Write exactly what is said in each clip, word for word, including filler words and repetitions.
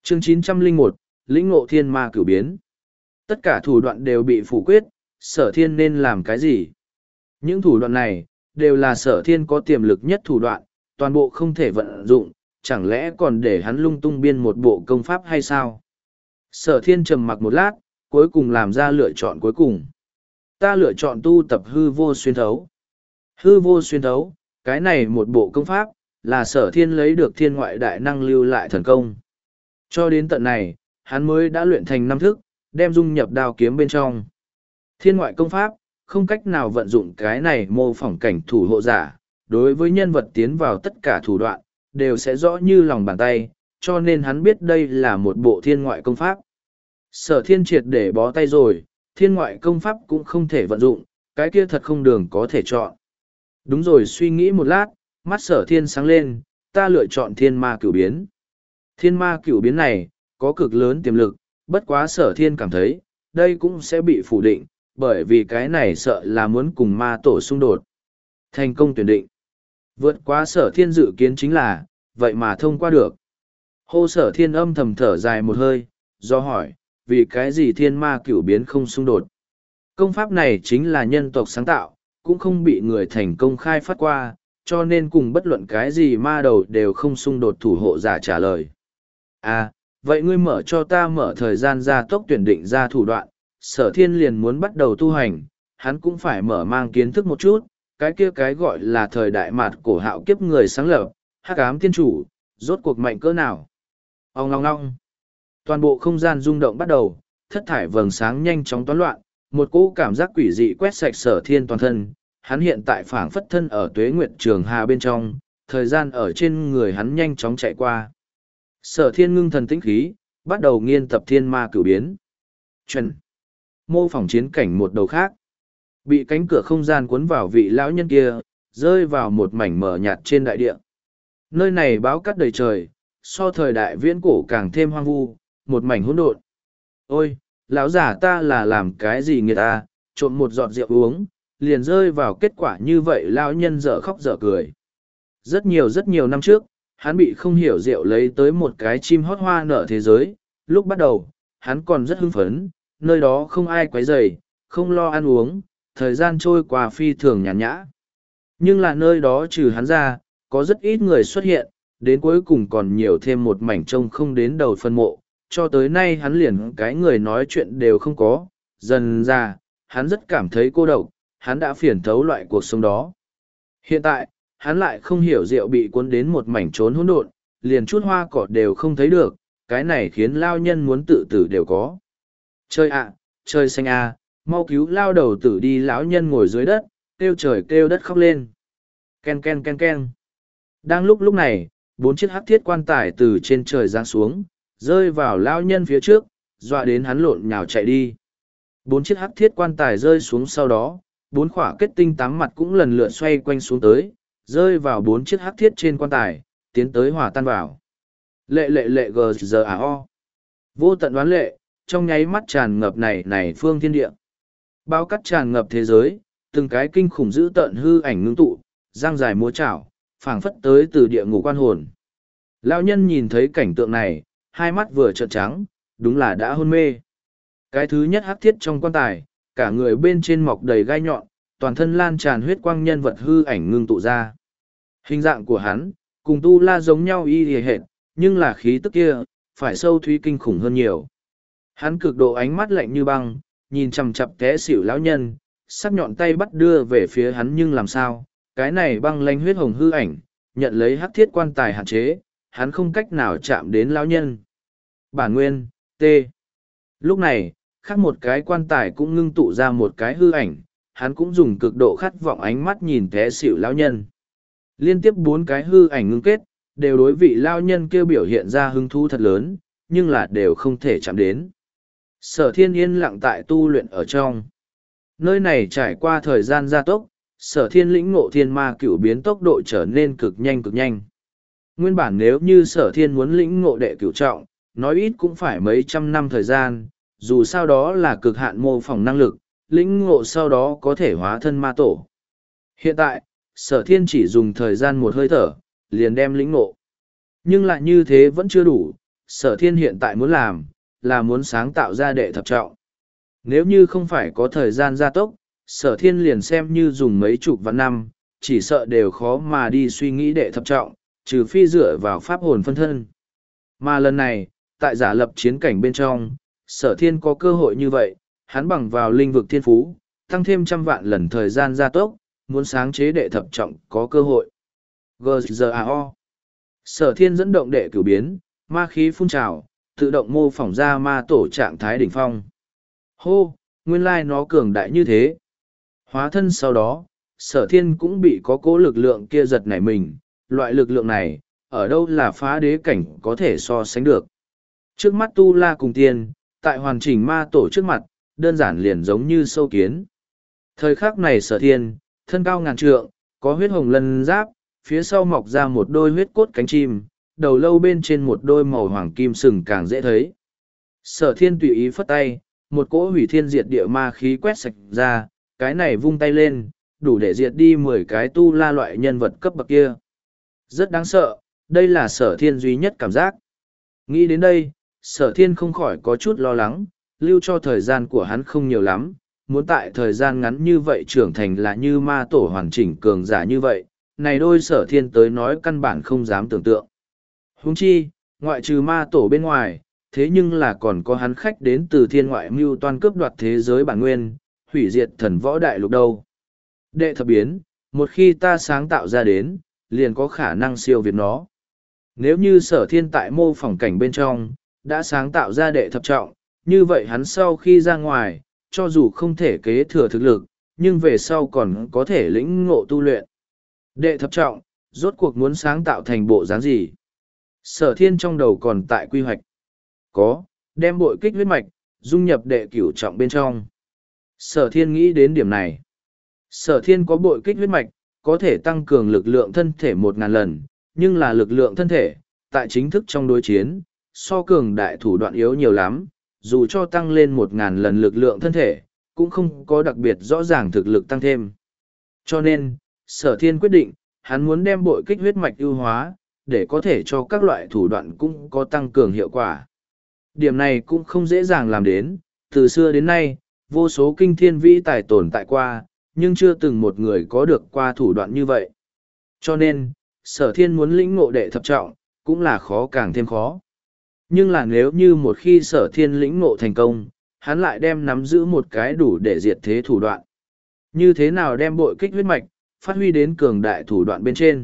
Chương chín trăm lẻ một, lĩnh ngộ thiên ma cửu biến. Tất cả thủ đoạn đều bị phủ quyết, sở thiên nên làm cái gì? Những thủ đoạn này, đều là sở thiên có tiềm lực nhất thủ đoạn, toàn bộ không thể vận dụng, chẳng lẽ còn để hắn lung tung biên một bộ công pháp hay sao? Sở thiên trầm mặc một lát, cuối cùng làm ra lựa chọn cuối cùng. Ta lựa chọn tu tập hư vô xuyên thấu. Hư vô xuyên thấu, cái này một bộ công pháp, là sở thiên lấy được thiên ngoại đại năng lưu lại thần công. Cho đến tận này, hắn mới đã luyện thành năm thức, đem dung nhập đao kiếm bên trong. Thiên ngoại công pháp, không cách nào vận dụng cái này mô phỏng cảnh thủ hộ giả, đối với nhân vật tiến vào tất cả thủ đoạn, đều sẽ rõ như lòng bàn tay, cho nên hắn biết đây là một bộ thiên ngoại công pháp. Sở thiên triệt để bó tay rồi, thiên ngoại công pháp cũng không thể vận dụng, cái kia thật không đường có thể chọn. Đúng rồi, suy nghĩ một lát, mắt sở thiên sáng lên, ta lựa chọn thiên ma cửu biến. Thiên ma cửu biến này, có cực lớn tiềm lực, bất quá sở thiên cảm thấy, đây cũng sẽ bị phủ định, bởi vì cái này sợ là muốn cùng ma tổ xung đột. Thành công tuyển định. Vượt qua sở thiên dự kiến chính là, vậy mà thông qua được. Hô sở thiên âm thầm thở dài một hơi, do hỏi, vì cái gì thiên ma cửu biến không xung đột. Công pháp này chính là nhân tộc sáng tạo, cũng không bị người thành công khai phát qua, cho nên cùng bất luận cái gì ma đầu đều không xung đột. Thủ hộ giả trả lời. À, vậy ngươi mở cho ta mở thời gian ra tốc tuyển định ra thủ đoạn, sở thiên liền muốn bắt đầu tu hành, hắn cũng phải mở mang kiến thức một chút, cái kia cái gọi là thời đại mạt cổ hạo kiếp người sáng lập, hắc ám tiên chủ, rốt cuộc mạnh cỡ nào. Ông ngong ngong. Toàn bộ không gian rung động bắt đầu, thất thải vầng sáng nhanh chóng toán loạn, một cỗ cảm giác quỷ dị quét sạch sở thiên toàn thân, hắn hiện tại phảng phất thân ở tuế nguyệt trường hà bên trong, thời gian ở trên người hắn nhanh chóng chạy qua. Sở thiên ngưng thần tĩnh khí, bắt đầu nghiên tập thiên ma cửu biến. Chuẩn. Mô phỏng chiến cảnh một đầu khác. Bị cánh cửa không gian cuốn vào vị lão nhân kia, rơi vào một mảnh mờ nhạt trên đại địa. Nơi này báo cắt đầy trời, so thời đại viễn cổ càng thêm hoang vu, một mảnh hỗn độn. Ôi, lão giả ta là làm cái gì người ta, trộn một giọt rượu uống, liền rơi vào kết quả như vậy. Lão nhân dở khóc dở cười. Rất nhiều rất nhiều năm trước, hắn bị không hiểu rượu lấy tới một cái chim hót hoa nở thế giới. Lúc bắt đầu, hắn còn rất hưng phấn, nơi đó không ai quấy rầy, không lo ăn uống, thời gian trôi qua phi thường nhàn nhã. Nhưng là nơi đó trừ hắn ra, có rất ít người xuất hiện, đến cuối cùng còn nhiều thêm một mảnh trông không đến đầu phân mộ, cho tới nay hắn liền cái người nói chuyện đều không có. Dần ra, hắn rất cảm thấy cô độc, hắn đã phiền thấu loại cuộc sống đó. Hiện tại, hắn lại không hiểu rượu bị cuốn đến một mảnh trốn hỗn độn, liền chút hoa cỏ đều không thấy được, cái này khiến lao nhân muốn tự tử đều có. Trời ạ, trời xanh à, mau cứu lao đầu tử đi. Lão nhân ngồi dưới đất, kêu trời kêu đất khóc lên. Ken ken ken ken. Đang lúc lúc này, bốn chiếc hắc thiết quan tài từ trên trời giáng xuống, rơi vào lao nhân phía trước, dọa đến hắn lộn nhào chạy đi. Bốn chiếc hắc thiết quan tài rơi xuống sau đó, bốn khỏa kết tinh tám mặt cũng lần lượt xoay quanh xuống tới, rơi vào bốn chiếc hắc thiết trên quan tài, tiến tới hòa tan vào. Lệ lệ lệ gờ giờ à o. Vô tận đoán lệ, trong nháy mắt tràn ngập này này phương thiên địa. Bao cắt tràn ngập thế giới, từng cái kinh khủng dữ tợn hư ảnh ngưng tụ, giang dài múa chảo, phảng phất tới từ địa ngục quan hồn. Lão nhân nhìn thấy cảnh tượng này, hai mắt vừa trợn trắng, đúng là đã hôn mê. Cái thứ nhất hắc thiết trong quan tài, cả người bên trên mọc đầy gai nhọn, toàn thân lan tràn huyết quang nhân vật hư ảnh ngưng tụ ra. Hình dạng của hắn, cùng tu la giống nhau y hề hệt, nhưng là khí tức kia, phải sâu thúy kinh khủng hơn nhiều. Hắn cực độ ánh mắt lạnh như băng, nhìn chằm chặp té xỉu lão nhân, sắc nhọn tay bắt đưa về phía hắn, nhưng làm sao, cái này băng lanh huyết hồng hư ảnh, nhận lấy hắc thiết quan tài hạn chế, hắn không cách nào chạm đến lão nhân. Bản nguyên, T. Lúc này, khác một cái quan tài cũng ngưng tụ ra một cái hư ảnh, hắn cũng dùng cực độ khát vọng ánh mắt nhìn té xỉu lão nhân. Liên tiếp bốn cái hư ảnh ngưng kết, đều đối vị lão nhân kêu biểu hiện ra hứng thú thật lớn, nhưng là đều không thể chạm đến. Sở thiên yên lặng tại tu luyện ở trong. Nơi này trải qua thời gian gia tốc, sở thiên lĩnh ngộ thiên ma cửu biến tốc độ trở nên cực nhanh cực nhanh. Nguyên bản nếu như sở thiên muốn lĩnh ngộ đệ cửu trọng, nói ít cũng phải mấy trăm năm thời gian, dù sao đó là cực hạn mô phỏng năng lực, lĩnh ngộ sau đó có thể hóa thân ma tổ. Hiện tại, sở thiên chỉ dùng thời gian một hơi thở, liền đem lĩnh ngộ. Nhưng lại như thế vẫn chưa đủ, sở thiên hiện tại muốn làm, là muốn sáng tạo ra đệ thập trọng. Nếu như không phải có thời gian gia tốc, sở thiên liền xem như dùng mấy chục vạn năm, chỉ sợ đều khó mà đi suy nghĩ đệ thập trọng, trừ phi dựa vào pháp hồn phân thân. Mà lần này, tại giả lập chiến cảnh bên trong, sở thiên có cơ hội như vậy, hắn bằng vào linh vực thiên phú, tăng thêm trăm vạn lần thời gian gia tốc, muốn sáng chế đệ thập trọng có cơ hội. giê giê a o Sở thiên dẫn động đệ cửu biến, ma khí phun trào, tự động mô phỏng ra ma tổ trạng thái đỉnh phong. Hô, nguyên lai nó cường đại như thế. Hóa thân sau đó, sở thiên cũng bị có cố lực lượng kia giật nảy mình, loại lực lượng này, ở đâu là phá đế cảnh có thể so sánh được. Trước mắt Tu La cùng tiên, tại hoàn chỉnh ma tổ trước mặt, đơn giản liền giống như sâu kiến. Thời khắc này sở thiên, thân cao ngàn trượng, có huyết hồng lân giáp, phía sau mọc ra một đôi huyết cốt cánh chim, đầu lâu bên trên một đôi màu hoàng kim sừng càng dễ thấy. Sở thiên tùy ý phất tay, một cỗ hủy thiên diệt địa ma khí quét sạch ra, cái này vung tay lên, đủ để diệt đi mười cái tu la loại nhân vật cấp bậc kia. Rất đáng sợ, đây là sở thiên duy nhất cảm giác. Nghĩ đến đây, sở thiên không khỏi có chút lo lắng, lưu cho thời gian của hắn không nhiều lắm, muốn tại thời gian ngắn như vậy trưởng thành là như ma tổ hoàn chỉnh cường giả như vậy, này đôi sở thiên tới nói căn bản không dám tưởng tượng. Huống chi, ngoại trừ ma tổ bên ngoài, thế nhưng là còn có hắn khách đến từ thiên ngoại mưu toan cướp đoạt thế giới bản nguyên, hủy diệt thần võ đại lục đâu. Đệ thập biến, một khi ta sáng tạo ra đến, liền có khả năng siêu việt nó. Nếu như sở thiên tại mô phỏng cảnh bên trong, đã sáng tạo ra đệ thập trọng, như vậy hắn sau khi ra ngoài, cho dù không thể kế thừa thực lực, nhưng về sau còn có thể lĩnh ngộ tu luyện. Đệ thập trọng, rốt cuộc muốn sáng tạo thành bộ dáng gì? Sở thiên trong đầu còn tại quy hoạch. Có, đem bội kích huyết mạch, dung nhập đệ cửu trọng bên trong. Sở thiên nghĩ đến điểm này. Sở thiên có bội kích huyết mạch, có thể tăng cường lực lượng thân thể một ngàn lần, nhưng là lực lượng thân thể, tại chính thức trong đối chiến, so cường đại thủ đoạn yếu nhiều lắm, dù cho tăng lên một ngàn lần lực lượng thân thể, cũng không có đặc biệt rõ ràng thực lực tăng thêm. Cho nên, sở thiên quyết định, hắn muốn đem bội kích huyết mạch ưu hóa, để có thể cho các loại thủ đoạn cũng có tăng cường hiệu quả. Điểm này cũng không dễ dàng làm đến, từ xưa đến nay, vô số kinh thiên vĩ tài tồn tại qua, nhưng chưa từng một người có được qua thủ đoạn như vậy. Cho nên, sở thiên muốn lĩnh ngộ đệ thập trọng, cũng là khó càng thêm khó. Nhưng là nếu như một khi sở thiên lĩnh ngộ thành công, hắn lại đem nắm giữ một cái đủ để diệt thế thủ đoạn. Như thế nào đem bội kích huyết mạch, phát huy đến cường đại thủ đoạn bên trên.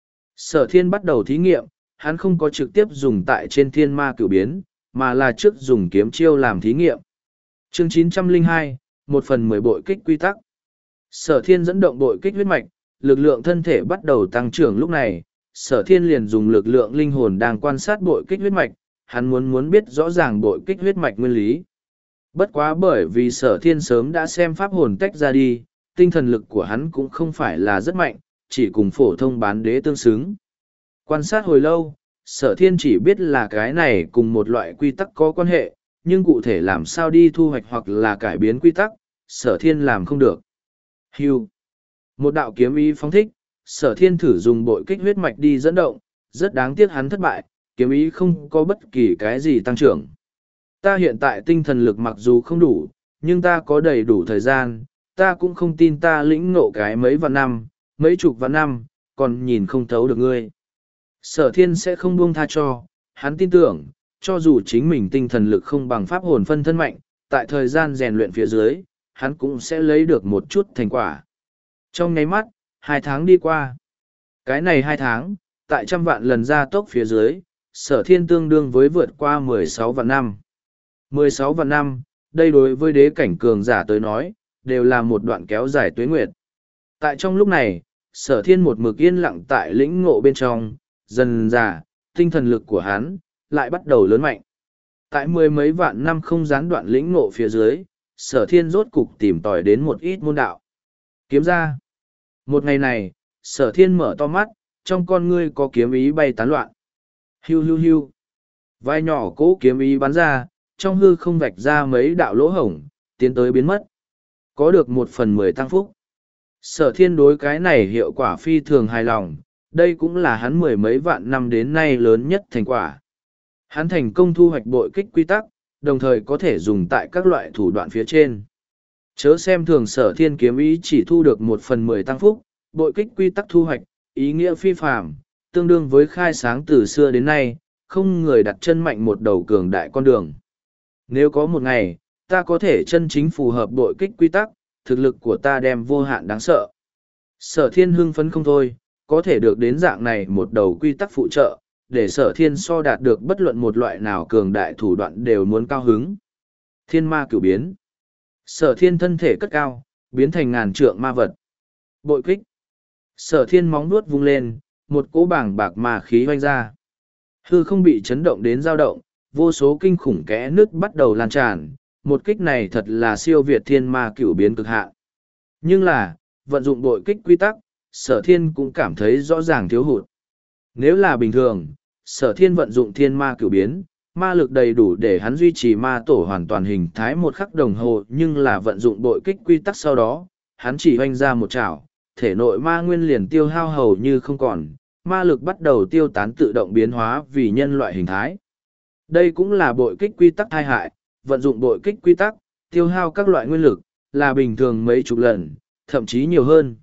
Sở thiên bắt đầu thí nghiệm, hắn không có trực tiếp dùng tại trên thiên ma cửu biến, mà là trước dùng kiếm chiêu làm thí nghiệm. Chương chín trăm lẻ hai, một phần mười bội kích quy tắc. Sở thiên dẫn động bội kích huyết mạch, lực lượng thân thể bắt đầu tăng trưởng lúc này, sở thiên liền dùng lực lượng linh hồn đang quan sát bội kích huyết mạch, hắn muốn muốn biết rõ ràng bội kích huyết mạch nguyên lý. Bất quá bởi vì sở thiên sớm đã xem pháp hồn tách ra đi, tinh thần lực của hắn cũng không phải là rất mạnh, chỉ cùng phổ thông bán đế tương xứng. Quan sát hồi lâu, sở thiên chỉ biết là cái này cùng một loại quy tắc có quan hệ, nhưng cụ thể làm sao đi thu hoạch hoặc là cải biến quy tắc, sở thiên làm không được. Hưu. Một đạo kiếm ý phóng thích, sở thiên thử dùng bội kích huyết mạch đi dẫn động, rất đáng tiếc hắn thất bại, kiếm ý không có bất kỳ cái gì tăng trưởng. Ta hiện tại tinh thần lực mặc dù không đủ, nhưng ta có đầy đủ thời gian, ta cũng không tin ta lĩnh ngộ cái mấy vạn năm, mấy chục vạn năm, còn nhìn không thấu được ngươi. Sở thiên sẽ không buông tha cho, hắn tin tưởng, cho dù chính mình tinh thần lực không bằng pháp hồn phân thân mạnh, tại thời gian rèn luyện phía dưới, hắn cũng sẽ lấy được một chút thành quả. Trong nháy mắt, hai tháng đi qua. Cái này hai tháng, tại trăm vạn lần gia tốc phía dưới, sở thiên tương đương với vượt qua mười sáu vạn năm. mười sáu vạn năm, đây đối với đế cảnh cường giả tới nói, đều là một đoạn kéo dài tuế nguyệt. Tại trong lúc này, sở thiên một mực yên lặng tại lĩnh ngộ bên trong, dần dà, tinh thần lực của hắn, lại bắt đầu lớn mạnh. Tại mười mấy vạn năm không gián đoạn lĩnh ngộ phía dưới, sở thiên rốt cục tìm tòi đến một ít môn đạo. Kiếm ra. Một ngày này, sở thiên mở to mắt, trong con ngươi có kiếm ý bay tán loạn. Hiu hiu hiu. Vai nhỏ cỗ kiếm ý bắn ra, trong hư không vạch ra mấy đạo lỗ hổng, tiến tới biến mất. Có được một phần mười tăng phúc. Sở thiên đối cái này hiệu quả phi thường hài lòng, đây cũng là hắn mười mấy vạn năm đến nay lớn nhất thành quả. hắn thành công thu hoạch bội kích quy tắc, đồng thời có thể dùng tại các loại thủ đoạn phía trên. Chớ xem thường Sở Thiên kiếm ý chỉ thu được một phần mười tăng phúc, bội kích quy tắc thu hoạch, ý nghĩa phi phàm, tương đương với khai sáng từ xưa đến nay, không người đặt chân mạnh một đầu cường đại con đường. Nếu có một ngày, ta có thể chân chính phù hợp bội kích quy tắc, thực lực của ta đem vô hạn đáng sợ. Sở Thiên hưng phấn không thôi, có thể được đến dạng này một đầu quy tắc phụ trợ, để Sở Thiên so đạt được bất luận một loại nào cường đại thủ đoạn đều muốn cao hứng. Thiên ma cửu biến. Sở Thiên thân thể cất cao, biến thành ngàn trượng ma vật. Bội kích. Sở Thiên móng nuốt vung lên, một cỗ bảng bạc ma khí hoanh ra. Hư không bị chấn động đến dao động, vô số kinh khủng kẽ nước bắt đầu lan tràn. Một kích này thật là siêu việt thiên ma cửu biến cực hạn. Nhưng là, vận dụng bội kích quy tắc, Sở Thiên cũng cảm thấy rõ ràng thiếu hụt. Nếu là bình thường, Sở Thiên vận dụng thiên ma cửu biến, ma lực đầy đủ để hắn duy trì ma tổ hoàn toàn hình thái một khắc đồng hồ, nhưng là vận dụng bội kích quy tắc sau đó, hắn chỉ hoanh ra một chảo, thể nội ma nguyên liền tiêu hao hầu như không còn, ma lực bắt đầu tiêu tán tự động biến hóa vì nhân loại hình thái. Đây cũng là bội kích quy tắc tai hại, vận dụng bội kích quy tắc, tiêu hao các loại nguyên lực, là bình thường mấy chục lần, thậm chí nhiều hơn.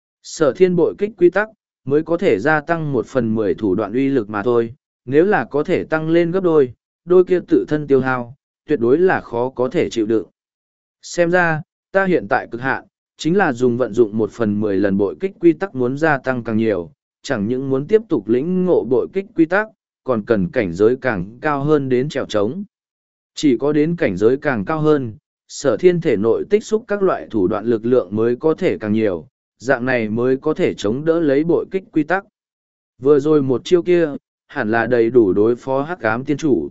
Sở Thiên bội kích quy tắc, mới có thể gia tăng một phần mười thủ đoạn uy lực mà thôi, nếu là có thể tăng lên gấp đôi, đôi kia tự thân tiêu hao, tuyệt đối là khó có thể chịu đựng. Xem ra, ta hiện tại cực hạn, chính là dùng vận dụng một phần mười lần bội kích quy tắc muốn gia tăng càng nhiều, chẳng những muốn tiếp tục lĩnh ngộ bội kích quy tắc, còn cần cảnh giới càng cao hơn đến trèo trống. Chỉ có đến cảnh giới càng cao hơn, Sở Thiên thể nội tích xúc các loại thủ đoạn lực lượng mới có thể càng nhiều, dạng này mới có thể chống đỡ lấy bội kích quy tắc. Vừa rồi một chiêu kia, hẳn là đầy đủ đối phó Hắc Ám Tiên Chủ.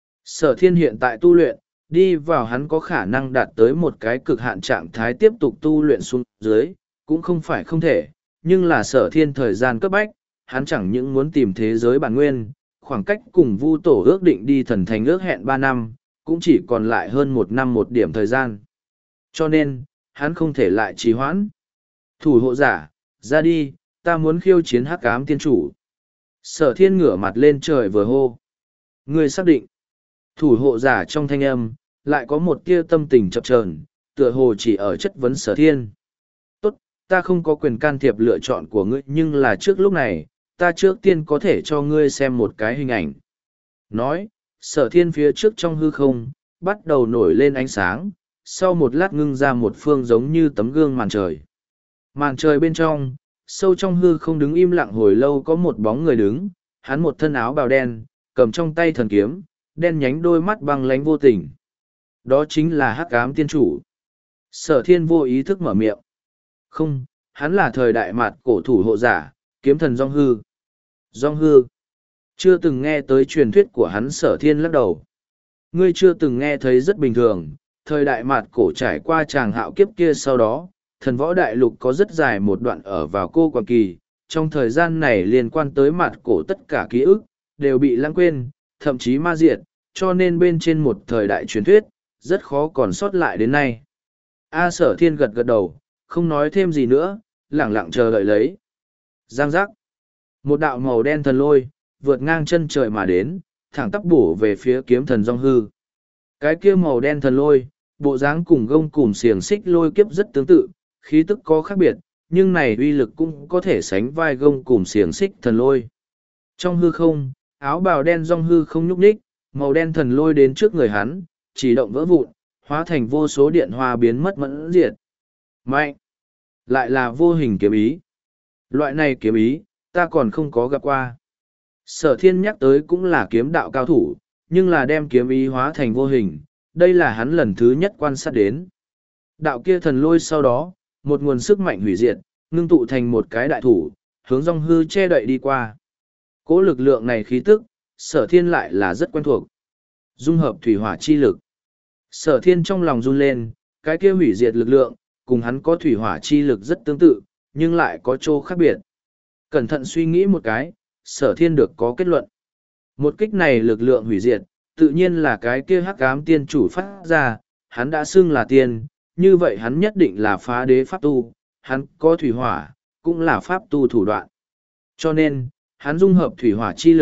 Sở Thiên hiện tại tu luyện, đi vào hắn có khả năng đạt tới một cái cực hạn trạng thái tiếp tục tu luyện xuống dưới, cũng không phải không thể, nhưng là Sở Thiên thời gian cấp bách, hắn chẳng những muốn tìm thế giới bản nguyên, khoảng cách cùng Vu Tổ ước định đi thần thành ước hẹn ba năm, cũng chỉ còn lại hơn một năm một điểm thời gian. Cho nên, hắn không thể lại trì hoãn. Thủ hộ giả, ra đi, ta muốn khiêu chiến Hắc Ám Tiên Chủ. Sở Thiên ngửa mặt lên trời vừa hô. Ngươi xác định. Thủ hộ giả trong thanh âm, lại có một tia tâm tình chập chờn, tựa hồ chỉ ở chất vấn Sở Thiên. Tốt, ta không có quyền can thiệp lựa chọn của ngươi, nhưng là trước lúc này, ta trước tiên có thể cho ngươi xem một cái hình ảnh. Nói, Sở Thiên phía trước trong hư không, bắt đầu nổi lên ánh sáng, sau một lát ngưng ra một phương giống như tấm gương màn trời. Màn trời bên trong, sâu trong hư không đứng im lặng hồi lâu có một bóng người đứng, hắn một thân áo bào đen, cầm trong tay thần kiếm, đen nhánh đôi mắt băng lánh vô tình. Đó chính là Hắc Ám Tiên Chủ. Sở Thiên vô ý thức mở miệng. Không, hắn là thời đại mạt cổ thủ hộ giả, kiếm thần Dung Hư. Dung Hư. Chưa từng nghe tới truyền thuyết của hắn. Sở Thiên lắc đầu. Ngươi chưa từng nghe thấy rất bình thường, thời đại mạt cổ trải qua tràng hạo kiếp kia sau đó, thần võ đại lục có rất dài một đoạn ở vào cô quản kỳ, trong thời gian này liên quan tới mạt cổ tất cả ký ức, đều bị lãng quên, thậm chí ma diệt, cho nên bên trên một thời đại truyền thuyết, rất khó còn sót lại đến nay. A Sở Thiên gật gật đầu, không nói thêm gì nữa, lẳng lặng chờ đợi lấy. Giang giác. Một đạo màu đen thần lôi, vượt ngang chân trời mà đến, thẳng tắp bổ về phía kiếm thần Dung Hư. Cái kia màu đen thần lôi, bộ dáng cùng gông cùm xiềng xích lôi kiếp rất tương tự, khí tức có khác biệt, nhưng này uy lực cũng có thể sánh vai gông cùm xiềng xích thần lôi. Trong hư không, áo bào đen Dung Hư không nhúc nhích, màu đen thần lôi đến trước người hắn, chỉ động vỡ vụn, hóa thành vô số điện hoa biến mất mẫn diệt. Mạnh! Lại là vô hình kiếm ý. Loại này kiếm ý, ta còn không có gặp qua. Sở Thiên nhắc tới cũng là kiếm đạo cao thủ, nhưng là đem kiếm ý hóa thành vô hình, đây là hắn lần thứ nhất quan sát đến. Đạo kia thần lôi sau đó, một nguồn sức mạnh hủy diệt, ngưng tụ thành một cái đại thủ, hướng Dung Hư che đậy đi qua. Cố lực lượng này khí tức, Sở Thiên lại là rất quen thuộc. Dung hợp thủy hỏa chi lực. Sở Thiên trong lòng run lên, cái kia hủy diệt lực lượng, cùng hắn có thủy hỏa chi lực rất tương tự, nhưng lại có chỗ khác biệt. Cẩn thận suy nghĩ một cái, Sở Thiên được có kết luận. Một kích này lực lượng hủy diệt, tự nhiên là cái kia Hắc Ám Tiên Chủ phát ra, hắn đã xưng là tiên, như vậy hắn nhất định là phá đế pháp tu, hắn có thủy hỏa, cũng là pháp tu thủ đoạn. Cho nên, hắn dung hợp thủy hỏa chi lực,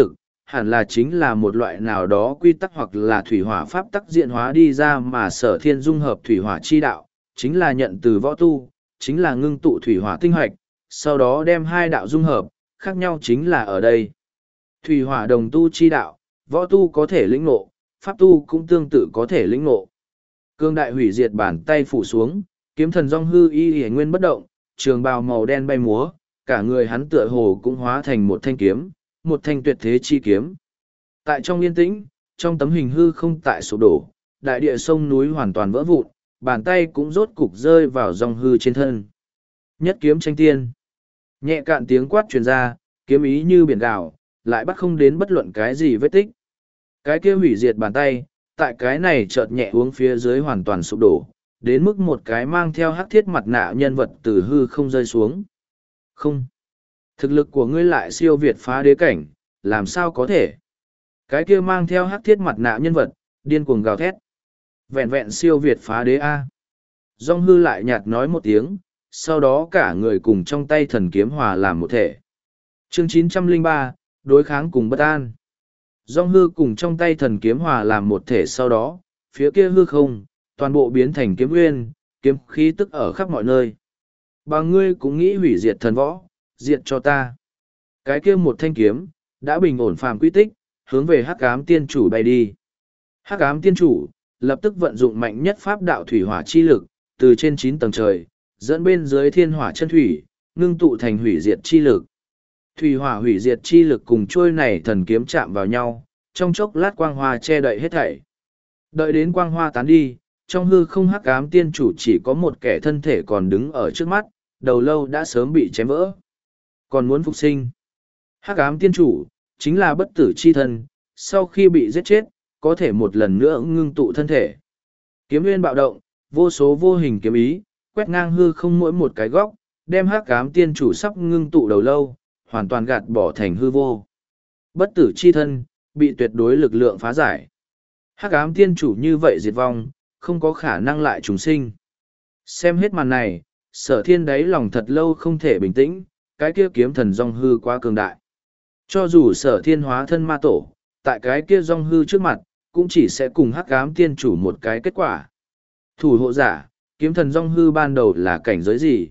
hẳn là chính là một loại nào đó quy tắc hoặc là thủy hỏa pháp tắc diện hóa đi ra mà sở thiên dung hợp thủy hỏa chi đạo, chính là nhận từ võ tu, chính là ngưng tụ thủy hỏa tinh hoạch, sau đó đem hai đạo dung hợp, khác nhau chính là ở đây. Thủy hỏa đồng tu chi đạo, võ tu có thể lĩnh ngộ, pháp tu cũng tương tự có thể lĩnh ngộ. Cương đại hủy diệt bàn tay phủ xuống, kiếm thần dong hư y hề nguyên bất động, trường bào màu đen bay múa, cả người hắn tựa hồ cũng hóa thành một thanh kiếm, một thanh tuyệt thế chi kiếm. Tại trong yên tĩnh, trong tấm hình hư không tại sụp đổ, đại địa sông núi hoàn toàn vỡ vụn, bàn tay cũng rốt cục rơi vào dong hư trên thân. Nhất kiếm tranh tiên. Nhẹ cạn tiếng quát truyền ra, kiếm ý như biển gạo, lại bắt không đến bất luận cái gì vết tích. Cái kia hủy diệt bàn tay, tại cái này chợt nhẹ uống phía dưới hoàn toàn sụp đổ, đến mức một cái mang theo hắc thiết mặt nạ nhân vật từ hư không rơi xuống. Không. Thực lực của ngươi lại siêu việt phá đế cảnh, làm sao có thể? Cái kia mang theo hắc thiết mặt nạ nhân vật, điên cuồng gào thét. Vẹn vẹn siêu việt phá đế A. Dong hư lại nhạt nói một tiếng, sau đó cả người cùng trong tay thần kiếm hòa làm một thể. Chương chín trăm lẻ ba, đối kháng cùng bất an. Dong hư cùng trong tay thần kiếm hòa làm một thể sau đó, phía kia hư không, toàn bộ biến thành kiếm nguyên, kiếm khí tức ở khắp mọi nơi. Bà ngươi cũng nghĩ hủy diệt thần võ, diệt cho ta. Cái kia một thanh kiếm, đã bình ổn phàm quy tích, hướng về hắc ám tiên chủ bay đi. Hắc ám tiên chủ, lập tức vận dụng mạnh nhất pháp đạo thủy hỏa chi lực, từ trên chín tầng trời, dẫn bên dưới thiên hỏa chân thủy, ngưng tụ thành hủy diệt chi lực. Thủy hỏa hủy diệt chi lực cùng trôi này thần kiếm chạm vào nhau, trong chốc lát quang hoa che đậy hết thảy. Đợi đến quang hoa tán đi, trong hư không hắc ám tiên chủ chỉ có một kẻ thân thể còn đứng ở trước mắt, đầu lâu đã sớm bị chém vỡ. Còn muốn phục sinh. Hắc ám tiên chủ, chính là bất tử chi thân, sau khi bị giết chết, có thể một lần nữa ngưng tụ thân thể. Kiếm nguyên bạo động, vô số vô hình kiếm ý, quét ngang hư không mỗi một cái góc, đem hắc ám tiên chủ sắp ngưng tụ đầu lâu, hoàn toàn gạt bỏ thành hư vô. Bất tử chi thân, bị tuyệt đối lực lượng phá giải. Hắc ám tiên chủ như vậy diệt vong, không có khả năng lại trùng sinh. Xem hết màn này, sở thiên đáy lòng thật lâu không thể bình tĩnh, cái kia kiếm thần dong hư quá cường đại. Cho dù sở thiên hóa thân ma tổ, tại cái kia dong hư trước mặt, cũng chỉ sẽ cùng hắc ám tiên chủ một cái kết quả. Thủ hộ giả, kiếm thần dong hư ban đầu là cảnh giới gì?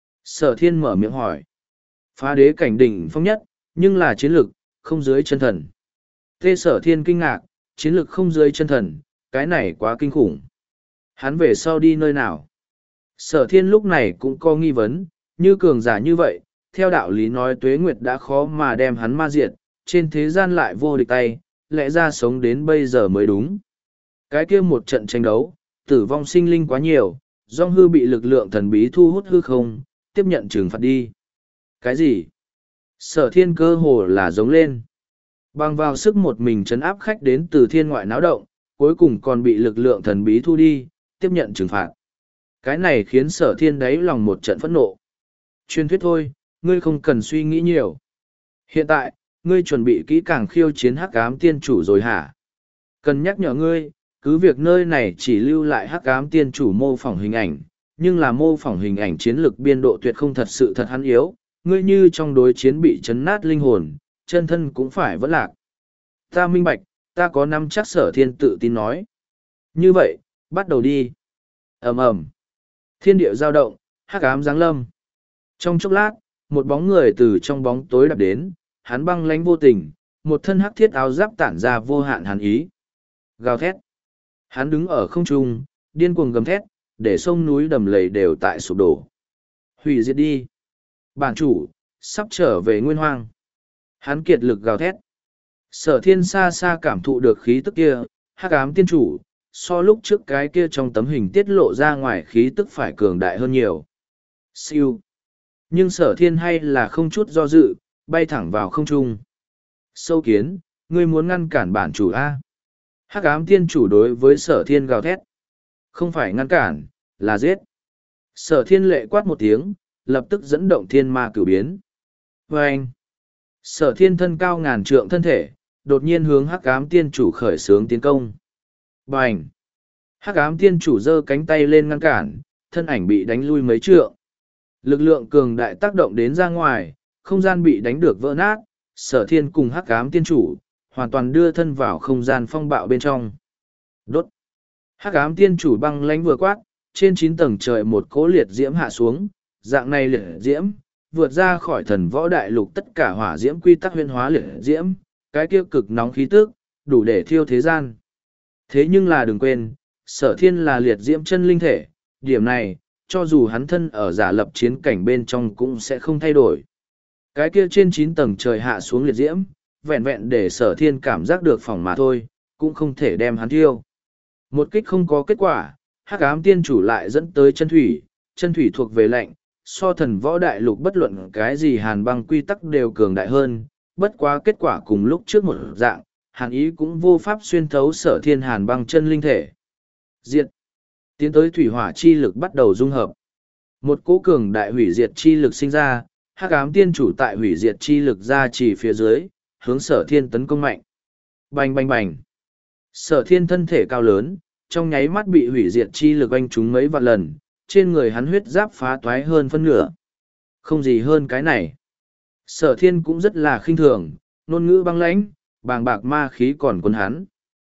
Sở thiên mở miệng hỏi. Phá đế cảnh đỉnh phong nhất, nhưng là chiến lực, không dưới chân thần. Tê sở thiên kinh ngạc, chiến lực không dưới chân thần, cái này quá kinh khủng. Hắn về sau đi nơi nào? Sở thiên lúc này cũng có nghi vấn, như cường giả như vậy, theo đạo lý nói tuế nguyệt đã khó mà đem hắn ma diệt, trên thế gian lại vô địch tay, lẽ ra sống đến bây giờ mới đúng. Cái kia một trận tranh đấu, tử vong sinh linh quá nhiều, dong hư bị lực lượng thần bí thu hút hư không, tiếp nhận trừng phạt đi. Cái gì? Sở thiên cơ hồ là giống lên. Bằng vào sức một mình trấn áp khách đến từ thiên ngoại náo động, cuối cùng còn bị lực lượng thần bí thu đi, tiếp nhận trừng phạt. Cái này khiến sở thiên đáy lòng một trận phẫn nộ. Truyền thuyết thôi, ngươi không cần suy nghĩ nhiều. Hiện tại, ngươi chuẩn bị kỹ càng khiêu chiến hắc ám tiên chủ rồi hả? Cần nhắc nhở ngươi, cứ việc nơi này chỉ lưu lại hắc ám tiên chủ mô phỏng hình ảnh, nhưng là mô phỏng hình ảnh chiến lược biên độ tuyệt không thật sự thật hắn yếu, ngươi như trong đối chiến bị chấn nát linh hồn, chân thân cũng phải vẫn lạc. Ta minh bạch, ta có nắm chắc sở thiên tự tin nói. Như vậy, bắt đầu đi. Ầm ầm. Thiên địa giao động, hắc ám giáng lâm. Trong chốc lát, một bóng người từ trong bóng tối đập đến, hắn băng lánh vô tình, một thân hắc thiết áo giáp tản ra vô hạn hàn ý. Gào thét. Hắn đứng ở không trung, điên cuồng gầm thét, để sông núi đầm lầy đều tại sụp đổ. Hủy diệt đi. Bản chủ, sắp trở về nguyên hoang. Hắn kiệt lực gào thét. Sở thiên xa xa cảm thụ được khí tức kia, hắc ám tiên chủ, so lúc trước cái kia trong tấm hình tiết lộ ra ngoài khí tức phải cường đại hơn nhiều. Siêu. Nhưng sở thiên hay là không chút do dự, bay thẳng vào không trung. Sâu kiến, ngươi muốn ngăn cản bản chủ A. Hắc ám tiên chủ đối với sở thiên gào thét. Không phải ngăn cản, là giết. Sở thiên lệ quát một tiếng, lập tức dẫn động thiên ma cửu biến. Và anh, sở thiên thân cao ngàn trượng thân thể, đột nhiên hướng hắc ám tiên chủ khởi xướng tiến công. Bành! Hắc ám tiên chủ giơ cánh tay lên ngăn cản, thân ảnh bị đánh lui mấy trượng. Lực lượng cường đại tác động đến ra ngoài, không gian bị đánh được vỡ nát, sở thiên cùng hắc ám tiên chủ, hoàn toàn đưa thân vào không gian phong bạo bên trong. Đốt. Hắc ám tiên chủ băng lãnh vừa quát, trên chín tầng trời một cỗ liệt diễm hạ xuống, dạng này liệt diễm, vượt ra khỏi thần võ đại lục tất cả hỏa diễm quy tắc huyễn hóa liệt diễm, cái kia cực nóng khí tức, đủ để thiêu thế gian. Thế nhưng là đừng quên, sở thiên là liệt diễm chân linh thể, điểm này, cho dù hắn thân ở giả lập chiến cảnh bên trong cũng sẽ không thay đổi. Cái kia trên chín tầng trời hạ xuống liệt diễm, vẹn vẹn để sở thiên cảm giác được phòng mà thôi, cũng không thể đem hắn thiêu. Một kích không có kết quả, hắc ám tiên chủ lại dẫn tới chân thủy, chân thủy thuộc về lạnh, so thần võ đại lục bất luận cái gì hàn băng quy tắc đều cường đại hơn, bất quá kết quả cùng lúc trước một dạng, hàn ý cũng vô pháp xuyên thấu sở thiên hàn băng chân linh thể. Diệt. Tiến tới thủy hỏa chi lực bắt đầu dung hợp. Một cỗ cường đại hủy diệt chi lực sinh ra, hắc ám tiên chủ tại hủy diệt chi lực ra chỉ phía dưới, hướng sở thiên tấn công mạnh. Bành bành bành. Sở thiên thân thể cao lớn, trong nháy mắt bị hủy diệt chi lực oanh trúng mấy vạn lần, trên người hắn huyết giáp phá toái hơn phân nửa. Không gì hơn cái này. Sở thiên cũng rất là khinh thường, ngôn ngữ băng lãnh, bàng bạc ma khí còn quân hắn.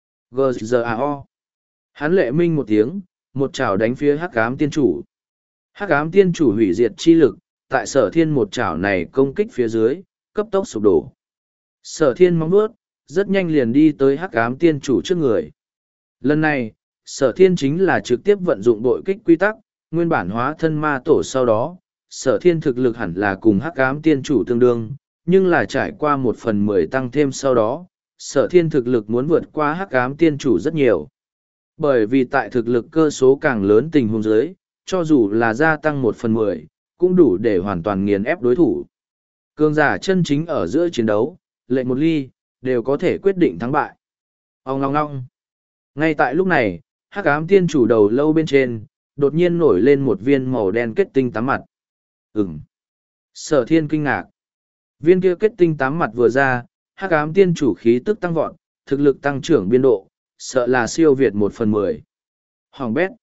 G G A O. Hắn lệ minh một tiếng, một chảo đánh phía hắc ám tiên chủ. Hắc ám tiên chủ hủy diệt chi lực, tại sở thiên một chảo này công kích phía dưới, cấp tốc sụp đổ. Sở thiên móng vuốt, rất nhanh liền đi tới hắc ám tiên chủ trước người. Lần này, sở thiên chính là trực tiếp vận dụng bội kích quy tắc, nguyên bản hóa thân ma tổ sau đó, sở thiên thực lực hẳn là cùng hắc ám tiên chủ tương đương, nhưng là trải qua một phần mười tăng thêm sau đó, sở thiên thực lực muốn vượt qua hắc ám tiên chủ rất nhiều. Bởi vì tại thực lực cơ số càng lớn tình huống dưới, cho dù là gia tăng một phần mười, cũng đủ để hoàn toàn nghiền ép đối thủ. Cường giả chân chính ở giữa chiến đấu, lệnh một ly, đều có thể quyết định thắng bại. Ông ngong ngong. Ngay tại lúc này, hắc ám tiên chủ đầu lâu bên trên, đột nhiên nổi lên một viên màu đen kết tinh tám mặt. Ừm. Sở thiên kinh ngạc. Viên kia kết tinh tám mặt vừa ra, hắc ám tiên chủ khí tức tăng vọt, thực lực tăng trưởng biên độ, sợ là siêu việt một phần mười. Hoàng bét.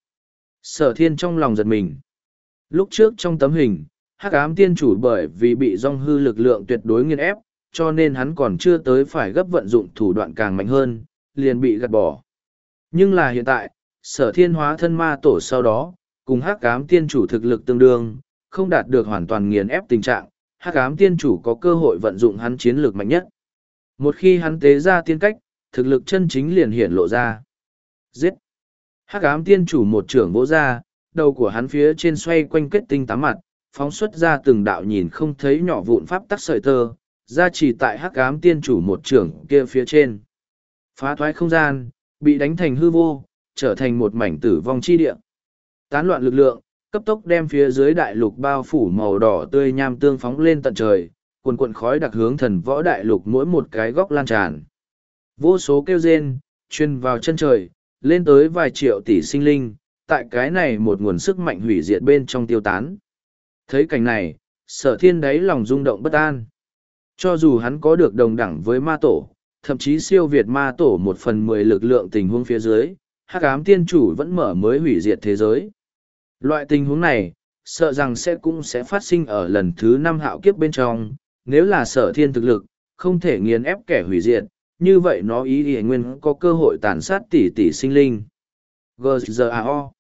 Sở thiên trong lòng giật mình. Lúc trước trong tấm hình, hắc ám tiên chủ bởi vì bị dòng hư lực lượng tuyệt đối nghiền ép, cho nên hắn còn chưa tới phải gấp vận dụng thủ đoạn càng mạnh hơn, liền bị gạt bỏ. Nhưng là hiện tại, sở thiên hóa thân ma tổ sau đó, cùng hắc ám tiên chủ thực lực tương đương, không đạt được hoàn toàn nghiền ép tình trạng, hắc ám tiên chủ có cơ hội vận dụng hắn chiến lược mạnh nhất. Một khi hắn tế ra tiên cách, thực lực chân chính liền hiển lộ ra. Giết! Hắc ám tiên chủ một trưởng vỗ ra, đầu của hắn phía trên xoay quanh kết tinh tám mặt, phóng xuất ra từng đạo nhìn không thấy nhỏ vụn pháp tắc sợi tơ, ra chỉ tại hắc ám tiên chủ một trưởng kia phía trên. Phá thoái không gian, bị đánh thành hư vô, trở thành một mảnh tử vong chi địa. Tán loạn lực lượng, cấp tốc đem phía dưới đại lục bao phủ màu đỏ tươi nham tương phóng lên tận trời, cuồn cuộn khói đặc hướng thần võ đại lục mỗi một cái góc lan tràn. Vô số kêu rên, truyền vào chân trời, lên tới vài triệu tỷ sinh linh, tại cái này một nguồn sức mạnh hủy diệt bên trong tiêu tán. Thấy cảnh này, sở thiên đáy lòng rung động bất an. Cho dù hắn có được đồng đẳng với ma tổ, thậm chí siêu việt ma tổ một phần mười lực lượng tình huống phía dưới, hắc ám tiên chủ vẫn mở mới hủy diệt thế giới. Loại tình huống này, sợ rằng sẽ cũng sẽ phát sinh ở lần thứ năm hạo kiếp bên trong, nếu là sở thiên thực lực, không thể nghiền ép kẻ hủy diệt, như vậy nó ý nghĩa nguyên có cơ hội tàn sát tỷ tỷ sinh linh. G G A O.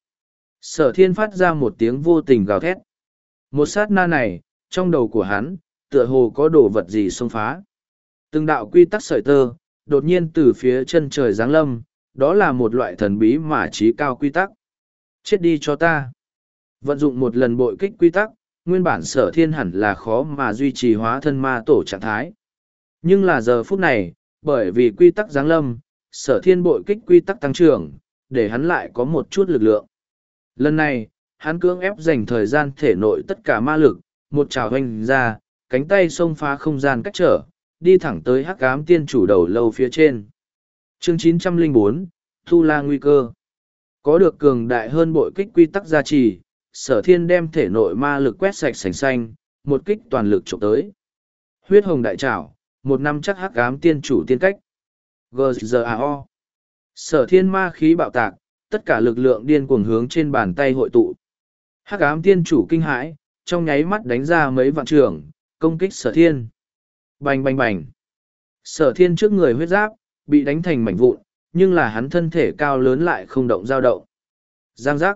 Sở thiên phát ra một tiếng vô tình gào thét. Một sát na này, trong đầu của hắn, tựa hồ có đồ vật gì xông phá. Từng đạo quy tắc sợi tơ, đột nhiên từ phía chân trời giáng lâm, đó là một loại thần bí mà trí cao quy tắc. Chết đi cho ta. Vận dụng một lần bội kích quy tắc, nguyên bản sở thiên hẳn là khó mà duy trì hóa thân ma tổ trạng thái. Nhưng là giờ phút này, bởi vì quy tắc giáng lâm, sở thiên bội kích quy tắc tăng trưởng, để hắn lại có một chút lực lượng. Lần này, hắn cưỡng ép dành thời gian thể nội tất cả ma lực, một trào hoành ra, cánh tay xông phá không gian cách trở, đi thẳng tới hắc ám tiên chủ đầu lâu phía trên. Chương chín trăm lẻ bốn, Thu La nguy cơ. Có được cường đại hơn bội kích quy tắc gia trì, sở thiên đem thể nội ma lực quét sạch sành xanh, một kích toàn lực trộm tới. Huyết hồng đại trảo, một năm chắc hắc ám tiên chủ tiên cách. G G A O. Sở thiên ma khí bạo tạc, tất cả lực lượng điên cuồng hướng trên bàn tay hội tụ. Hắc ám tiên chủ kinh hãi, trong nháy mắt đánh ra mấy vạn trường, công kích sở thiên. Bành bành bành. Sở thiên trước người huyết giáp, bị đánh thành mảnh vụn, nhưng là hắn thân thể cao lớn lại không động dao động. Giang giác.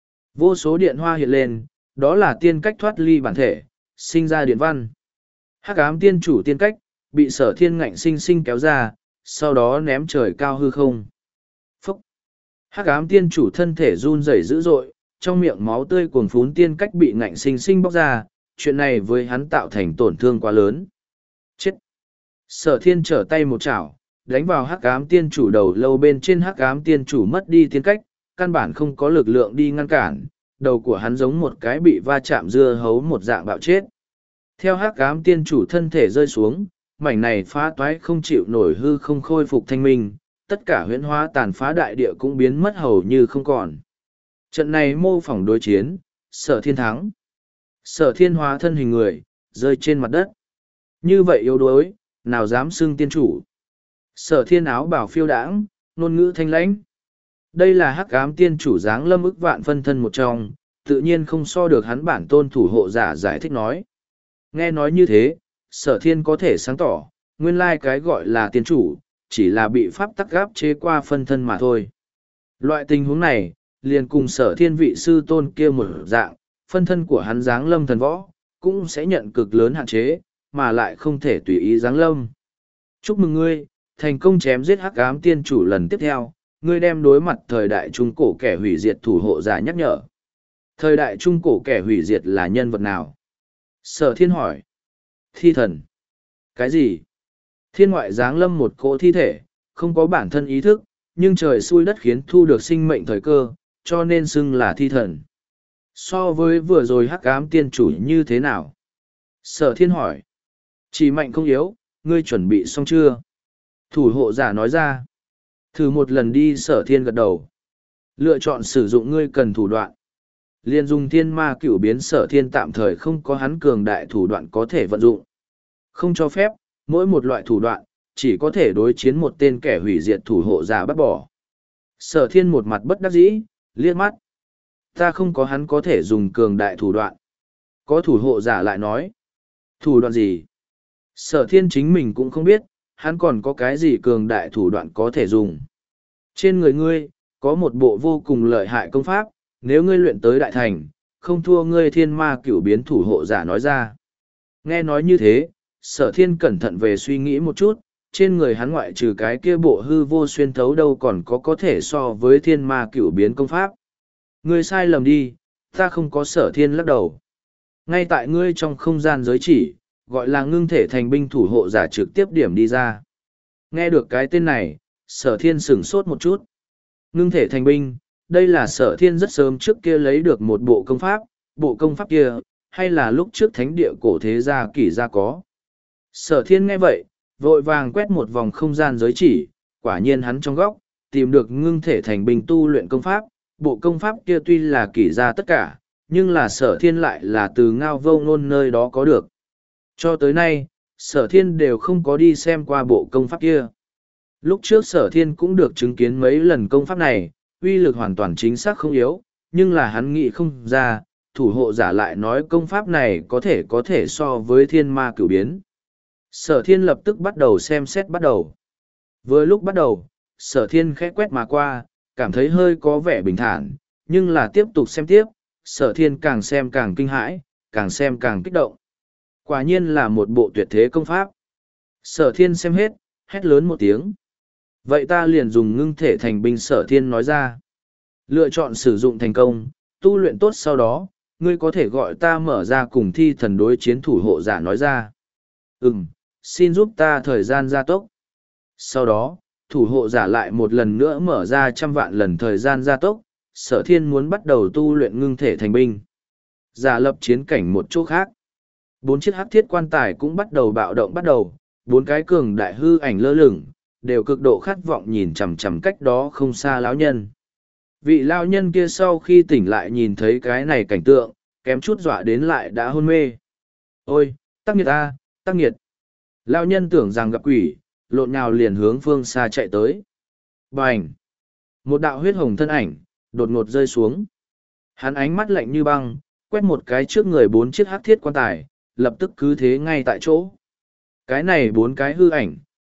Vô số điện hoa hiện lên, đó là tiên cách thoát ly bản thể, sinh ra điện văn. Hắc ám tiên chủ tiên cách, bị sở thiên ngạnh sinh sinh kéo ra, sau đó ném trời cao hư không. Phúc! Hắc ám tiên chủ thân thể run rẩy dữ dội, trong miệng máu tươi cuồng phún tiên cách bị ngạnh sinh sinh bóc ra, chuyện này với hắn tạo thành tổn thương quá lớn. Chết! Sở thiên trở tay một chảo, đánh vào hắc ám tiên chủ đầu lâu bên trên. Hắc ám tiên chủ mất đi tiên cách, căn bản không có lực lượng đi ngăn cản, đầu của hắn giống một cái bị va chạm dưa hấu một dạng bạo chết. Theo hắc ám tiên chủ thân thể rơi xuống, mảnh này phá toái không chịu nổi hư không khôi phục thanh minh, tất cả huyễn hóa tàn phá đại địa cũng biến mất hầu như không còn. Trận này mô phỏng đối chiến, sở thiên thắng. Sở thiên hóa thân hình người, rơi trên mặt đất. Như vậy yếu đuối, nào dám xưng tiên chủ. Sở thiên áo bảo phiêu đãng, ngôn ngữ thanh lãnh. Đây là hắc ám tiên chủ dáng lâm ức vạn phân thân một trong, tự nhiên không so được hắn bản tôn thủ hộ giả giải thích nói. Nghe nói như thế, sở thiên có thể sáng tỏ, nguyên lai cái gọi là tiên chủ, chỉ là bị pháp tắc gáp chế qua phân thân mà thôi. Loại tình huống này, liền cùng sở thiên vị sư tôn kia một dạng, phân thân của hắn dáng lâm thần võ, cũng sẽ nhận cực lớn hạn chế, mà lại không thể tùy ý dáng lâm. Chúc mừng ngươi, thành công chém giết hắc ám tiên chủ lần tiếp theo, ngươi đem đối mặt thời đại trung cổ kẻ hủy diệt thủ hộ giả nhắc nhở. Thời đại trung cổ kẻ hủy diệt là nhân vật nào? Sở thiên hỏi. Thi thần. Cái gì? Thiên ngoại giáng lâm một cỗ thi thể, không có bản thân ý thức, nhưng trời xui đất khiến thu được sinh mệnh thời cơ, cho nên xưng là thi thần. So với vừa rồi hắc ám tiên chủ như thế nào? Sở thiên hỏi. Chỉ mạnh không yếu, ngươi chuẩn bị xong chưa? Thủ hộ giả nói ra. Thử một lần đi. Sở thiên gật đầu. Lựa chọn sử dụng ngươi cần thủ đoạn. Liên dùng thiên ma cửu biến. Sở thiên tạm thời không có hắn cường đại thủ đoạn có thể vận dụng. Không cho phép, mỗi một loại thủ đoạn, chỉ có thể đối chiến một tên kẻ hủy diệt thủ hộ giả bắt bỏ. Sở thiên một mặt bất đắc dĩ, liếc mắt. Ta không có hắn có thể dùng cường đại thủ đoạn. Có thủ hộ giả lại nói. Thủ đoạn gì? Sở thiên chính mình cũng không biết, hắn còn có cái gì cường đại thủ đoạn có thể dùng. Trên người ngươi, có một bộ vô cùng lợi hại công pháp, nếu ngươi luyện tới đại thành, không thua ngươi thiên ma cửu biến. Thủ hộ giả nói ra. Nghe nói như thế, sở thiên cẩn thận về suy nghĩ một chút, trên người hắn ngoại trừ cái kia bộ hư vô xuyên thấu đâu còn có có thể so với thiên ma cửu biến công pháp. Ngươi sai lầm đi, ta không có. Sở thiên lắc đầu. Ngay tại ngươi trong không gian giới chỉ, gọi là ngưng thể thành binh. Thủ hộ giả trực tiếp điểm đi ra. Nghe được cái tên này, sở thiên sửng sốt một chút. Ngưng thể thành binh, đây là sở thiên rất sớm trước kia lấy được một bộ công pháp, bộ công pháp kia, hay là lúc trước thánh địa cổ thế gia kỷ gia có. Sở thiên nghe vậy, vội vàng quét một vòng không gian giới chỉ, quả nhiên hắn trong góc, tìm được ngưng thể thành binh tu luyện công pháp. Bộ công pháp kia tuy là kỷ gia tất cả, nhưng là sở thiên lại là từ Ngao Vô Ngôn nơi đó có được. Cho tới nay, sở thiên đều không có đi xem qua bộ công pháp kia. Lúc trước sở thiên cũng được chứng kiến mấy lần công pháp này, uy lực hoàn toàn chính xác không yếu, nhưng là hắn nghĩ không ra, thủ hộ giả lại nói công pháp này có thể có thể so với thiên ma cửu biến. Sở thiên lập tức bắt đầu xem xét bắt đầu. Vừa lúc bắt đầu, sở thiên khẽ quét mà qua, cảm thấy hơi có vẻ bình thản, nhưng là tiếp tục xem tiếp, sở thiên càng xem càng kinh hãi, càng xem càng kích động. Quả nhiên là một bộ tuyệt thế công pháp. Sở thiên xem hết, hét lớn một tiếng. Vậy ta liền dùng ngưng thể thành binh. Sở thiên nói ra. Lựa chọn sử dụng thành công, tu luyện tốt sau đó, ngươi có thể gọi ta mở ra cùng thi thần đối chiến. Thủ hộ giả nói ra. Ừm, xin giúp ta thời gian gia tốc. Sau đó, thủ hộ giả lại một lần nữa mở ra trăm vạn lần thời gian gia tốc. Sở thiên muốn bắt đầu tu luyện ngưng thể thành binh. Giả lập chiến cảnh một chỗ khác. Bốn chiếc hắc thiết quan tài cũng bắt đầu bạo động bắt đầu, bốn cái cường đại hư ảnh lơ lửng, đều cực độ khát vọng nhìn chằm chằm cách đó không xa lão nhân. Vị lão nhân kia sau khi tỉnh lại nhìn thấy cái này cảnh tượng, kém chút dọa đến lại đã hôn mê. Ôi, tắc nghiệt a, tắc nghiệt. Lão nhân tưởng rằng gặp quỷ, lộn nhào liền hướng phương xa chạy tới. Bành! Một đạo huyết hồng thân ảnh, đột ngột rơi xuống. Hắn ánh mắt lạnh như băng, quét một cái trước người bốn chiếc hắc thiết quan tài, lập tức cứ thế ngay tại chỗ. Cái này bốn cái hư ảnh,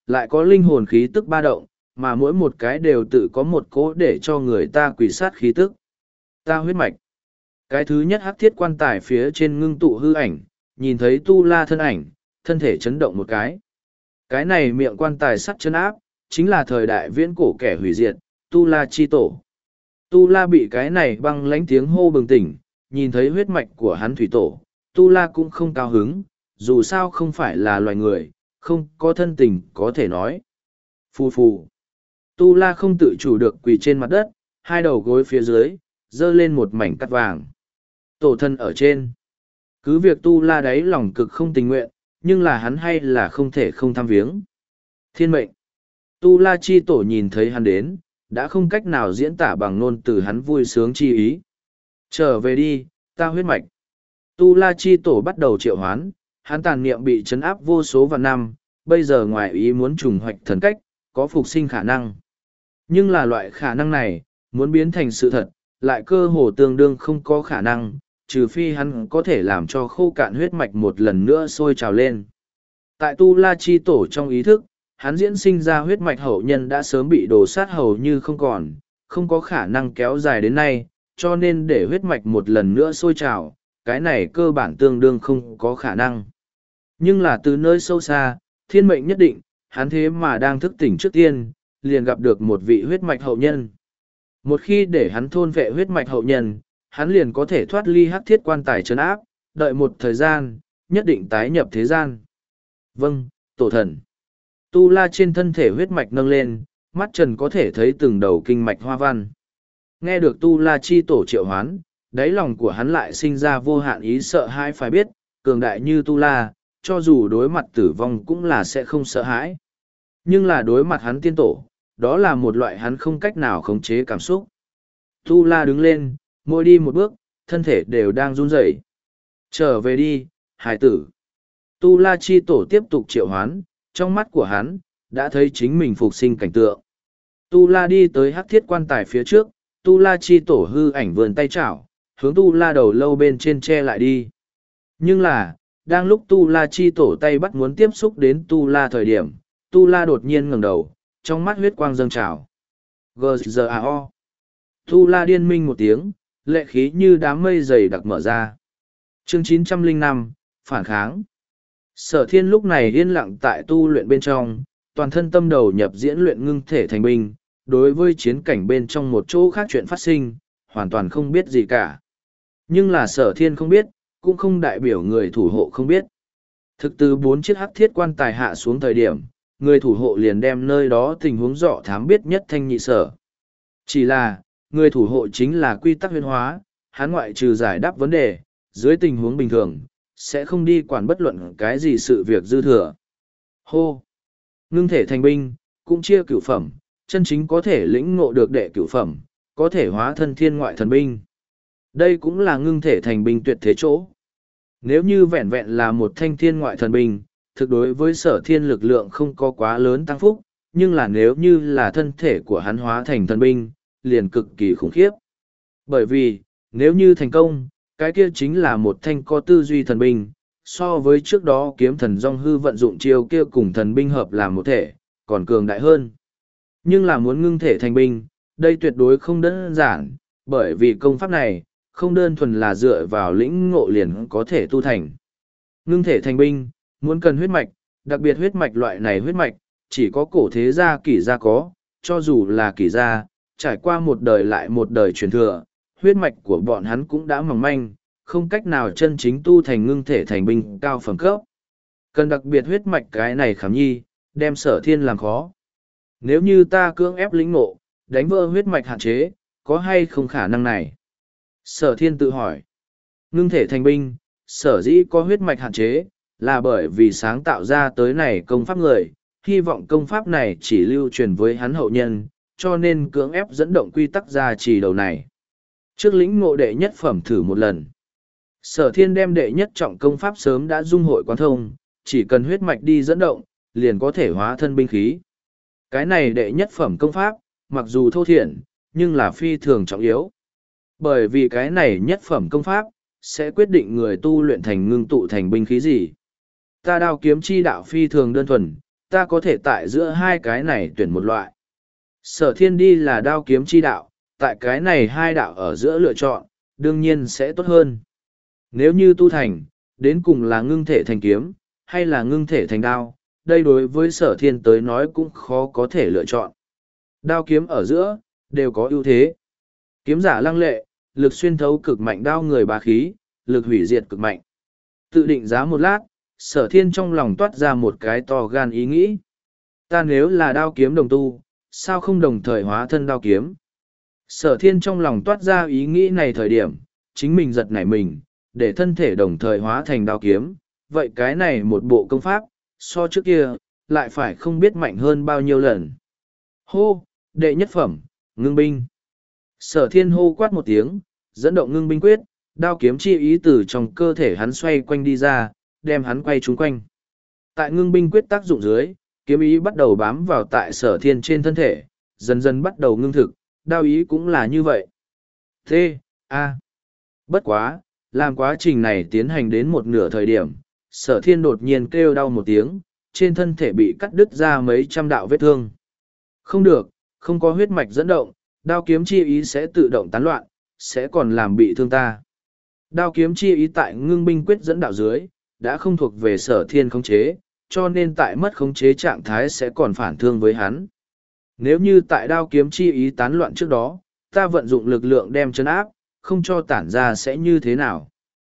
lại có linh hồn khí tức ba động, mà mỗi một cái đều tự có một cỗ để cho người ta quỷ sát khí tức. Ta huyết mạch. Cái thứ nhất hắc thiết quan tài phía trên ngưng tụ hư ảnh, nhìn thấy Tu La thân ảnh, thân thể chấn động một cái. Cái này miệng quan tài sắt chân áp, chính là thời đại viễn cổ kẻ hủy diệt, Tu La chi tổ. Tu La bị cái này băng lánh tiếng hô bừng tỉnh, nhìn thấy huyết mạch của hắn thủy tổ, Tu La cũng không cao hứng, dù sao không phải là loài người, không có thân tình có thể nói. Phù phù. Tu La không tự chủ được quỳ trên mặt đất, hai đầu gối phía dưới, dơ lên một mảnh cắt vàng. Tổ thân ở trên. Cứ việc Tu La đáy lòng cực không tình nguyện, nhưng là hắn hay là không thể không tham viếng. Thiên mệnh. Tu La chi tổ nhìn thấy hắn đến, đã không cách nào diễn tả bằng ngôn từ hắn vui sướng chi ý. Trở về đi, ta huyết mạch. Tu La chi tổ bắt đầu triệu hoán, hắn tàn niệm bị chấn áp vô số vạn năm, bây giờ ngoài ý muốn trùng hoạch thần cách, có phục sinh khả năng. Nhưng là loại khả năng này, muốn biến thành sự thật, lại cơ hồ tương đương không có khả năng, trừ phi hắn có thể làm cho khô cạn huyết mạch một lần nữa sôi trào lên. Tại Tu La chi tổ trong ý thức, hắn diễn sinh ra huyết mạch hậu nhân đã sớm bị đổ sát hầu như không còn, không có khả năng kéo dài đến nay, cho nên để huyết mạch một lần nữa sôi trào, cái này cơ bản tương đương không có khả năng. Nhưng là từ nơi sâu xa, thiên mệnh nhất định, hắn thế mà đang thức tỉnh trước tiên, liền gặp được một vị huyết mạch hậu nhân. Một khi để hắn thôn vệ huyết mạch hậu nhân, hắn liền có thể thoát ly hắc thiết quan tài trấn áp, đợi một thời gian, nhất định tái nhập thế gian. Vâng, tổ thần. Tu La trên thân thể huyết mạch nâng lên, mắt trần có thể thấy từng đầu kinh mạch hoa văn. Nghe được Tu La chi tổ triệu hoán, đáy lòng của hắn lại sinh ra vô hạn ý sợ hãi phải biết, cường đại như Tu La, cho dù đối mặt tử vong cũng là sẽ không sợ hãi. Nhưng là đối mặt hắn tiên tổ, đó là một loại hắn không cách nào khống chế cảm xúc. Tu La đứng lên, mỗi đi một bước, thân thể đều đang run rẩy. Trở về đi, hải tử. Tu La chi tổ tiếp tục triệu hoán, trong mắt của hắn, đã thấy chính mình phục sinh cảnh tượng. Tu La đi tới hắc thiết quan tài phía trước, Tu La chi tổ hư ảnh vườn tay chảo, hướng Tu La đầu lâu bên trên che lại đi. Nhưng là, đang lúc Tu La chi tổ tay bắt muốn tiếp xúc đến Tu La thời điểm, Tu La đột nhiên ngẩng đầu, trong mắt huyết quang dâng trào. G G A O. Tu La điên minh một tiếng, lệ khí như đám mây dày đặc mở ra. Chương chín trăm lẻ năm, phản kháng. Sở thiên lúc này yên lặng tại tu luyện bên trong, toàn thân tâm đầu nhập diễn luyện ngưng thể thành binh, đối với chiến cảnh bên trong một chỗ khác chuyện phát sinh, hoàn toàn không biết gì cả. Nhưng là sở thiên không biết, cũng không đại biểu người thủ hộ không biết. Thực từ bốn chiếc hắc thiết quan tài hạ xuống thời điểm, người thủ hộ liền đem nơi đó tình huống dọ thám biết nhất thanh nhị sở. Chỉ là, người thủ hộ chính là quy tắc huyễn hóa, hắn ngoại trừ giải đáp vấn đề, dưới tình huống bình thường, sẽ không đi quản bất luận cái gì sự việc dư thừa. Hô! Ngưng thể thành binh, cũng chia cửu phẩm, chân chính có thể lĩnh ngộ được đệ cửu phẩm, có thể hóa thân thiên ngoại thần binh. Đây cũng là ngưng thể thành binh tuyệt thế chỗ. Nếu như vẹn vẹn là một thanh thiên ngoại thần binh, thực đối với sở thiên lực lượng không có quá lớn tăng phúc, nhưng là nếu như là thân thể của hắn hóa thành thần binh, liền cực kỳ khủng khiếp. Bởi vì, nếu như thành công, cái kia chính là một thanh có tư duy thần binh, so với trước đó kiếm thần dòng hư vận dụng chiêu kia cùng thần binh hợp làm một thể, còn cường đại hơn. Nhưng là muốn ngưng thể thành binh, đây tuyệt đối không đơn giản, bởi vì công pháp này, không đơn thuần là dựa vào lĩnh ngộ liền có thể tu thành. Ngưng thể thành binh, muốn cần huyết mạch, đặc biệt huyết mạch loại này huyết mạch, chỉ có cổ thế gia kỷ gia có, cho dù là kỷ gia, trải qua một đời lại một đời truyền thừa, huyết mạch của bọn hắn cũng đã mỏng manh, không cách nào chân chính tu thành ngưng thể thành binh cao phẩm cấp. Cần đặc biệt huyết mạch cái này khảm nhi, đem sở thiên làm khó. Nếu như ta cưỡng ép lĩnh ngộ, đánh vỡ huyết mạch hạn chế, có hay không khả năng này? Sở thiên tự hỏi. Ngưng thể thành binh, sở dĩ có huyết mạch hạn chế, là bởi vì sáng tạo ra tới này công pháp người, hy vọng công pháp này chỉ lưu truyền với hắn hậu nhân, cho nên cưỡng ép dẫn động quy tắc ra chỉ đầu này. Trước lĩnh ngộ đệ nhất phẩm thử một lần. Sở thiên đem đệ nhất trọng công pháp sớm đã dung hội quán thông, chỉ cần huyết mạch đi dẫn động, liền có thể hóa thân binh khí. Cái này đệ nhất phẩm công pháp, mặc dù thô thiển, nhưng là phi thường trọng yếu. Bởi vì cái này nhất phẩm công pháp, sẽ quyết định người tu luyện thành ngưng tụ thành binh khí gì. Ta đao kiếm chi đạo phi thường đơn thuần, ta có thể tại giữa hai cái này tuyển một loại. Sở thiên đi là đao kiếm chi đạo, tại cái này hai đạo ở giữa lựa chọn, đương nhiên sẽ tốt hơn. Nếu như tu thành, đến cùng là ngưng thể thành kiếm, hay là ngưng thể thành đao, đây đối với sở thiên tới nói cũng khó có thể lựa chọn. Đao kiếm ở giữa, đều có ưu thế. Kiếm giả lăng lệ, lực xuyên thấu cực mạnh, đao người bá khí, lực hủy diệt cực mạnh. Tự định giá một lát, sở thiên trong lòng toát ra một cái to gan ý nghĩ. Ta nếu là đao kiếm đồng tu, sao không đồng thời hóa thân đao kiếm? Sở thiên trong lòng toát ra ý nghĩ này thời điểm, chính mình giật nảy mình, để thân thể đồng thời hóa thành đao kiếm. Vậy cái này một bộ công pháp, so trước kia, lại phải không biết mạnh hơn bao nhiêu lần. Hô, đệ nhất phẩm, ngưng binh. Sở thiên hô quát một tiếng, dẫn động ngưng binh quyết, đao kiếm chi ý từ trong cơ thể hắn xoay quanh đi ra, đem hắn quay trúng quanh. Tại ngưng binh quyết tác dụng dưới, kiếm ý bắt đầu bám vào tại sở thiên trên thân thể, dần dần bắt đầu ngưng thực, đao ý cũng là như vậy. T. A. Bất quá, làm quá trình này tiến hành đến một nửa thời điểm, sở thiên đột nhiên kêu đau một tiếng, trên thân thể bị cắt đứt ra mấy trăm đạo vết thương. Không được, không có huyết mạch dẫn động, đao kiếm chi ý sẽ tự động tán loạn, sẽ còn làm bị thương ta. Đao kiếm chi ý tại ngưng binh quyết dẫn đạo dưới, đã không thuộc về sở thiên khống chế, cho nên tại mất khống chế trạng thái sẽ còn phản thương với hắn. Nếu như tại đao kiếm chi ý tán loạn trước đó, ta vận dụng lực lượng đem chấn áp, không cho tản ra sẽ như thế nào?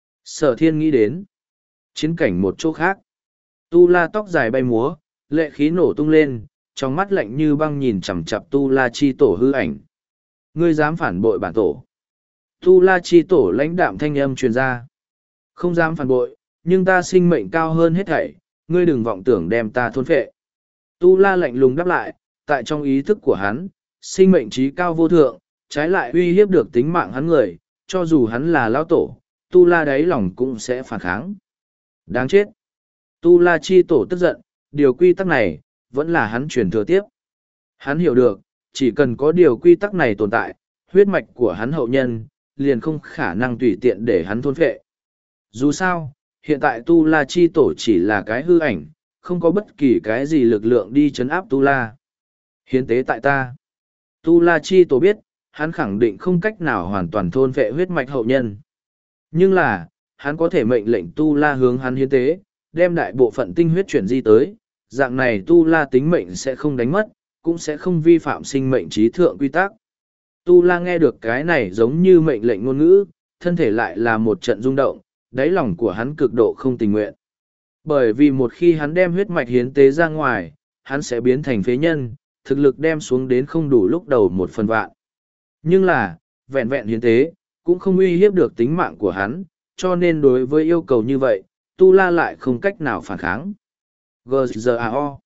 Sở thiên nghĩ đến. Chiến cảnh một chỗ khác. Tu La tóc dài bay múa, lệ khí nổ tung lên, trong mắt lạnh như băng nhìn chằm chằm Tu La chi tổ hư ảnh. Ngươi dám phản bội bản tổ? Tu La chi tổ lãnh đạm thanh âm truyền ra. Không dám phản bội, nhưng ta sinh mệnh cao hơn hết thảy, ngươi đừng vọng tưởng đem ta thôn phệ. Tu La lạnh lùng đáp lại, tại trong ý thức của hắn, sinh mệnh trí cao vô thượng, trái lại uy hiếp được tính mạng hắn người, cho dù hắn là lão tổ, Tu La đáy lòng cũng sẽ phản kháng. Đáng chết! Tu La chi tổ tức giận, điều quy tắc này, vẫn là hắn truyền thừa tiếp. Hắn hiểu được, chỉ cần có điều quy tắc này tồn tại, huyết mạch của hắn hậu nhân, liền không khả năng tùy tiện để hắn thôn phệ. Dù sao, hiện tại Tu La chi tổ chỉ là cái hư ảnh, không có bất kỳ cái gì lực lượng đi chấn áp Tu La. Hiến tế tại ta. Tu La chi tổ biết, hắn khẳng định không cách nào hoàn toàn thôn phệ huyết mạch hậu nhân. Nhưng là, hắn có thể mệnh lệnh Tu La hướng hắn hiến tế, đem đại bộ phận tinh huyết chuyển di tới, dạng này Tu La tính mệnh sẽ không đánh mất, cũng sẽ không vi phạm sinh mệnh trí thượng quy tắc. Tu La nghe được cái này giống như mệnh lệnh ngôn ngữ, thân thể lại là một trận rung động, đáy lòng của hắn cực độ không tình nguyện. Bởi vì một khi hắn đem huyết mạch hiến tế ra ngoài, hắn sẽ biến thành phế nhân, thực lực đem xuống đến không đủ lúc đầu một phần vạn. Nhưng là, vẹn vẹn hiến tế, cũng không uy hiếp được tính mạng của hắn, cho nên đối với yêu cầu như vậy, Tu La lại không cách nào phản kháng. giê giê a o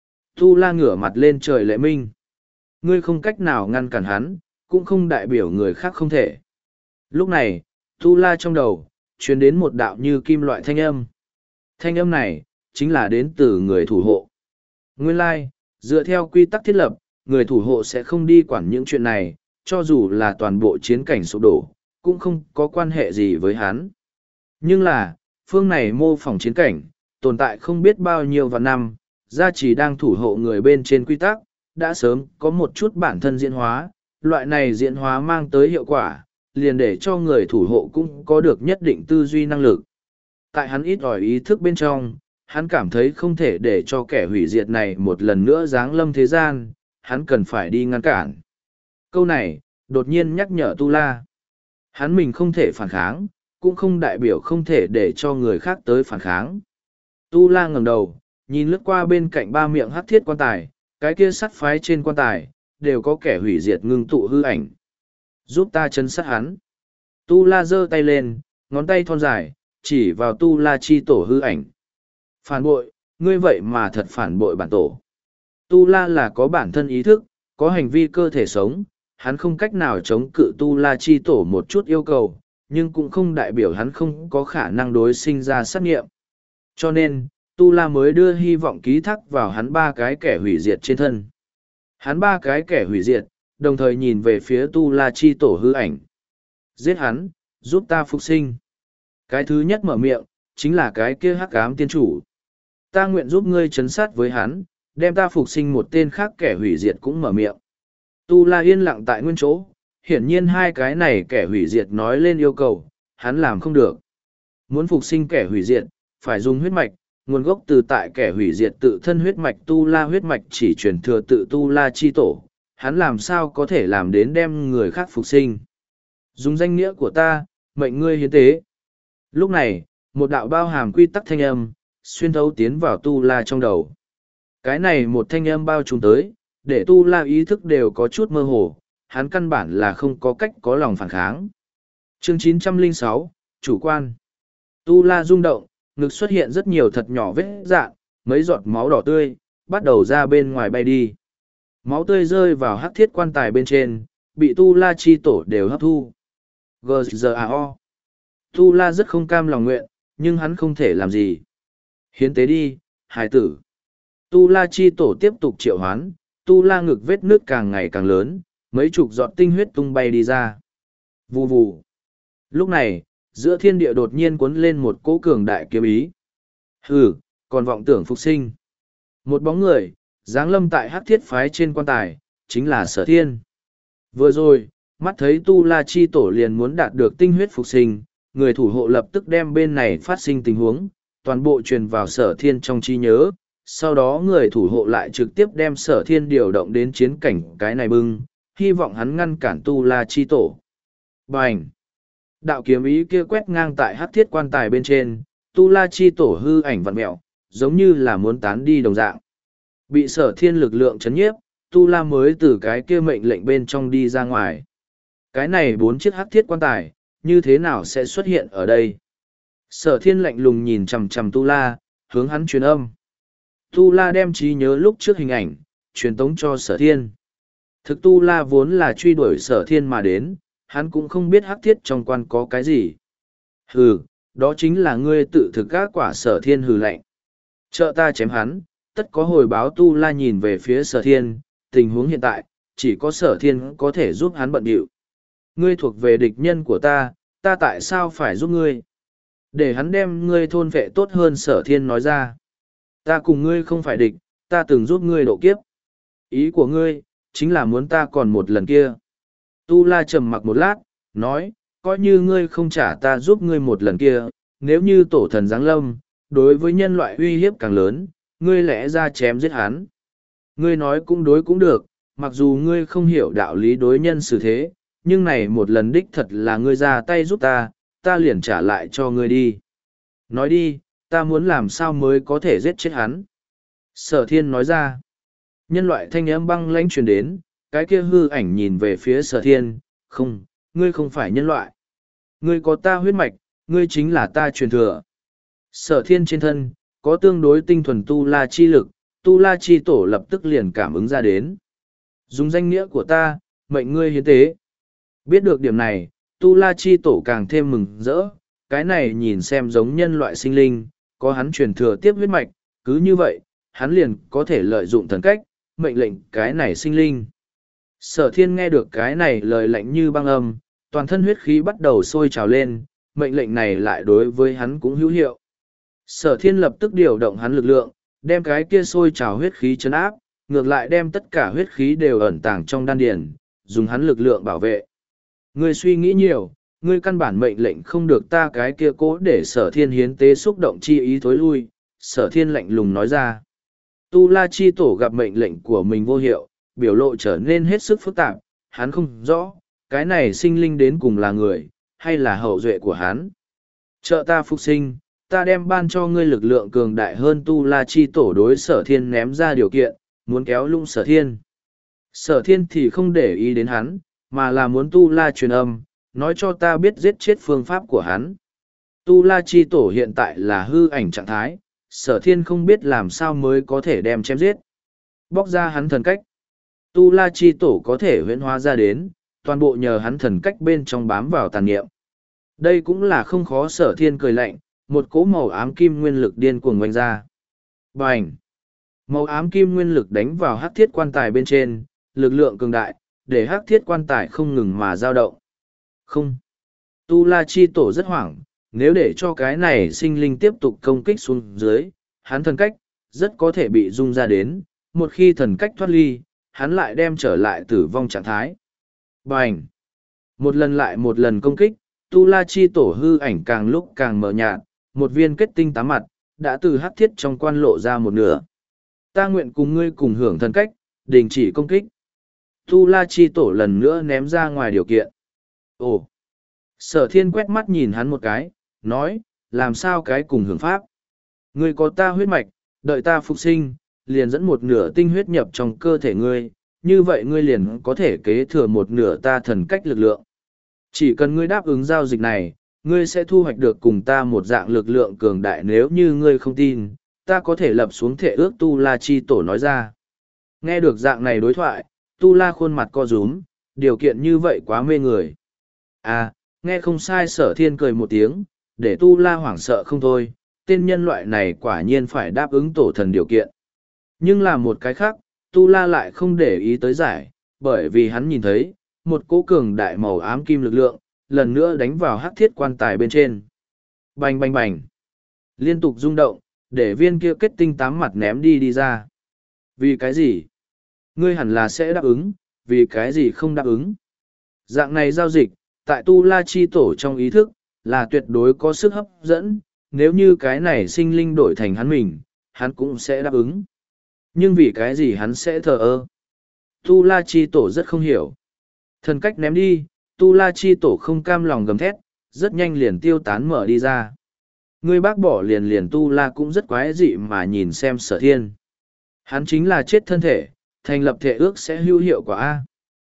Tu La ngửa mặt lên trời lệ minh. Ngươi không cách nào ngăn cản hắn, cũng không đại biểu người khác không thể. Lúc này, Tu La trong đầu, truyền đến một đạo như kim loại thanh âm. Thanh âm này, chính là đến từ người thủ hộ. Nguyên lai, dựa theo quy tắc thiết lập, người thủ hộ sẽ không đi quản những chuyện này, cho dù là toàn bộ chiến cảnh sụp đổ, cũng không có quan hệ gì với hắn. Nhưng là, phương này mô phỏng chiến cảnh, tồn tại không biết bao nhiêu vạn năm, gia chỉ đang thủ hộ người bên trên quy tắc, đã sớm có một chút bản thân diễn hóa, loại này diễn hóa mang tới hiệu quả, liền để cho người thủ hộ cũng có được nhất định tư duy năng lực. Tại hắn ít ỏi ý thức bên trong, hắn cảm thấy không thể để cho kẻ hủy diệt này một lần nữa giáng lâm thế gian, hắn cần phải đi ngăn cản. Câu này, đột nhiên nhắc nhở Tu La. Hắn mình không thể phản kháng, cũng không đại biểu không thể để cho người khác tới phản kháng. Tu La ngẩng đầu, nhìn lướt qua bên cạnh ba miệng hắc thiết quan tài, cái kia sắt phái trên quan tài, đều có kẻ hủy diệt ngưng tụ hư ảnh. Giúp ta chấn sát hắn. Tu La giơ tay lên, ngón tay thon dài, chỉ vào Tu La chi tổ hư ảnh. Phản bội, ngươi vậy mà thật phản bội bản tổ. Tu La là có bản thân ý thức, có hành vi cơ thể sống, hắn không cách nào chống cự Tu La chi tổ một chút yêu cầu, nhưng cũng không đại biểu hắn không có khả năng đối sinh ra sát nghiệm. Cho nên, Tu La mới đưa hy vọng ký thác vào hắn ba cái kẻ hủy diệt trên thân. Hắn ba cái kẻ hủy diệt, đồng thời nhìn về phía Tu La chi tổ hư ảnh. Giết hắn, giúp ta phục sinh. Cái thứ nhất mở miệng, chính là cái kia hắc ám tiên chủ. Ta nguyện giúp ngươi chấn sát với hắn, đem ta phục sinh một tên khác kẻ hủy diệt cũng mở miệng. Tu La yên lặng tại nguyên chỗ, hiển nhiên hai cái này kẻ hủy diệt nói lên yêu cầu, hắn làm không được. Muốn phục sinh kẻ hủy diệt, phải dùng huyết mạch, nguồn gốc từ tại kẻ hủy diệt tự thân huyết mạch Tu La huyết mạch chỉ truyền thừa tự Tu La chi tổ, hắn làm sao có thể làm đến đem người khác phục sinh. Dùng danh nghĩa của ta, mệnh ngươi hiến tế. Lúc này, một đạo bao hàm quy tắc thanh âm, xuyên thấu tiến vào Tu La trong đầu. Cái này một thanh âm bao trùm tới, để Tu La ý thức đều có chút mơ hồ, hắn căn bản là không có cách có lòng phản kháng. Chương chín trăm lẻ sáu, Chủ quan. Tu La rung động, ngực xuất hiện rất nhiều thật nhỏ vết dạn, mấy giọt máu đỏ tươi, bắt đầu ra bên ngoài bay đi. Máu tươi rơi vào hắc thiết quan tài bên trên, bị Tu La chi tổ đều hấp thu. giê giê a o. Tu La rất không cam lòng nguyện, nhưng hắn không thể làm gì. Hiến tế đi, hải tử. Tu La chi tổ tiếp tục triệu hoán, Tu La ngực vết nước càng ngày càng lớn, mấy chục giọt tinh huyết tung bay đi ra. Vù vù. Lúc này, giữa thiên địa đột nhiên cuốn lên một cỗ cường đại kiếm ý. Hừ, còn vọng tưởng phục sinh. Một bóng người, giáng lâm tại hắc thiết phái trên quan tài, chính là Sở Thiên. Vừa rồi, mắt thấy Tu La chi tổ liền muốn đạt được tinh huyết phục sinh, người thủ hộ lập tức đem bên này phát sinh tình huống, toàn bộ truyền vào Sở Thiên trong trí nhớ. Sau đó người thủ hộ lại trực tiếp đem Sở Thiên điều động đến chiến cảnh cái này bưng, hy vọng hắn ngăn cản Tu La chi tổ. Bành! Đạo kiếm ý kia quét ngang tại hắc thiết quan tài bên trên, Tu La chi tổ hư ảnh vặn mẹo, giống như là muốn tán đi đồng dạng. Bị Sở Thiên lực lượng chấn nhiếp, Tu La mới từ cái kia mệnh lệnh bên trong đi ra ngoài. Cái này bốn chiếc hắc thiết quan tài, như thế nào sẽ xuất hiện ở đây? Sở Thiên lạnh lùng nhìn chằm chằm Tu La, hướng hắn truyền âm. Tu La đem trí nhớ lúc trước hình ảnh, truyền tống cho Sở Thiên. Thực Tu La vốn là truy đuổi Sở Thiên mà đến, hắn cũng không biết hắc thiết trong quan có cái gì. Hừ, đó chính là ngươi tự thực các quả. Sở Thiên hừ lạnh. Trợ ta chém hắn, tất có hồi báo. Tu La nhìn về phía Sở Thiên, tình huống hiện tại, chỉ có Sở Thiên có thể giúp hắn bận điệu. Ngươi thuộc về địch nhân của ta, ta tại sao phải giúp ngươi? Để hắn đem ngươi thôn vệ tốt hơn. Sở Thiên nói ra. Ta cùng ngươi không phải địch, ta từng giúp ngươi độ kiếp. Ý của ngươi, chính là muốn ta còn một lần kia. Tu La trầm mặc một lát, nói, coi như ngươi không trả ta giúp ngươi một lần kia, nếu như tổ thần giáng lâm, đối với nhân loại uy hiếp càng lớn, ngươi lẽ ra chém giết hắn. Ngươi nói cũng đối cũng được, mặc dù ngươi không hiểu đạo lý đối nhân xử thế, nhưng này một lần đích thật là ngươi ra tay giúp ta, ta liền trả lại cho ngươi đi. Nói đi, ta muốn làm sao mới có thể giết chết hắn. Sở Thiên nói ra, nhân loại thanh âm băng lãnh truyền đến, cái kia hư ảnh nhìn về phía Sở Thiên, không, ngươi không phải nhân loại. Ngươi có ta huyết mạch, ngươi chính là ta truyền thừa. Sở Thiên trên thân, có tương đối tinh thuần Tu La chi lực, Tu La chi tổ lập tức liền cảm ứng ra đến. Dùng danh nghĩa của ta, mệnh ngươi hiến tế. Biết được điểm này, Tu La chi tổ càng thêm mừng rỡ, cái này nhìn xem giống nhân loại sinh linh, có hắn truyền thừa tiếp huyết mạch, cứ như vậy, hắn liền có thể lợi dụng thần cách, mệnh lệnh cái này sinh linh. Sở Thiên nghe được cái này lời lạnh như băng âm, toàn thân huyết khí bắt đầu sôi trào lên, mệnh lệnh này lại đối với hắn cũng hữu hiệu. Sở Thiên lập tức điều động hắn lực lượng, đem cái kia sôi trào huyết khí chấn áp, ngược lại đem tất cả huyết khí đều ẩn tàng trong đan điền, dùng hắn lực lượng bảo vệ. Ngươi suy nghĩ nhiều, ngươi căn bản mệnh lệnh không được ta cái kia cố để Sở Thiên hiến tế xúc động chi ý thối lui. Sở Thiên lạnh lùng nói ra. Tu La chi tổ gặp mệnh lệnh của mình vô hiệu, biểu lộ trở nên hết sức phức tạp, hắn không rõ, cái này sinh linh đến cùng là người, hay là hậu duệ của hắn. Trợ ta phục sinh, ta đem ban cho ngươi lực lượng cường đại hơn. Tu La chi tổ đối Sở Thiên ném ra điều kiện, muốn kéo lung Sở Thiên. Sở Thiên thì không để ý đến hắn, mà là muốn Tu La truyền âm, nói cho ta biết giết chết phương pháp của hắn. Tu La chi tổ hiện tại là hư ảnh trạng thái, Sở Thiên không biết làm sao mới có thể đem chém giết. Bóc ra hắn thần cách. Tu La chi tổ có thể huyễn hóa ra đến, toàn bộ nhờ hắn thần cách bên trong bám vào tàn niệm. Đây cũng là không khó. Sở Thiên cười lạnh, một cỗ màu ám kim nguyên lực điên cuồng oanh ra. Bành! Màu ám kim nguyên lực đánh vào hắc thiết quan tài bên trên, lực lượng cường đại, để hắc thiết quan tài không ngừng mà dao động. Không! Tu La chi tổ rất hoảng, nếu để cho cái này sinh linh tiếp tục công kích xuống dưới, hắn thần cách, rất có thể bị rung ra đến, một khi thần cách thoát ly, hắn lại đem trở lại tử vong trạng thái. Bành! Một lần lại một lần công kích, Tu La Chi Tổ hư ảnh càng lúc càng mờ nhạt, một viên kết tinh tám mặt, đã từ hắc thiết trong quan lộ ra một nửa. Ta nguyện cùng ngươi cùng hưởng thần cách, đình chỉ công kích. Tu La Chi Tổ lần nữa ném ra ngoài điều kiện. Ồ! Sở thiên quét mắt nhìn hắn một cái, nói, làm sao cái cùng hưởng pháp? Ngươi có ta huyết mạch, đợi ta phục sinh, liền dẫn một nửa tinh huyết nhập trong cơ thể ngươi, như vậy ngươi liền có thể kế thừa một nửa ta thần cách lực lượng. Chỉ cần ngươi đáp ứng giao dịch này, ngươi sẽ thu hoạch được cùng ta một dạng lực lượng cường đại. Nếu như ngươi không tin, ta có thể lập xuống thể ước. Tu La Chi Tổ nói ra. Nghe được dạng này đối thoại, Tu La khuôn mặt co rúm, điều kiện như vậy quá mê người. À, nghe không sai. Sở thiên cười một tiếng, để Tu La hoảng sợ không thôi, tên nhân loại này quả nhiên phải đáp ứng tổ thần điều kiện. Nhưng là một cái khác, Tu La lại không để ý tới giải, bởi vì hắn nhìn thấy, một cỗ cường đại màu ám kim lực lượng, lần nữa đánh vào hắc thiết quan tài bên trên. Bành bành bành. Liên tục rung động, để viên kia kết tinh tám mặt ném đi đi ra. Vì cái gì? Ngươi hẳn là sẽ đáp ứng, vì cái gì không đáp ứng? Dạng này giao dịch, tại Tu La Chi Tổ trong ý thức, là tuyệt đối có sức hấp dẫn, nếu như cái này sinh linh đổi thành hắn mình, hắn cũng sẽ đáp ứng. Nhưng vì cái gì hắn sẽ thờ ơ? Tu La Chi Tổ rất không hiểu. Thần cách ném đi, Tu La Chi Tổ không cam lòng gầm thét, rất nhanh liền tiêu tán mở đi ra. Ngươi bác bỏ liền liền Tu La cũng rất quái dị mà nhìn xem Sở thiên. Hắn chính là chết thân thể, thành lập thể ước sẽ hữu hiệu quả A.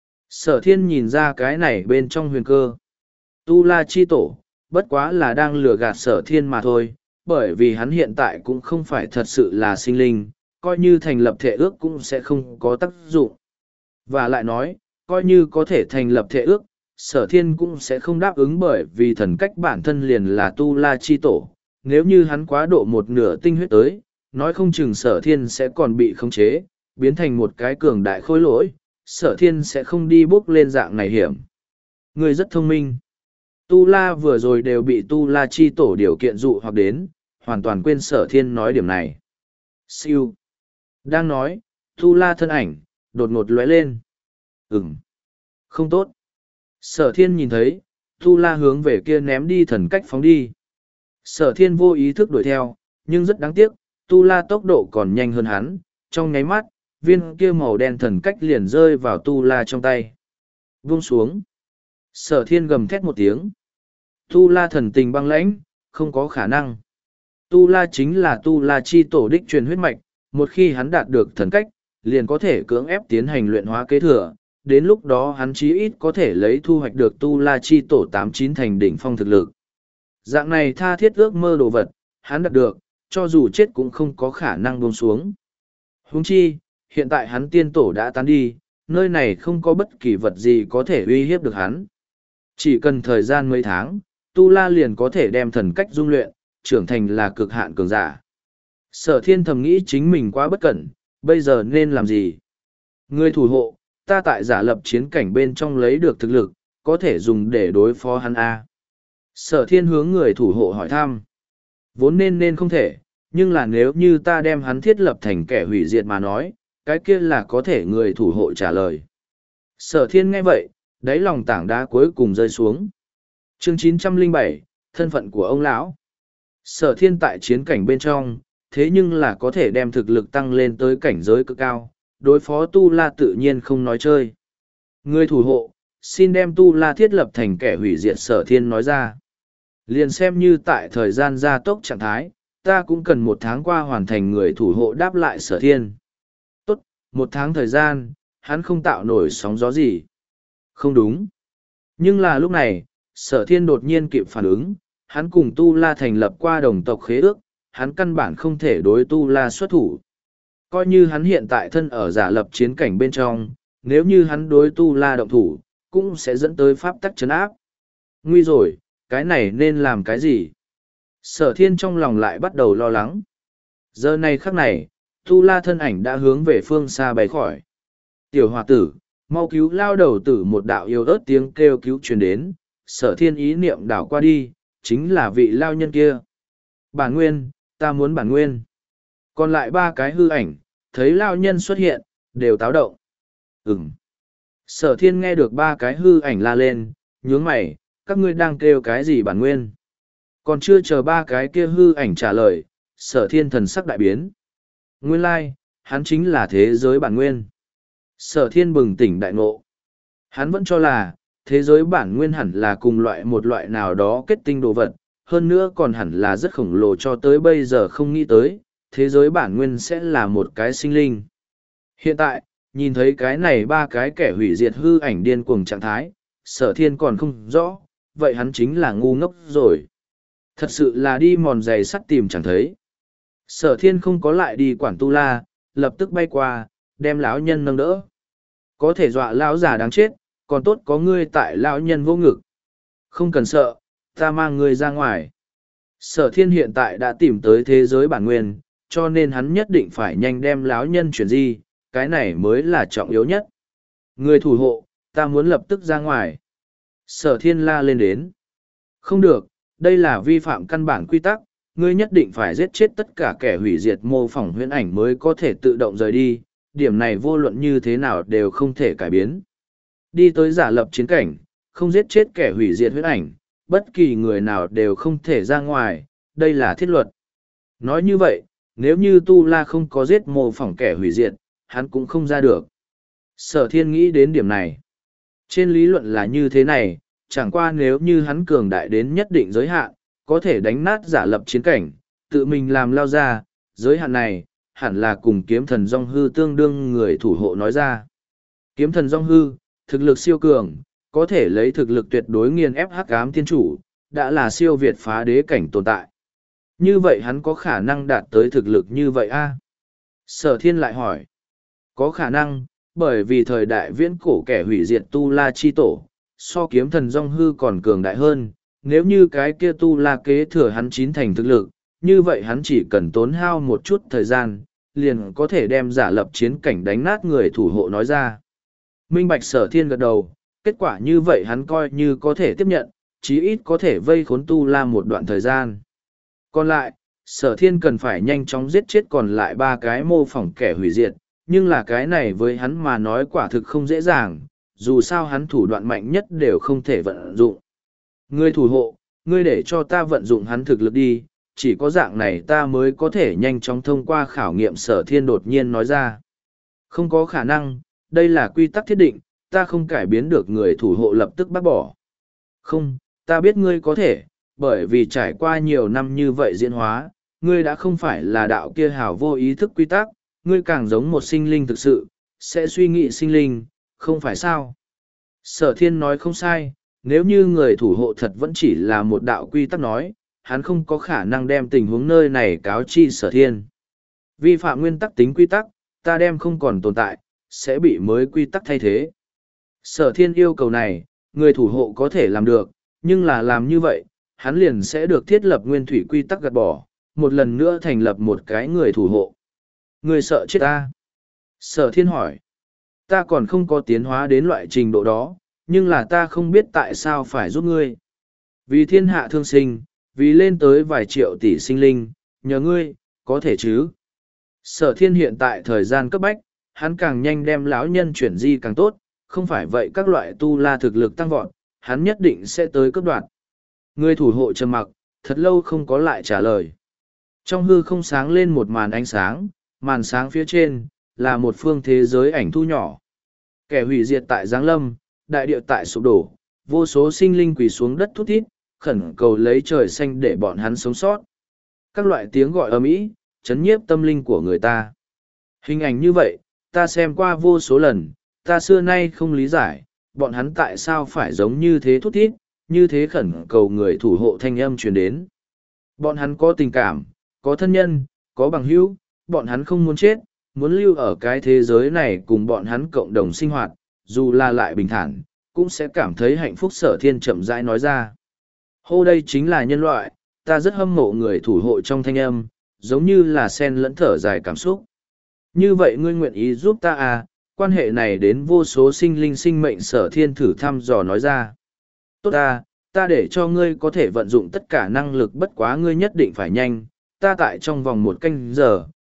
Sở thiên nhìn ra cái này bên trong huyền cơ. Tu La Chi Tổ, bất quá là đang lừa gạt Sở thiên mà thôi, bởi vì hắn hiện tại cũng không phải thật sự là sinh linh, coi như thành lập thể ước cũng sẽ không có tác dụng. Và lại nói, coi như có thể thành lập thể ước, Sở thiên cũng sẽ không đáp ứng, bởi vì thần cách bản thân liền là Tu La Chi Tổ. Nếu như hắn quá độ một nửa tinh huyết tới, nói không chừng Sở thiên sẽ còn bị khống chế, biến thành một cái cường đại khối lỗi, Sở thiên sẽ không đi bước lên dạng này hiểm. Người rất thông minh. Tu La vừa rồi đều bị Tu La Chi Tổ điều kiện dụ hoặc đến, hoàn toàn quên Sở thiên nói điểm này. Siêu. Đang nói, Tu La thân ảnh, đột ngột lóe lên. Ừm. Không tốt. Sở thiên nhìn thấy, Tu La hướng về kia ném đi thần cách phóng đi. Sở thiên vô ý thức đuổi theo, nhưng rất đáng tiếc, Tu La tốc độ còn nhanh hơn hắn, trong nháy mắt, viên kia màu đen thần cách liền rơi vào Tu La trong tay. Vung xuống. Sở thiên gầm thét một tiếng. Tu La thần tình băng lãnh, không có khả năng. Tu La chính là Tu La Chi Tổ đích truyền huyết mạch, một khi hắn đạt được thần cách, liền có thể cưỡng ép tiến hành luyện hóa kế thừa. Đến lúc đó hắn chí ít có thể lấy thu hoạch được Tu La Chi Tổ tám chín thành đỉnh phong thực lực. Dạng này tha thiết ước mơ đồ vật, hắn đạt được, cho dù chết cũng không có khả năng buông xuống. Huống chi, hiện tại hắn tiên tổ đã tán đi, nơi này không có bất kỳ vật gì có thể uy hiếp được hắn. Chỉ cần thời gian mấy tháng, Tu La liền có thể đem thần cách dung luyện, trưởng thành là cực hạn cường giả. Sở thiên thầm nghĩ chính mình quá bất cẩn, bây giờ nên làm gì? Người thủ hộ, ta tại giả lập chiến cảnh bên trong lấy được thực lực, có thể dùng để đối phó hắn A. Sở thiên hướng người thủ hộ hỏi thăm. Vốn nên nên không thể, nhưng là nếu như ta đem hắn thiết lập thành kẻ hủy diệt mà nói, cái kia là có thể người thủ hộ trả lời. Sở thiên nghe vậy, đáy lòng tảng đá cuối cùng rơi xuống. Chương chín trăm lẻ bảy, thân phận của ông lão. Sở thiên tại chiến cảnh bên trong, thế nhưng là có thể đem thực lực tăng lên tới cảnh giới cực cao, đối phó Tu La tự nhiên không nói chơi. Người thủ hộ, xin đem Tu La thiết lập thành kẻ hủy diệt. Sở thiên nói ra. Liền xem như tại thời gian gia tốc trạng thái, ta cũng cần một tháng qua hoàn thành. Người thủ hộ đáp lại Sở thiên. Tốt, một tháng thời gian, hắn không tạo nổi sóng gió gì. Không đúng. Nhưng là lúc này, Sở thiên đột nhiên kịp phản ứng, hắn cùng Tu La thành lập qua đồng tộc khế ước, hắn căn bản không thể đối Tu La xuất thủ. Coi như hắn hiện tại thân ở giả lập chiến cảnh bên trong, nếu như hắn đối Tu La động thủ, cũng sẽ dẫn tới pháp tắc trấn áp. Nguy rồi, cái này nên làm cái gì? Sở thiên trong lòng lại bắt đầu lo lắng. Giờ này khắc này, Tu La thân ảnh đã hướng về phương xa bay khỏi. Tiểu hòa tử, mau cứu lao đầu tử. Một đạo yêu ớt tiếng kêu cứu truyền đến, Sở thiên ý niệm đảo qua đi, chính là vị lao nhân kia. Bản nguyên, ta muốn bản nguyên. Còn lại ba cái hư ảnh, thấy lao nhân xuất hiện, đều táo động. Ừm. Sở thiên nghe được ba cái hư ảnh la lên, nhướng mày, các ngươi đang kêu cái gì bản nguyên? Còn chưa chờ ba cái kia hư ảnh trả lời, sở thiên thần sắc đại biến. Nguyên lai, hắn chính là thế giới bản nguyên. Sở thiên bừng tỉnh đại ngộ. Hắn vẫn cho là, thế giới bản nguyên hẳn là cùng loại một loại nào đó kết tinh đồ vật, hơn nữa còn hẳn là rất khổng lồ cho tới bây giờ không nghĩ tới, thế giới bản nguyên sẽ là một cái sinh linh. Hiện tại, nhìn thấy cái này ba cái kẻ hủy diệt hư ảnh điên cuồng trạng thái, sở thiên còn không rõ, vậy hắn chính là ngu ngốc rồi. Thật sự là đi mòn giày sắt tìm chẳng thấy. Sở thiên không có lại đi quản tu la, lập tức bay qua, đem lão nhân nâng đỡ. Có thể dọa lão già đáng chết, còn tốt có ngươi tại lão nhân vô ngực. Không cần sợ, ta mang ngươi ra ngoài. Sở thiên hiện tại đã tìm tới thế giới bản nguyên, cho nên hắn nhất định phải nhanh đem lão nhân chuyển di, cái này mới là trọng yếu nhất. Người thủ hộ, ta muốn lập tức ra ngoài. Sở thiên la lên đến. Không được, đây là vi phạm căn bản quy tắc, ngươi nhất định phải giết chết tất cả kẻ hủy diệt mô phỏng huyễn ảnh mới có thể tự động rời đi, điểm này vô luận như thế nào đều không thể cải biến. Đi tới giả lập chiến cảnh, không giết chết kẻ hủy diệt huyễn ảnh, bất kỳ người nào đều không thể ra ngoài, đây là thiết luật. Nói như vậy, nếu như Tu La không có giết mô phỏng kẻ hủy diệt, hắn cũng không ra được. Sở thiên nghĩ đến điểm này. Trên lý luận là như thế này, chẳng qua nếu như hắn cường đại đến nhất định giới hạn, có thể đánh nát giả lập chiến cảnh, tự mình làm lao ra, giới hạn này, hẳn là cùng kiếm thần Dong Hư tương đương người thủ hộ nói ra. Kiếm thần Dong Hư, thực lực siêu cường, có thể lấy thực lực tuyệt đối nghiền ép hắc ám thiên chủ, đã là siêu việt phá đế cảnh tồn tại. Như vậy hắn có khả năng đạt tới thực lực như vậy a? Sở thiên lại hỏi. Có khả năng, bởi vì thời đại viễn cổ kẻ hủy diệt Tu La Chi Tổ, so kiếm thần Dong Hư còn cường đại hơn, nếu như cái kia Tu La kế thừa hắn chín thành thực lực, như vậy hắn chỉ cần tốn hao một chút thời gian, liền có thể đem giả lập chiến cảnh đánh nát người thủ hộ nói ra. Minh Bạch Sở thiên gật đầu, kết quả như vậy hắn coi như có thể tiếp nhận, chí ít có thể vây khốn Tu La một đoạn thời gian. Còn lại, Sở thiên cần phải nhanh chóng giết chết còn lại ba cái mô phỏng kẻ hủy diệt, nhưng là cái này với hắn mà nói quả thực không dễ dàng, dù sao hắn thủ đoạn mạnh nhất đều không thể vận dụng. Ngươi thủ hộ, ngươi để cho ta vận dụng hắn thực lực đi, chỉ có dạng này ta mới có thể nhanh chóng thông qua khảo nghiệm. Sở thiên đột nhiên nói ra. Không có khả năng, đây là quy tắc thiết định, ta không cải biến được. Người thủ hộ lập tức bác bỏ. Không, ta biết ngươi có thể, bởi vì trải qua nhiều năm như vậy diễn hóa, ngươi đã không phải là đạo kia hảo vô ý thức quy tắc, ngươi càng giống một sinh linh thực sự, sẽ suy nghĩ sinh linh, không phải sao? Sở thiên nói không sai, nếu như người thủ hộ thật vẫn chỉ là một đạo quy tắc nói, hắn không có khả năng đem tình huống nơi này cáo chi sở thiên. Vi phạm nguyên tắc tính quy tắc, ta đem không còn tồn tại, sẽ bị mới quy tắc thay thế. Sở thiên yêu cầu này, người thủ hộ có thể làm được, nhưng là làm như vậy, hắn liền sẽ được thiết lập nguyên thủy quy tắc gạt bỏ, một lần nữa thành lập một cái người thủ hộ. Người sợ chết ta? Sở thiên hỏi. Ta còn không có tiến hóa đến loại trình độ đó, nhưng là ta không biết tại sao phải giúp ngươi. Vì thiên hạ thương sinh, vì lên tới vài triệu tỷ sinh linh, nhờ ngươi, có thể chứ? Sở thiên hiện tại thời gian cấp bách, hắn càng nhanh đem lão nhân chuyển di càng tốt, không phải vậy các loại tu la thực lực tăng vọt, hắn nhất định sẽ tới cấp đoạn. Người thủ hộ trầm mặc, thật lâu không có lại trả lời. Trong hư không sáng lên một màn ánh sáng, màn sáng phía trên, là một phương thế giới ảnh thu nhỏ. Kẻ hủy diệt tại Giáng Lâm, đại địa tại sụp đổ, vô số sinh linh quỳ xuống đất thút thít, khẩn cầu lấy trời xanh để bọn hắn sống sót. Các loại tiếng gọi ầm ĩ, chấn nhiếp tâm linh của người ta. Hình ảnh như vậy, ta xem qua vô số lần, ta xưa nay không lý giải, bọn hắn tại sao phải giống như thế thút thít, như thế khẩn cầu người thủ hộ thanh âm truyền đến. Bọn hắn có tình cảm, có thân nhân, có bằng hữu, bọn hắn không muốn chết, muốn lưu ở cái thế giới này cùng bọn hắn cộng đồng sinh hoạt, dù là lại bình thản, cũng sẽ cảm thấy hạnh phúc. Sở thiên chậm rãi nói ra. Hô, đây chính là nhân loại, ta rất hâm mộ người thủ hộ trong thanh âm, giống như là sen lẫn thở dài cảm xúc. Như vậy ngươi nguyện ý giúp ta à, quan hệ này đến vô số sinh linh sinh mệnh. Sở thiên thử thăm dò nói ra. Tốt ta, ta để cho ngươi có thể vận dụng tất cả năng lực, bất quá ngươi nhất định phải nhanh, ta tại trong vòng một canh giờ,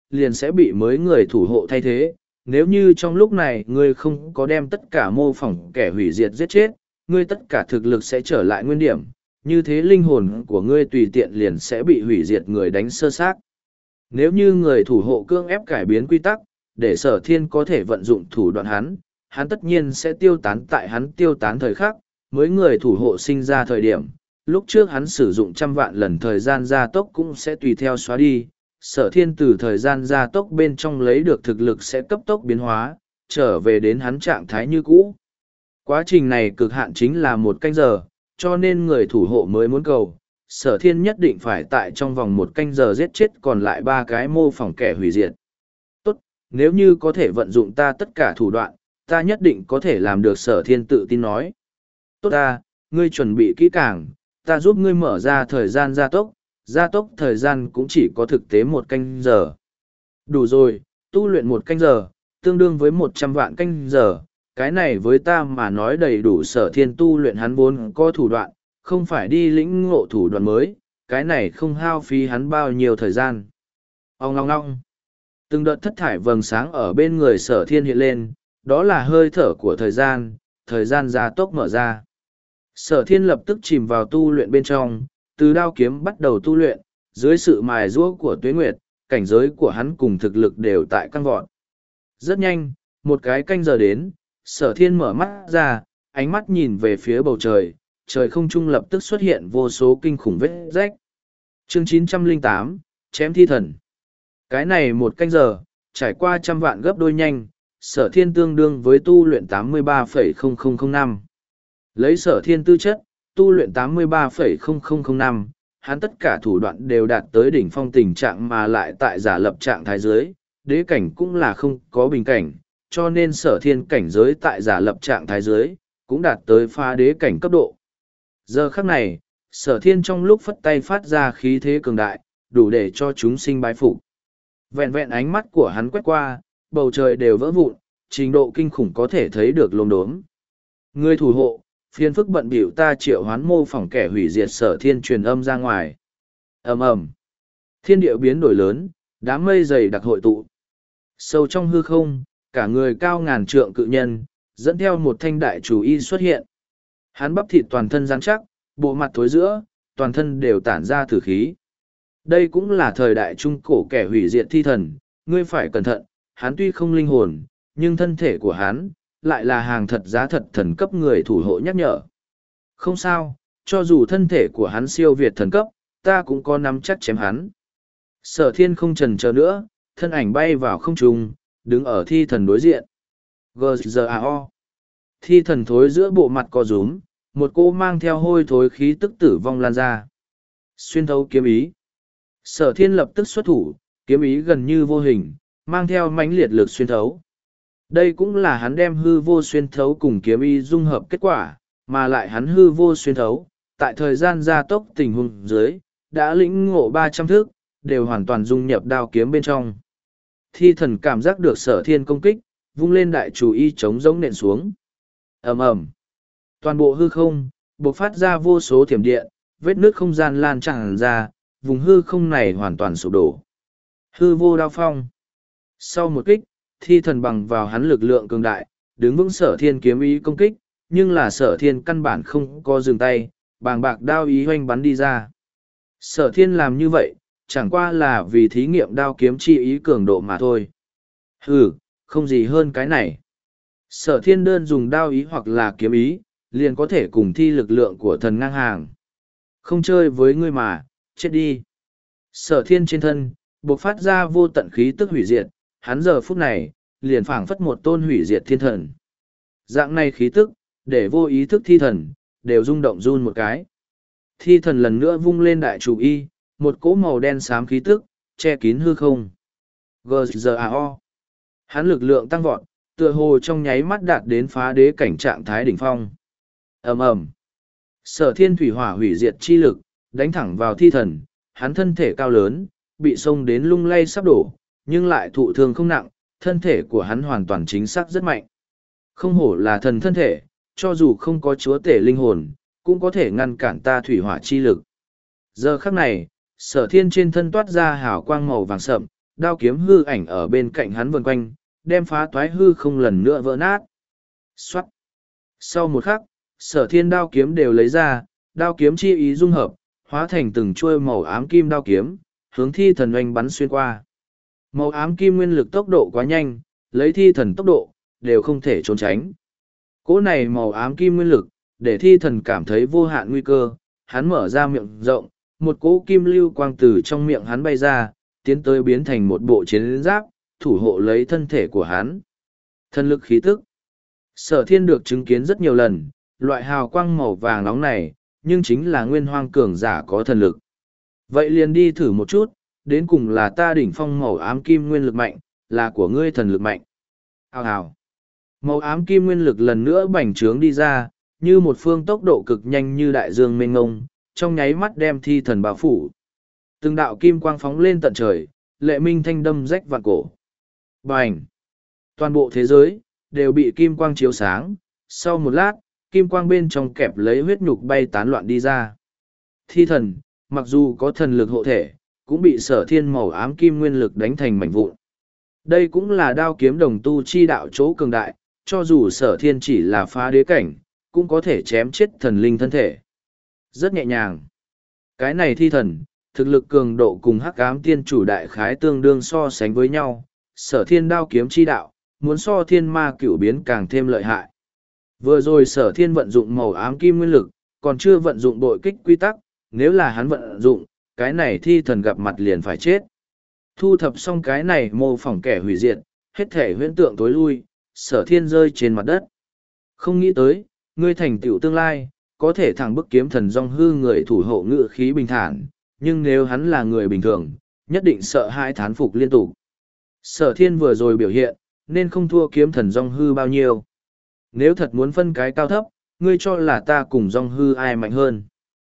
liền sẽ bị mới người thủ hộ thay thế. Nếu như trong lúc này ngươi không có đem tất cả mô phỏng kẻ hủy diệt giết chết, ngươi tất cả thực lực sẽ trở lại nguyên điểm, như thế linh hồn của ngươi tùy tiện liền sẽ bị hủy diệt người đánh sơ xác. Nếu như người thủ hộ cưỡng ép cải biến quy tắc, để sở thiên có thể vận dụng thủ đoạn hắn, hắn tất nhiên sẽ tiêu tán tại hắn tiêu tán thời khắc, mới người thủ hộ sinh ra thời điểm. Lúc trước hắn sử dụng trăm vạn lần thời gian gia tốc cũng sẽ tùy theo xóa đi, sở thiên từ thời gian gia tốc bên trong lấy được thực lực sẽ cấp tốc biến hóa, trở về đến hắn trạng thái như cũ. Quá trình này cực hạn chính là một canh giờ, cho nên người thủ hộ mới muốn cầu, sở thiên nhất định phải tại trong vòng một canh giờ giết chết còn lại ba cái mô phỏng kẻ hủy diệt. Tốt, nếu như có thể vận dụng ta tất cả thủ đoạn, ta nhất định có thể làm được, sở thiên tự tin nói. Tốt ta, ngươi chuẩn bị kỹ càng, ta giúp ngươi mở ra thời gian gia tốc, gia tốc thời gian cũng chỉ có thực tế một canh giờ. Đủ rồi, tu luyện một canh giờ, tương đương với một trăm vạn canh giờ, cái này với ta mà nói đầy đủ. Sở thiên tu luyện hắn vốn có thủ đoạn, không phải đi lĩnh ngộ thủ đoạn mới, cái này không hao phí hắn bao nhiêu thời gian. Ông ngong ngong. Từng đợt thất thải vầng sáng ở bên người sở thiên hiện lên, đó là hơi thở của thời gian, thời gian gia tốc mở ra. Sở thiên lập tức chìm vào tu luyện bên trong, từ đao kiếm bắt đầu tu luyện, dưới sự mài giũa của tuế nguyệt, cảnh giới của hắn cùng thực lực đều tại căng vọt. Rất nhanh, một cái canh giờ đến, sở thiên mở mắt ra, ánh mắt nhìn về phía bầu trời, trời không trung lập tức xuất hiện vô số kinh khủng vết rách. Chương chín trăm lẻ tám, chém thi thần. Cái này một canh giờ, trải qua trăm vạn gấp đôi nhanh, sở thiên tương đương với tu luyện tám mươi ba phẩy không không không năm. Lấy sở thiên tư chất, tu luyện tám mươi ba phẩy không không không năm, hắn tất cả thủ đoạn đều đạt tới đỉnh phong tình trạng mà lại tại giả lập trạng thái giới, đế cảnh cũng là không có bình cảnh, cho nên sở thiên cảnh giới tại giả lập trạng thái giới, cũng đạt tới phá đế cảnh cấp độ. Giờ khắc này, sở thiên trong lúc phất tay phát ra khí thế cường đại, đủ để cho chúng sinh bái phục. Vẹn vẹn ánh mắt của hắn quét qua, bầu trời đều vỡ vụn, trình độ kinh khủng có thể thấy được lồn đốm. Người thủ hộ, phiền phức bận bịu ta triệu hoán mô phỏng kẻ hủy diệt. Sở thiên truyền âm ra ngoài. Ầm ầm, thiên địa biến đổi lớn, đám mây dày đặc hội tụ. Sâu trong hư không, cả người cao ngàn trượng cự nhân, dẫn theo một thanh đại chủ y xuất hiện. Hắn bắp thịt toàn thân rắn chắc, bộ mặt thối giữa, toàn thân đều tản ra tử khí. Đây cũng là thời đại trung cổ kẻ hủy diệt thi thần, ngươi phải cẩn thận, hắn tuy không linh hồn, nhưng thân thể của hắn, lại là hàng thật giá thật thần cấp. Người thủ hộ nhắc nhở. Không sao, cho dù thân thể của hắn siêu việt thần cấp, ta cũng có nắm chắc chém hắn. Sở thiên không chần chờ nữa, thân ảnh bay vào không trung, đứng ở thi thần đối diện. giê giê a o. Thi thần thối giữa bộ mặt co rúm, một cô mang theo hôi thối khí tức tử vong lan ra. Xuyên thấu kiếm ý. Sở thiên lập tức xuất thủ, kiếm ý gần như vô hình, mang theo mãnh liệt lực xuyên thấu. Đây cũng là hắn đem hư vô xuyên thấu cùng kiếm ý dung hợp kết quả, mà lại hắn hư vô xuyên thấu, tại thời gian gia tốc tình huống dưới, đã lĩnh ngộ ba trăm thước, đều hoàn toàn dung nhập đao kiếm bên trong. Thi thần cảm giác được sở thiên công kích, vung lên đại chủ y chống giống nện xuống. Ầm ầm, toàn bộ hư không bộc phát ra vô số thiểm điện, vết nước không gian lan tràn ra, vùng hư không này hoàn toàn sụp đổ. Hư vô đao phong. Sau một kích, thi thần bằng vào hắn lực lượng cường đại, đứng vững sở thiên kiếm ý công kích, nhưng là sở thiên căn bản không có dừng tay, bàng bạc đao ý hoanh bắn đi ra. Sở thiên làm như vậy, chẳng qua là vì thí nghiệm đao kiếm chi ý cường độ mà thôi. Hừ, không gì hơn cái này. Sở thiên đơn dùng đao ý hoặc là kiếm ý, liền có thể cùng thi lực lượng của thần ngang hàng. Không chơi với ngươi mà, chết đi. Sở thiên trên thân, bộc phát ra vô tận khí tức hủy diệt, hắn giờ phút này, liền phảng phất một tôn hủy diệt thiên thần. Dạng này khí tức, để vô ý thức thi thần, đều rung động run một cái. Thi thần lần nữa vung lên đại chủ y, một cỗ màu đen xám khí tức, che kín hư không. giê giê a o. Hắn lực lượng tăng vọt, tựa hồ trong nháy mắt đạt đến phá đế cảnh trạng thái đỉnh phong. Ầm ầm. Sở thiên thủy hỏa hủy diệt chi lực, đánh thẳng vào thi thần, hắn thân thể cao lớn, bị xông đến lung lay sắp đổ, nhưng lại thụ thương không nặng, thân thể của hắn hoàn toàn chính xác rất mạnh. Không hổ là thần thân thể, cho dù không có chúa tể linh hồn, cũng có thể ngăn cản ta thủy hỏa chi lực. Giờ khắc này, sở thiên trên thân toát ra hào quang màu vàng sậm, đao kiếm hư ảnh ở bên cạnh hắn vần quanh, đem phá toái hư không lần nữa vỡ nát. Xoát! Sau một khắc, sở thiên đao kiếm đều lấy ra, đao kiếm chi ý dung hợp, hóa thành từng chuôi màu ám kim đao kiếm, hướng thi thần oanh bắn xuyên qua. Màu ám kim nguyên lực tốc độ quá nhanh, lấy thi thần tốc độ, đều không thể trốn tránh. Cỗ này màu ám kim nguyên lực, để thi thần cảm thấy vô hạn nguy cơ, hắn mở ra miệng rộng, một cỗ kim lưu quang từ trong miệng hắn bay ra, tiến tới biến thành một bộ chiến giáp, thủ hộ lấy thân thể của hắn. Thần lực khí tức. Sở thiên được chứng kiến rất nhiều lần, loại hào quang màu vàng nóng này, nhưng chính là nguyên hoang cường giả có thần lực. Vậy liền đi thử một chút, đến cùng là ta đỉnh phong màu ám kim nguyên lực mạnh, là của ngươi thần lực mạnh. Hào hào. Màu ám kim nguyên lực lần nữa bành trướng đi ra, như một phương tốc độ cực nhanh như đại dương mênh ngông, trong nháy mắt đem thi thần bao phủ. Từng đạo kim quang phóng lên tận trời, lệ minh thanh đâm rách vạn cổ. Bành! Toàn bộ thế giới, đều bị kim quang chiếu sáng, sau một lát, kim quang bên trong kẹp lấy huyết nhục bay tán loạn đi ra. Thi thần, mặc dù có thần lực hộ thể, cũng bị sở thiên màu ám kim nguyên lực đánh thành mảnh vụn. Đây cũng là đao kiếm đồng tu chi đạo chỗ cường đại, cho dù sở thiên chỉ là phá đế cảnh, cũng có thể chém chết thần linh thân thể. Rất nhẹ nhàng. Cái này thi thần, thực lực cường độ cùng hắc ám tiên chủ đại khái tương đương so sánh với nhau, sở thiên đao kiếm chi đạo, muốn so thiên ma cửu biến càng thêm lợi hại. Vừa rồi sở thiên vận dụng màu ám kim nguyên lực, còn chưa vận dụng bội kích quy tắc, nếu là hắn vận dụng, cái này thi thần gặp mặt liền phải chết. Thu thập xong cái này mô phỏng kẻ hủy diệt, hết thể huyễn tượng tối lui, sở thiên rơi trên mặt đất. Không nghĩ tới, ngươi thành tựu tương lai, có thể thẳng bức kiếm thần dòng hư người thủ hộ ngự khí bình thản, nhưng nếu hắn là người bình thường, nhất định sợ hãi thán phục liên tục. Sở thiên vừa rồi biểu hiện, nên không thua kiếm thần dòng hư bao nhiêu. Nếu thật muốn phân cái cao thấp, ngươi cho là ta cùng dòng hư ai mạnh hơn?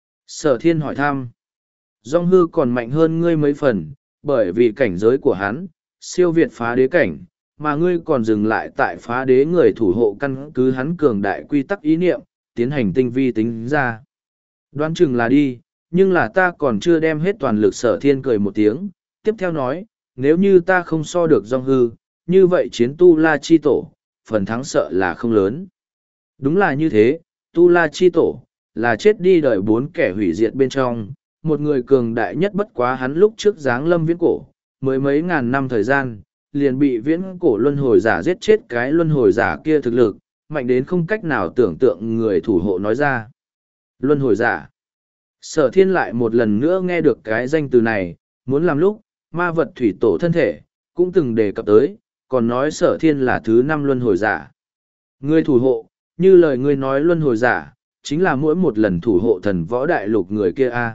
Sở thiên hỏi thăm. Dòng hư còn mạnh hơn ngươi mấy phần, bởi vì cảnh giới của hắn, siêu việt phá đế cảnh, mà ngươi còn dừng lại tại phá đế người thủ hộ căn cứ hắn cường đại quy tắc ý niệm, tiến hành tinh vi tính ra. Đoán chừng là đi, nhưng là ta còn chưa đem hết toàn lực. Sở thiên cười một tiếng, tiếp theo nói, nếu như ta không so được dòng hư, như vậy chiến tu la chi tổ, phần thắng sợ là không lớn. Đúng là như thế, tu la chi tổ, là chết đi đời bốn kẻ hủy diệt bên trong, một người cường đại nhất bất quá hắn lúc trước giáng lâm viễn cổ, mới mấy ngàn năm thời gian, liền bị viễn cổ luân hồi giả giết chết. Cái luân hồi giả kia thực lực, mạnh đến không cách nào tưởng tượng người thủ hộ nói ra. Luân hồi giả. Sở thiên lại một lần nữa nghe được cái danh từ này, muốn làm lúc, ma vật thủy tổ thân thể, cũng từng đề cập tới, còn nói sở thiên là thứ năm luân hồi giả. Người thủ hộ, như lời ngươi nói luân hồi giả, chính là mỗi một lần thủ hộ thần võ đại lục người kia a.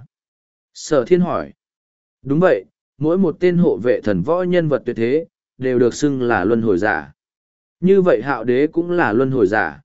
Sở thiên hỏi. Đúng vậy, mỗi một tên hộ vệ thần võ nhân vật tuyệt thế, đều được xưng là luân hồi giả. Như vậy hạo đế cũng là luân hồi giả.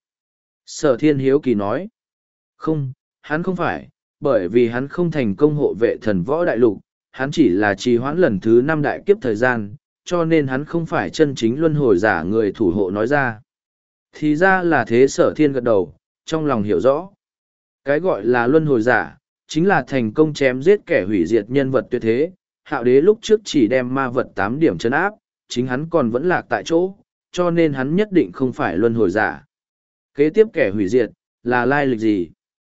Sở thiên hiếu kỳ nói. Không, hắn không phải, bởi vì hắn không thành công hộ vệ thần võ đại lục, hắn chỉ là trì hoãn lần thứ năm đại kiếp thời gian, cho nên hắn không phải chân chính luân hồi giả. Người thủ hộ nói ra. Thì ra là thế. Sở thiên gật đầu, trong lòng hiểu rõ. Cái gọi là luân hồi giả, chính là thành công chém giết kẻ hủy diệt nhân vật tuyệt thế. Hạo đế lúc trước chỉ đem ma vật tám điểm chấn áp, chính hắn còn vẫn lạc tại chỗ, cho nên hắn nhất định không phải luân hồi giả. Kế tiếp kẻ hủy diệt, là lai lịch gì?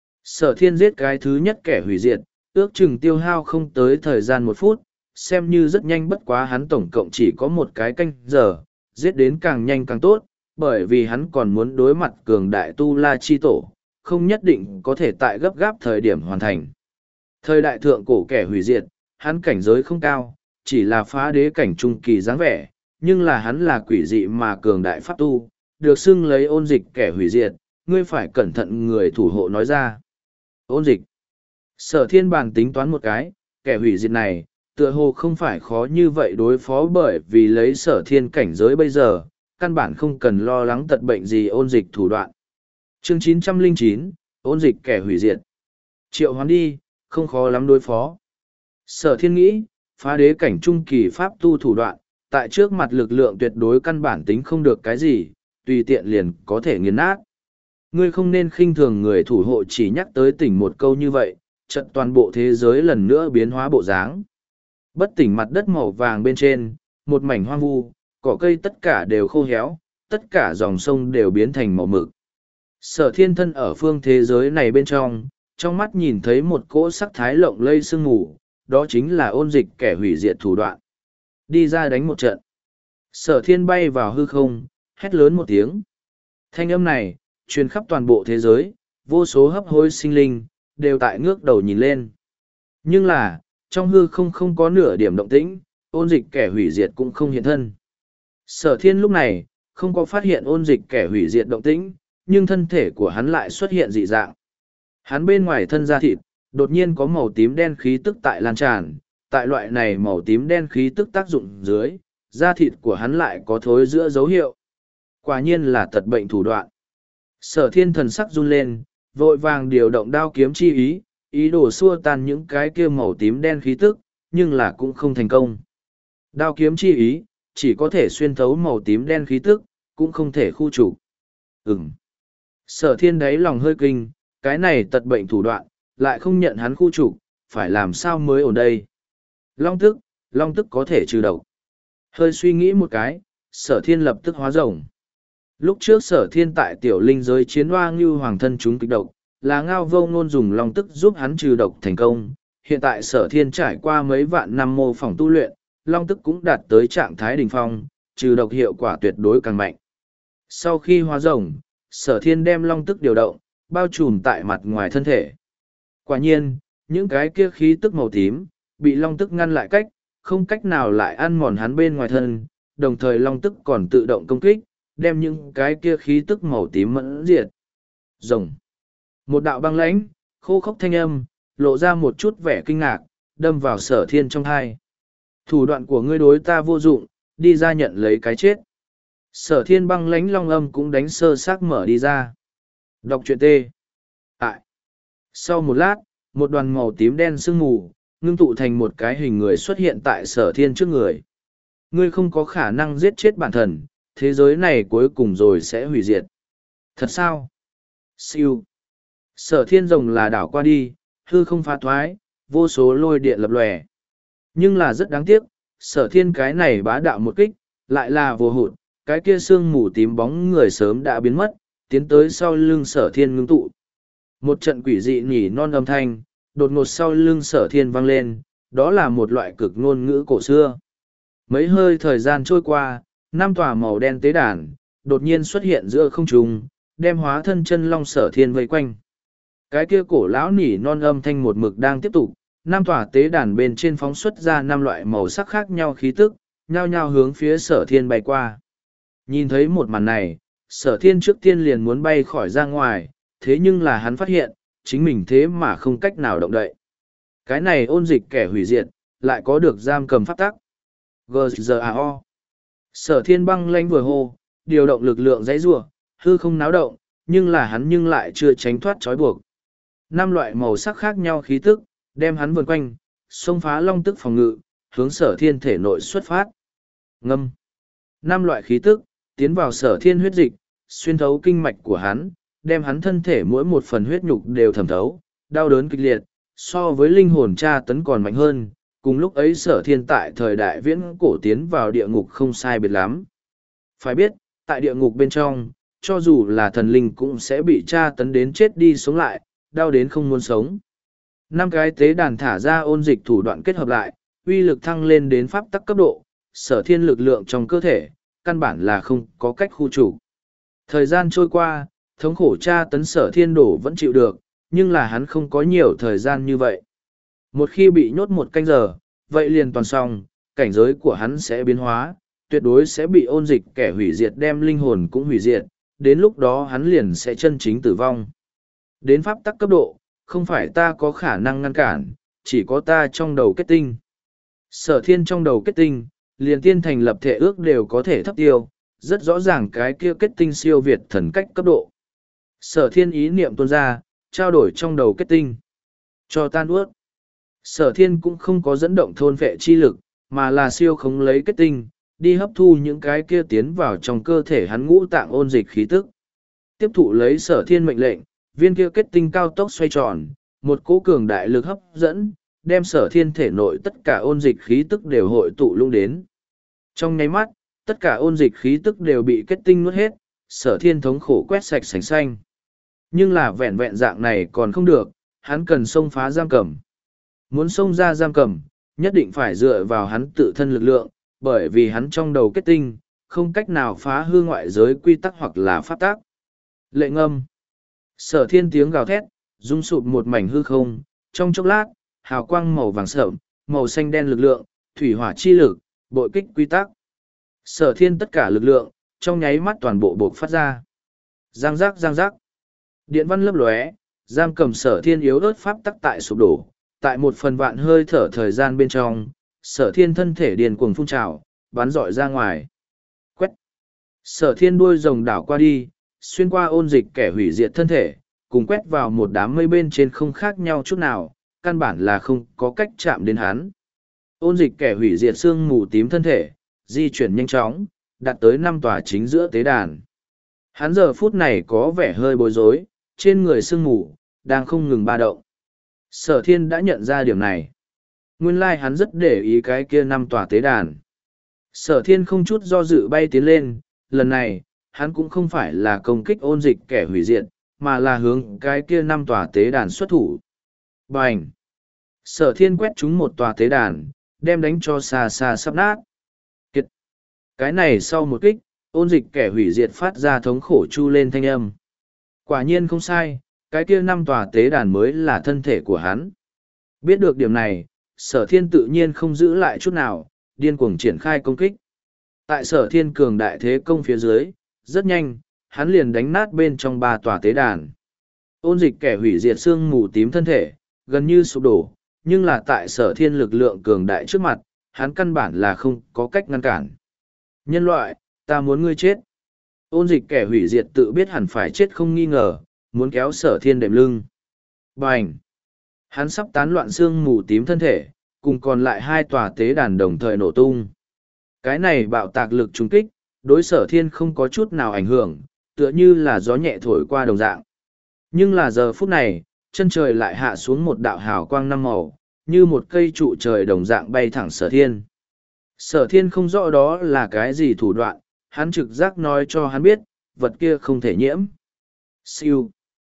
Sở thiên giết cái thứ nhất kẻ hủy diệt, ước chừng tiêu hao không tới thời gian một phút, xem như rất nhanh, bất quá hắn tổng cộng chỉ có một cái canh giờ, giết đến càng nhanh càng tốt, bởi vì hắn còn muốn đối mặt cường đại tu la chi tổ, không nhất định có thể tại gấp gáp thời điểm hoàn thành. Thời đại thượng cổ kẻ hủy diệt, hắn cảnh giới không cao, chỉ là phá đế cảnh trung kỳ dáng vẻ, nhưng là hắn là quỷ dị mà cường đại pháp tu, được xưng lấy ôn dịch kẻ hủy diệt, ngươi phải cẩn thận. Người thủ hộ nói ra. Ôn dịch. Sở thiên bàn tính toán một cái, kẻ hủy diệt này, tựa hồ không phải khó như vậy đối phó, bởi vì lấy sở thiên cảnh giới bây giờ, căn bản không cần lo lắng tật bệnh gì ôn dịch thủ đoạn. Chương chín trăm lẻ chín, ôn dịch kẻ hủy diệt. Triệu hoán đi, không khó lắm đối phó. Sở thiên nghĩ, phá đế cảnh trung kỳ pháp tu thủ đoạn, tại trước mặt lực lượng tuyệt đối căn bản tính không được cái gì, tùy tiện liền có thể nghiền nát. Ngươi không nên khinh thường. Người thủ hộ chỉ nhắc tới tỉnh một câu như vậy, trận toàn bộ thế giới lần nữa biến hóa bộ dáng. Bất tỉnh mặt đất màu vàng bên trên, một mảnh hoang vu, cỏ cây tất cả đều khô héo, tất cả dòng sông đều biến thành màu mực. Sở thiên thân ở phương thế giới này bên trong, trong mắt nhìn thấy một cỗ sắc thái lộng lây sương mù, đó chính là ôn dịch kẻ hủy diệt thủ đoạn. Đi ra đánh một trận. Sở thiên bay vào hư không, hét lớn một tiếng. Thanh âm này, truyền khắp toàn bộ thế giới, vô số hấp hối sinh linh, đều tại ngước đầu nhìn lên. Nhưng là, trong hư không không có nửa điểm động tĩnh, ôn dịch kẻ hủy diệt cũng không hiện thân. Sở thiên lúc này, không có phát hiện ôn dịch kẻ hủy diệt động tĩnh, nhưng thân thể của hắn lại xuất hiện dị dạng. Hắn bên ngoài thân da thịt, đột nhiên có màu tím đen khí tức tại lan tràn, tại loại này màu tím đen khí tức tác dụng dưới, da thịt của hắn lại có thối giữa dấu hiệu. Quả nhiên là tật bệnh thủ đoạn. Sở thiên thần sắc run lên, vội vàng điều động đao kiếm chi ý, ý đồ xua tan những cái kia màu tím đen khí tức, nhưng là cũng không thành công. Đao kiếm chi ý, chỉ có thể xuyên thấu màu tím đen khí tức, cũng không thể khu trục. Ừm. Sở thiên đáy lòng hơi kinh, cái này tật bệnh thủ đoạn, lại không nhận hắn khu trục, phải làm sao mới ổn đây. Long tức, long tức có thể trừ độc. Hơi suy nghĩ một cái, sở thiên lập tức hóa rồng. Lúc trước sở thiên tại tiểu linh giới chiến hoa ngưu hoàng thân chúng kịch độc, là ngao vô ngôn dùng long tức giúp hắn trừ độc thành công. Hiện tại sở thiên trải qua mấy vạn năm mô phỏng tu luyện, long tức cũng đạt tới trạng thái đỉnh phong, trừ độc hiệu quả tuyệt đối càng mạnh. Sau khi hóa rồng, sở thiên đem long tức điều động, bao trùm tại mặt ngoài thân thể. Quả nhiên, những cái kia khí tức màu tím, bị long tức ngăn lại cách, không cách nào lại ăn mòn hắn bên ngoài thân, đồng thời long tức còn tự động công kích, đem những cái kia khí tức màu tím mẫn diệt. Rồng. Một đạo băng lãnh, khô khốc thanh âm, lộ ra một chút vẻ kinh ngạc, đâm vào sở thiên trong hai. Thủ đoạn của ngươi đối ta vô dụng, đi ra nhận lấy cái chết. Sở thiên băng lãnh long âm cũng đánh sơ xác mở đi ra. Đọc truyện T. Tại. Sau một lát, một đoàn màu tím đen sương mù, ngưng tụ thành một cái hình người xuất hiện tại sở thiên trước người. Ngươi không có khả năng giết chết bản thần, thế giới này cuối cùng rồi sẽ hủy diệt. Thật sao? Siêu. Sở thiên rồng là đảo qua đi, hư không phá thoái, vô số lôi điện lập lòe. Nhưng là rất đáng tiếc, sở thiên cái này bá đạo một kích, lại là vô hụt, cái kia sương mù tím bóng người sớm đã biến mất, tiến tới sau lưng sở thiên ngưng tụ. Một trận quỷ dị nhỉ non âm thanh, đột ngột sau lưng sở thiên vang lên, đó là một loại cực ngôn ngữ cổ xưa. Mấy hơi thời gian trôi qua, năm tòa màu đen tế đàn, đột nhiên xuất hiện giữa không trung, đem hóa thân chân long sở thiên vây quanh. Cái kia cổ lão nỉ non âm thanh một mực đang tiếp tục, năm tòa tế đàn bên trên phóng xuất ra năm loại màu sắc khác nhau khí tức, nhao nhao hướng phía sở thiên bay qua. Nhìn thấy một màn này, sở thiên trước tiên liền muốn bay khỏi ra ngoài, thế nhưng là hắn phát hiện, chính mình thế mà không cách nào động đậy. Cái này ôn dịch kẻ hủy diệt, lại có được giam cầm pháp tắc. giê giê a o. Sở thiên băng lanh vừa hô, điều động lực lượng dãy rủa, hư không náo động, nhưng là hắn nhưng lại chưa tránh thoát trói buộc. Năm loại màu sắc khác nhau khí tức, đem hắn vần quanh, xông phá long tức phòng ngự, hướng sở thiên thể nội xuất phát. Ngâm. Năm loại khí tức, tiến vào sở thiên huyết dịch, xuyên thấu kinh mạch của hắn, đem hắn thân thể mỗi một phần huyết nhục đều thẩm thấu, đau đớn kịch liệt, so với linh hồn tra tấn còn mạnh hơn. Cùng lúc ấy sở thiên tại thời đại viễn cổ tiến vào địa ngục không sai biệt lắm. Phải biết, tại địa ngục bên trong, cho dù là thần linh cũng sẽ bị tra tấn đến chết đi sống lại, đau đến không muốn sống. Năm cái tế đàn thả ra ôn dịch thủ đoạn kết hợp lại, uy lực thăng lên đến pháp tắc cấp độ, sở thiên lực lượng trong cơ thể, căn bản là không có cách khu trục. Thời gian trôi qua, thống khổ tra tấn sở thiên đổ vẫn chịu được, nhưng là hắn không có nhiều thời gian như vậy. Một khi bị nhốt một canh giờ, vậy liền toàn xong, cảnh giới của hắn sẽ biến hóa, tuyệt đối sẽ bị ôn dịch kẻ hủy diệt đem linh hồn cũng hủy diệt, đến lúc đó hắn liền sẽ chân chính tử vong. Đến pháp tắc cấp độ, không phải ta có khả năng ngăn cản, chỉ có ta trong đầu kết tinh. Sở thiên trong đầu kết tinh, liền tiên thành lập thể ước đều có thể thấp tiêu, rất rõ ràng cái kia kết tinh siêu việt thần cách cấp độ. Sở thiên ý niệm tuôn ra, trao đổi trong đầu kết tinh. Cho tan ướt. Sở thiên cũng không có dẫn động thôn vệ chi lực, mà là siêu khống lấy kết tinh, đi hấp thu những cái kia tiến vào trong cơ thể hắn ngũ tạng ôn dịch khí tức. Tiếp thụ lấy sở thiên mệnh lệnh, viên kia kết tinh cao tốc xoay tròn, một cỗ cường đại lực hấp dẫn, đem sở thiên thể nội tất cả ôn dịch khí tức đều hội tụ lung đến. Trong nháy mắt, tất cả ôn dịch khí tức đều bị kết tinh nuốt hết, sở thiên thống khổ quét sạch sành xanh. Nhưng là vẹn vẹn dạng này còn không được, hắn cần xông phá giam cầm. Muốn xông ra giam cầm, nhất định phải dựa vào hắn tự thân lực lượng, bởi vì hắn trong đầu kết tinh, không cách nào phá hư ngoại giới quy tắc hoặc là pháp tác. Lệ ngâm. Sở thiên tiếng gào thét, rung sụp một mảnh hư không, trong chốc lát, hào quang màu vàng sợm, màu xanh đen lực lượng, thủy hỏa chi lực, bội kích quy tắc. Sở thiên tất cả lực lượng, trong nháy mắt toàn bộ bộc phát ra. Giang giác giang giác. Điện văn lấp lóe, giam cầm sở thiên yếu ớt pháp tắc tại sụp đổ. Tại một phần vạn hơi thở thời gian bên trong, sở thiên thân thể điền cuồng phun trào, bắn rọi ra ngoài. Quét. Sở thiên đuôi rồng đảo qua đi, xuyên qua ôn dịch kẻ hủy diệt thân thể, cùng quét vào một đám mây bên trên không khác nhau chút nào, căn bản là không có cách chạm đến hắn. Ôn dịch kẻ hủy diệt xương mù tím thân thể, di chuyển nhanh chóng, đạt tới năm tòa chính giữa tế đàn. Hắn giờ phút này có vẻ hơi bối rối, trên người xương mù, đang không ngừng ba động. Sở thiên đã nhận ra điểm này. Nguyên lai hắn rất để ý cái kia năm tòa tế đàn. Sở thiên không chút do dự bay tiến lên, lần này, hắn cũng không phải là công kích ôn dịch kẻ hủy diệt, mà là hướng cái kia năm tòa tế đàn xuất thủ. Bành! Sở thiên quét trúng một tòa tế đàn, đem đánh cho xa xa sắp nát. Kiệt! Cái này sau một kích, ôn dịch kẻ hủy diệt phát ra thống khổ chu lên thanh âm. Quả nhiên không sai, cái kia năm tòa tế đàn mới là thân thể của hắn. Biết được điểm này, sở thiên tự nhiên không giữ lại chút nào, điên cuồng triển khai công kích. Tại sở thiên cường đại thế công phía dưới, rất nhanh, hắn liền đánh nát bên trong ba tòa tế đàn. Ôn dịch kẻ hủy diệt xương mù tím thân thể, gần như sụp đổ, nhưng là tại sở thiên lực lượng cường đại trước mặt, hắn căn bản là không có cách ngăn cản. Nhân loại, ta muốn ngươi chết. Ôn dịch kẻ hủy diệt tự biết hẳn phải chết không nghi ngờ, muốn kéo sở thiên đệm lưng. Bành! Hắn sắp tán loạn xương mù tím thân thể, cùng còn lại hai tòa tế đàn đồng thời nổ tung. Cái này bạo tạc lực trùng kích, đối sở thiên không có chút nào ảnh hưởng, tựa như là gió nhẹ thổi qua đồng dạng. Nhưng là giờ phút này, chân trời lại hạ xuống một đạo hào quang năm màu, như một cây trụ trời đồng dạng bay thẳng sở thiên. Sở thiên không rõ đó là cái gì thủ đoạn, hắn trực giác nói cho hắn biết, vật kia không thể nhiễm. Siêu.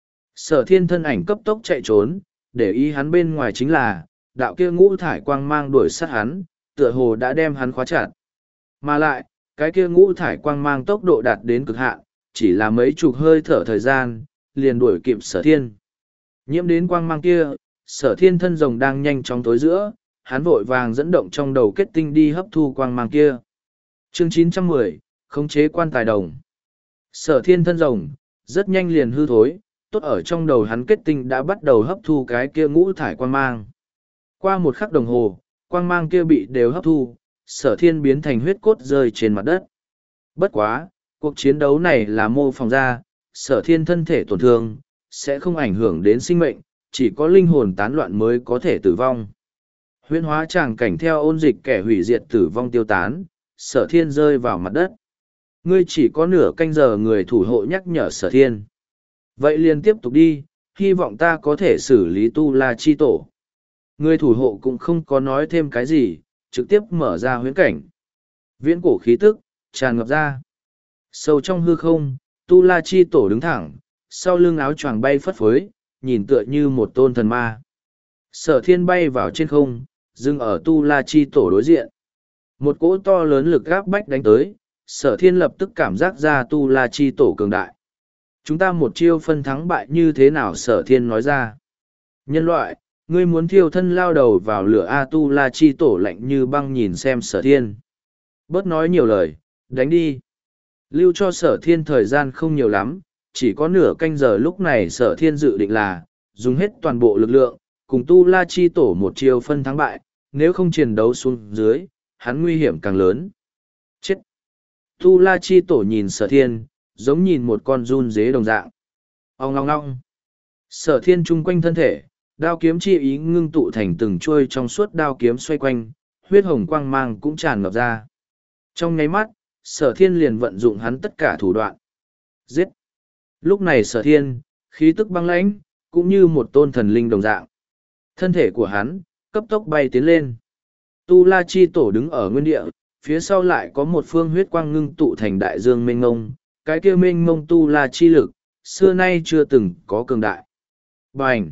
Sở thiên thân ảnh cấp tốc chạy trốn, để ý hắn bên ngoài chính là, đạo kia ngũ thải quang mang đuổi sát hắn, tựa hồ đã đem hắn khóa chặt. Mà lại, cái kia ngũ thải quang mang tốc độ đạt đến cực hạn, chỉ là mấy chục hơi thở thời gian, liền đuổi kịp sở thiên. Nhiễm đến quang mang kia, sở thiên thân rồng đang nhanh chóng tối giữa, hắn vội vàng dẫn động trong đầu kết tinh đi hấp thu quang mang kia. Chương chín trăm mười, khống chế quan tài đồng. Sở thiên thân rồng, rất nhanh liền hư thối, tốt ở trong đầu hắn kết tinh đã bắt đầu hấp thu cái kia ngũ thải quang mang. Qua một khắc đồng hồ, quang mang kia bị đều hấp thu, sở thiên biến thành huyết cốt rơi trên mặt đất. Bất quá, cuộc chiến đấu này là mô phỏng ra, sở thiên thân thể tổn thương, sẽ không ảnh hưởng đến sinh mệnh, chỉ có linh hồn tán loạn mới có thể tử vong. Huyễn hóa tràng cảnh theo ôn dịch kẻ hủy diệt tử vong tiêu tán, sở thiên rơi vào mặt đất. Ngươi chỉ có nửa canh giờ người thủ hộ nhắc nhở sở thiên. Vậy liền tiếp tục đi, hy vọng ta có thể xử lý tu la chi tổ. Người thủ hộ cũng không có nói thêm cái gì, trực tiếp mở ra huyễn cảnh. Viễn cổ khí tức, tràn ngập ra. Sâu trong hư không, tu la chi tổ đứng thẳng, sau lưng áo choàng bay phất phới, nhìn tựa như một tôn thần ma. Sở thiên bay vào trên không, dừng ở tu la chi tổ đối diện. Một cỗ to lớn lực gáp bách đánh tới, sở thiên lập tức cảm giác ra tu la chi tổ cường đại. Chúng ta một chiêu phân thắng bại như thế nào, sở thiên nói ra. Nhân loại, ngươi muốn thiêu thân lao đầu vào lửa A, tu la chi tổ lạnh như băng nhìn xem sở thiên. Bớt nói nhiều lời, đánh đi. Lưu cho sở thiên thời gian không nhiều lắm, chỉ có nửa canh giờ. Lúc này sở thiên dự định là dùng hết toàn bộ lực lượng, cùng tu la chi tổ một chiêu phân thắng bại, nếu không chiến đấu xuống dưới, hắn nguy hiểm càng lớn. Chết! Tu la chi tổ nhìn sở thiên, giống nhìn một con run dế đồng dạng. Ông ngong ngong! Sở thiên chung quanh thân thể, đao kiếm chi ý ngưng tụ thành từng chuôi trong suốt đao kiếm xoay quanh, huyết hồng quang mang cũng tràn ngập ra. Trong nháy mắt, sở thiên liền vận dụng hắn tất cả thủ đoạn. Giết! Lúc này sở thiên, khí tức băng lãnh, cũng như một tôn thần linh đồng dạng. Thân thể của hắn, cấp tốc bay tiến lên. Tu La Chi Tổ đứng ở nguyên địa, phía sau lại có một phương huyết quang ngưng tụ thành đại dương mênh mông, cái kia mênh mông tu la chi lực, xưa nay chưa từng có cường đại. Bành!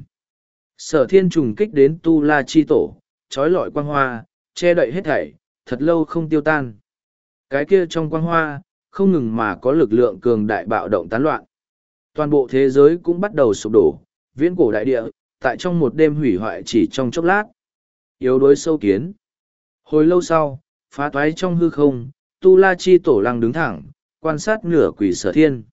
Sở thiên trùng kích đến tu la chi tổ, trói lọi quang hoa, che đậy hết thảy, thật lâu không tiêu tan. Cái kia trong quang hoa, không ngừng mà có lực lượng cường đại bạo động tán loạn. Toàn bộ thế giới cũng bắt đầu sụp đổ, viễn cổ đại địa, tại trong một đêm hủy hoại chỉ trong chốc lát. Yếu đuối sâu kiến. Hồi lâu sau, phá toái trong hư không, tu la chi tổ lăng đứng thẳng, quan sát nửa quỷ sở thiên.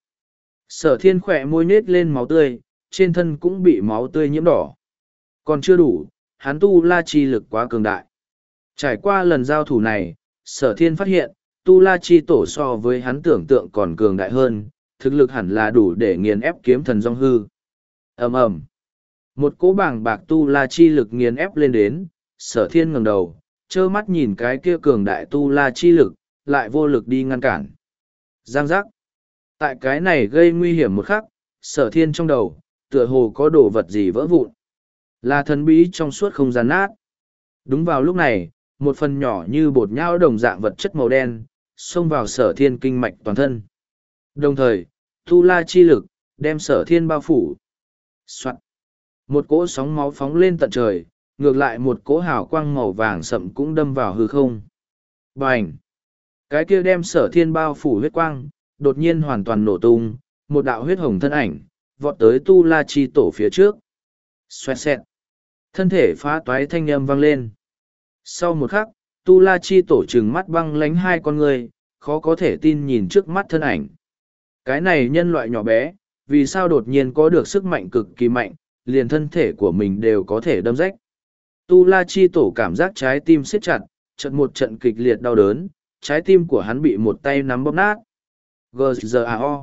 Sở thiên khỏe môi nết lên máu tươi, trên thân cũng bị máu tươi nhiễm đỏ. Còn chưa đủ, hắn tu la chi lực quá cường đại. Trải qua lần giao thủ này, sở thiên phát hiện, tu la chi tổ so với hắn tưởng tượng còn cường đại hơn, thực lực hẳn là đủ để nghiền ép kiếm thần dòng hư. ầm ầm, một cỗ bảng bạc tu la chi lực nghiền ép lên đến, sở thiên ngẩng đầu, trơ mắt nhìn cái kia cường đại tu la chi lực, lại vô lực đi ngăn cản. Giang giác. Tại cái này gây nguy hiểm một khắc, sở thiên trong đầu, tựa hồ có đồ vật gì vỡ vụn. Là thần bí trong suốt không gian nát. Đúng vào lúc này, một phần nhỏ như bột nhão đồng dạng vật chất màu đen, xông vào sở thiên kinh mạch toàn thân. Đồng thời, tu la chi lực, đem sở thiên bao phủ. Soạn. Một cỗ sóng máu phóng lên tận trời, ngược lại một cỗ hào quang màu vàng sậm cũng đâm vào hư không. Bành! Cái kia đem sở thiên bao phủ huyết quang, đột nhiên hoàn toàn nổ tung, một đạo huyết hồng thân ảnh, vọt tới tu la chi tổ phía trước. Xoẹt xẹt! Thân thể phá toái thanh âm vang lên. Sau một khắc, tu la chi tổ trừng mắt băng lánh hai con người, khó có thể tin nhìn trước mắt thân ảnh. Cái này nhân loại nhỏ bé, vì sao đột nhiên có được sức mạnh cực kỳ mạnh, liền thân thể của mình đều có thể đâm rách. Tu la chi tổ cảm giác trái tim siết chặt, trận một trận kịch liệt đau đớn, trái tim của hắn bị một tay nắm bóp nát. giê giê a o.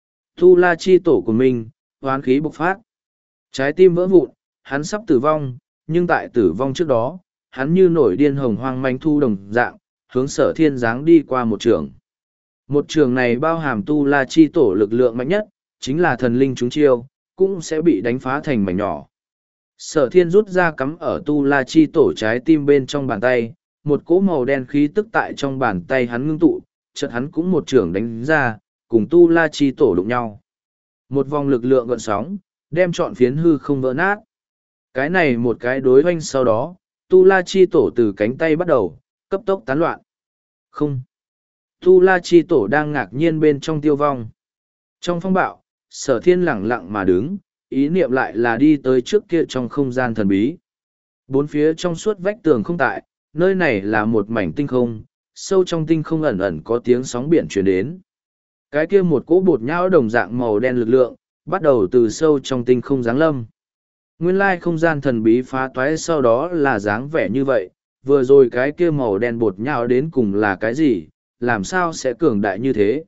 Tu la chi tổ của mình, hoán khí bộc phát. Trái tim vỡ vụn, hắn sắp tử vong, nhưng tại tử vong trước đó, hắn như nổi điên hồng hoang manh thu đồng dạng, hướng sở thiên giáng đi qua một trường. Một trường này bao hàm tu la chi tổ lực lượng mạnh nhất, chính là thần linh chúng chiêu, cũng sẽ bị đánh phá thành mảnh nhỏ. Sở thiên rút ra cắm ở tu la chi tổ trái tim bên trong bàn tay, một cỗ màu đen khí tức tại trong bàn tay hắn ngưng tụ, chợt hắn cũng một trường đánh ra, cùng tu la chi tổ đụng nhau. Một vòng lực lượng gợn sóng, đem trọn phiến hư không vỡ nát. Cái này một cái đối hoanh sau đó, tu la chi tổ từ cánh tay bắt đầu, cấp tốc tán loạn. Không. Tu la chi tổ đang ngạc nhiên bên trong tiêu vong. Trong phong bạo, sở thiên lẳng lặng mà đứng, ý niệm lại là đi tới trước kia trong không gian thần bí. Bốn phía trong suốt vách tường không tại, nơi này là một mảnh tinh không, sâu trong tinh không ẩn ẩn có tiếng sóng biển truyền đến. Cái kia một cỗ bột nhão đồng dạng màu đen lực lượng, bắt đầu từ sâu trong tinh không giáng lâm. Nguyên lai không gian thần bí phá toái sau đó là dáng vẻ như vậy, vừa rồi cái kia màu đen bột nhão đến cùng là cái gì, làm sao sẽ cường đại như thế.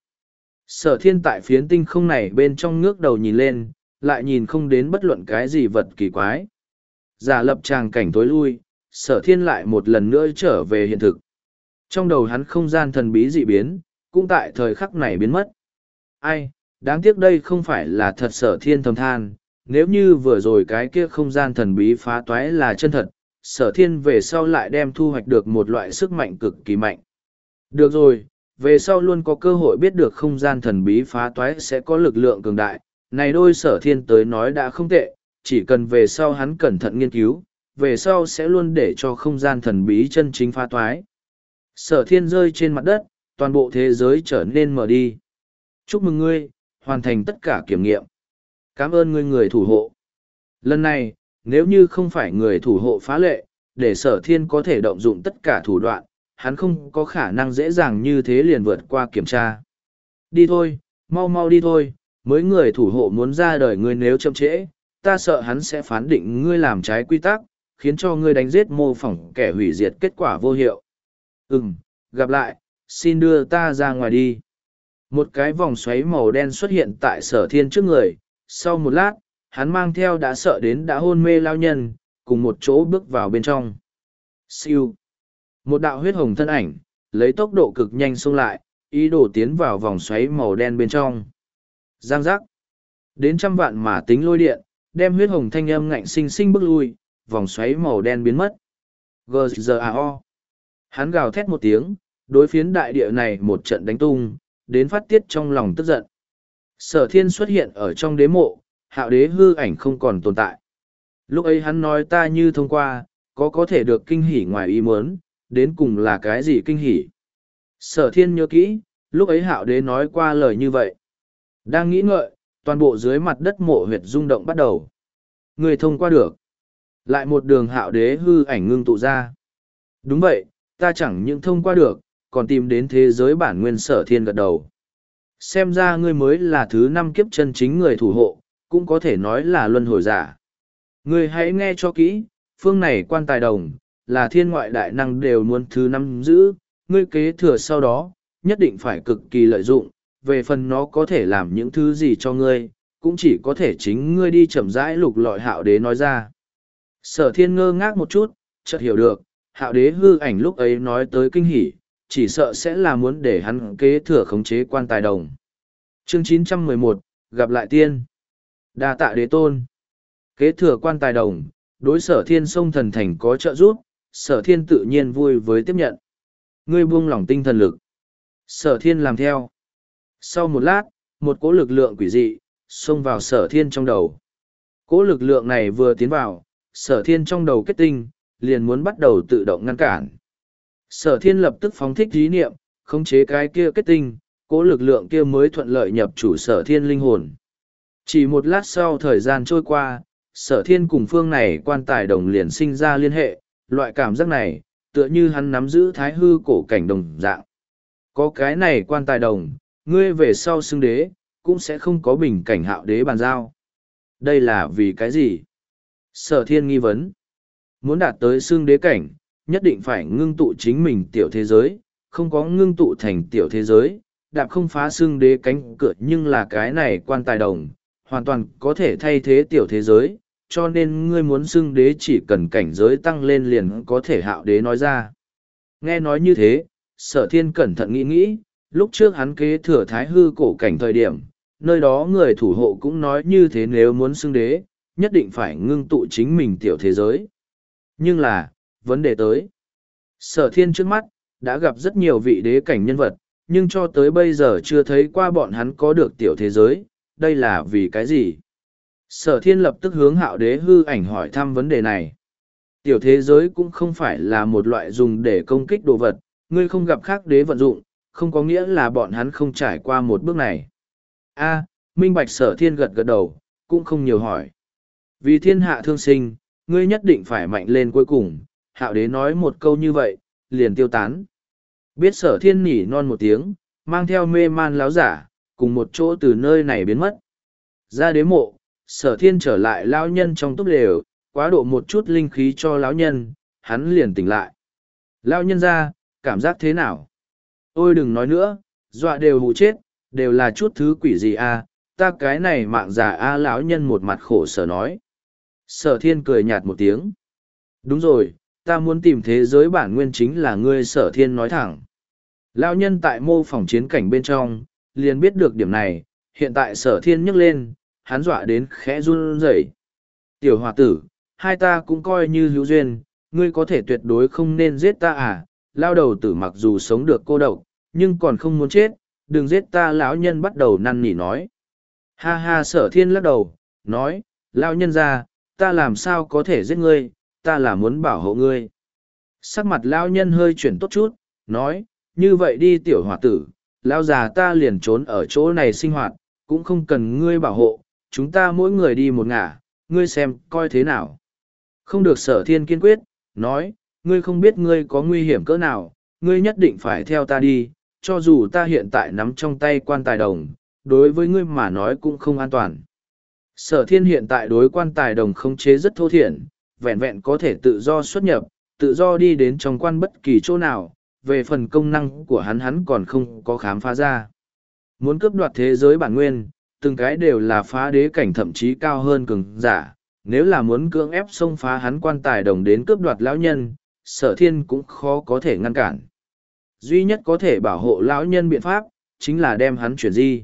Sở thiên tại phiến tinh không này bên trong ngước đầu nhìn lên, lại nhìn không đến bất luận cái gì vật kỳ quái. Giả lập tràng cảnh tối lui, sở thiên lại một lần nữa trở về hiện thực. Trong đầu hắn không gian thần bí dị biến, cũng tại thời khắc này biến mất. Ai, đáng tiếc đây không phải là thật sở thiên thầm than, nếu như vừa rồi cái kia không gian thần bí phá toái là chân thật, sở thiên về sau lại đem thu hoạch được một loại sức mạnh cực kỳ mạnh. Được rồi, về sau luôn có cơ hội biết được không gian thần bí phá toái sẽ có lực lượng cường đại, này đôi sở thiên tới nói đã không tệ, chỉ cần về sau hắn cẩn thận nghiên cứu, về sau sẽ luôn để cho không gian thần bí chân chính phá toái. Sở thiên rơi trên mặt đất, toàn bộ thế giới trở nên mở đi. Chúc mừng ngươi, hoàn thành tất cả kiểm nghiệm. Cảm ơn ngươi người thủ hộ. Lần này, nếu như không phải người thủ hộ phá lệ, để sở thiên có thể động dụng tất cả thủ đoạn, hắn không có khả năng dễ dàng như thế liền vượt qua kiểm tra. Đi thôi, mau mau đi thôi, mới người thủ hộ muốn ra đời ngươi nếu chậm trễ, ta sợ hắn sẽ phán định ngươi làm trái quy tắc, khiến cho ngươi đánh giết mô phỏng kẻ hủy diệt kết quả vô hiệu. Ừm, gặp lại, xin đưa ta ra ngoài đi. Một cái vòng xoáy màu đen xuất hiện tại sở thiên trước người, sau một lát, hắn mang theo đã sợ đến đã hôn mê lao nhân, cùng một chỗ bước vào bên trong. Siêu. Một đạo huyết hồng thân ảnh, lấy tốc độ cực nhanh xông lại, ý đồ tiến vào vòng xoáy màu đen bên trong. Giang giác. Đến trăm vạn mà tính lôi điện, đem huyết hồng thanh âm ngạnh sinh sinh bước lui, vòng xoáy màu đen biến mất. giê giê a o. Hắn gào thét một tiếng, Đối phiến đại địa này một trận đánh tung, đến phát tiết trong lòng tức giận. Sở thiên xuất hiện ở trong đế mộ, hạo đế hư ảnh không còn tồn tại. Lúc ấy hắn nói ta như thông qua, có có thể được kinh hỉ ngoài ý muốn, đến cùng là cái gì kinh hỉ. Sở thiên nhớ kỹ, lúc ấy hạo đế nói qua lời như vậy. Đang nghĩ ngợi, toàn bộ dưới mặt đất mộ huyệt rung động bắt đầu. Người thông qua được. Lại một đường hạo đế hư ảnh ngưng tụ ra. Đúng vậy, ta chẳng những thông qua được, còn tìm đến thế giới bản nguyên sở thiên gật đầu. Xem ra ngươi mới là thứ năm kiếp chân chính người thủ hộ, cũng có thể nói là luân hồi giả. Ngươi hãy nghe cho kỹ, phương này quan tài đồng, là thiên ngoại đại năng đều muốn thứ năm giữ, ngươi kế thừa sau đó, nhất định phải cực kỳ lợi dụng, về phần nó có thể làm những thứ gì cho ngươi, cũng chỉ có thể chính ngươi đi chậm rãi lục lọi hạo đế nói ra. Sở thiên ngơ ngác một chút, chợt hiểu được, hạo đế hư ảnh lúc ấy nói tới kinh hỉ, chỉ sợ sẽ là muốn để hắn kế thừa khống chế quan tài đồng. Chương chín trăm mười một, gặp lại tiên. Đa tạ đế tôn. Kế thừa quan tài đồng, đối sở thiên sông thần thành có trợ giúp, sở thiên tự nhiên vui với tiếp nhận. Ngươi buông lỏng tinh thần lực. Sở thiên làm theo. Sau một lát, một cỗ lực lượng quỷ dị, xông vào sở thiên trong đầu. Cỗ lực lượng này vừa tiến vào, sở thiên trong đầu kết tinh, liền muốn bắt đầu tự động ngăn cản. Sở thiên lập tức phóng thích ý niệm, khống chế cái kia kết tinh, cỗ lực lượng kia mới thuận lợi nhập chủ sở thiên linh hồn. Chỉ một lát sau thời gian trôi qua, sở thiên cùng phương này quan tài đồng liền sinh ra liên hệ, loại cảm giác này, tựa như hắn nắm giữ thái hư cổ cảnh đồng dạng. Có cái này quan tài đồng, ngươi về sau xưng đế, cũng sẽ không có bình cảnh hạo đế bàn giao. Đây là vì cái gì? Sở thiên nghi vấn. Muốn đạt tới xưng đế cảnh, nhất định phải ngưng tụ chính mình tiểu thế giới, không có ngưng tụ thành tiểu thế giới, đạp không phá xưng đế cánh cửa, nhưng là cái này quan tài đồng, hoàn toàn có thể thay thế tiểu thế giới, cho nên ngươi muốn xưng đế chỉ cần cảnh giới tăng lên liền có thể hạo đế nói ra. Nghe nói như thế, sở thiên cẩn thận nghĩ nghĩ, lúc trước hắn kế thừa thái hư cổ cảnh thời điểm, nơi đó người thủ hộ cũng nói như thế, nếu muốn xưng đế, nhất định phải ngưng tụ chính mình tiểu thế giới. Nhưng là, vấn đề tới. Sở thiên trước mắt, đã gặp rất nhiều vị đế cảnh nhân vật, nhưng cho tới bây giờ chưa thấy qua bọn hắn có được tiểu thế giới, đây là vì cái gì? Sở thiên lập tức hướng hạo đế hư ảnh hỏi thăm vấn đề này. Tiểu thế giới cũng không phải là một loại dùng để công kích đồ vật, ngươi không gặp khác đế vận dụng, không có nghĩa là bọn hắn không trải qua một bước này. A, minh bạch sở thiên gật gật đầu, cũng không nhiều hỏi. Vì thiên hạ thương sinh, ngươi nhất định phải mạnh lên cuối cùng, hạo đế nói một câu như vậy, liền tiêu tán. Biết sở thiên nỉ non một tiếng, mang theo mê man láo giả, cùng một chỗ từ nơi này biến mất. Ra đế mộ, sở thiên trở lại lão nhân trong túp lều, quá độ một chút linh khí cho lão nhân, hắn liền tỉnh lại. Lão nhân ra, cảm giác thế nào? Ôi đừng nói nữa, dọa đều hù chết, đều là chút thứ quỷ gì à, ta cái này mạng giả a lão nhân một mặt khổ sở nói. Sở thiên cười nhạt một tiếng. Đúng rồi, ta muốn tìm thế giới bản nguyên chính là ngươi, sở thiên nói thẳng. Lão nhân tại mô phỏng chiến cảnh bên trong, liền biết được điểm này, hiện tại sở thiên nhấc lên, hắn dọa đến khẽ run rẩy. Tiểu hòa tử, hai ta cũng coi như hữu duyên, ngươi có thể tuyệt đối không nên giết ta à, lao đầu tử mặc dù sống được cô độc, nhưng còn không muốn chết, đừng giết ta. Lão nhân bắt đầu năn nỉ nói. Ha ha, sở thiên lắc đầu, nói, lão nhân ra, ta làm sao có thể giết ngươi, ta là muốn bảo hộ ngươi. Sắc mặt lão nhân hơi chuyển tốt chút, nói, như vậy đi tiểu hòa tử, lão già ta liền trốn ở chỗ này sinh hoạt, cũng không cần ngươi bảo hộ, chúng ta mỗi người đi một ngả, ngươi xem coi thế nào. Không được, sở thiên kiên quyết, nói, ngươi không biết ngươi có nguy hiểm cỡ nào, ngươi nhất định phải theo ta đi, cho dù ta hiện tại nắm trong tay quan tài đồng, đối với ngươi mà nói cũng không an toàn. Sở thiên hiện tại đối quan tài đồng khống chế rất thô thiển, vẹn vẹn có thể tự do xuất nhập, tự do đi đến trong quan bất kỳ chỗ nào, về phần công năng của hắn hắn còn không có khám phá ra. Muốn cướp đoạt thế giới bản nguyên, từng cái đều là phá đế cảnh thậm chí cao hơn cường giả, nếu là muốn cưỡng ép xông phá hắn quan tài đồng đến cướp đoạt lão nhân, sở thiên cũng khó có thể ngăn cản. Duy nhất có thể bảo hộ lão nhân biện pháp, chính là đem hắn chuyển di.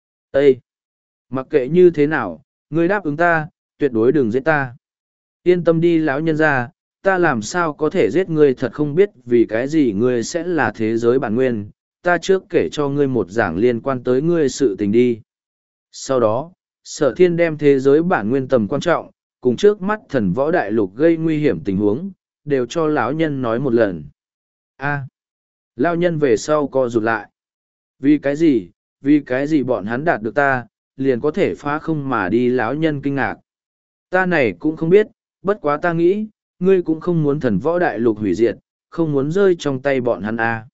Ê! Mặc kệ như thế nào, ngươi đáp ứng ta, tuyệt đối đừng giết ta. Yên tâm đi lão nhân ra, ta làm sao có thể giết ngươi, thật không biết vì cái gì ngươi sẽ là thế giới bản nguyên, ta trước kể cho ngươi một giảng liên quan tới ngươi sự tình đi. Sau đó, sở thiên đem thế giới bản nguyên tầm quan trọng, cùng trước mắt thần võ đại lục gây nguy hiểm tình huống, đều cho lão nhân nói một lần. A, lão nhân về sau co rụt lại. Vì cái gì, vì cái gì bọn hắn đạt được ta, liền có thể phá không mà đi, lão nhân kinh ngạc. Ta này cũng không biết, bất quá ta nghĩ, ngươi cũng không muốn thần võ đại lục hủy diệt, không muốn rơi trong tay bọn hắn a.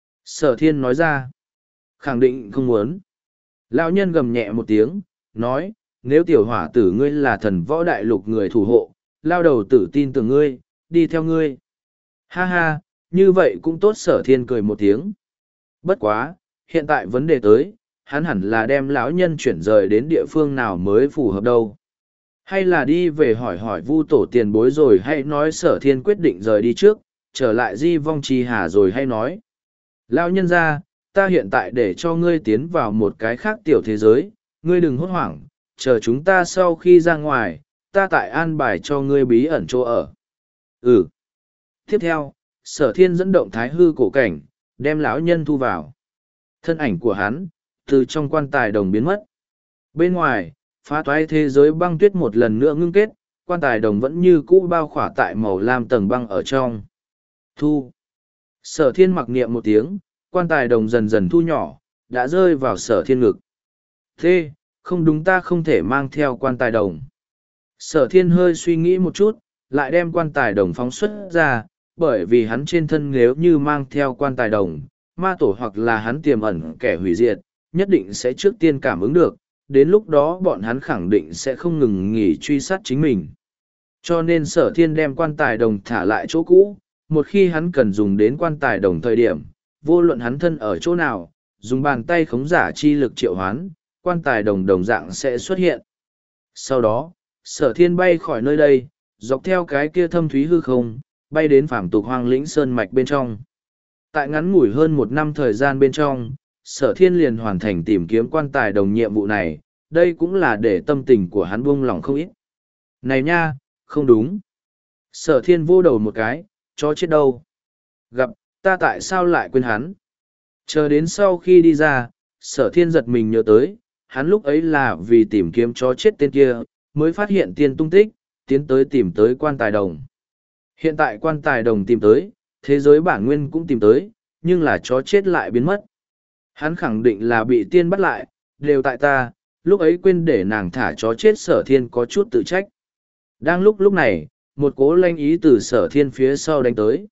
Sở thiên nói ra, khẳng định không muốn. Lão nhân gầm nhẹ một tiếng, nói, nếu tiểu hỏa tử ngươi là thần võ đại lục người thủ hộ, lao đầu tử tin tưởng ngươi, đi theo ngươi. Ha ha, như vậy cũng tốt, sở thiên cười một tiếng. Bất quá, hiện tại vấn đề tới, hắn hẳn là đem lão nhân chuyển rời đến địa phương nào mới phù hợp đâu. Hay là đi về hỏi hỏi vu tổ tiền bối rồi hay nói, sở thiên quyết định rời đi trước, trở lại di vong trì hà rồi hay nói. Lão nhân ra, ta hiện tại để cho ngươi tiến vào một cái khác tiểu thế giới, ngươi đừng hốt hoảng, chờ chúng ta sau khi ra ngoài, ta tại an bài cho ngươi bí ẩn chỗ ở. Ừ. Tiếp theo, sở thiên dẫn động thái hư cổ cảnh, đem lão nhân thu vào. Thân ảnh của hắn, từ trong quan tài đồng biến mất. Bên ngoài, phá toái thế giới băng tuyết một lần nữa ngưng kết, quan tài đồng vẫn như cũ bao khỏa tại màu lam tầng băng ở trong. Thu. Sở thiên mặc niệm một tiếng, quan tài đồng dần dần thu nhỏ, đã rơi vào sở thiên ngực. Thế, không đúng, ta không thể mang theo quan tài đồng. Sở thiên hơi suy nghĩ một chút, lại đem quan tài đồng phóng xuất ra, bởi vì hắn trên thân nếu như mang theo quan tài đồng, ma tổ hoặc là hắn tiềm ẩn kẻ hủy diệt, nhất định sẽ trước tiên cảm ứng được, đến lúc đó bọn hắn khẳng định sẽ không ngừng nghỉ truy sát chính mình. Cho nên sở thiên đem quan tài đồng thả lại chỗ cũ, một khi hắn cần dùng đến quan tài đồng thời điểm, vô luận hắn thân ở chỗ nào, dùng bàn tay khống giả chi lực triệu hoán, quan tài đồng đồng dạng sẽ xuất hiện. Sau đó, sở thiên bay khỏi nơi đây, dọc theo cái kia thâm thúy hư không, bay đến phàm tục hoang lĩnh sơn mạch bên trong. Tại ngắn ngủi hơn một năm thời gian bên trong, sở thiên liền hoàn thành tìm kiếm quan tài đồng nhiệm vụ này, đây cũng là để tâm tình của hắn buông lòng không ít. Này nha, không đúng. Sở thiên vô đầu một cái, chó chết đâu. Gặp, ta tại sao lại quên hắn? Chờ đến sau khi đi ra, sở thiên giật mình nhớ tới, hắn lúc ấy là vì tìm kiếm chó chết tên kia, mới phát hiện tiên tung tích, tiến tới tìm tới quan tài đồng. Hiện tại quan tài đồng tìm tới, thế giới bản nguyên cũng tìm tới, nhưng là chó chết lại biến mất. Hắn khẳng định là bị tiên bắt lại, đều tại ta, lúc ấy quên để nàng thả chó chết, sở thiên có chút tự trách. Đang lúc lúc này, một cố lanh ý từ sở thiên phía sau đánh tới.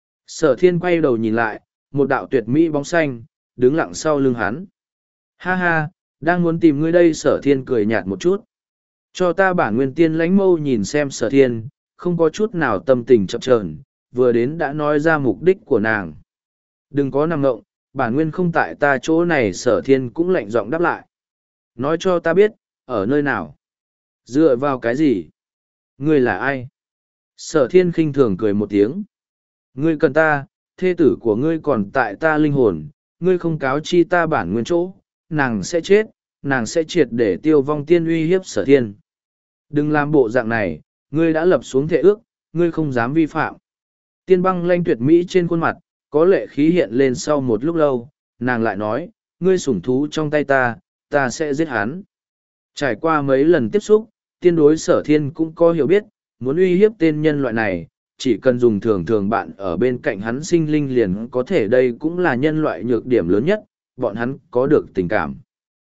Sở thiên quay đầu nhìn lại, một đạo tuyệt mỹ bóng xanh, đứng lặng sau lưng hắn. Ha ha, đang muốn tìm ngươi đây, sở thiên cười nhạt một chút. Cho ta bản nguyên tiên lãnh mâu nhìn xem, sở thiên, không có chút nào tâm tình chậm chờn, vừa đến đã nói ra mục đích của nàng. Đừng có nằm ngộng, bản nguyên không tại ta chỗ này, sở thiên cũng lạnh giọng đáp lại. Nói cho ta biết, ở nơi nào? Dựa vào cái gì? Ngươi là ai? Sở thiên khinh thường cười một tiếng. Ngươi cần ta, thê tử của ngươi còn tại ta linh hồn, ngươi không cáo chi ta bản nguyên chỗ, nàng sẽ chết, nàng sẽ triệt để tiêu vong, tiên uy hiếp sở thiên. Đừng làm bộ dạng này, ngươi đã lập xuống thệ ước, ngươi không dám vi phạm. Tiên băng lanh tuyệt mỹ trên khuôn mặt, có lệ khí hiện lên sau một lúc lâu, nàng lại nói, ngươi sủng thú trong tay ta, ta sẽ giết hắn. Trải qua mấy lần tiếp xúc, tiên đối sở thiên cũng có hiểu biết, muốn uy hiếp tên nhân loại này, chỉ cần dùng thường thường bạn ở bên cạnh hắn sinh linh liền có thể, đây cũng là nhân loại nhược điểm lớn nhất, bọn hắn có được tình cảm.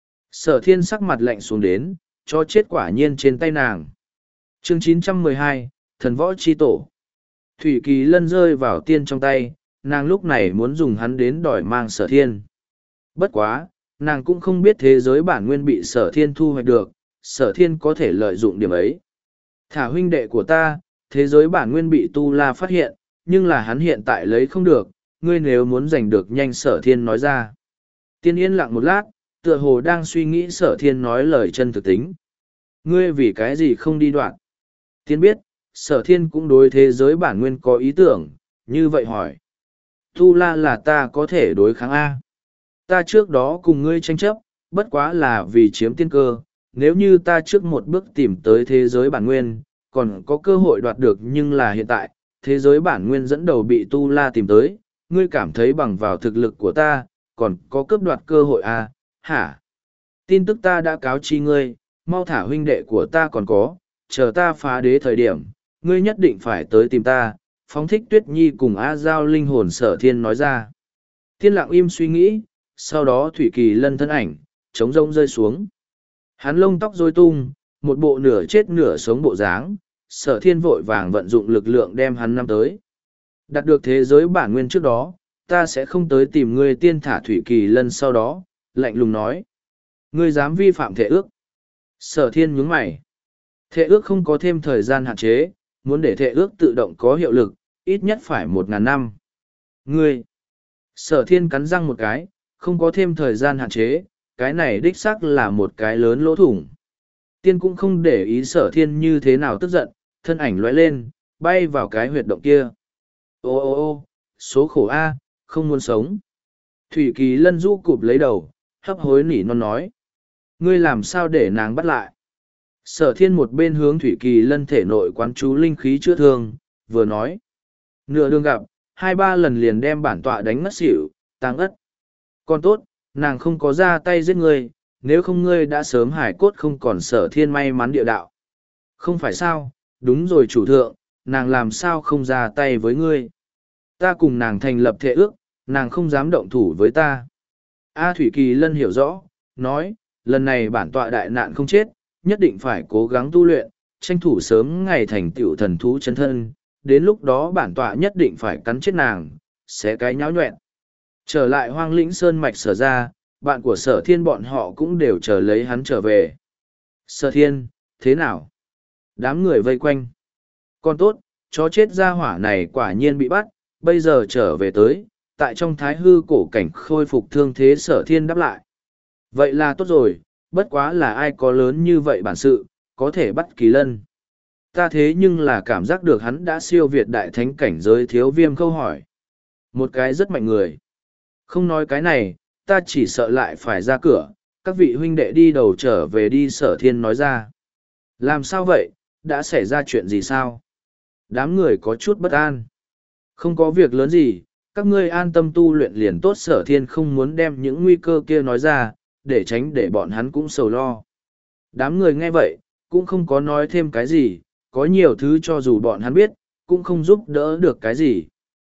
Sở thiên sắc mặt lạnh xuống đến, cho chết quả nhiên trên tay nàng. Chương chín trăm mười hai, Thần Võ Chi Tổ. Thủy Kỳ Lân rơi vào tiên trong tay, nàng lúc này muốn dùng hắn đến đòi mang sở thiên. Bất quá, nàng cũng không biết thế giới bản nguyên bị sở thiên thu hoạch được, sở thiên có thể lợi dụng điểm ấy. Thả huynh đệ của ta, thế giới bản nguyên bị Tu La phát hiện, nhưng là hắn hiện tại lấy không được, ngươi nếu muốn giành được nhanh, sở thiên nói ra. Tiên yên lặng một lát, tựa hồ đang suy nghĩ sở thiên nói lời chân thực tính. Ngươi vì cái gì không đi đoạn? Tiên biết, sở thiên cũng đối thế giới bản nguyên có ý tưởng, như vậy hỏi. Tu La là ta có thể đối kháng A. Ta trước đó cùng ngươi tranh chấp, bất quá là vì chiếm tiên cơ, nếu như ta trước một bước tìm tới thế giới bản nguyên, còn có cơ hội đoạt được, nhưng là hiện tại, thế giới bản nguyên dẫn đầu bị Tu La tìm tới, ngươi cảm thấy bằng vào thực lực của ta, còn có cướp đoạt cơ hội à, hả? Tin tức ta đã cáo chi ngươi, mau thả huynh đệ của ta còn có, chờ ta phá đế thời điểm, ngươi nhất định phải tới tìm ta, phóng thích Tuyết Nhi cùng A Giao linh hồn Sở Thiên nói ra. Thiên lặng im suy nghĩ, sau đó Thủy Kỳ Lân thân ảnh, trống rông rơi xuống. Hắn lông tóc rối tung, một bộ nửa chết nửa sống bộ dáng, Sở Thiên vội vàng vận dụng lực lượng đem hắn nắm tới. Đạt được thế giới bản nguyên trước đó, ta sẽ không tới tìm ngươi. Tiên thả Thủy Kỳ Lân sau đó, lạnh lùng nói. Ngươi dám vi phạm thể ước. Sở Thiên nhướng mày. Thể ước không có thêm thời gian hạn chế, muốn để thể ước tự động có hiệu lực, ít nhất phải một ngàn năm. Ngươi. Sở Thiên cắn răng một cái, không có thêm thời gian hạn chế, cái này đích xác là một cái lớn lỗ thủng. Tiên cũng không để ý Sở Thiên như thế nào tức giận, thân ảnh lóe lên, bay vào cái huyệt động kia. Ô ô ô, số khổ A, không muốn sống. Thủy Kỳ Lân rũ cụp lấy đầu, hấp hối nỉ non nói. Ngươi làm sao để nàng bắt lại? Sở Thiên một bên hướng Thủy Kỳ Lân thể nội quán chú linh khí chữa thương, vừa nói. Nửa đường gặp, hai ba lần liền đem bản tọa đánh ngất xỉu, tăng ất. Còn tốt, nàng không có ra tay giết ngươi, nếu không ngươi đã sớm hải cốt không còn. Sở Thiên may mắn địa đạo. Không phải sao, đúng rồi chủ thượng, nàng làm sao không ra tay với ngươi. Ta cùng nàng thành lập thể ước, nàng không dám động thủ với ta. A Thủy Kỳ Lân hiểu rõ, nói, lần này bản tọa đại nạn không chết, nhất định phải cố gắng tu luyện, tranh thủ sớm ngày thành tựu thần thú chân thân, đến lúc đó bản tọa nhất định phải cắn chết nàng, xé cái nháo nhoẹn. Trở lại Hoang Lĩnh Sơn mạch Sở ra, bạn của Sở Thiên bọn họ cũng đều chờ lấy hắn trở về. Sở Thiên, thế nào? Đám người vây quanh. Con tốt, chó chết ra hỏa này quả nhiên bị bắt, bây giờ trở về tới, tại trong thái hư cổ cảnh khôi phục thương thế. Sở Thiên đáp lại. Vậy là tốt rồi, bất quá là ai có lớn như vậy bản sự, có thể bắt Kỳ Lân. Ta thế nhưng là cảm giác được hắn đã siêu việt đại thánh cảnh giới. Thiếu Viêm câu hỏi. Một cái rất mạnh người. Không nói cái này, ta chỉ sợ lại phải ra cửa, các vị huynh đệ đi đầu trở về đi. Sở Thiên nói ra. Làm sao vậy, đã xảy ra chuyện gì sao? Đám người có chút bất an. Không có việc lớn gì, các ngươi an tâm tu luyện liền tốt. Sở Thiên không muốn đem những nguy cơ kia nói ra, để tránh để bọn hắn cũng sầu lo. Đám người nghe vậy, cũng không có nói thêm cái gì, có nhiều thứ cho dù bọn hắn biết, cũng không giúp đỡ được cái gì.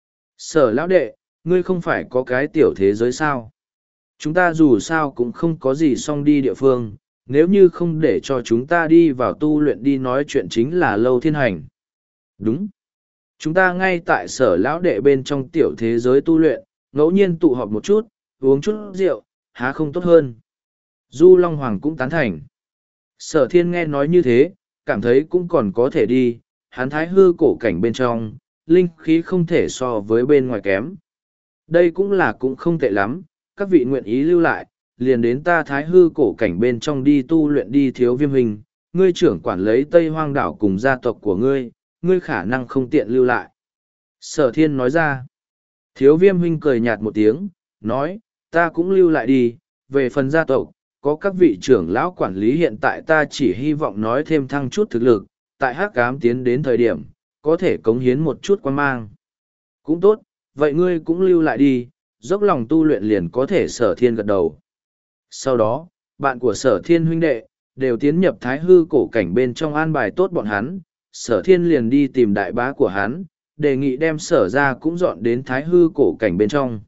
Sở lão đệ, ngươi không phải có cái tiểu thế giới sao? Chúng ta dù sao cũng không có gì xong đi địa phương, nếu như không để cho chúng ta đi vào tu luyện đi nói chuyện chính là Lâu Thiên Hành. Đúng. Chúng ta ngay tại Sở lão đệ bên trong tiểu thế giới tu luyện, ngẫu nhiên tụ họp một chút, uống chút rượu, há không tốt hơn. Du Long Hoàng cũng tán thành. Sở Thiên nghe nói như thế, cảm thấy cũng còn có thể đi, hắn thái hư cổ cảnh bên trong, linh khí không thể so với bên ngoài kém. Đây cũng là cũng không tệ lắm, các vị nguyện ý lưu lại, liền đến ta thái hư cổ cảnh bên trong đi tu luyện đi. Thiếu Viêm hình, ngươi trưởng quản lấy Tây Hoang đảo cùng gia tộc của ngươi, ngươi khả năng không tiện lưu lại. Sở Thiên nói ra. Thiếu Viêm huynh cười nhạt một tiếng, nói, ta cũng lưu lại đi, về phần gia tộc, có các vị trưởng lão quản lý hiện tại ta chỉ hy vọng nói thêm thăng chút thực lực, tại Hắc Ám tiến đến thời điểm, có thể cống hiến một chút quan mang. Cũng tốt, vậy ngươi cũng lưu lại đi, dốc lòng tu luyện liền có thể. Sở Thiên gật đầu. Sau đó, bạn của Sở Thiên huynh đệ, đều tiến nhập thái hư cổ cảnh bên trong an bài tốt bọn hắn. Sở Thiên liền đi tìm đại bá của hắn, đề nghị đem Sở ra cũng dọn đến thái hư cổ cảnh bên trong.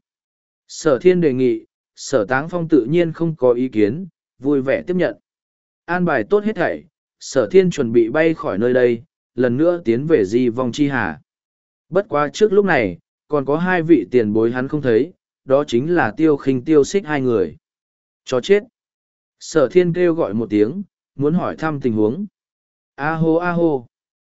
Sở Thiên đề nghị, Sở Táng Phong tự nhiên không có ý kiến, vui vẻ tiếp nhận. An bài tốt hết thảy, Sở Thiên chuẩn bị bay khỏi nơi đây, lần nữa tiến về Di Vong Chi Hà. Bất quá trước lúc này, còn có hai vị tiền bối hắn không thấy, đó chính là Tiêu Khinh Tiêu Xích hai người. Chó chết. Sở Thiên kêu gọi một tiếng, muốn hỏi thăm tình huống. A hô a hô.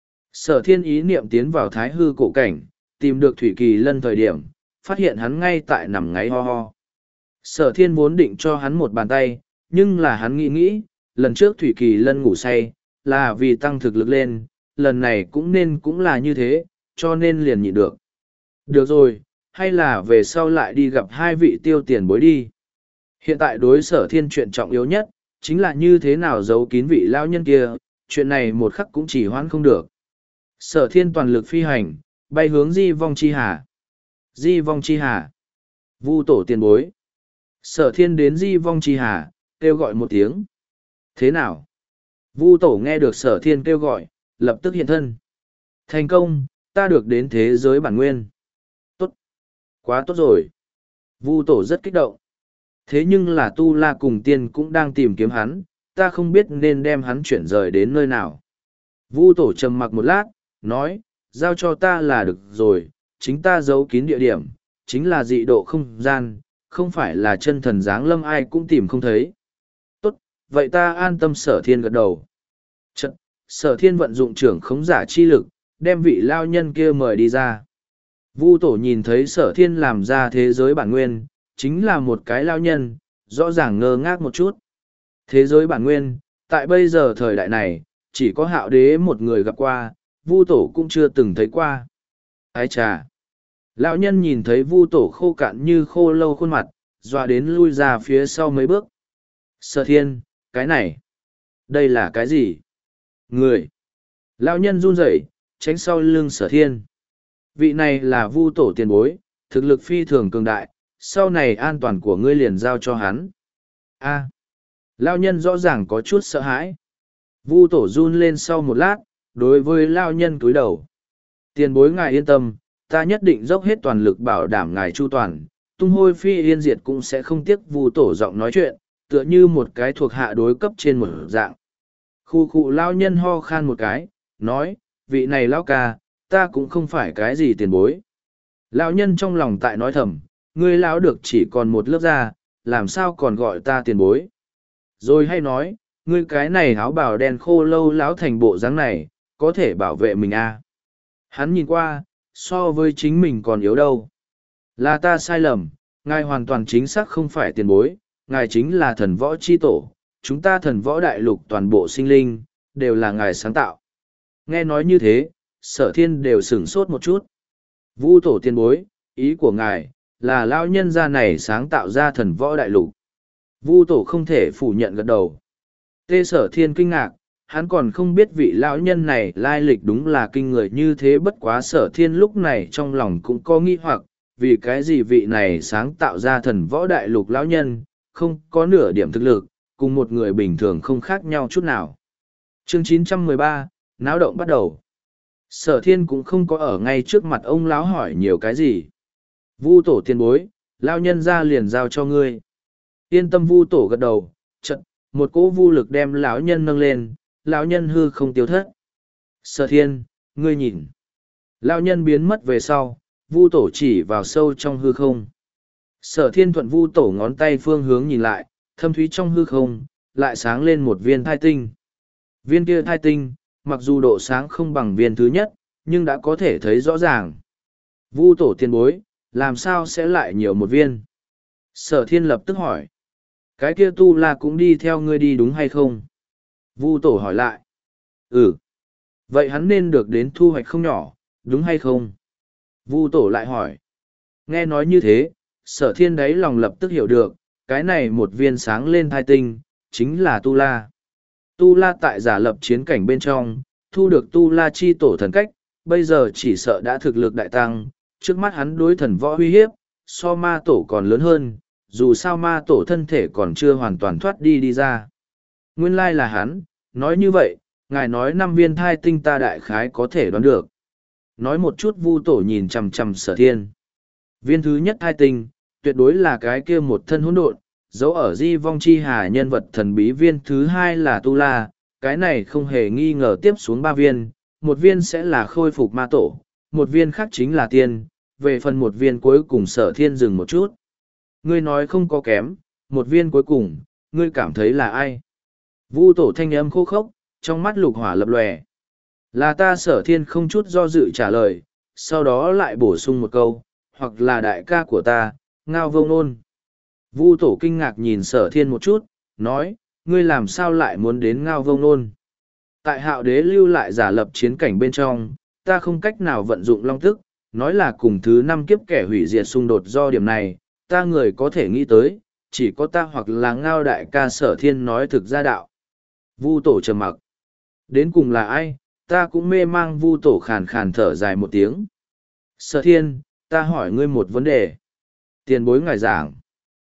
Sở Thiên ý niệm tiến vào thái hư cổ cảnh, tìm được Thủy Kỳ Lân thời điểm, phát hiện hắn ngay tại nằm ngáy ho ho. Sở Thiên vốn định cho hắn một bàn tay, nhưng là hắn nghĩ nghĩ, lần trước Thủy Kỳ Lân ngủ say, là vì tăng thực lực lên, lần này cũng nên cũng là như thế, cho nên liền nhịn được. Được rồi, hay là về sau lại đi gặp hai vị Tiêu tiền bối đi. Hiện tại đối Sở Thiên chuyện trọng yếu nhất, chính là như thế nào giấu kín vị lao nhân kia, chuyện này một khắc cũng chỉ hoãn không được. Sở Thiên toàn lực phi hành, Bay hướng di vong chi hà. Di vong chi hà. Vu tổ tiền bối. Sở thiên đến di vong chi hà, kêu gọi một tiếng. Thế nào? Vu tổ nghe được sở thiên kêu gọi, lập tức hiện thân. Thành công, ta được đến thế giới bản nguyên. Tốt. Quá tốt rồi. Vu tổ rất kích động. Thế nhưng là Tu La cùng tiên cũng đang tìm kiếm hắn, ta không biết nên đem hắn chuyển rời đến nơi nào. Vu tổ trầm mặc một lát, nói, giao cho ta là được rồi, chính ta giấu kín địa điểm, chính là dị độ không gian, không phải là chân thần giáng lâm ai cũng tìm không thấy. Tốt, vậy ta an tâm. Sở thiên gật đầu. Trận, sở thiên vận dụng trưởng khống giả chi lực, đem vị lao nhân kia mời đi ra. Vu tổ nhìn thấy sở thiên làm ra thế giới bản nguyên, chính là một cái lao nhân, rõ ràng ngơ ngác một chút. Thế giới bản nguyên, tại bây giờ thời đại này, chỉ có hạo đế một người gặp qua, Vu tổ cũng chưa từng thấy qua. Ái chà! Lão nhân nhìn thấy Vu tổ khô cạn như khô lâu khuôn mặt, dọa đến lui ra phía sau mấy bước. Sở thiên, cái này, đây là cái gì? Người! Lão nhân run rẩy, tránh sau lưng sở thiên. Vị này là Vu tổ tiền bối, thực lực phi thường cường đại, sau này an toàn của ngươi liền giao cho hắn. A. Lão nhân rõ ràng có chút sợ hãi. Vu tổ run lên sau một lát, đối với lão nhân cúi đầu. Tiền bối ngài yên tâm, ta nhất định dốc hết toàn lực bảo đảm ngài chu toàn, tung hôi phi yên diệt cũng sẽ không tiếc. Vu tổ giọng nói chuyện, tựa như một cái thuộc hạ đối cấp trên một dạng. Khu khu lão nhân ho khan một cái, nói, vị này lão ca, ta cũng không phải cái gì tiền bối. Lão nhân trong lòng tại nói thầm, ngươi lão được chỉ còn một lớp da, làm sao còn gọi ta tiền bối. Rồi hay nói, ngươi cái này áo bào đen khô lâu lão thành bộ dáng này, có thể bảo vệ mình à. Hắn nhìn qua, so với chính mình còn yếu đâu. Là ta sai lầm, ngài hoàn toàn chính xác không phải tiền bối, ngài chính là thần võ chi tổ, chúng ta thần võ đại lục toàn bộ sinh linh, đều là ngài sáng tạo. Nghe nói như thế, sở thiên đều sửng sốt một chút. Vu tổ tiền bối, ý của ngài, là lão nhân gia này sáng tạo ra thần võ đại lục. Vu tổ không thể phủ nhận gật đầu. Tê sở thiên kinh ngạc, hắn còn không biết vị lão nhân này lai lịch đúng là kinh người như thế. Bất quá sở thiên lúc này trong lòng cũng có nghi hoặc, vì cái gì vị này sáng tạo ra thần võ đại lục lão nhân, không có nửa điểm thực lực, cùng một người bình thường không khác nhau chút nào. Chương chín trăm mười ba, náo động bắt đầu. Sở thiên cũng không có ở ngay trước mặt ông lão hỏi nhiều cái gì. Vu tổ tiền bối, lão nhân ra liền giao cho ngươi. Yên tâm. Vu tổ gật đầu, chật, một cỗ vu lực đem lão nhân nâng lên, lão nhân hư không tiêu thất. Sở thiên, ngươi nhìn. Lão nhân biến mất về sau, Vu tổ chỉ vào sâu trong hư không. Sở thiên thuận Vu tổ ngón tay phương hướng nhìn lại, thâm thúy trong hư không, lại sáng lên một viên thai tinh. Viên kia thai tinh, mặc dù độ sáng không bằng viên thứ nhất, nhưng đã có thể thấy rõ ràng. Vu tổ tiền bối, làm sao sẽ lại nhiều một viên? Sở thiên lập tức hỏi. Cái kia Tu La cũng đi theo ngươi đi đúng hay không? Vu tổ hỏi lại. Ừ. Vậy hắn nên được đến thu hoạch không nhỏ, đúng hay không? Vu tổ lại hỏi. Nghe nói như thế, sở thiên đáy lòng lập tức hiểu được, cái này một viên sáng lên thai tinh, chính là Tu La. Tu La tại giả lập chiến cảnh bên trong, thu được Tu La chi tổ thần cách, bây giờ chỉ sợ đã thực lực đại tăng, trước mắt hắn đối thần võ uy hiếp, so ma tổ còn lớn hơn, dù sao ma tổ thân thể còn chưa hoàn toàn thoát đi đi ra. Nguyên lai là hắn, nói như vậy, ngài nói năm viên thai tinh ta đại khái có thể đoán được. Nói một chút. Vu tổ nhìn chằm chằm sở thiên. Viên thứ nhất thai tinh, tuyệt đối là cái kia một thân hỗn độn, dấu ở di vong chi hà nhân vật thần bí. Viên thứ hai là Tu La, cái này không hề nghi ngờ tiếp xuống ba viên, một viên sẽ là khôi phục ma tổ, một viên khác chính là tiên, về phần một viên cuối cùng sở thiên dừng một chút. Ngươi nói không có kém, một viên cuối cùng, ngươi cảm thấy là ai? Vu tổ thanh âm khô khốc, trong mắt lục hỏa lập lòe. Là ta. Sở thiên không chút do dự trả lời, sau đó lại bổ sung một câu, hoặc là đại ca của ta, Ngao Vô Ngôn. Vu tổ kinh ngạc nhìn sở thiên một chút, nói, ngươi làm sao lại muốn đến Ngao Vô Ngôn? Tại hạo đế lưu lại giả lập chiến cảnh bên trong, ta không cách nào vận dụng long tức, nói là cùng thứ năm kiếp kẻ hủy diệt xung đột. Do điểm này, ta người có thể nghĩ tới, chỉ có ta hoặc là Ngao đại ca. Sở thiên nói thực ra đạo. Vu tổ trầm mặc. Đến cùng là ai, ta cũng mê mang. Vu tổ khàn khàn thở dài một tiếng. Sở thiên, ta hỏi ngươi một vấn đề. Tiền bối ngài giảng.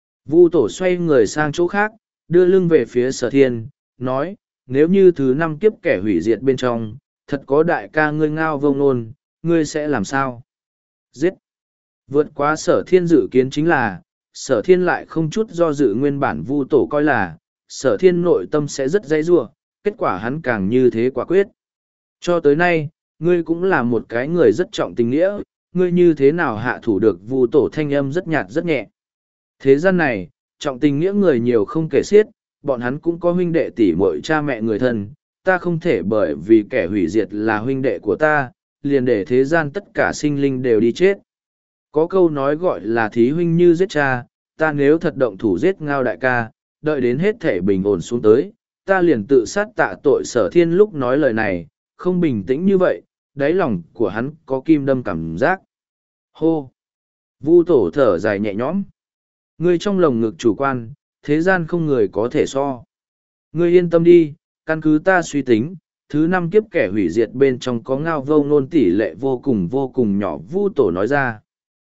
Vu tổ xoay người sang chỗ khác, đưa lưng về phía sở thiên, nói, nếu như thứ năm kiếp kẻ hủy diệt bên trong, thật có đại ca ngươi ngao vông nôn, ngươi sẽ làm sao? Giết! Vượt quá sở thiên dự kiến chính là, sở thiên lại không chút do dự nguyên bản vu tổ coi là, sở thiên nội tâm sẽ rất dãy giụa, kết quả hắn càng như thế quả quyết. Cho tới nay, ngươi cũng là một cái người rất trọng tình nghĩa, ngươi như thế nào hạ thủ được vu tổ thanh âm rất nhạt rất nhẹ. Thế gian này, trọng tình nghĩa người nhiều không kể xiết, bọn hắn cũng có huynh đệ tỷ muội cha mẹ người thân, ta không thể bởi vì kẻ hủy diệt là huynh đệ của ta, liền để thế gian tất cả sinh linh đều đi chết. Có câu nói gọi là thí huynh như giết cha, ta nếu thật động thủ giết ngao đại ca, đợi đến hết thể bình ổn xuống tới, ta liền tự sát tạ tội. Sở thiên lúc nói lời này, không bình tĩnh như vậy, đáy lòng của hắn có kim đâm cảm giác. Hô! Vu tổ thở dài nhẹ nhõm. Ngươi trong lồng ngực chủ quan, thế gian không người có thể so. Ngươi yên tâm đi, căn cứ ta suy tính, thứ năm kiếp kẻ hủy diệt bên trong có ngao vô ngôn tỷ lệ vô cùng vô cùng nhỏ. Vu tổ nói ra.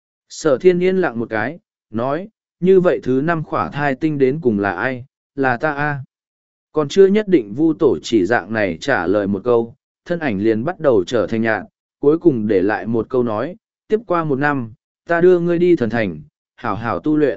Sở thiên yên lặng một cái, nói, như vậy thứ năm khỏa thai tinh đến cùng là ai, là ta a Còn chưa nhất định vu tổ chỉ dạng này trả lời một câu, thân ảnh liền bắt đầu trở thành nhạn, cuối cùng để lại một câu nói, tiếp qua một năm, ta đưa ngươi đi thần thành, hảo hảo tu luyện.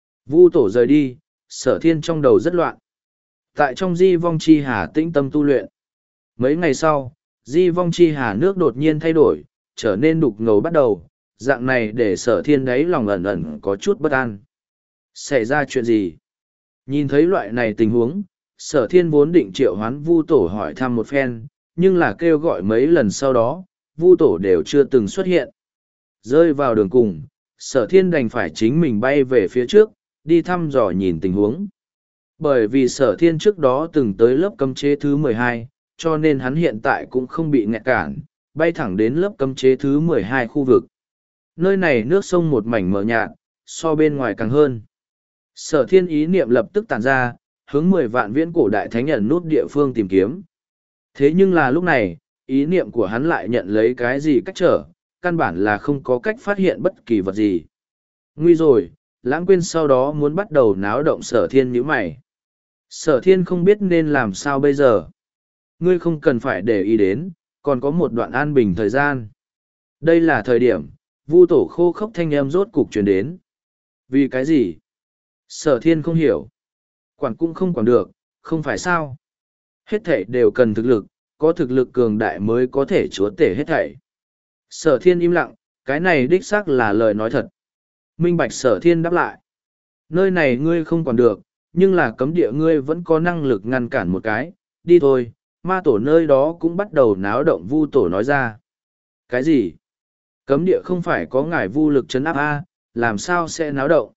Vu tổ rời đi, sở thiên trong đầu rất loạn. Tại trong di vong chi hà tĩnh tâm tu luyện. Mấy ngày sau, di vong chi hà nước đột nhiên thay đổi, trở nên đục ngầu bắt đầu, dạng này để sở thiên đấy lòng ẩn ẩn có chút bất an. Xảy ra chuyện gì? Nhìn thấy loại này tình huống, sở thiên vốn định triệu hoán vu tổ hỏi thăm một phen, nhưng là kêu gọi mấy lần sau đó, vu tổ đều chưa từng xuất hiện. Rơi vào đường cùng, sở thiên đành phải chính mình bay về phía trước, đi thăm dò nhìn tình huống. Bởi vì sở thiên trước đó từng tới lớp cấm chế thứ mười hai, cho nên hắn hiện tại cũng không bị nghẹt cản, bay thẳng đến lớp cấm chế thứ mười hai khu vực. Nơi này nước sông một mảnh mờ nhạt, so bên ngoài càng hơn. Sở thiên ý niệm lập tức tản ra, hướng mười vạn viễn cổ đại thánh ẩn nút địa phương tìm kiếm. Thế nhưng là lúc này, ý niệm của hắn lại nhận lấy cái gì cách trở, căn bản là không có cách phát hiện bất kỳ vật gì. Nguy rồi, lãng quên sau đó muốn bắt đầu náo động sở thiên nhíu mày. Sở thiên không biết nên làm sao bây giờ. Ngươi không cần phải để ý đến, còn có một đoạn an bình thời gian. Đây là thời điểm, vu tổ khô khốc thanh âm rốt cục truyền đến. Vì cái gì? Sở thiên không hiểu. Quản cũng không quản được, không phải sao. Hết thảy đều cần thực lực, có thực lực cường đại mới có thể chúa tể hết thảy. Sở thiên im lặng, cái này đích xác là lời nói thật. Minh bạch sở thiên đáp lại. Nơi này ngươi không quản được, nhưng là cấm địa ngươi vẫn có năng lực ngăn cản một cái, đi thôi, ma tổ nơi đó cũng bắt đầu náo động. Vu tổ nói ra. Cái gì? Cấm địa không phải có ngài vu lực chấn áp A, làm sao sẽ náo động?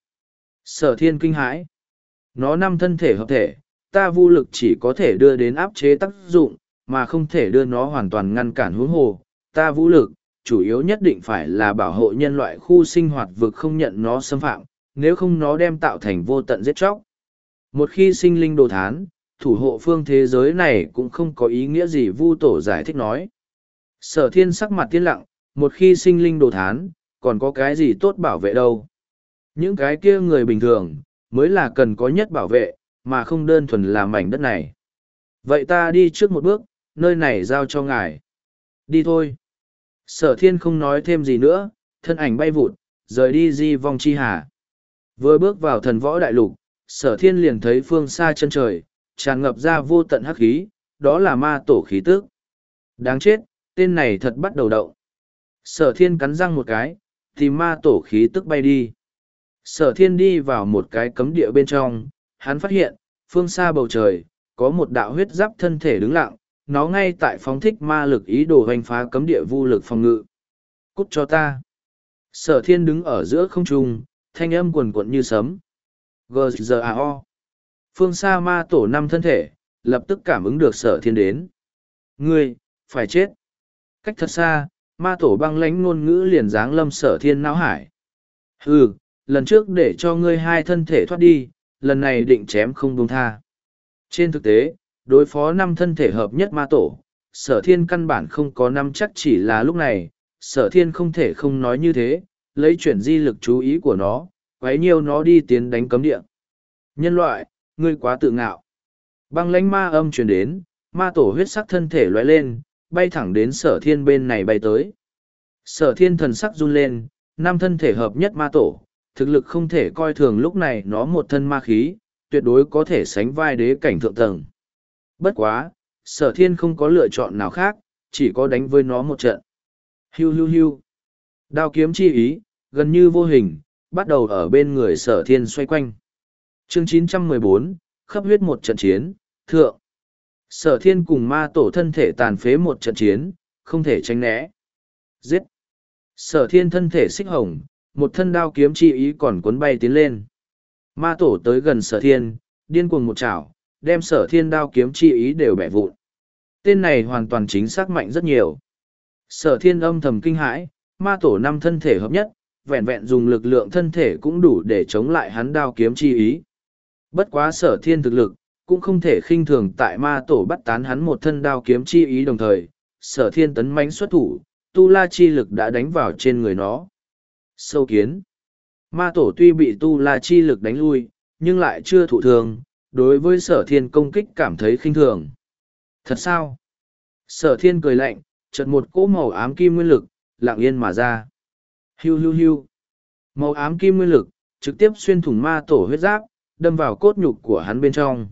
Sở thiên kinh hãi. Nó năm thân thể hợp thể, ta vu lực chỉ có thể đưa đến áp chế tác dụng, mà không thể đưa nó hoàn toàn ngăn cản huống hồ. Ta vũ lực, chủ yếu nhất định phải là bảo hộ nhân loại khu sinh hoạt vực không nhận nó xâm phạm, nếu không nó đem tạo thành vô tận giết chóc. Một khi sinh linh đồ thán, thủ hộ phương thế giới này cũng không có ý nghĩa gì. Vu tổ giải thích nói. Sở thiên sắc mặt tiên lặng, một khi sinh linh đồ thán, còn có cái gì tốt bảo vệ đâu. Những cái kia người bình thường, mới là cần có nhất bảo vệ, mà không đơn thuần là mảnh đất này. Vậy ta đi trước một bước, nơi này giao cho ngài. Đi thôi. Sở thiên không nói thêm gì nữa, thân ảnh bay vụt, rời đi di vong chi hà. Vừa bước vào thần võ đại lục, sở thiên liền thấy phương xa chân trời, tràn ngập ra vô tận hắc khí, đó là ma tổ khí tức. Đáng chết, tên này thật bắt đầu động. Sở thiên cắn răng một cái, tìm ma tổ khí tức bay đi. Sở thiên đi vào một cái cấm địa bên trong, hắn phát hiện, phương xa bầu trời, có một đạo huyết giáp thân thể đứng lặng, nó ngay tại phóng thích ma lực ý đồ hoành phá cấm địa vu lực phòng ngự. Cút cho ta. Sở thiên đứng ở giữa không trung, thanh âm quần quận như sấm. G G A O. Phương xa ma tổ năm thân thể, lập tức cảm ứng được sở thiên đến. Ngươi, phải chết. Cách thật xa, ma tổ băng lãnh ngôn ngữ liền dáng lâm sở thiên não hải. Hừ, lần trước để cho ngươi hai thân thể thoát đi, lần này định chém không buông tha. Trên thực tế, đối phó năm thân thể hợp nhất ma tổ, sở thiên căn bản không có năm chắc, chỉ là lúc này, Sở thiên không thể không nói như thế, lấy chuyển di lực chú ý của nó, quấy nhiều nó đi tiến đánh cấm địa. Nhân loại, ngươi quá tự ngạo. Băng lãnh ma âm truyền đến, ma tổ huyết sắc thân thể lóe lên, bay thẳng đến sở thiên bên này bay tới. Sở thiên thần sắc run lên, năm thân thể hợp nhất ma tổ, thực lực không thể coi thường, lúc này nó một thân ma khí, tuyệt đối có thể sánh vai đế cảnh thượng tầng. Bất quá, sở thiên không có lựa chọn nào khác, chỉ có đánh với nó một trận. Hiu hiu hiu. Đao kiếm chi ý, gần như vô hình, bắt đầu ở bên người sở thiên xoay quanh. Chương chín trăm mười bốn, khắp huyết một trận chiến, thượng. Sở thiên cùng ma tổ thân thể tàn phế một trận chiến, không thể tránh né. Giết. Sở thiên thân thể xích hồng, một thân đao kiếm chi ý còn cuốn bay tiến lên. Ma tổ tới gần sở thiên, điên cuồng một chảo, đem sở thiên đao kiếm chi ý đều bẻ vụn. Tên này hoàn toàn chính xác mạnh rất nhiều. Sở thiên âm thầm kinh hãi, ma tổ năm thân thể hợp nhất, vẹn vẹn dùng lực lượng thân thể cũng đủ để chống lại hắn đao kiếm chi ý. Bất quá sở thiên thực lực, cũng không thể khinh thường tại ma tổ bắt tán hắn một thân đao kiếm chi ý đồng thời, sở thiên tấn mãnh xuất thủ, tu la chi lực đã đánh vào trên người nó. Sâu kiến. Ma tổ tuy bị tu la chi lực đánh lui, nhưng lại chưa thụ thường, đối với sở thiên công kích cảm thấy khinh thường. Thật sao? Sở thiên cười lạnh, chợt một cỗ màu ám kim nguyên lực, lặng yên mà ra. Hiu hiu hiu. Màu ám kim nguyên lực, trực tiếp xuyên thủng ma tổ huyết giáp, đâm vào cốt nhục của hắn bên trong.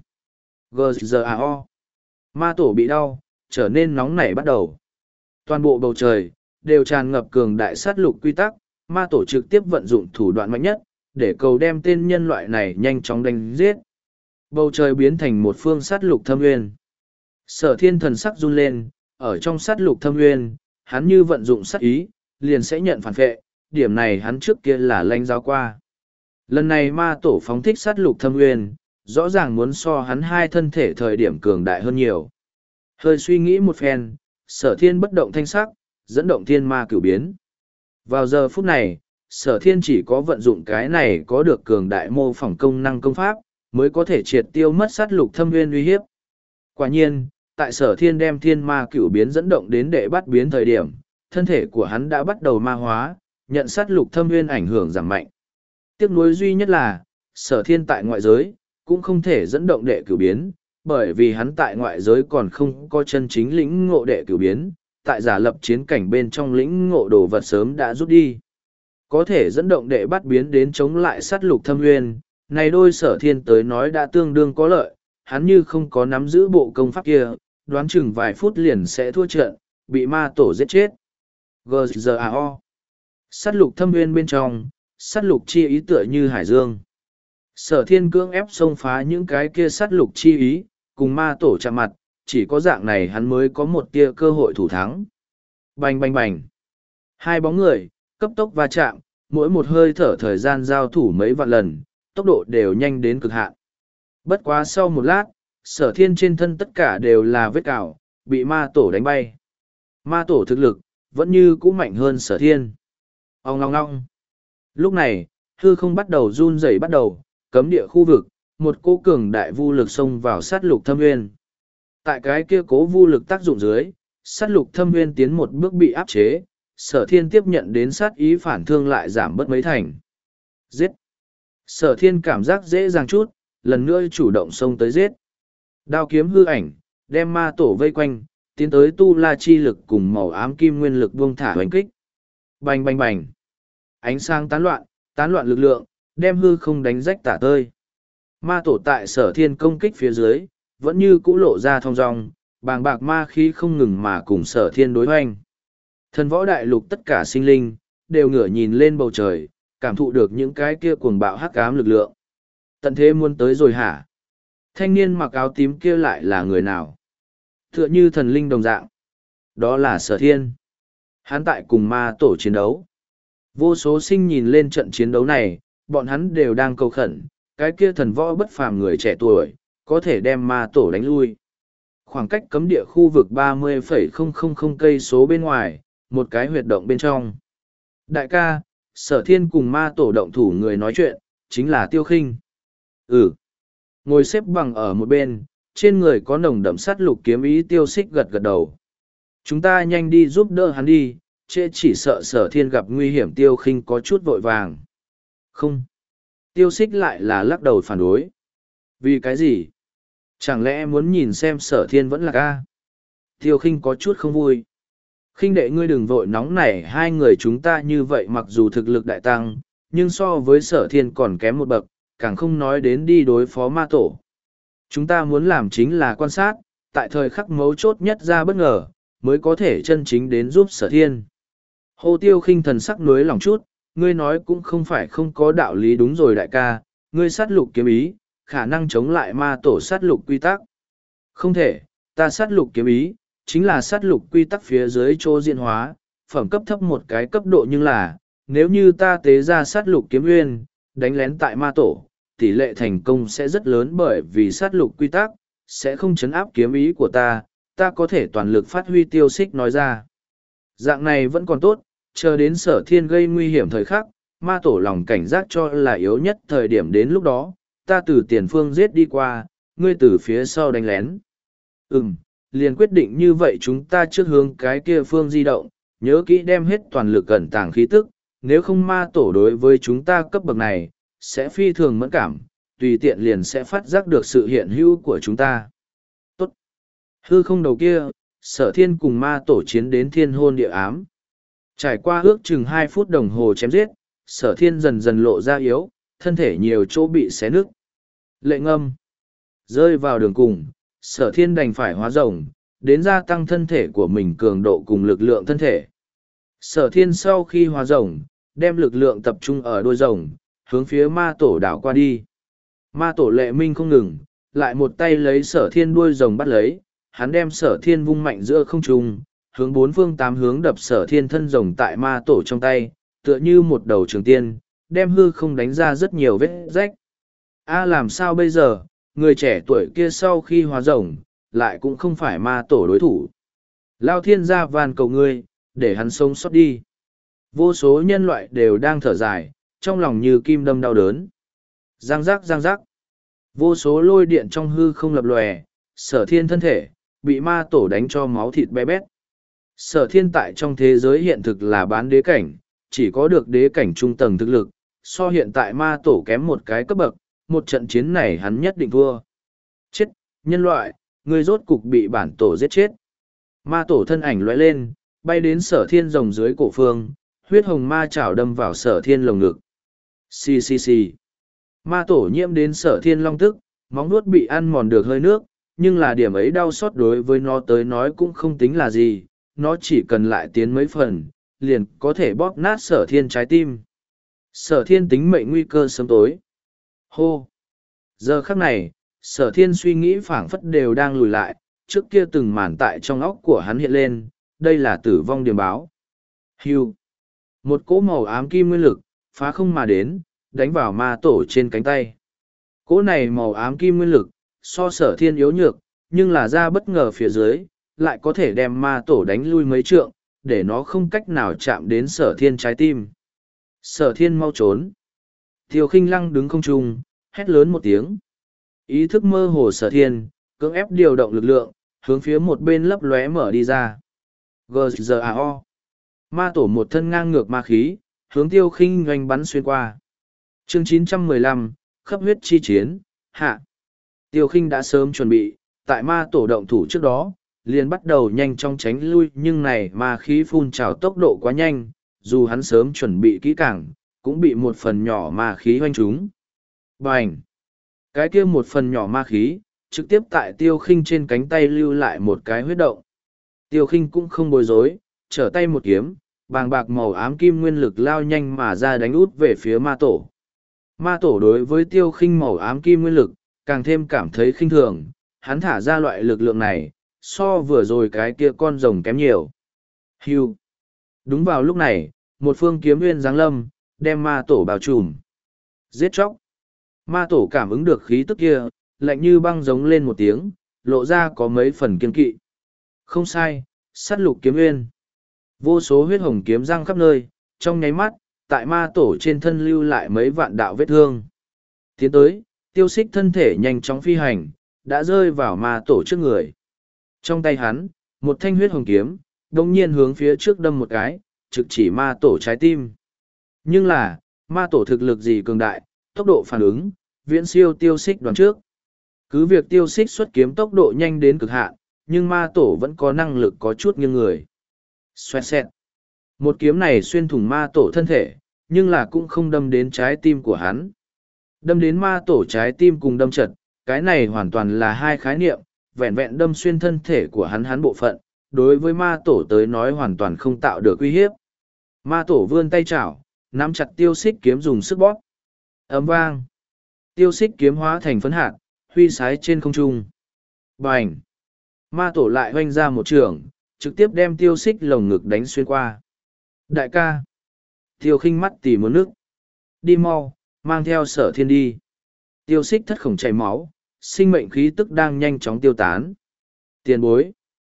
Gzao. Ma tổ bị đau, trở nên nóng nảy bắt đầu. Toàn bộ bầu trời, đều tràn ngập cường đại sát lục quy tắc, ma tổ trực tiếp vận dụng thủ đoạn mạnh nhất, để cầu đem tên nhân loại này nhanh chóng đánh giết. Bầu trời biến thành một phương sát lục thâm nguyên. Sở thiên thần sắc run lên, ở trong sát lục thâm nguyên, hắn như vận dụng sát ý, liền sẽ nhận phản vệ, điểm này hắn trước kia là lãnh giáo qua. Lần này ma tổ phóng thích sát lục thâm nguyên, rõ ràng muốn so hắn hai thân thể thời điểm cường đại hơn nhiều. Hơi suy nghĩ một phen, sở thiên bất động thanh sắc, dẫn động thiên ma cửu biến. Vào giờ phút này, sở thiên chỉ có vận dụng cái này có được cường đại mô phỏng công năng công pháp, mới có thể triệt tiêu mất sát lục thâm nguyên uy hiếp. Quả nhiên, tại sở thiên đem thiên ma cửu biến dẫn động đến đệ bắt biến thời điểm, thân thể của hắn đã bắt đầu ma hóa, nhận sát lục thâm nguyên ảnh hưởng giảm mạnh. Tiếc nuối duy nhất là, sở thiên tại ngoại giới, cũng không thể dẫn động đệ cửu biến, bởi vì hắn tại ngoại giới còn không có chân chính lĩnh ngộ đệ cửu biến, tại giả lập chiến cảnh bên trong lĩnh ngộ đồ vật sớm đã rút đi. Có thể dẫn động đệ bắt biến đến chống lại sát lục thâm nguyên, này đôi sở thiên tới nói đã tương đương có lợi, hắn như không có nắm giữ bộ công pháp kia, đoán chừng vài phút liền sẽ thua trận, bị ma tổ giết chết. Gzao. Sát lục thâm nguyên bên trong, sát lục chi ý tựa như hải dương. Sở thiên cưỡng ép xông phá những cái kia sát lục chi ý, cùng ma tổ chạm mặt, chỉ có dạng này hắn mới có một tia cơ hội thủ thắng. Bành bành bành. Hai bóng người, cấp tốc va chạm, mỗi một hơi thở thời gian giao thủ mấy vạn lần, tốc độ đều nhanh đến cực hạn. Bất quá sau một lát, sở thiên trên thân tất cả đều là vết cào, bị ma tổ đánh bay. Ma tổ thực lực, vẫn như cũ mạnh hơn sở thiên. Ông ngong ngong. Lúc này, hư không bắt đầu run rẩy bắt đầu, cấm địa khu vực, một cỗ cường đại vu lực xông vào sát lục thâm nguyên. Tại cái kia cố vu lực tác dụng dưới, sát lục thâm nguyên tiến một bước bị áp chế, sở thiên tiếp nhận đến sát ý phản thương lại giảm bớt mấy thành. Giết! Sở thiên cảm giác dễ dàng chút, lần nữa chủ động xông tới giết. Đao kiếm hư ảnh, đem ma tổ vây quanh, tiến tới tu la chi lực cùng màu ám kim nguyên lực buông thả hoành kích. Bành bành bành! Ánh sáng tán loạn, tán loạn lực lượng, đem hư không đánh rách tả tơi. Ma tổ tại sở thiên công kích phía dưới, vẫn như cũ lộ ra thong dong, bàng bạc ma khí không ngừng mà cùng sở thiên đối hoành. Thần võ đại lục tất cả sinh linh, đều ngửa nhìn lên bầu trời, cảm thụ được những cái kia cuồng bạo hắc ám lực lượng. Tận thế muốn tới rồi hả? Thanh niên mặc áo tím kia lại là người nào? Tựa như thần linh đồng dạng. Đó là sở thiên. Hắn tại cùng ma tổ chiến đấu. Vô số sinh nhìn lên trận chiến đấu này, bọn hắn đều đang cầu khẩn, cái kia thần võ bất phàm người trẻ tuổi, có thể đem ma tổ đánh lui. Khoảng cách cấm địa khu vực ba mươi phẩy không không không cây số bên ngoài, một cái huyệt động bên trong. Đại ca, sở thiên cùng ma tổ động thủ người nói chuyện, chính là Tiêu Khinh. Ừ. Ngồi xếp bằng ở một bên, trên người có nồng đậm sát lục kiếm ý Tiêu Xích gật gật đầu. Chúng ta nhanh đi giúp đỡ hắn đi, trễ chỉ sợ sở thiên gặp nguy hiểm. Tiêu Khinh có chút vội vàng. Không. Tiêu Xích lại là lắc đầu phản đối. Vì cái gì? Chẳng lẽ muốn nhìn xem sở thiên vẫn là ca? Tiêu Khinh có chút không vui. Khinh đệ ngươi đừng vội nóng nảy, hai người chúng ta như vậy mặc dù thực lực đại tăng, nhưng so với sở thiên còn kém một bậc, càng không nói đến đi đối phó ma tổ. Chúng ta muốn làm chính là quan sát, tại thời khắc mấu chốt nhất ra bất ngờ, mới có thể chân chính đến giúp sở thiên. Hồ Tiêu Khinh thần sắc nuối lòng chút, ngươi nói cũng không phải không có đạo lý. Đúng rồi đại ca, ngươi sát lục kiếm ý, khả năng chống lại ma tổ sát lục quy tắc. Không thể, ta sát lục kiếm ý, chính là sát lục quy tắc phía dưới chỗ diễn hóa, phẩm cấp thấp một cái cấp độ, nhưng là, nếu như ta tế ra sát lục kiếm uyên, đánh lén tại ma tổ, tỷ lệ thành công sẽ rất lớn bởi vì sát lục quy tắc, sẽ không chấn áp kiếm ý của ta, ta có thể toàn lực phát huy. Tiêu Xích nói ra. Dạng này vẫn còn tốt, chờ đến sở thiên gây nguy hiểm thời khắc, ma tổ lòng cảnh giác cho là yếu nhất thời điểm, đến lúc đó, ta từ tiền phương giết đi qua, ngươi từ phía sau đánh lén. Ừm, liền quyết định như vậy, chúng ta trước hướng cái kia phương di động, nhớ kỹ đem hết toàn lực cẩn tàng khí tức, nếu không ma tổ đối với chúng ta cấp bậc này, sẽ phi thường mẫn cảm, tùy tiện liền sẽ phát giác được sự hiện hữu của chúng ta. Tốt. Hư không đầu kia, sở thiên cùng ma tổ chiến đến thiên hôn địa ám. Trải qua ước chừng hai phút đồng hồ chém giết, sở thiên dần dần lộ ra yếu, thân thể nhiều chỗ bị xé nứt. Lệ ngâm. Rơi vào đường cùng, sở thiên đành phải hóa rồng, đến gia tăng thân thể của mình cường độ cùng lực lượng thân thể. Sở thiên sau khi hóa rồng, đem lực lượng tập trung ở đuôi rồng, hướng phía ma tổ đảo qua đi. Ma tổ lệ minh không ngừng, lại một tay lấy sở thiên đuôi rồng bắt lấy, hắn đem sở thiên vung mạnh giữa không trung, hướng bốn phương tám hướng đập sở thiên thân rồng tại ma tổ trong tay, tựa như một đầu trường tiên, đem hư không đánh ra rất nhiều vết rách. A làm sao bây giờ, người trẻ tuổi kia sau khi hóa rồng, lại cũng không phải ma tổ đối thủ. Lao thiên gia van cầu ngươi, để hắn sống sót đi. Vô số nhân loại đều đang thở dài, trong lòng như kim đâm đau đớn. Giang giác giang giác. Vô số lôi điện trong hư không lập lòe, sở thiên thân thể, bị ma tổ đánh cho máu thịt bé bét. Sở thiên tại trong thế giới hiện thực là bán đế cảnh, chỉ có được đế cảnh trung tầng thực lực, so hiện tại ma tổ kém một cái cấp bậc, một trận chiến này hắn nhất định thua. Chết, nhân loại, ngươi rốt cục bị bản tổ giết chết. Ma tổ thân ảnh lóe lên, bay đến sở thiên rồng dưới cổ phương, huyết hồng ma chảo đâm vào sở thiên lồng ngực. Xì xì xì. Ma tổ nhiễm đến sở thiên long tức, móng nuốt bị ăn mòn được hơi nước, nhưng là điểm ấy đau xót đối với nó tới nói cũng không tính là gì, nó chỉ cần lại tiến mấy phần, liền có thể bóp nát sở thiên trái tim. Sở thiên tính mệnh nguy cơ sớm tối. Hô! Giờ khắc này, sở thiên suy nghĩ phảng phất đều đang lùi lại, trước kia từng màn tại trong óc của hắn hiện lên, đây là tử vong điểm báo. Hưu! Một cỗ màu ám kim nguyên lực, phá không mà đến, đánh vào ma tổ trên cánh tay. Cỗ này màu ám kim nguyên lực, so sở thiên yếu nhược, nhưng là ra bất ngờ phía dưới, lại có thể đem ma tổ đánh lui mấy trượng, để nó không cách nào chạm đến sở thiên trái tim. Sở thiên mau trốn. Tiêu Khinh Lăng đứng không trung, hét lớn một tiếng. Ý thức mơ hồ sở thiên, cưỡng ép điều động lực lượng, hướng phía một bên lấp lóe mở đi ra. giê giê a o. Ma tổ một thân ngang ngược ma khí, hướng Tiêu Khinh doanh bắn xuyên qua. Chương chín trăm mười lăm, khắp huyết chi chiến, hạ. Tiêu Khinh đã sớm chuẩn bị, tại ma tổ động thủ trước đó, liền bắt đầu nhanh chóng tránh lui, nhưng này ma khí phun trào tốc độ quá nhanh, dù hắn sớm chuẩn bị kỹ càng, cũng bị một phần nhỏ ma khí hoanh trúng. Bành! Cái kia một phần nhỏ ma khí, trực tiếp tại Tiêu Khinh trên cánh tay lưu lại một cái huyết động. Tiêu Khinh cũng không bối rối, trở tay một kiếm, bàng bạc màu ám kim nguyên lực lao nhanh mà ra đánh út về phía ma tổ. Ma tổ đối với Tiêu Khinh màu ám kim nguyên lực, càng thêm cảm thấy khinh thường, hắn thả ra loại lực lượng này, so vừa rồi cái kia con rồng kém nhiều. Hưu. Đúng vào lúc này, một phương kiếm nguyên giáng lâm, đem ma tổ bao trùm. Giết chóc. Ma tổ cảm ứng được khí tức kia, lạnh như băng giống lên một tiếng, lộ ra có mấy phần kiên kỵ. Không sai, sát lục kiếm nguyên. Vô số huyết hồng kiếm răng khắp nơi, trong nháy mắt, tại ma tổ trên thân lưu lại mấy vạn đạo vết thương. Tiến tới, Tiêu Xích thân thể nhanh chóng phi hành, đã rơi vào ma tổ trước người. Trong tay hắn, một thanh huyết hồng kiếm, đồng nhiên hướng phía trước đâm một cái, trực chỉ ma tổ trái tim. Nhưng là, ma tổ thực lực gì cường đại, tốc độ phản ứng, viễn siêu tiêu xích đoán trước. Cứ việc tiêu xích xuất kiếm tốc độ nhanh đến cực hạn, nhưng ma tổ vẫn có năng lực có chút nghiêng người. Xoẹt xẹt. Một kiếm này xuyên thủng ma tổ thân thể, nhưng là cũng không đâm đến trái tim của hắn. Đâm đến ma tổ trái tim cùng đâm chật, cái này hoàn toàn là hai khái niệm, vẹn vẹn đâm xuyên thân thể của hắn hắn bộ phận, đối với ma tổ tới nói hoàn toàn không tạo được uy hiếp. Ma tổ vươn tay chảo, nắm chặt tiêu xích kiếm dùng sức bóp. Ấm vang. Tiêu xích kiếm hóa thành phấn hạt, huy sái trên không trung. Bành! Ma tổ lại hoanh ra một trường, trực tiếp đem tiêu xích lồng ngực đánh xuyên qua. Đại ca! Tiêu khinh mắt tỉ muốn nước. Đi mau, mang theo sở thiên đi. Tiêu xích thất khổng chảy máu, sinh mệnh khí tức đang nhanh chóng tiêu tán. Tiền bối!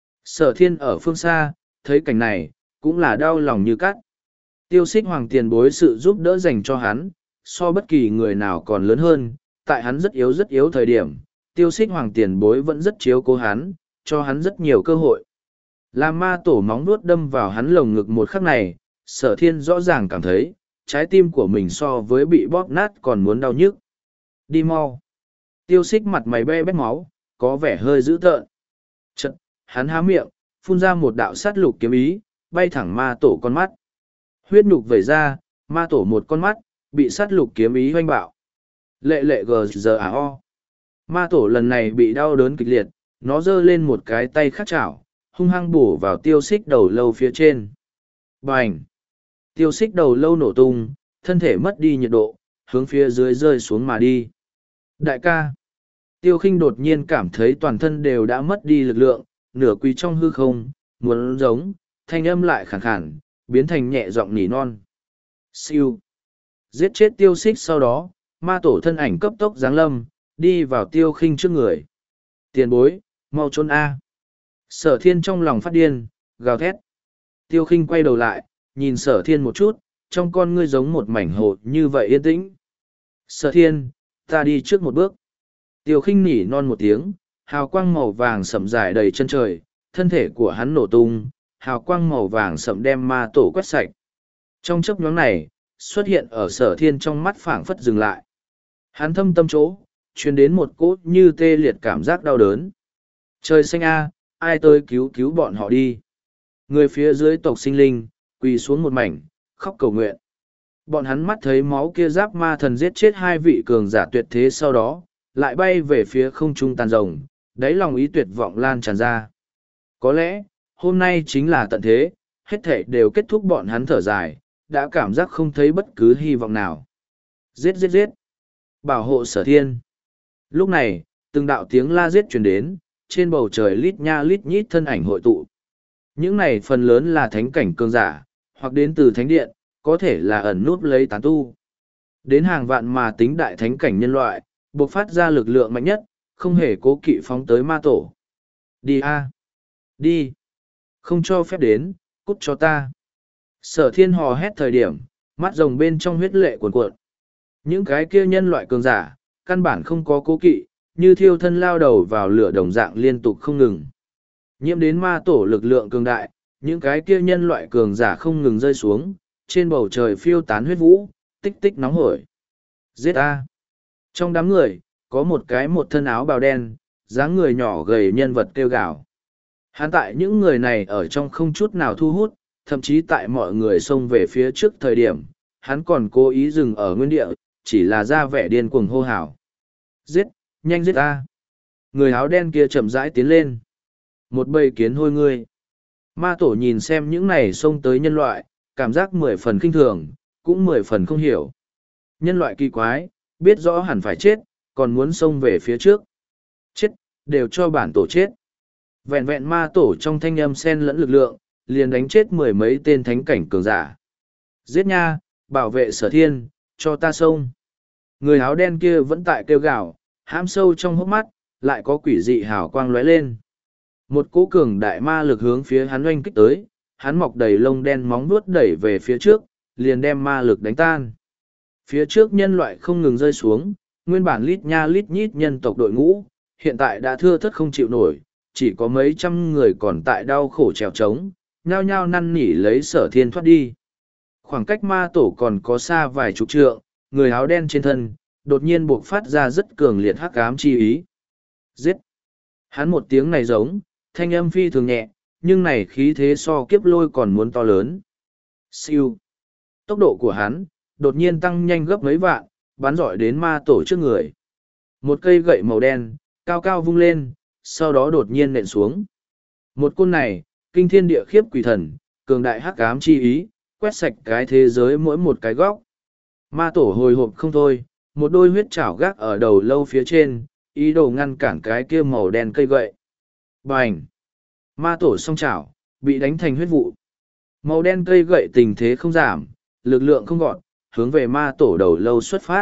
Sở thiên ở phương xa, thấy cảnh này, cũng là đau lòng như cắt. Tiêu xích hoàng tiền bối sự giúp đỡ dành cho hắn, so bất kỳ người nào còn lớn hơn, tại hắn rất yếu rất yếu thời điểm, tiêu xích hoàng tiền bối vẫn rất chiếu cố hắn, cho hắn rất nhiều cơ hội. Làm ma tổ móng nuốt đâm vào hắn lồng ngực một khắc này, sở thiên rõ ràng cảm thấy, trái tim của mình so với bị bóp nát còn muốn đau nhức. Đi mau. Tiêu xích mặt mày be bét máu, có vẻ hơi dữ tợn. Chật, hắn há miệng, phun ra một đạo sát lục kiếm ý, bay thẳng ma tổ con mắt. Huyết nhục vẩy ra, ma tổ một con mắt, bị sát lục kiếm ý hoanh bạo. Lệ lệ gờ giờ à o. Ma tổ lần này bị đau đớn kịch liệt, nó giơ lên một cái tay khắc chảo, hung hăng bổ vào tiêu xích đầu lâu phía trên. Bành! Tiêu xích đầu lâu nổ tung, thân thể mất đi nhiệt độ, hướng phía dưới rơi xuống mà đi. Đại ca! Tiêu khinh đột nhiên cảm thấy toàn thân đều đã mất đi lực lượng, nửa quỳ trong hư không, muốn giống, thanh âm lại khàn khàn, biến thành nhẹ giọng nỉ non. Siêu! Giết chết tiêu xích sau đó, ma tổ thân ảnh cấp tốc giáng lâm, đi vào tiêu khinh trước người. Tiền bối, mau trốn A. Sở thiên trong lòng phát điên, gào thét. Tiêu khinh quay đầu lại, nhìn sở thiên một chút, trong con ngươi giống một mảnh hồ như vậy yên tĩnh. Sở thiên, ta đi trước một bước. Tiêu khinh nỉ non một tiếng, hào quang màu vàng sậm dài đầy chân trời, thân thể của hắn nổ tung, hào quang màu vàng sậm đem ma tổ quét sạch. Trong chớp nhoáng này, xuất hiện ở sở thiên trong mắt phảng phất dừng lại. Hắn thâm tâm chỗ, truyền đến một cỗ như tê liệt cảm giác đau đớn. Trời xanh a, ai tới cứu cứu bọn họ đi. Người phía dưới tộc sinh linh, quỳ xuống một mảnh, khóc cầu nguyện. Bọn hắn mắt thấy máu kia giáp ma thần giết chết hai vị cường giả tuyệt thế sau đó, lại bay về phía không trung tàn rồng, đáy lòng ý tuyệt vọng lan tràn ra. Có lẽ, hôm nay chính là tận thế, hết thảy đều kết thúc bọn hắn thở dài, đã cảm giác không thấy bất cứ hy vọng nào. Giết giết giết! Bảo hộ sở thiên! Lúc này, từng đạo tiếng la giết truyền đến, trên bầu trời lít nha lít nhít thân ảnh hội tụ. Những này phần lớn là thánh cảnh cường giả, hoặc đến từ thánh điện, có thể là ẩn núp lấy tán tu. Đến hàng vạn mà tính đại thánh cảnh nhân loại, bộc phát ra lực lượng mạnh nhất, không hề cố kỵ phóng tới ma tổ. Đi a, đi! Không cho phép đến, cút cho ta! Sở thiên hò hét thời điểm, mắt rồng bên trong huyết lệ cuồn cuộn. Những cái kia nhân loại cường giả, căn bản không có cố kỵ, như thiêu thân lao đầu vào lửa đồng dạng liên tục không ngừng. Nhiễm đến ma tổ lực lượng cường đại, những cái kia nhân loại cường giả không ngừng rơi xuống, trên bầu trời phiêu tán huyết vũ, tích tích nóng hổi. Giết a! Trong đám người, có một cái một thân áo bào đen, dáng người nhỏ gầy nhân vật kêu gào. Hắn tại những người này ở trong không chút nào thu hút, thậm chí tại mọi người xông về phía trước thời điểm, hắn còn cố ý dừng ở nguyên địa, chỉ là ra vẻ điên cuồng hô hào. Giết, nhanh giết ta! Người áo đen kia chậm rãi tiến lên. Một bầy kiến hôi ngươi. Ma tổ nhìn xem những này xông tới nhân loại, cảm giác mười phần kinh thường, cũng mười phần không hiểu. Nhân loại kỳ quái, biết rõ hẳn phải chết, còn muốn xông về phía trước. Chết, đều cho bản tổ chết. Vẹn vẹn ma tổ trong thanh âm sen lẫn lực lượng, liền đánh chết mười mấy tên thánh cảnh cường giả. Giết nha, bảo vệ sở thiên, cho ta xông. Người áo đen kia vẫn tại kêu gào, hãm sâu trong hốc mắt, lại có quỷ dị hào quang lóe lên. Một cỗ cường đại ma lực hướng phía hắn oanh kích tới, hắn mọc đầy lông đen móng vuốt đẩy về phía trước, liền đem ma lực đánh tan. Phía trước nhân loại không ngừng rơi xuống, nguyên bản lít nha lít nhít nhân tộc đội ngũ, hiện tại đã thưa thất không chịu nổi, chỉ có mấy trăm người còn tại đau khổ trèo trống, nhao nhao năn nỉ lấy sở thiên thoát đi. Khoảng cách ma tổ còn có xa vài chục trượng, người áo đen trên thân, đột nhiên buộc phát ra rất cường liệt hắc ám chi ý. Giết! Hắn một tiếng này giống, thanh âm phi thường nhẹ, nhưng này khí thế so kiếp lôi còn muốn to lớn. Siêu! Tốc độ của hắn, đột nhiên tăng nhanh gấp mấy vạn, bắn rọi đến ma tổ trước người. Một cây gậy màu đen, cao cao vung lên, sau đó đột nhiên nện xuống. Một côn này, kinh thiên địa khiếp quỷ thần, cường đại hắc ám chi ý, quét sạch cái thế giới mỗi một cái góc. Ma tổ hồi hộp không thôi, một đôi huyết chảo gác ở đầu lâu phía trên, ý đồ ngăn cản cái kia màu đen cây gậy. Bành! Ma tổ song chảo, bị đánh thành huyết vụ. Màu đen cây gậy tình thế không giảm, lực lượng không gọn, hướng về ma tổ đầu lâu xuất phát.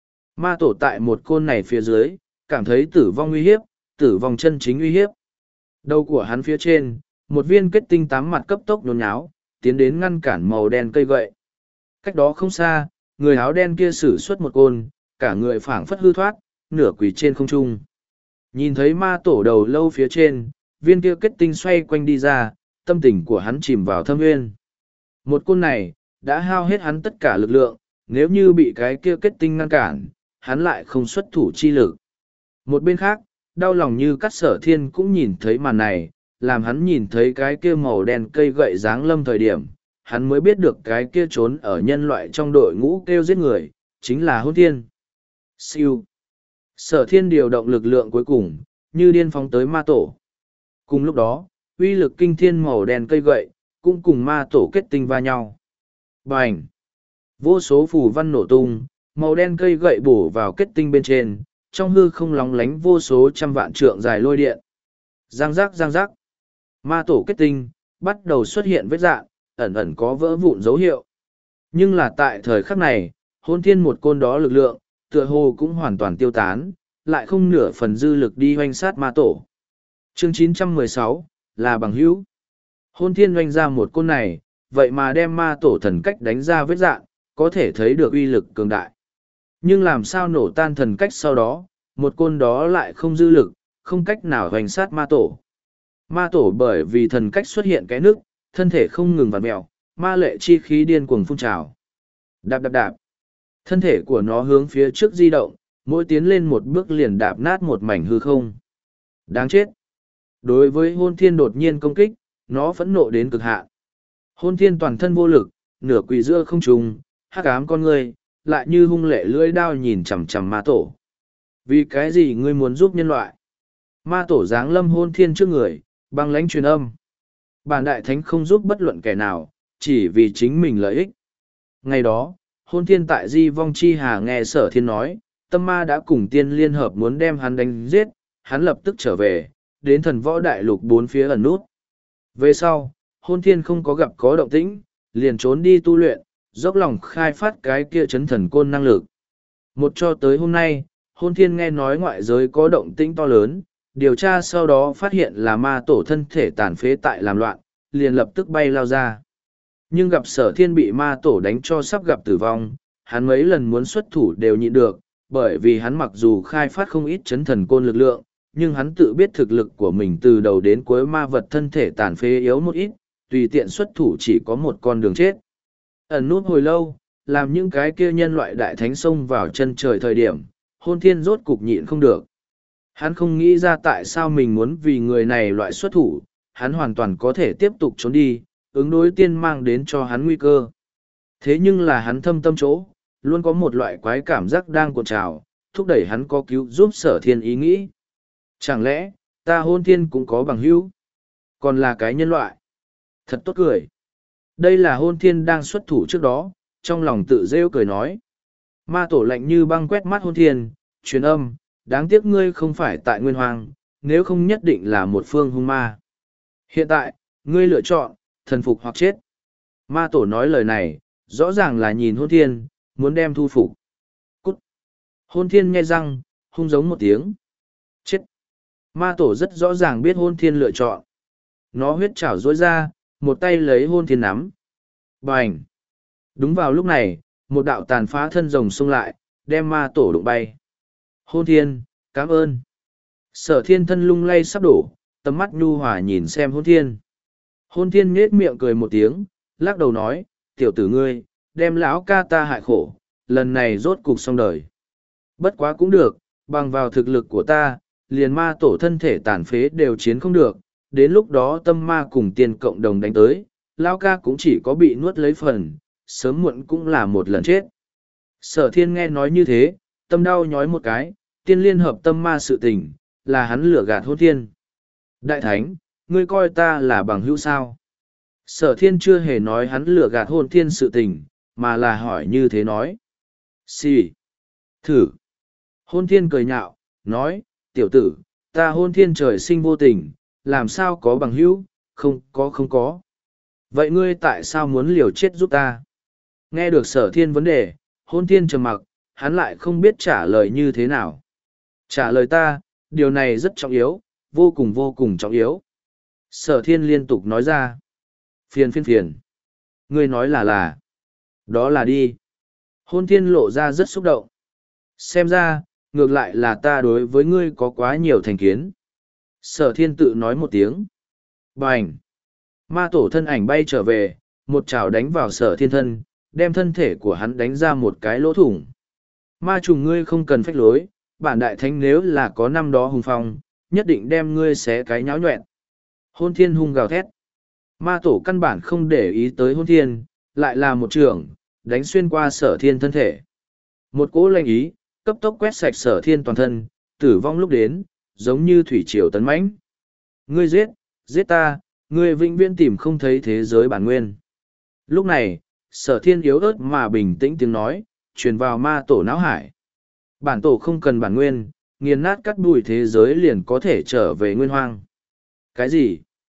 Ma tổ tại một côn này phía dưới, cảm thấy tử vong uy hiếp, tử vong chân chính uy hiếp. Đầu của hắn phía trên, một viên kết tinh tám mặt cấp tốc nhốn nháo, tiến đến ngăn cản màu đen cây gậy. Cách đó không xa, người áo đen kia sử xuất một côn, cả người phảng phất hư thoát, nửa quỳ trên không trung. Nhìn thấy ma tổ đầu lâu phía trên, viên kia kết tinh xoay quanh đi ra, tâm tình của hắn chìm vào thâm nguyên. Một côn này, đã hao hết hắn tất cả lực lượng, nếu như bị cái kia kết tinh ngăn cản, hắn lại không xuất thủ chi lực. Một bên khác, đau lòng như cắt sở thiên cũng nhìn thấy màn này, làm hắn nhìn thấy cái kia màu đen cây gậy dáng lâm thời điểm, hắn mới biết được cái kia trốn ở nhân loại trong đội ngũ kêu giết người, chính là hôn thiên. Siêu. Sở thiên điều động lực lượng cuối cùng, như điên phóng tới ma tổ. Cùng lúc đó, uy lực kinh thiên màu đen cây gậy, cũng cùng ma tổ kết tinh va nhau. Bành! Vô số phù văn nổ tung, màu đen cây gậy bổ vào kết tinh bên trên, trong hư không lóng lánh vô số trăm vạn trượng dài lôi điện. Giang giác giang giác. Ma tổ kết tinh, bắt đầu xuất hiện vết dạn, ẩn ẩn có vỡ vụn dấu hiệu. Nhưng là tại thời khắc này, hôn thiên một côn đó lực lượng, tựa hồ cũng hoàn toàn tiêu tán, lại không nửa phần dư lực đi hoanh sát ma tổ. Chương chín trăm mười sáu, là bằng hữu. Hôn thiên hoanh ra một côn này, vậy mà đem ma tổ thần cách đánh ra vết dạn, có thể thấy được uy lực cường đại. Nhưng làm sao nổ tan thần cách sau đó, một côn đó lại không dư lực, không cách nào hoành sát ma tổ. Ma tổ bởi vì thần cách xuất hiện cái nước, thân thể không ngừng vặn mèo, ma lệ chi khí điên cuồng phun trào. Đạp đạp đạp. Thân thể của nó hướng phía trước di động, mỗi tiến lên một bước liền đạp nát một mảnh hư không. Đáng chết. Đối với hôn thiên đột nhiên công kích, nó phẫn nộ đến cực hạn. Hôn thiên toàn thân vô lực, nửa quỳ giữa không trùng, hắc ám con người, lại như hung lệ lưỡi đao nhìn chằm chằm ma tổ. Vì cái gì ngươi muốn giúp nhân loại? Ma tổ giáng lâm hôn thiên trước người, băng lãnh truyền âm. Bản đại thánh không giúp bất luận kẻ nào, chỉ vì chính mình lợi ích. Ngày đó, hôn thiên tại Di Vong Chi Hà nghe sở thiên nói, tâm ma đã cùng tiên liên hợp muốn đem hắn đánh giết, hắn lập tức trở về, đến thần võ đại lục bốn phía ẩn nút. Về sau, hôn thiên không có gặp có động tĩnh, liền trốn đi tu luyện, dốc lòng khai phát cái kia chấn thần côn năng lực. Một cho tới hôm nay, hôn thiên nghe nói ngoại giới có động tĩnh to lớn, điều tra sau đó phát hiện là ma tổ thân thể tàn phế tại làm loạn, liền lập tức bay lao ra. Nhưng gặp sở thiên bị ma tổ đánh cho sắp gặp tử vong, hắn mấy lần muốn xuất thủ đều nhịn được, bởi vì hắn mặc dù khai phát không ít chấn thần côn lực lượng, nhưng hắn tự biết thực lực của mình từ đầu đến cuối ma vật thân thể tàn phế yếu một ít, tùy tiện xuất thủ chỉ có một con đường chết. Ẩn nút hồi lâu, làm những cái kia nhân loại đại thánh xông vào chân trời thời điểm, hôn thiên rốt cục nhịn không được. Hắn không nghĩ ra tại sao mình muốn vì người này loại xuất thủ, hắn hoàn toàn có thể tiếp tục trốn đi, ứng đối tiên mang đến cho hắn nguy cơ. Thế nhưng là hắn thâm tâm chỗ, luôn có một loại quái cảm giác đang cuộn trào, thúc đẩy hắn có cứu giúp sở thiên ý nghĩ. Chẳng lẽ, ta hôn thiên cũng có bằng hữu, còn là cái nhân loại? Thật tốt cười. Đây là hôn thiên đang xuất thủ trước đó, trong lòng tự rêu cười nói. Ma tổ lạnh như băng quét mắt hôn thiên, truyền âm, đáng tiếc ngươi không phải tại nguyên hoàng, nếu không nhất định là một phương hung ma. Hiện tại, ngươi lựa chọn, thần phục hoặc chết. Ma tổ nói lời này, rõ ràng là nhìn hôn thiên, muốn đem thu phục. Cút. Hôn thiên nghe răng, hung giống một tiếng. Chết. Ma tổ rất rõ ràng biết hôn thiên lựa chọn. Nó huyết chảo rối ra, một tay lấy hôn thiên nắm. Bành! Đúng vào lúc này, một đạo tàn phá thân rồng xông lại, đem ma tổ đụng bay. Hôn thiên, cảm ơn. Sở thiên thân lung lay sắp đổ, tầm mắt nhu hòa nhìn xem hôn thiên. Hôn thiên nhết miệng cười một tiếng, lắc đầu nói, tiểu tử ngươi, đem lão ca ta hại khổ, lần này rốt cục xong đời. Bất quá cũng được, bằng vào thực lực của ta, liền ma tổ thân thể tàn phế đều chiến không được, đến lúc đó tâm ma cùng tiên cộng đồng đánh tới, lão ca cũng chỉ có bị nuốt lấy phần, sớm muộn cũng là một lần chết. Sở thiên nghe nói như thế, tâm đau nhói một cái, tiên liên hợp tâm ma sự tình, là hắn lừa gạt hôn thiên. Đại thánh, ngươi coi ta là bằng hữu sao? Sở thiên chưa hề nói hắn lừa gạt hôn thiên sự tình, mà là hỏi như thế nói. Xì. Thử. Hôn thiên cười nhạo, nói, tiểu tử, ta hôn thiên trời sinh vô tình, làm sao có bằng hữu, không có không có. Vậy ngươi tại sao muốn liều chết giúp ta? Nghe được sở thiên vấn đề, hôn thiên trầm mặc, hắn lại không biết trả lời như thế nào. Trả lời ta, điều này rất trọng yếu, vô cùng vô cùng trọng yếu. Sở thiên liên tục nói ra. Phiền phiền phiền. Ngươi nói là là. Đó là đi. Hôn thiên lộ ra rất xúc động. Xem ra, ngược lại là ta đối với ngươi có quá nhiều thành kiến. Sở thiên tự nói một tiếng. Bành. Ma tổ thân ảnh bay trở về, một chảo đánh vào sở thiên thân, đem thân thể của hắn đánh ra một cái lỗ thủng. Ma trùng ngươi không cần phách lối, bản đại thánh nếu là có năm đó hùng phong, nhất định đem ngươi xé cái nháo nhuẹn. Hôn thiên hung gào thét. Ma tổ căn bản không để ý tới hôn thiên, lại là một trường, đánh xuyên qua sở thiên thân thể. Một cỗ lanh ý, cấp tốc quét sạch sở thiên toàn thân, tử vong lúc đến, giống như thủy triều tấn mãnh. Ngươi giết, giết ta, ngươi vĩnh viễn tìm không thấy thế giới bản nguyên. Lúc này, sở thiên yếu ớt mà bình tĩnh tiếng nói, truyền vào ma tổ não hải. Bản tổ không cần bản nguyên, nghiền nát cắt đùi thế giới liền có thể trở về nguyên hoang. Cái gì?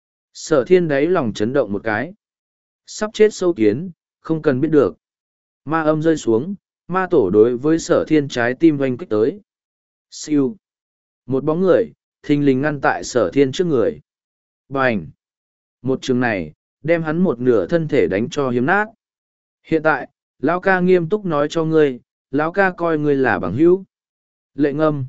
Sở thiên đáy lòng chấn động một cái. Sắp chết sâu kiến, không cần biết được. Ma âm rơi xuống, ma tổ đối với sở thiên trái tim oanh kích tới. Siêu. Một bóng người, thình lình ngăn tại sở thiên trước người. Bành. Một trường này, đem hắn một nửa thân thể đánh cho hiếm nát. Hiện tại, lão ca nghiêm túc nói cho ngươi, lão ca coi ngươi là bằng hữu. Lệ ngâm.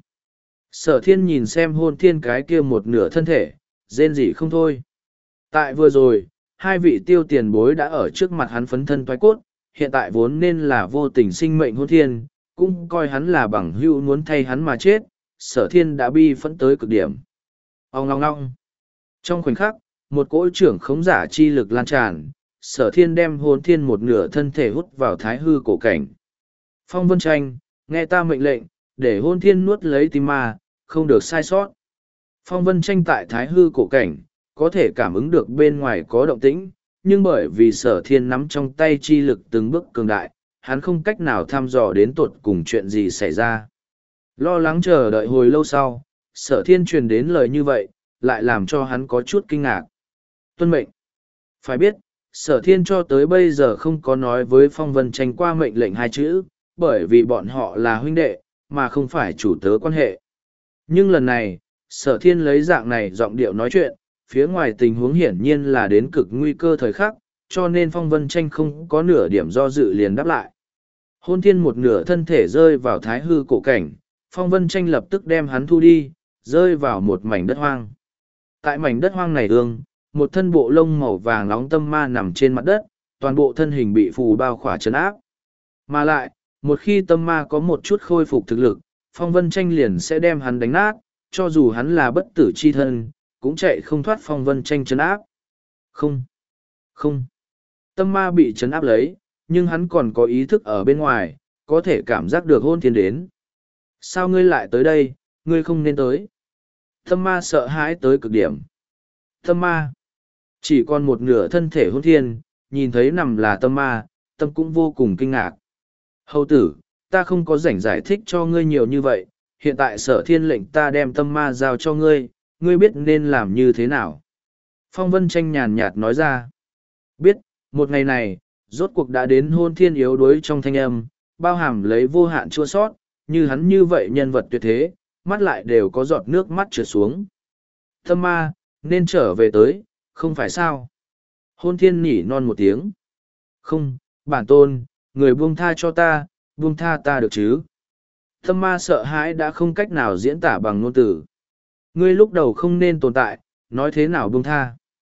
Sở thiên nhìn xem hôn thiên cái kia một nửa thân thể, rên rỉ không thôi. Tại vừa rồi, hai vị tiêu tiền bối đã ở trước mặt hắn phấn thân thoái cốt, hiện tại vốn nên là vô tình sinh mệnh hôn thiên, cũng coi hắn là bằng hữu muốn thay hắn mà chết, sở thiên đã bi phẫn tới cực điểm. Ông ngong ngong. Trong khoảnh khắc, một cỗ trưởng khống giả chi lực lan tràn, sở thiên đem hôn thiên một nửa thân thể hút vào thái hư cổ cảnh. Phong Vân Tranh, nghe ta mệnh lệnh, để hôn thiên nuốt lấy tim ma, không được sai sót. Phong Vân Tranh tại thái hư cổ cảnh, có thể cảm ứng được bên ngoài có động tĩnh, nhưng bởi vì sở thiên nắm trong tay chi lực từng bước cường đại, hắn không cách nào thăm dò đến tột cùng chuyện gì xảy ra. Lo lắng chờ đợi hồi lâu sau, sở thiên truyền đến lời như vậy, lại làm cho hắn có chút kinh ngạc. Tuân mệnh. Phải biết, sở thiên cho tới bây giờ không có nói với Phong Vân Tranh qua mệnh lệnh hai chữ, bởi vì bọn họ là huynh đệ, mà không phải chủ tớ quan hệ. Nhưng lần này, sở thiên lấy dạng này giọng điệu nói chuyện, phía ngoài tình huống hiển nhiên là đến cực nguy cơ thời khắc, cho nên Phong Vân Tranh không có nửa điểm do dự liền đáp lại. Hôn thiên một nửa thân thể rơi vào thái hư cổ cảnh, Phong Vân Tranh lập tức đem hắn thu đi, rơi vào một mảnh đất hoang. Tại mảnh đất hoang này ương, một thân bộ lông màu vàng nóng tâm ma nằm trên mặt đất, toàn bộ thân hình bị phù bao khỏa trấn áp. Mà lại, một khi tâm ma có một chút khôi phục thực lực, Phong Vân Tranh liền sẽ đem hắn đánh nát, cho dù hắn là bất tử chi thân, cũng chạy không thoát Phong Vân Tranh trấn áp. Không, không. Tâm ma bị trấn áp lấy, nhưng hắn còn có ý thức ở bên ngoài, có thể cảm giác được hôn thiên đến. Sao ngươi lại tới đây, ngươi không nên tới. Tâm ma sợ hãi tới cực điểm. Tâm ma. Chỉ còn một nửa thân thể hôn thiên, nhìn thấy nằm là tâm ma, tâm cũng vô cùng kinh ngạc. Hầu tử, ta không có rảnh giải thích cho ngươi nhiều như vậy, hiện tại sở thiên lệnh ta đem tâm ma giao cho ngươi, ngươi biết nên làm như thế nào. Phong Vân Tranh nhàn nhạt nói ra. Biết, một ngày này, rốt cuộc đã đến hôn thiên yếu đuối trong thanh âm, bao hàm lấy vô hạn chua sót, như hắn như vậy nhân vật tuyệt thế, mắt lại đều có giọt nước mắt trượt xuống. Tâm ma, nên trở về tới, không phải sao? Hôn thiên nhỉ non một tiếng. Không, bản tôn, người buông tha cho ta, buông tha ta được chứ? Tâm ma sợ hãi đã không cách nào diễn tả bằng ngôn từ. Ngươi lúc đầu không nên tồn tại, nói thế nào buông tha?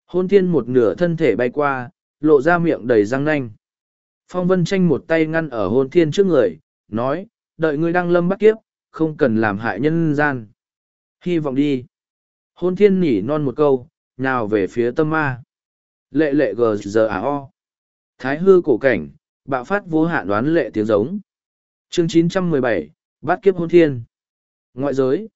Hôn thiên một nửa thân thể bay qua, lộ ra miệng đầy răng nanh. Phong Vân Tranh một tay ngăn ở hôn thiên trước người, nói, đợi ngươi đăng lâm bắt kiếp, không cần làm hại nhân gian. Hy vọng đi. Hôn thiên nỉ non một câu, nào về phía tâm ma. Lệ lệ gờ giờ à o. Thái hư cổ cảnh, bạo phát vô hạn đoán lệ tiếng giống. Chương chín trăm mười bảy, bắt kiếp hôn thiên. Ngoại giới.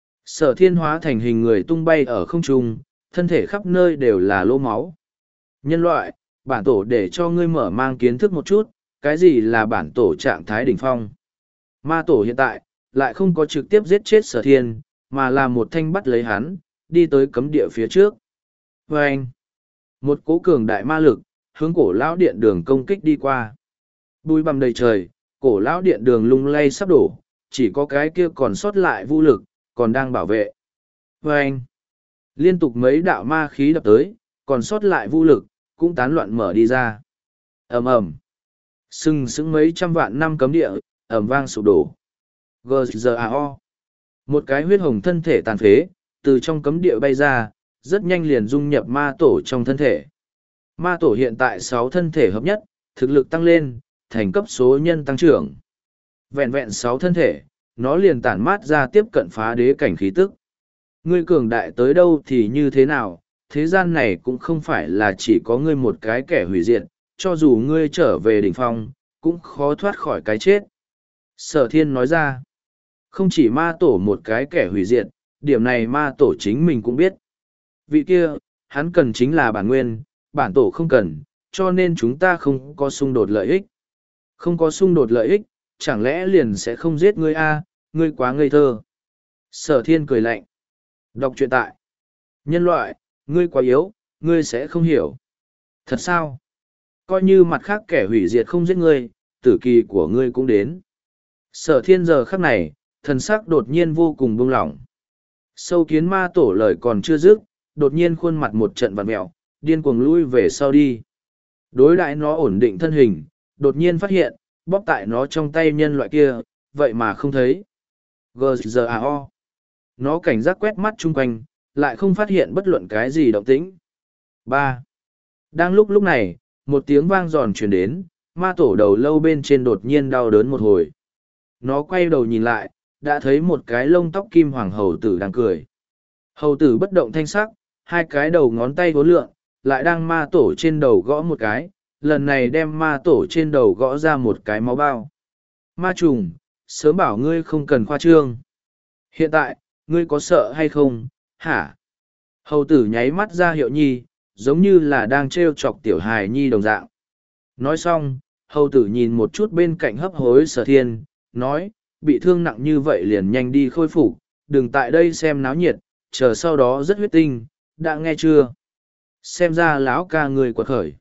Sở thiên hóa thành hình người tung bay ở không trung, thân thể khắp nơi đều là lỗ máu. Nhân loại, bản tổ để cho ngươi mở mang kiến thức một chút, cái gì là bản tổ trạng thái đỉnh phong. Ma tổ hiện tại, lại không có trực tiếp giết chết sở thiên, mà là một thanh bắt lấy hắn, đi tới cấm địa phía trước. Và anh, một cố cường đại ma lực, hướng cổ lão điện đường công kích đi qua. Bùi bằm đầy trời, cổ lão điện đường lung lay sắp đổ, chỉ có cái kia còn sót lại vũ lực, còn đang bảo vệ. Và anh, liên tục mấy đạo ma khí đập tới, còn sót lại vũ lực, cũng tán loạn mở đi ra. ầm ầm, sừng sững mấy trăm vạn năm cấm địa, ầm vang sụp đổ. giê giê a o, một cái huyết hồng thân thể tàn phế, từ trong cấm địa bay ra, rất nhanh liền dung nhập ma tổ trong thân thể. Ma tổ hiện tại sáu thân thể hợp nhất, thực lực tăng lên, thành cấp số nhân tăng trưởng. Vẹn vẹn sáu thân thể, nó liền tản mát ra tiếp cận phá đế cảnh khí tức. Ngươi cường đại tới đâu thì như thế nào, thế gian này cũng không phải là chỉ có ngươi một cái kẻ hủy diệt, cho dù ngươi trở về đỉnh phong, cũng khó thoát khỏi cái chết. Sở thiên nói ra, không chỉ ma tổ một cái kẻ hủy diệt, điểm này ma tổ chính mình cũng biết. Vị kia, hắn cần chính là bản nguyên, bản tổ không cần, cho nên chúng ta không có xung đột lợi ích. Không có xung đột lợi ích, chẳng lẽ liền sẽ không giết ngươi a? Ngươi quá ngây thơ. Sở thiên cười lạnh. Đọc truyện tại. Nhân loại, ngươi quá yếu, ngươi sẽ không hiểu. Thật sao? Coi như mặt khác kẻ hủy diệt không giết ngươi, tử kỳ của ngươi cũng đến. Sở thiên giờ khắc này, thần sắc đột nhiên vô cùng buông lỏng. Sâu kiến ma tổ lời còn chưa dứt, đột nhiên khuôn mặt một trận vặn mẹo, điên cuồng lui về sau đi. Đối đãi nó ổn định thân hình, đột nhiên phát hiện, bóp tại nó trong tay nhân loại kia, vậy mà không thấy. giê giê a o. Nó cảnh giác quét mắt chung quanh, lại không phát hiện bất luận cái gì động tĩnh. ba. Đang lúc lúc này, một tiếng vang giòn truyền đến, ma tổ đầu lâu bên trên đột nhiên đau đớn một hồi. Nó quay đầu nhìn lại, đã thấy một cái lông tóc kim hoàng hầu tử đang cười. Hầu tử bất động thanh sắc, hai cái đầu ngón tay vốn lượn, lại đang ma tổ trên đầu gõ một cái, lần này đem ma tổ trên đầu gõ ra một cái máu bao. Ma trùng, sớm bảo ngươi không cần khoa trương. Hiện tại, ngươi có sợ hay không, hả? Hầu tử nháy mắt ra hiệu nhi, giống như là đang trêu chọc tiểu hài nhi đồng dạng. Nói xong, hầu tử nhìn một chút bên cạnh hấp hối sở thiên, nói, bị thương nặng như vậy liền nhanh đi khôi phục, đừng tại đây xem náo nhiệt, chờ sau đó rất huyết tinh, đã nghe chưa? Xem ra lão ca người quật khởi.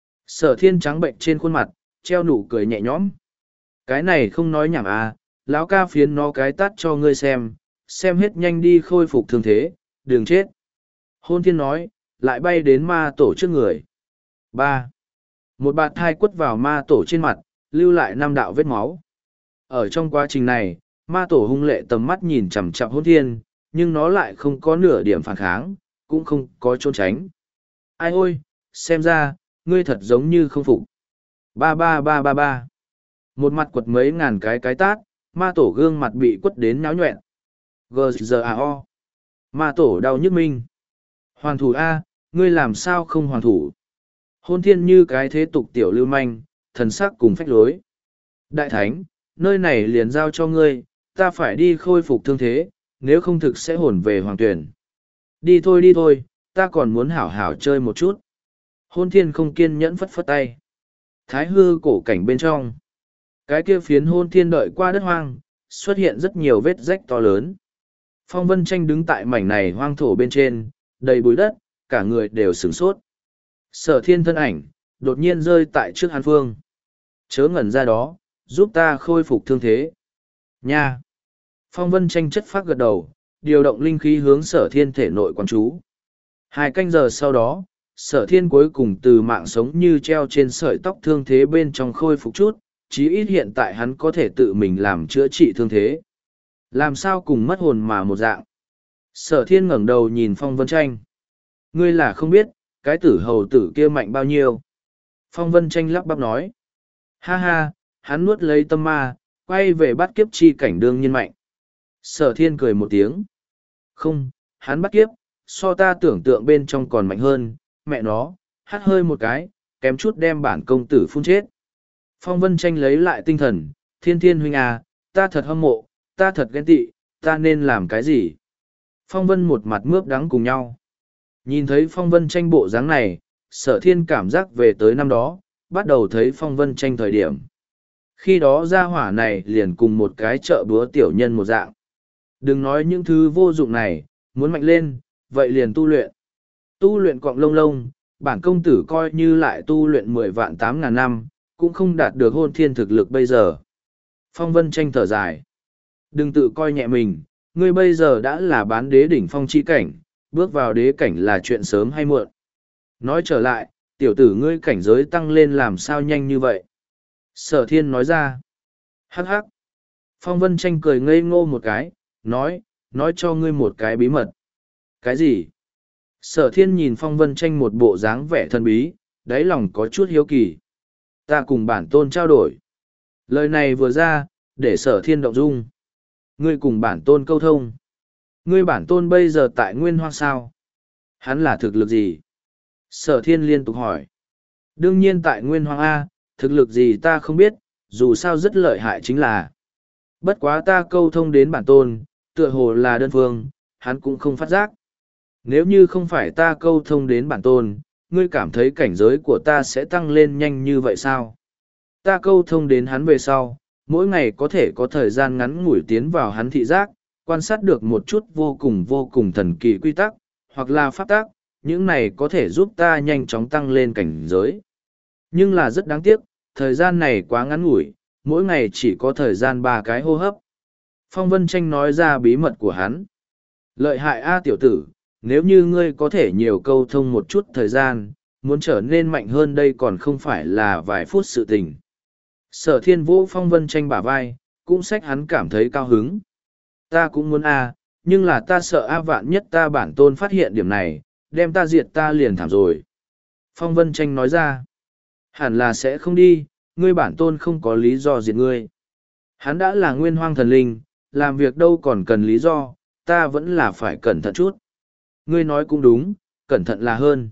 Sở thiên trắng bệnh trên khuôn mặt, treo nụ cười nhẹ nhõm. Cái này không nói nhảm à, lão ca phiến nó cái tát cho ngươi xem, xem hết nhanh đi khôi phục thương thế, đừng chết. Hôn thiên nói, lại bay đến ma tổ trước người. ba. Một bạt thai quất vào ma tổ trên mặt, lưu lại năm đạo vết máu. Ở trong quá trình này, ma tổ hung lệ tầm mắt nhìn chằm chằm hôn thiên, nhưng nó lại không có nửa điểm phản kháng, cũng không có trốn tránh. Ai ôi, xem ra, ngươi thật giống như không phục. Ba ba ba ba ba. Một mặt quật mấy ngàn cái cái tát, ma tổ gương mặt bị quất đến náo nhuẹn. giê giê a o. Ma tổ đau nhức minh. Hoàn thủ A, ngươi làm sao không hoàn thủ? Hôn thiên như cái thế tục tiểu lưu manh, thần sắc cùng phách lối. Đại thánh, nơi này liền giao cho ngươi, ta phải đi khôi phục thương thế, nếu không thực sẽ hồn về hoàng tuyển. Đi thôi đi thôi, ta còn muốn hảo hảo chơi một chút. Hôn thiên không kiên nhẫn phất phất tay. Thái hư cổ cảnh bên trong. Cái kia phiến hôn thiên đợi qua đất hoang, xuất hiện rất nhiều vết rách to lớn. Phong Vân Tranh đứng tại mảnh này hoang thổ bên trên, đầy bụi đất, cả người đều sửng sốt. Sở thiên thân ảnh, đột nhiên rơi tại trước Hàn Phương. Chớ ngẩn ra đó, giúp ta khôi phục thương thế. Nha! Phong Vân Tranh chất phát gật đầu, điều động linh khí hướng sở thiên thể nội quán chú. Hai canh giờ sau đó, sở thiên cuối cùng từ mạng sống như treo trên sợi tóc thương thế bên trong khôi phục chút, chí ít hiện tại hắn có thể tự mình làm chữa trị thương thế. Làm sao cùng mất hồn mà một dạng. Sở thiên ngẩng đầu nhìn Phong Vân Tranh. Ngươi là không biết, cái tử hầu tử kia mạnh bao nhiêu? Phong Vân Tranh lắp bắp nói. Ha ha, hắn nuốt lấy tâm ma, quay về bắt kiếp chi cảnh đương nhiên mạnh. Sở thiên cười một tiếng. Không, hắn bắt kiếp, so ta tưởng tượng bên trong còn mạnh hơn, mẹ nó, hắt hơi một cái, kém chút đem bản công tử phun chết. Phong Vân Tranh lấy lại tinh thần, thiên thiên huynh à, ta thật hâm mộ, ta thật ghen tị, ta nên làm cái gì? Phong Vân một mặt mướp đắng cùng nhau. Nhìn thấy Phong Vân Tranh bộ dáng này, sở thiên cảm giác về tới năm đó, bắt đầu thấy Phong Vân Tranh thời điểm. Khi đó gia hỏa này liền cùng một cái chợ búa tiểu nhân một dạng. Đừng nói những thứ vô dụng này, muốn mạnh lên, vậy liền tu luyện. Tu luyện cọng lông lông, bản công tử coi như lại tu luyện mười vạn tám ngàn năm, cũng không đạt được hôn thiên thực lực bây giờ. Phong Vân Tranh thở dài. Đừng tự coi nhẹ mình, ngươi bây giờ đã là bán đế đỉnh phong chi cảnh, bước vào đế cảnh là chuyện sớm hay muộn. Nói trở lại, tiểu tử ngươi cảnh giới tăng lên làm sao nhanh như vậy? Sở thiên nói ra. Hắc hắc. Phong Vân Tranh cười ngây ngô một cái, nói, nói cho ngươi một cái bí mật. Cái gì? Sở thiên nhìn Phong Vân Tranh một bộ dáng vẻ thần bí, đáy lòng có chút hiếu kỳ. Ta cùng bản tôn trao đổi. Lời này vừa ra, để sở thiên động dung. Ngươi cùng bản tôn câu thông. Ngươi bản tôn bây giờ tại Nguyên Hoang sao? Hắn là thực lực gì? Sở thiên liên tục hỏi. Đương nhiên tại Nguyên Hoang A, thực lực gì ta không biết, dù sao rất lợi hại chính là. Bất quá ta câu thông đến bản tôn, tựa hồ là đơn phương, hắn cũng không phát giác. Nếu như không phải ta câu thông đến bản tôn, ngươi cảm thấy cảnh giới của ta sẽ tăng lên nhanh như vậy sao? Ta câu thông đến hắn về sau, mỗi ngày có thể có thời gian ngắn ngủi tiến vào hắn thị giác, quan sát được một chút vô cùng vô cùng thần kỳ quy tắc, hoặc là pháp tắc, những này có thể giúp ta nhanh chóng tăng lên cảnh giới. Nhưng là rất đáng tiếc, thời gian này quá ngắn ngủi, mỗi ngày chỉ có thời gian ba cái hô hấp. Phong Vân Tranh nói ra bí mật của hắn. Lợi hại A tiểu tử, nếu như ngươi có thể nhiều câu thông một chút thời gian, muốn trở nên mạnh hơn đây còn không phải là vài phút sự tình. Sở thiên vũ Phong Vân Tranh bả vai, cũng xách hắn cảm thấy cao hứng. Ta cũng muốn A, nhưng là ta sợ A vạn nhất ta bản tôn phát hiện điểm này, đem ta diệt ta liền thảm rồi. Phong Vân Tranh nói ra, hẳn là sẽ không đi, ngươi bản tôn không có lý do diệt ngươi. Hắn đã là Nguyên Hoang thần linh, làm việc đâu còn cần lý do, ta vẫn là phải cẩn thận chút. Ngươi nói cũng đúng, cẩn thận là hơn.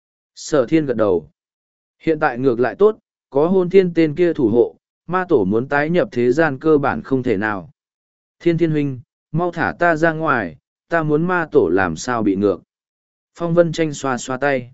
Sở thiên gật đầu. Hiện tại ngược lại tốt, có hôn thiên tên kia thủ hộ, ma tổ muốn tái nhập thế gian cơ bản không thể nào. Thiên thiên huynh, mau thả ta ra ngoài, ta muốn ma tổ làm sao bị ngược. Phong Vân Tranh xoa xoa tay.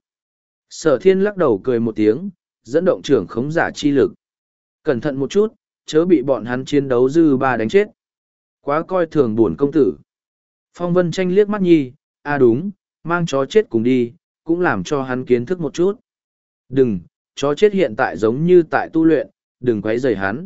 Sở thiên lắc đầu cười một tiếng, dẫn động trưởng khống giả chi lực. Cẩn thận một chút, chớ bị bọn hắn chiến đấu dư ba đánh chết. Quá coi thường buồn công tử. Phong Vân Tranh liếc mắt nhi, à đúng, mang chó chết cùng đi, cũng làm cho hắn kiến thức một chút. Đừng, chó chết hiện tại giống như tại tu luyện, đừng quấy rầy hắn.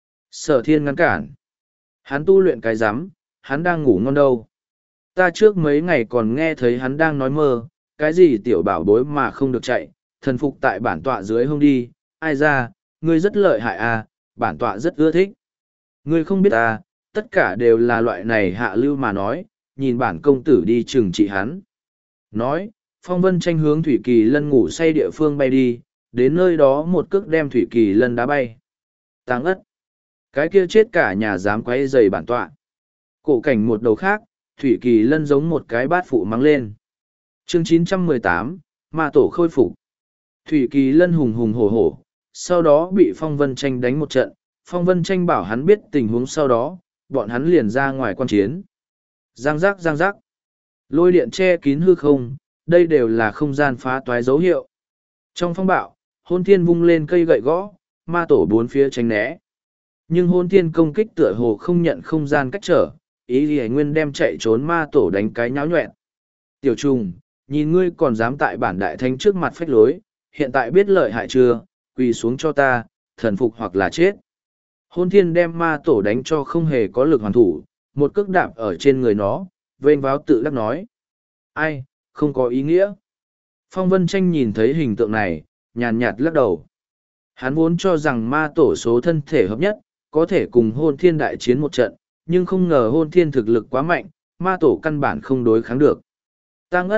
Sở thiên ngăn cản. Hắn tu luyện cái rắm, hắn đang ngủ ngon đâu. Ta trước mấy ngày còn nghe thấy hắn đang nói mơ, cái gì tiểu bảo bối mà không được chạy, thần phục tại bản tọa dưới hông đi, ai ra, ngươi rất lợi hại à, bản tọa rất ưa thích. Ngươi không biết à, tất cả đều là loại này hạ lưu mà nói, nhìn bản công tử đi trừng trị hắn. Nói, Phong Vân Tranh hướng Thủy Kỳ Lân ngủ say địa phương bay đi, đến nơi đó một cước đem Thủy Kỳ Lân đá bay. Táng ất. Cái kia chết cả nhà dám quấy rầy bản tọa. Cổ cảnh một đầu khác, Thủy Kỳ Lân giống một cái bát phụ mắng lên. Chương chín trăm mười tám, Ma Tổ khôi phục. Thủy Kỳ Lân hùng hùng hổ hổ, sau đó bị Phong Vân Tranh đánh một trận. Phong Vân Tranh bảo hắn biết tình huống sau đó, bọn hắn liền ra ngoài quan chiến. Giang giác giang giác. Lôi điện che kín hư không, đây đều là không gian phá toái dấu hiệu. Trong phong bạo, hôn thiên vung lên cây gậy gõ, ma tổ bốn phía tránh né. Nhưng hôn thiên công kích tựa hồ không nhận không gian cách trở, ý gì nguyên đem chạy trốn ma tổ đánh cái nháo nhuẹn. Tiểu trùng, nhìn ngươi còn dám tại bản đại thánh trước mặt phách lối, hiện tại biết lợi hại chưa, quỳ xuống cho ta, thần phục hoặc là chết. Hôn thiên đem ma tổ đánh cho không hề có lực hoàn thủ, một cước đạp ở trên người nó, vênh váo tự đắc nói. Ai, không có ý nghĩa. Phong Vân Tranh nhìn thấy hình tượng này, nhàn nhạt lắc đầu. Hắn vốn cho rằng ma tổ số thân thể hợp nhất, có thể cùng hôn thiên đại chiến một trận, nhưng không ngờ hôn thiên thực lực quá mạnh, ma tổ căn bản không đối kháng được. Tăng ất,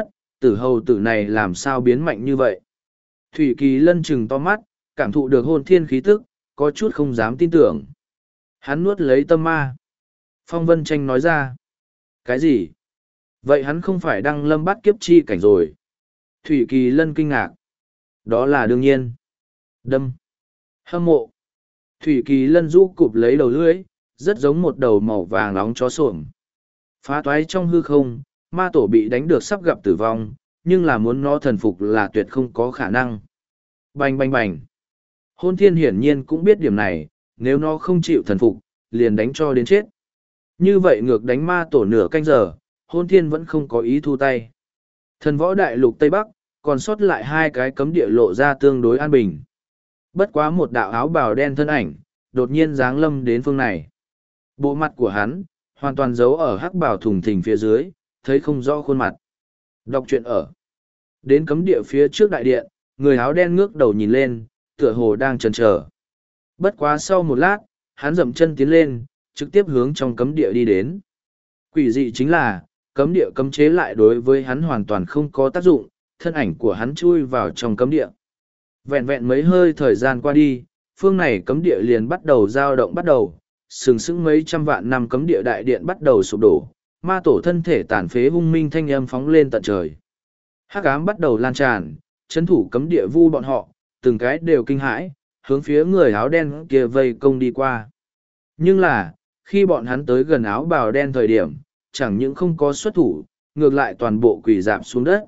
tử hầu tử này làm sao biến mạnh như vậy. Thủy Kỳ Lân chừng to mắt, cảm thụ được hôn thiên khí tức, có chút không dám tin tưởng. Hắn nuốt lấy tâm ma. Phong Vân Tranh nói ra. Cái gì? Vậy hắn không phải đăng lâm bắt kiếp chi cảnh rồi. Thủy Kỳ Lân kinh ngạc. Đó là đương nhiên. Đâm. Hâm mộ. Thủy Kỳ Lân rũ cụp lấy đầu lưỡi, rất giống một đầu màu vàng nóng chó sổm. Phá toái trong hư không, ma tổ bị đánh được sắp gặp tử vong, nhưng là muốn nó thần phục là tuyệt không có khả năng. Bành bành bành. Hôn thiên hiển nhiên cũng biết điểm này, nếu nó không chịu thần phục, liền đánh cho đến chết. Như vậy ngược đánh ma tổ nửa canh giờ, hôn thiên vẫn không có ý thu tay. Thần võ đại lục Tây Bắc, còn sót lại hai cái cấm địa lộ ra tương đối an bình. Bất quá một đạo áo bào đen thân ảnh, đột nhiên giáng lâm đến phương này. Bộ mặt của hắn, hoàn toàn giấu ở hắc bào thùng thình phía dưới, thấy không rõ khuôn mặt. Đọc truyện ở. Đến cấm địa phía trước đại điện, người áo đen ngước đầu nhìn lên, tựa hồ đang chần chờ. Bất quá sau một lát, hắn dậm chân tiến lên, trực tiếp hướng trong cấm địa đi đến. Quỷ dị chính là, cấm địa cấm chế lại đối với hắn hoàn toàn không có tác dụng, thân ảnh của hắn chui vào trong cấm địa. Vẹn vẹn mấy hơi thời gian qua đi, phương này cấm địa liền bắt đầu dao động bắt đầu, sừng sững mấy trăm vạn năm cấm địa đại điện bắt đầu sụp đổ, ma tổ thân thể tàn phế hung minh thanh âm phóng lên tận trời. Hắc ám bắt đầu lan tràn, chấn thủ cấm địa vu bọn họ, từng cái đều kinh hãi, hướng phía người áo đen kia vây công đi qua. Nhưng là, khi bọn hắn tới gần áo bào đen thời điểm, chẳng những không có xuất thủ, ngược lại toàn bộ quỳ dạp xuống đất.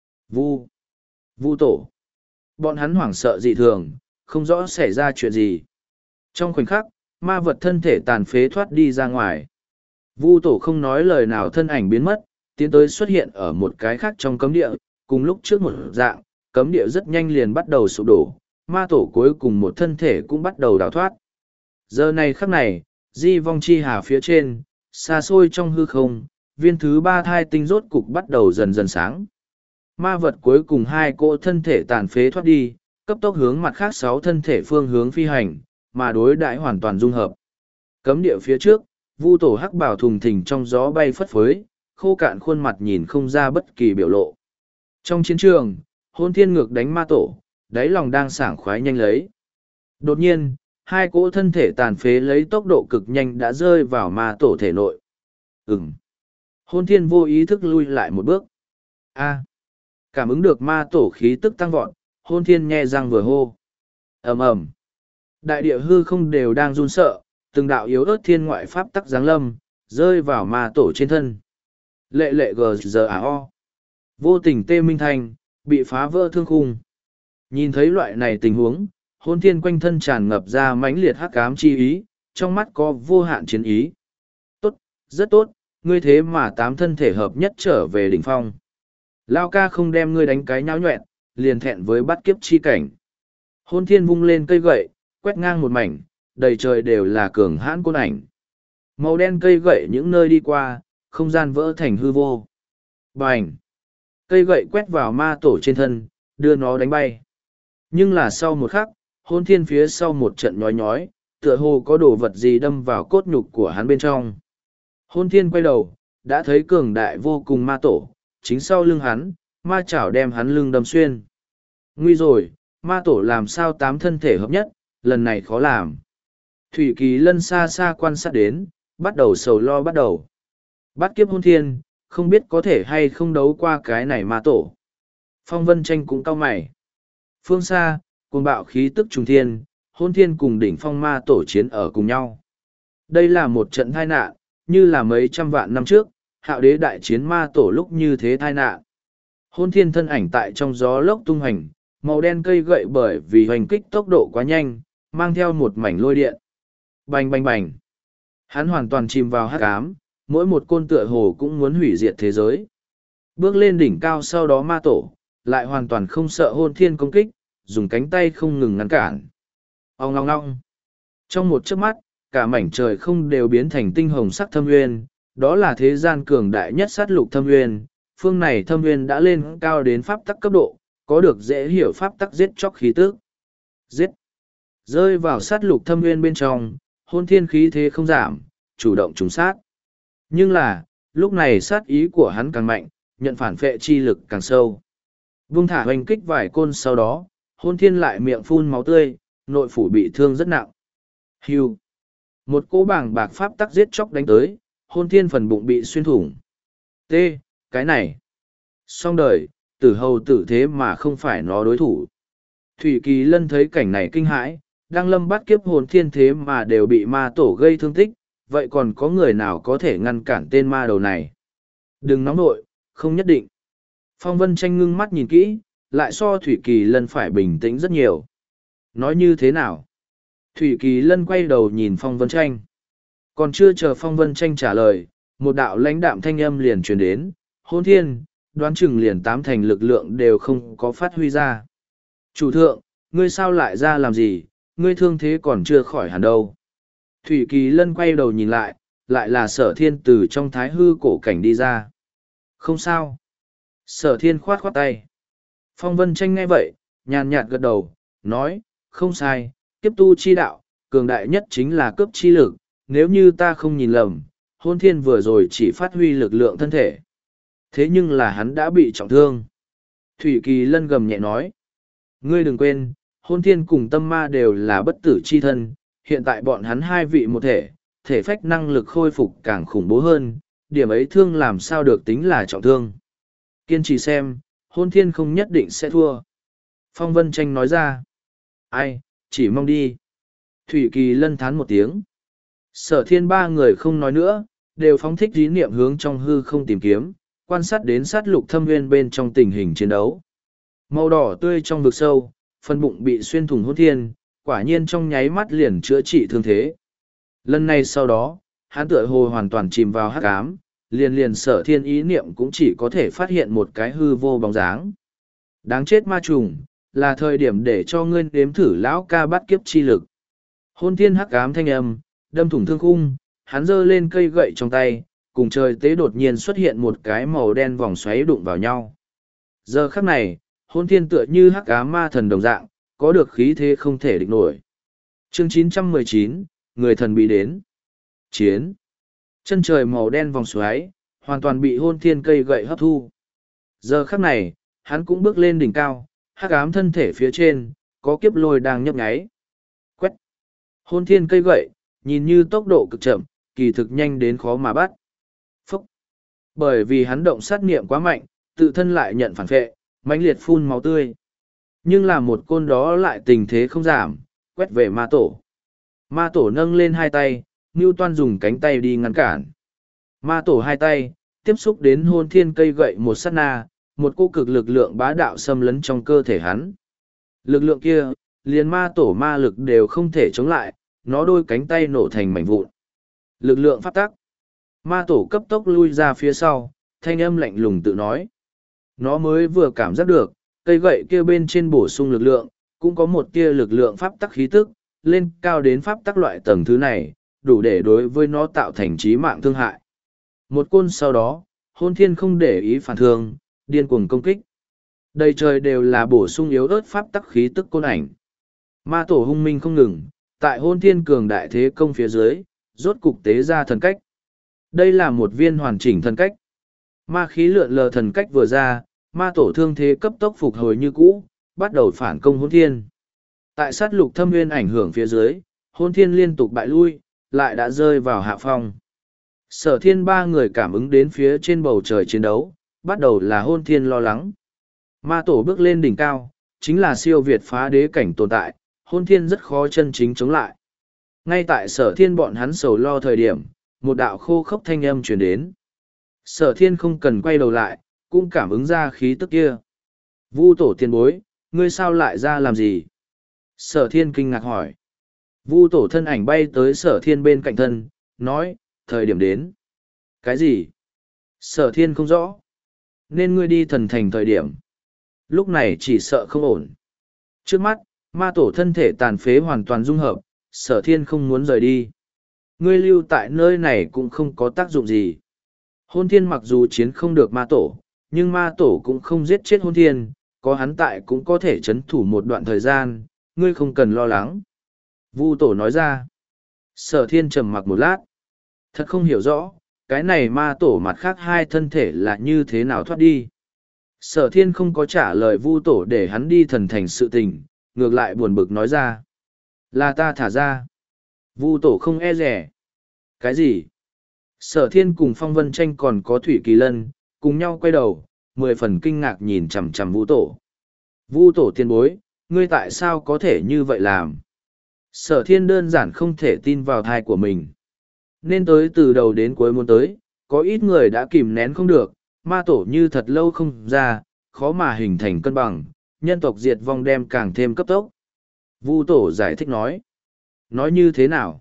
Vu! Vu tổ! Bọn hắn hoảng sợ dị thường, không rõ xảy ra chuyện gì. Trong khoảnh khắc, ma vật thân thể tàn phế thoát đi ra ngoài. Vu tổ không nói lời nào, thân ảnh biến mất, tiến tới xuất hiện ở một cái khác trong cấm địa, cùng lúc trước một dạng, cấm địa rất nhanh liền bắt đầu sụp đổ, ma tổ cuối cùng một thân thể cũng bắt đầu đào thoát. Giờ này khắc này, di vong chi hà phía trên, xa xôi trong hư không, viên thứ ba thai tinh rốt cục bắt đầu dần dần sáng. Ma vật cuối cùng hai cỗ thân thể tàn phế thoát đi, cấp tốc hướng mặt khác sáu thân thể phương hướng phi hành, mà đối đãi hoàn toàn dung hợp. Cấm địa phía trước, vu tổ hắc bảo thùng thình trong gió bay phất phới, khô cạn khuôn mặt nhìn không ra bất kỳ biểu lộ. Trong chiến trường, hôn thiên ngược đánh ma tổ, đáy lòng đang sảng khoái nhanh lấy. Đột nhiên, hai cỗ thân thể tàn phế lấy tốc độ cực nhanh đã rơi vào ma tổ thể nội. Ừm. Hôn thiên vô ý thức lui lại một bước. A. Cảm ứng được ma tổ khí tức tăng vọt, hôn thiên nhe răng vừa hô. Ầm ầm. Đại địa hư không đều đang run sợ, từng đạo yếu ớt thiên ngoại pháp tắc giáng lâm, rơi vào ma tổ trên thân. Lệ lệ gờ giờ à o. Vô tình tê minh thanh, bị phá vỡ thương khung. Nhìn thấy loại này tình huống, hôn thiên quanh thân tràn ngập ra mãnh liệt hắc ám chi ý, trong mắt có vô hạn chiến ý. Tốt, rất tốt, ngươi thế mà tám thân thể hợp nhất trở về đỉnh phong. Lao ca không đem ngươi đánh cái nháo nhuẹn, liền thẹn với bắt kiếp chi cảnh. Hôn thiên vung lên cây gậy, quét ngang một mảnh, đầy trời đều là cường hãn côn ảnh. Màu đen cây gậy những nơi đi qua, không gian vỡ thành hư vô. Bành! Cây gậy quét vào ma tổ trên thân, đưa nó đánh bay. Nhưng là sau một khắc, hôn thiên phía sau một trận nhói nhói, tựa hồ có đồ vật gì đâm vào cốt nhục của hắn bên trong. Hôn thiên quay đầu, đã thấy cường đại vô cùng ma tổ, chính sau lưng hắn, ma chảo đem hắn lưng đâm xuyên. Nguy rồi, ma tổ làm sao tám thân thể hợp nhất, lần này khó làm. Thủy Kỳ Lân xa xa quan sát đến, bắt đầu sầu lo bắt đầu. Bắt kiếp hôn thiên, không biết có thể hay không đấu qua cái này ma tổ. Phong Vân Tranh cũng cau mày. Phương xa, cuồng bạo khí tức trùng thiên, hôn thiên cùng đỉnh phong ma tổ chiến ở cùng nhau. Đây là một trận tai nạn, như là mấy trăm vạn năm trước, hạo đế đại chiến ma tổ lúc như thế tai nạn. Hôn thiên thân ảnh tại trong gió lốc tung hành, màu đen cây gậy bởi vì hoành kích tốc độ quá nhanh, mang theo một mảnh lôi điện. Bành bành bành. Hắn hoàn toàn chìm vào hắc ám, mỗi một côn tựa hồ cũng muốn hủy diệt thế giới. Bước lên đỉnh cao sau đó ma tổ, lại hoàn toàn không sợ hôn thiên công kích, dùng cánh tay không ngừng ngăn cản. Ông ngong ngong. Trong một chớp mắt, cả mảnh trời không đều biến thành tinh hồng sắc thâm nguyên, đó là thế gian cường đại nhất sát lục thâm nguyên. Phương này thâm nguyên đã lên cao đến pháp tắc cấp độ, có được dễ hiểu pháp tắc giết chóc khí tức. Giết. Rơi vào sát lục thâm nguyên bên trong, hôn thiên khí thế không giảm, chủ động trùng sát. Nhưng là, lúc này sát ý của hắn càng mạnh, nhận phản phệ chi lực càng sâu. Vung thả hoành kích vài côn sau đó, hôn thiên lại miệng phun máu tươi, nội phủ bị thương rất nặng. Hưu. Một cỗ bảng bạc pháp tắc giết chóc đánh tới, hôn thiên phần bụng bị xuyên thủng. T. Cái này. Xong đời, tử hầu tử thế mà không phải nó đối thủ. Thủy Kỳ Lân thấy cảnh này kinh hãi, đang lâm bắt kiếp hồn thiên thế mà đều bị ma tổ gây thương tích, vậy còn có người nào có thể ngăn cản tên ma đầu này? Đừng nóng nội, không nhất định. Phong Vân Tranh ngưng mắt nhìn kỹ, lại so Thủy Kỳ Lân phải bình tĩnh rất nhiều. Nói như thế nào? Thủy Kỳ Lân quay đầu nhìn Phong Vân Tranh. Còn chưa chờ Phong Vân Tranh trả lời, một đạo lãnh đạm thanh âm liền truyền đến, hôn thiên, đoán chừng liền tám thành lực lượng đều không có phát huy ra. Chủ thượng, ngươi sao lại ra làm gì, ngươi thương thế còn chưa khỏi hẳn đâu. Thủy Kỳ Lân quay đầu nhìn lại, lại là Sở Thiên từ trong thái hư cổ cảnh đi ra. Không sao. Sở Thiên khoát khoát tay. Phong Vân Tranh nghe vậy, nhàn nhạt gật đầu, nói, không sai, kiếp tu chi đạo, cường đại nhất chính là cấp chi lực, nếu như ta không nhìn lầm, hôn thiên vừa rồi chỉ phát huy lực lượng thân thể. Thế nhưng là hắn đã bị trọng thương. Thủy Kỳ Lân gầm nhẹ nói, ngươi đừng quên, hôn thiên cùng tâm ma đều là bất tử chi thân, hiện tại bọn hắn hai vị một thể, thể phách năng lực khôi phục càng khủng bố hơn, điểm ấy thương làm sao được tính là trọng thương. Kiên trì xem, hôn thiên không nhất định sẽ thua. Phong Vân Tranh nói ra, ai, chỉ mong đi. Thủy Kỳ Lân thán một tiếng. Sở Thiên ba người không nói nữa, đều phóng thích ý niệm hướng trong hư không tìm kiếm, quan sát đến sát lục thâm nguyên bên trong tình hình chiến đấu. Màu đỏ tươi trong vực sâu, phần bụng bị xuyên thủng hôn thiên, quả nhiên trong nháy mắt liền chữa trị thương thế. Lần này sau đó, hắn tựa hồ hoàn toàn chìm vào hắc ám, liền liền Sở Thiên ý niệm cũng chỉ có thể phát hiện một cái hư vô bóng dáng. Đáng chết ma trùng, là thời điểm để cho ngươi nếm thử lão ca bắt kiếp chi lực. Hôn thiên hắc ám thanh âm, đâm thủng thương khung, hắn giơ lên cây gậy trong tay, cùng trời tế đột nhiên xuất hiện một cái màu đen vòng xoáy đụng vào nhau. Giờ khắc này, hôn thiên tựa như hắc ám ma thần đồng dạng, có được khí thế không thể địch nổi. Chương chín trăm mười chín, người thần bị đến. Chiến. Chân trời màu đen vòng xoáy, hoàn toàn bị hôn thiên cây gậy hấp thu. Giờ khắc này, hắn cũng bước lên đỉnh cao, hắc ám thân thể phía trên, có kiếp lôi đang nhấp nháy. Quét. Hôn thiên cây gậy, nhìn như tốc độ cực chậm, kỳ thực nhanh đến khó mà bắt. Phúc. Bởi vì hắn động sát niệm quá mạnh, tự thân lại nhận phản phệ, mãnh liệt phun máu tươi. Nhưng là một côn đó lại tình thế không giảm, quét về ma tổ. Ma tổ nâng lên hai tay, Ngưu Toan dùng cánh tay đi ngăn cản. Ma tổ hai tay, tiếp xúc đến hôn thiên cây gậy một sát na, một cô cực lực lượng bá đạo xâm lấn trong cơ thể hắn. Lực lượng kia, liền ma tổ ma lực đều không thể chống lại, nó đôi cánh tay nổ thành mảnh vụn. Lực lượng pháp tắc. Ma tổ cấp tốc lui ra phía sau, thanh âm lạnh lùng tự nói. Nó mới vừa cảm giác được, cây gậy kia bên trên bổ sung lực lượng, cũng có một tia lực lượng pháp tắc khí tức, lên cao đến pháp tắc loại tầng thứ này, đủ để đối với nó tạo thành chí mạng thương hại. Một côn sau đó, hôn thiên không để ý phản thương, điên cuồng công kích. Đầy trời đều là bổ sung yếu ớt pháp tắc khí tức côn ảnh. Ma tổ hung minh không ngừng, tại hôn thiên cường đại thế công phía dưới, rốt cục tế ra thần cách. Đây là một viên hoàn chỉnh thần cách. Ma khí lượn lờ thần cách vừa ra, ma tổ thương thế cấp tốc phục hồi như cũ, bắt đầu phản công hôn thiên. Tại sát lục thâm nguyên ảnh hưởng phía dưới, hôn thiên liên tục bại lui, lại đã rơi vào hạ phong. Sở Thiên ba người cảm ứng đến phía trên bầu trời chiến đấu, bắt đầu là hôn thiên lo lắng. Ma tổ bước lên đỉnh cao, chính là siêu việt phá đế cảnh tồn tại, hôn thiên rất khó chân chính chống lại. Ngay tại Sở Thiên bọn hắn sầu lo thời điểm, một đạo khô khốc thanh âm truyền đến. Sở Thiên không cần quay đầu lại, cũng cảm ứng ra khí tức kia. Vu tổ tiền bối, ngươi sao lại ra làm gì? Sở Thiên kinh ngạc hỏi. Vu tổ thân ảnh bay tới Sở Thiên bên cạnh thân, nói, thời điểm đến. Cái gì? Sở Thiên không rõ. Nên ngươi đi thần thành thời điểm. Lúc này chỉ sợ không ổn. Trước mắt, ma tổ thân thể tàn phế hoàn toàn dung hợp, Sở Thiên không muốn rời đi. Ngươi lưu tại nơi này cũng không có tác dụng gì. Hôn thiên mặc dù chiến không được ma tổ, nhưng ma tổ cũng không giết chết hôn thiên, có hắn tại cũng có thể chấn thủ một đoạn thời gian, ngươi không cần lo lắng. Vu tổ nói ra. Sở Thiên trầm mặc một lát. Thật không hiểu rõ, cái này ma tổ mặt khác hai thân thể là như thế nào thoát đi. Sở thiên không có trả lời vu tổ để hắn đi thần thành sự tình, ngược lại buồn bực nói ra. Là ta thả ra. Vu tổ không e rẻ. Cái gì? Sở thiên cùng Phong Vân Tranh còn có Thủy Kỳ Lân, cùng nhau quay đầu, mười phần kinh ngạc nhìn chằm chằm vu tổ. Vu tổ tiền bối, ngươi tại sao có thể như vậy làm? Sở thiên đơn giản không thể tin vào thai của mình. Nên tới từ đầu đến cuối muốn tới, có ít người đã kìm nén không được, ma tổ như thật lâu không ra, khó mà hình thành cân bằng, nhân tộc diệt vong đem càng thêm cấp tốc. Vu tổ giải thích nói. Nói như thế nào?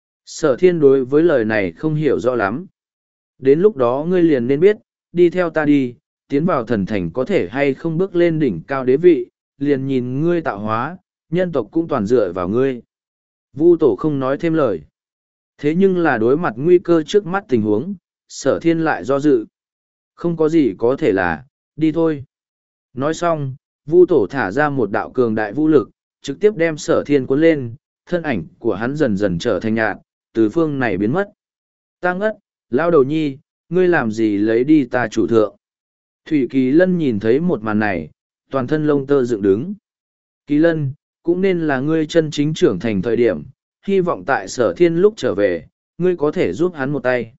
Sở thiên đối với lời này không hiểu rõ lắm. Đến lúc đó ngươi liền nên biết, đi theo ta đi, tiến vào thần thành có thể hay không bước lên đỉnh cao đế vị, liền nhìn ngươi tạo hóa, nhân tộc cũng toàn dựa vào ngươi. Vu tổ không nói thêm lời. Thế nhưng là đối mặt nguy cơ trước mắt tình huống, sở thiên lại do dự. Không có gì có thể là, đi thôi. Nói xong, vu tổ thả ra một đạo cường đại vũ lực, trực tiếp đem sở thiên cuốn lên, thân ảnh của hắn dần dần trở thành nhạt, từ phương này biến mất. Ta ngất, lao đầu nhi, ngươi làm gì lấy đi ta chủ thượng. Thủy Kỳ Lân nhìn thấy một màn này, toàn thân lông tơ dựng đứng. Kỳ Lân, cũng nên là ngươi chân chính trưởng thành thời điểm, hy vọng tại sở thiên lúc trở về, ngươi có thể giúp hắn một tay.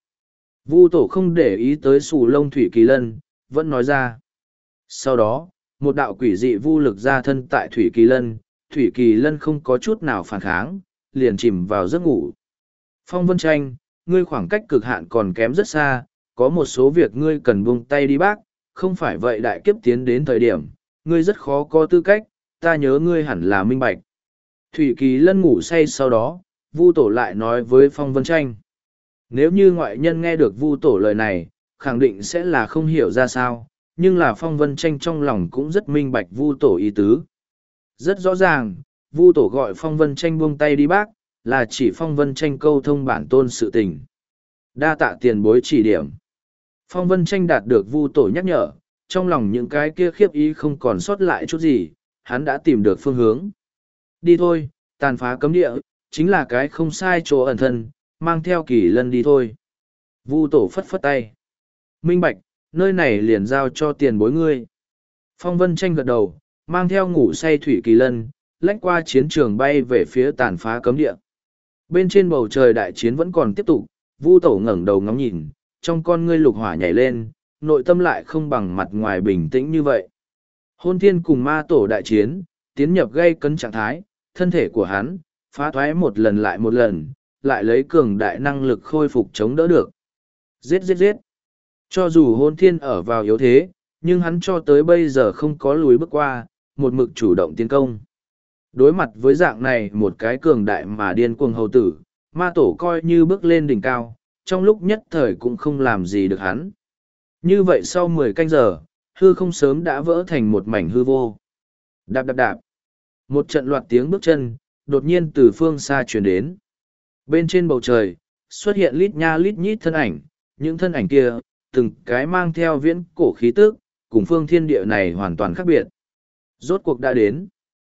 Vu tổ không để ý tới xù lông Thủy Kỳ Lân, vẫn nói ra. Sau đó, một đạo quỷ dị vu lực ra thân tại Thủy Kỳ Lân, Thủy Kỳ Lân không có chút nào phản kháng, liền chìm vào giấc ngủ. Phong Vân Tranh, ngươi khoảng cách cực hạn còn kém rất xa, có một số việc ngươi cần buông tay đi bác, không phải vậy đại kiếp tiến đến thời điểm, ngươi rất khó có tư cách, ta nhớ ngươi hẳn là minh bạch. Thủy Kỳ Lân ngủ say sau đó, Vu tổ lại nói với Phong Vân Tranh. Nếu như ngoại nhân nghe được Vu tổ lời này, khẳng định sẽ là không hiểu ra sao, nhưng là Phong Vân Tranh trong lòng cũng rất minh bạch Vu tổ ý tứ. Rất rõ ràng, Vu tổ gọi Phong Vân Tranh buông tay đi bác, là chỉ Phong Vân Tranh câu thông bản tôn sự tình. Đa tạ tiền bối chỉ điểm. Phong Vân Tranh đạt được Vu tổ nhắc nhở, trong lòng những cái kia khiếp ý không còn sót lại chút gì, hắn đã tìm được phương hướng. Đi thôi, tàn phá cấm địa, chính là cái không sai chỗ ẩn thân, mang theo Kỳ Lân đi thôi. Vu tổ phất phất tay. Minh bạch, nơi này liền giao cho tiền bối ngươi. Phong Vân Tranh gật đầu, mang theo ngủ say Thủy Kỳ Lân, lách qua chiến trường bay về phía tàn phá cấm địa. Bên trên bầu trời đại chiến vẫn còn tiếp tục, Vu tổ ngẩng đầu ngắm nhìn, trong con ngươi lục hỏa nhảy lên, nội tâm lại không bằng mặt ngoài bình tĩnh như vậy. Hôn thiên cùng ma tổ đại chiến, tiến nhập gây cấn trạng thái, thân thể của hắn, phá thoái một lần lại một lần, lại lấy cường đại năng lực khôi phục chống đỡ được. Giết giết giết. Cho dù hôn thiên ở vào yếu thế, nhưng hắn cho tới bây giờ không có lùi bước qua, một mực chủ động tiến công. Đối mặt với dạng này một cái cường đại mà điên cuồng hầu tử, ma tổ coi như bước lên đỉnh cao, trong lúc nhất thời cũng không làm gì được hắn. Như vậy sau mười canh giờ, hư không sớm đã vỡ thành một mảnh hư vô. Đạp đạp đạp. Một trận loạt tiếng bước chân, đột nhiên từ phương xa chuyển đến. Bên trên bầu trời, xuất hiện lít nha lít nhít thân ảnh, những thân ảnh kia, từng cái mang theo viễn cổ khí tức, cùng phương thiên địa này hoàn toàn khác biệt. Rốt cuộc đã đến.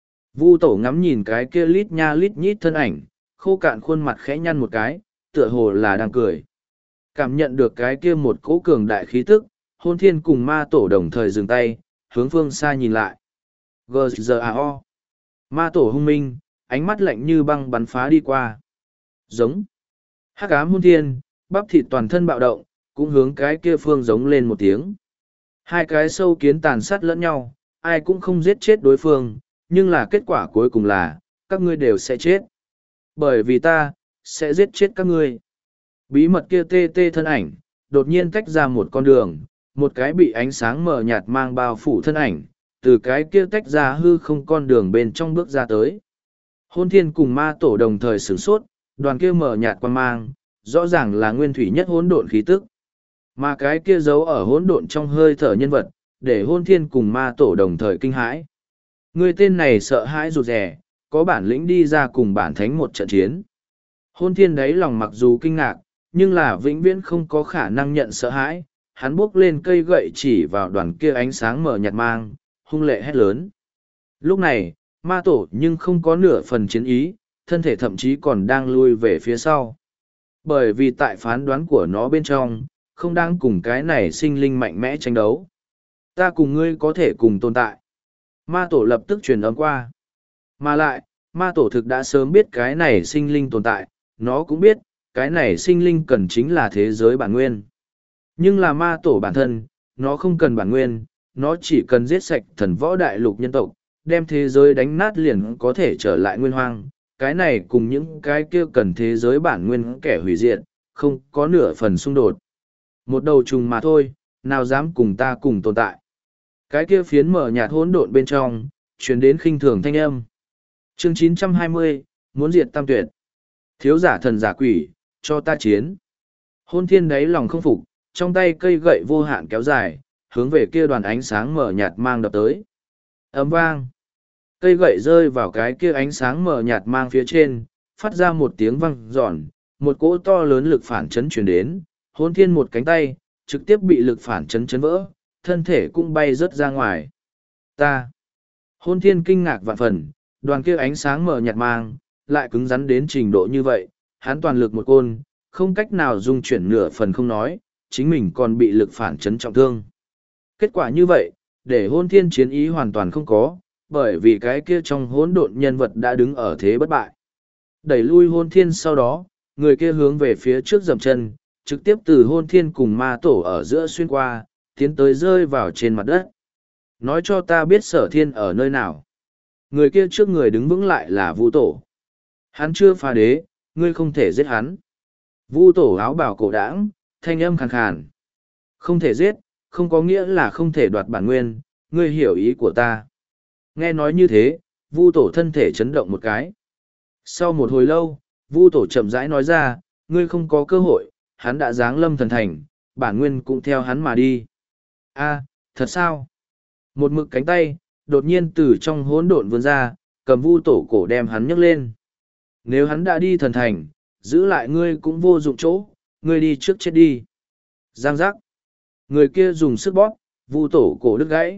Vu tổ ngắm nhìn cái kia lít nha lít nhít thân ảnh, khô cạn khuôn mặt khẽ nhăn một cái, tựa hồ là đang cười. Cảm nhận được cái kia một cỗ cường đại khí tức, hôn thiên cùng ma tổ đồng thời dừng tay, hướng phương xa nhìn lại. giê giê a o. Ma tổ hung minh, ánh mắt lạnh như băng bắn phá đi qua. Giống. Hắc ám hôn thiên, bắp thịt toàn thân bạo động, cũng hướng cái kia phương giống lên một tiếng. Hai cái sâu kiến tàn sát lẫn nhau, ai cũng không giết chết đối phương, nhưng là kết quả cuối cùng là, các ngươi đều sẽ chết. Bởi vì ta, sẽ giết chết các ngươi. Bí mật kia tê tê thân ảnh, đột nhiên tách ra một con đường, một cái bị ánh sáng mờ nhạt mang bao phủ thân ảnh, từ cái kia tách ra hư không con đường bên trong bước ra tới. Hôn thiên cùng ma tổ đồng thời sửng sốt, đoàn kia mờ nhạt quan mang, rõ ràng là nguyên thủy nhất hỗn độn khí tức. Mà cái kia giấu ở hỗn độn trong hơi thở nhân vật, để hôn thiên cùng ma tổ đồng thời kinh hãi. Người tên này sợ hãi rụt rè, có bản lĩnh đi ra cùng bản thánh một trận chiến. Hôn thiên đấy lòng mặc dù kinh ngạc, nhưng là vĩnh viễn không có khả năng nhận sợ hãi. Hắn bước lên cây gậy chỉ vào đoàn kia ánh sáng mở nhạt mang, hung lệ hét lớn. Lúc này, ma tổ nhưng không có nửa phần chiến ý, thân thể thậm chí còn đang lui về phía sau. Bởi vì tại phán đoán của nó bên trong, không đang cùng cái này sinh linh mạnh mẽ tranh đấu. Ta cùng ngươi có thể cùng tồn tại. Ma tổ lập tức truyền âm qua. Mà lại, ma tổ thực đã sớm biết cái này sinh linh tồn tại, nó cũng biết, cái này sinh linh cần chính là thế giới bản nguyên. Nhưng là ma tổ bản thân, nó không cần bản nguyên, nó chỉ cần giết sạch thần võ đại lục nhân tộc, đem thế giới đánh nát liền có thể trở lại nguyên hoang. Cái này cùng những cái kia cần thế giới bản nguyên kẻ hủy diệt, không có nửa phần xung đột. Một đầu trùng mà thôi, nào dám cùng ta cùng tồn tại. Cái kia phiến mở nhạt hỗn độn bên trong, truyền đến khinh thường thanh âm. Chương chín trăm hai mươi, muốn diệt tam tuyệt. Thiếu giả thần giả quỷ, cho ta chiến. Hôn thiên đáy lòng không phục, trong tay cây gậy vô hạn kéo dài, hướng về kia đoàn ánh sáng mở nhạt mang đập tới. Ấm vang. Cây gậy rơi vào cái kia ánh sáng mở nhạt mang phía trên, phát ra một tiếng vang giòn, một cỗ to lớn lực phản chấn truyền đến, hôn thiên một cánh tay, trực tiếp bị lực phản chấn chấn vỡ, thân thể cũng bay rớt ra ngoài. Ta. Hôn thiên kinh ngạc vạn phần, đoàn kia ánh sáng mở nhạt mang, lại cứng rắn đến trình độ như vậy, hắn toàn lực một côn, không cách nào dung chuyển nửa phần không nói, chính mình còn bị lực phản chấn trọng thương. Kết quả như vậy, để hôn thiên chiến ý hoàn toàn không có, bởi vì cái kia trong hỗn độn nhân vật đã đứng ở thế bất bại. Đẩy lui hôn thiên sau đó, người kia hướng về phía trước dậm chân, trực tiếp từ hôn thiên cùng ma tổ ở giữa xuyên qua, tiến tới rơi vào trên mặt đất. Nói cho ta biết sở thiên ở nơi nào. Người kia trước người đứng vững lại là Vu tổ. Hắn chưa phá đế, ngươi không thể giết hắn. Vu tổ áo bào cổ đãng, thanh âm khàn khàn. Không thể giết, không có nghĩa là không thể đoạt bản nguyên, ngươi hiểu ý của ta. Nghe nói như thế, Vu tổ thân thể chấn động một cái. Sau một hồi lâu, Vu tổ chậm rãi nói ra, ngươi không có cơ hội, hắn đã giáng lâm thần thành, bản nguyên cũng theo hắn mà đi. A, thật sao? Một mực cánh tay, đột nhiên từ trong hỗn độn vươn ra, cầm Vu tổ cổ đem hắn nhấc lên. Nếu hắn đã đi thần thành, giữ lại ngươi cũng vô dụng chỗ, ngươi đi trước chết đi. Giang giác. Người kia dùng sức bóp, Vu tổ cổ đứt gãy.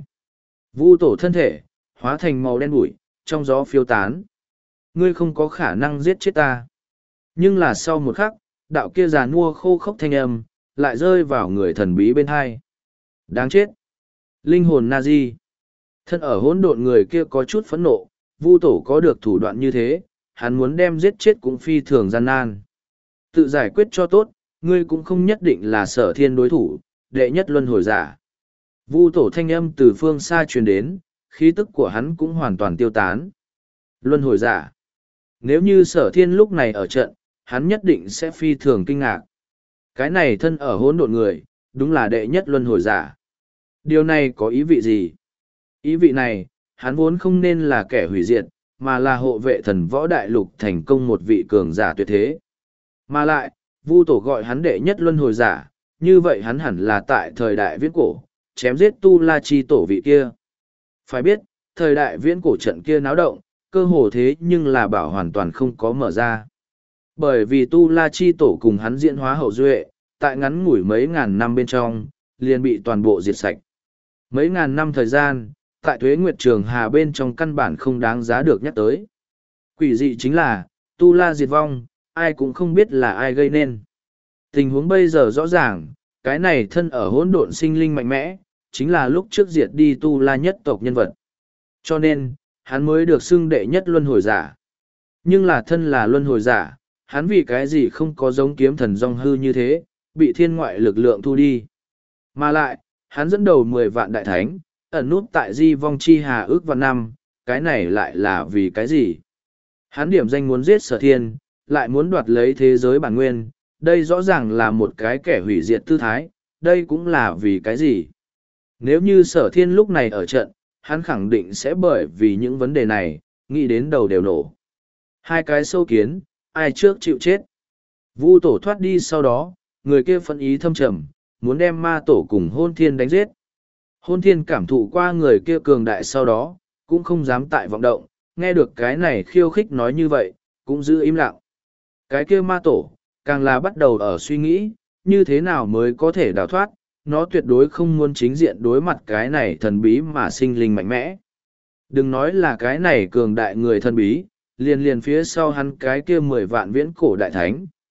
Vu tổ thân thể, hóa thành màu đen bụi, trong gió phiêu tán. Ngươi không có khả năng giết chết ta. Nhưng là sau một khắc, đạo kia già nua khô khốc thanh âm, lại rơi vào người thần bí bên hai. Đáng chết. Linh hồn Nazi. Thân ở hỗn độn người kia có chút phẫn nộ, Vu tổ có được thủ đoạn như thế, hắn muốn đem giết chết cũng phi thường gian nan. Tự giải quyết cho tốt, ngươi cũng không nhất định là sở thiên đối thủ, đệ nhất luân hồi giả. Vu tổ thanh âm từ phương xa truyền đến, khí tức của hắn cũng hoàn toàn tiêu tán. Luân hồi giả. Nếu như sở thiên lúc này ở trận, hắn nhất định sẽ phi thường kinh ngạc. Cái này thân ở hỗn độn người, đúng là đệ nhất luân hồi giả. Điều này có ý vị gì? Ý vị này, hắn vốn không nên là kẻ hủy diệt, mà là hộ vệ thần võ đại lục thành công một vị cường giả tuyệt thế. Mà lại, Vu tổ gọi hắn đệ nhất luân hồi giả, như vậy hắn hẳn là tại thời đại viễn cổ, chém giết Tu La Chi tổ vị kia. Phải biết, thời đại viễn cổ trận kia náo động, cơ hồ thế nhưng là bảo hoàn toàn không có mở ra. Bởi vì Tu La Chi tổ cùng hắn diễn hóa hậu duệ, tại ngắn ngủi mấy ngàn năm bên trong, liền bị toàn bộ diệt sạch. Mấy ngàn năm thời gian, tại Tuế Nguyệt Trường Hà bên trong căn bản không đáng giá được nhắc tới. Quỷ dị chính là, Tu La diệt vong, ai cũng không biết là ai gây nên. Tình huống bây giờ rõ ràng, cái này thân ở hỗn độn sinh linh mạnh mẽ, chính là lúc trước diệt đi Tu La nhất tộc nhân vật. Cho nên, hắn mới được xưng đệ nhất luân hồi giả. Nhưng là thân là luân hồi giả, hắn vì cái gì không có giống kiếm thần dòng hư như thế, bị thiên ngoại lực lượng thu đi. Mà lại, hắn dẫn đầu mười vạn đại thánh, ẩn nút tại di vong chi hà ước vạn năm, cái này lại là vì cái gì? Hắn điểm danh muốn giết sở thiên, lại muốn đoạt lấy thế giới bản nguyên, đây rõ ràng là một cái kẻ hủy diệt tư thái, đây cũng là vì cái gì? Nếu như sở thiên lúc này ở trận, hắn khẳng định sẽ bởi vì những vấn đề này, nghĩ đến đầu đều nổ. Hai cái sâu kiến, ai trước chịu chết? Vu tổ thoát đi sau đó, người kia phân ý thâm trầm, muốn đem ma tổ cùng hôn thiên đánh giết. Hôn thiên cảm thụ qua người kia cường đại sau đó, cũng không dám tại vọng động, nghe được cái này khiêu khích nói như vậy, cũng giữ im lặng. Cái kia ma tổ, càng là bắt đầu ở suy nghĩ, như thế nào mới có thể đào thoát, nó tuyệt đối không muốn chính diện đối mặt cái này thần bí mà sinh linh mạnh mẽ. Đừng nói là cái này cường đại người thần bí, liền liền phía sau hắn cái kia mười vạn viễn cổ đại thánh,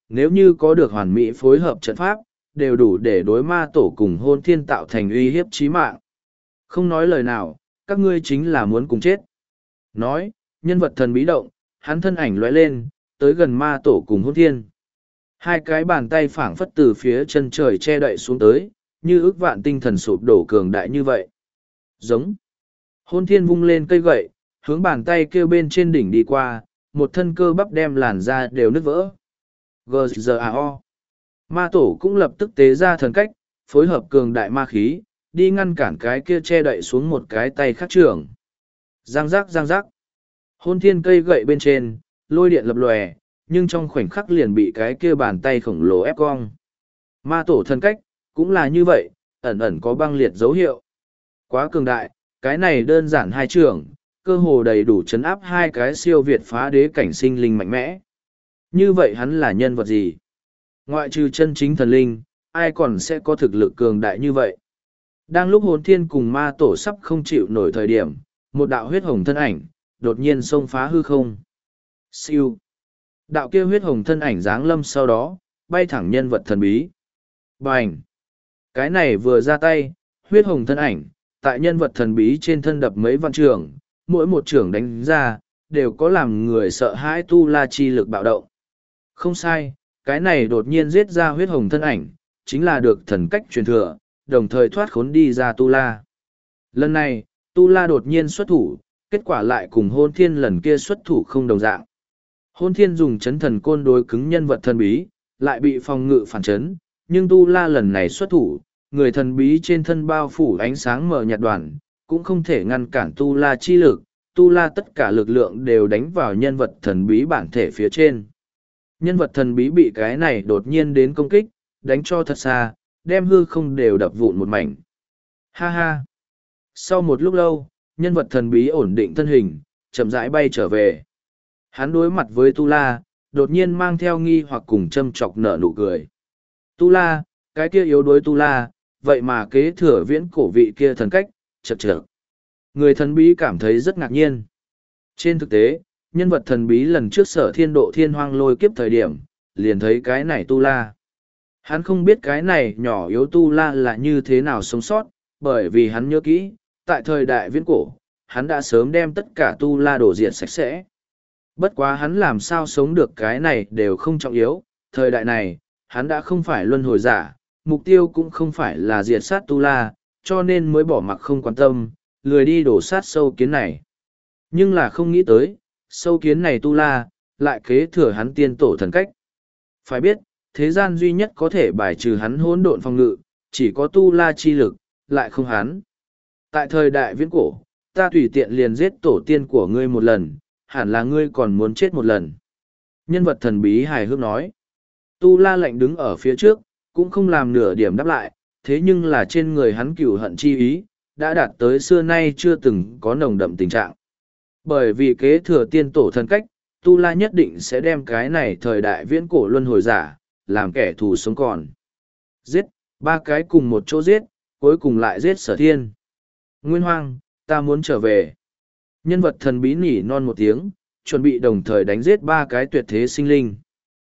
nếu như có được hoàn mỹ phối hợp trận pháp, đều đủ để đối ma tổ cùng hôn thiên tạo thành uy hiếp chí mạng. Không nói lời nào, các ngươi chính là muốn cùng chết. Nói, nhân vật thần bí động, hắn thân ảnh lóe lên, tới gần ma tổ cùng hôn thiên. Hai cái bàn tay phảng phất từ phía chân trời che đậy xuống tới, như ước vạn tinh thần sụp đổ cường đại như vậy. Giống. Hôn thiên vung lên cây gậy, hướng bàn tay kêu bên trên đỉnh đi qua, một thân cơ bắp đem làn da đều nứt vỡ. giê giê a o. Ma tổ cũng lập tức tế ra thần cách, phối hợp cường đại ma khí, đi ngăn cản cái kia che đậy xuống một cái tay khắc trưởng. Giang giác giang giác. Hôn thiên cây gậy bên trên, lôi điện lập lòe, nhưng trong khoảnh khắc liền bị cái kia bàn tay khổng lồ ép cong. Ma tổ thần cách, cũng là như vậy, ẩn ẩn có băng liệt dấu hiệu. Quá cường đại, cái này đơn giản hai trường, cơ hồ đầy đủ chấn áp hai cái siêu việt phá đế cảnh sinh linh mạnh mẽ. Như vậy hắn là nhân vật gì? Ngoại trừ chân chính thần linh, ai còn sẽ có thực lực cường đại như vậy? Đang lúc hồn thiên cùng ma tổ sắp không chịu nổi thời điểm, một đạo huyết hồng thân ảnh, đột nhiên xông phá hư không. Siêu. Đạo kia huyết hồng thân ảnh giáng lâm sau đó, bay thẳng nhân vật thần bí. Bành. Cái này vừa ra tay, huyết hồng thân ảnh, tại nhân vật thần bí trên thân đập mấy văn trường, mỗi một trường đánh ra, đều có làm người sợ hãi tu la chi lực bạo động. Không sai, cái này đột nhiên giết ra huyết hồng thân ảnh, chính là được thần cách truyền thừa, đồng thời thoát khốn đi ra tu la. Lần này, tu la đột nhiên xuất thủ, kết quả lại cùng hôn thiên lần kia xuất thủ không đồng dạng. Hôn thiên dùng chấn thần côn đối cứng nhân vật thần bí, lại bị phòng ngự phản chấn, nhưng tu la lần này xuất thủ, người thần bí trên thân bao phủ ánh sáng mờ nhạt đoàn, cũng không thể ngăn cản tu la chi lực, tu la tất cả lực lượng đều đánh vào nhân vật thần bí bản thể phía trên. Nhân vật thần bí bị cái này đột nhiên đến công kích, đánh cho thật xa, đem hư không đều đập vụn một mảnh. Ha ha! Sau một lúc lâu, nhân vật thần bí ổn định thân hình, chậm rãi bay trở về. Hắn đối mặt với Tu La, đột nhiên mang theo nghi hoặc cùng châm chọc nở nụ cười. Tu La, cái kia yếu đuối Tu La, vậy mà kế thừa viễn cổ vị kia thần cách, chật chật. Người thần bí cảm thấy rất ngạc nhiên. Trên thực tế, nhân vật thần bí lần trước sở thiên độ thiên hoang lôi kiếp thời điểm, liền thấy cái này Tu La. Hắn không biết cái này nhỏ yếu Tu La là như thế nào sống sót, bởi vì hắn nhớ kỹ, tại thời đại viễn cổ, hắn đã sớm đem tất cả Tu La đổ diệt sạch sẽ. Bất quá hắn làm sao sống được cái này đều không trọng yếu, thời đại này, hắn đã không phải luân hồi giả, mục tiêu cũng không phải là diệt sát Tu La, cho nên mới bỏ mặc không quan tâm, lười đi đổ sát sâu kiến này. Nhưng là không nghĩ tới, sâu kiến này Tu La, lại kế thừa hắn tiên tổ thần cách. Phải biết, thế gian duy nhất có thể bài trừ hắn hỗn độn phòng ngự, chỉ có Tu La chi lực, lại không hắn. Tại thời đại viễn cổ, ta tùy tiện liền giết tổ tiên của ngươi một lần, hẳn là ngươi còn muốn chết một lần. Nhân vật thần bí hài hước nói. Tu La lạnh đứng ở phía trước, cũng không làm nửa điểm đáp lại, thế nhưng là trên người hắn cửu hận chi ý, đã đạt tới xưa nay chưa từng có nồng đậm tình trạng. Bởi vì kế thừa tiên tổ thần cách, Tu La nhất định sẽ đem cái này thời đại viễn cổ luân hồi giả, làm kẻ thù sống còn. Giết, ba cái cùng một chỗ giết, cuối cùng lại giết Sở Thiên. Nguyên Hoang, ta muốn trở về. Nhân vật thần bí nỉ non một tiếng, chuẩn bị đồng thời đánh giết ba cái tuyệt thế sinh linh.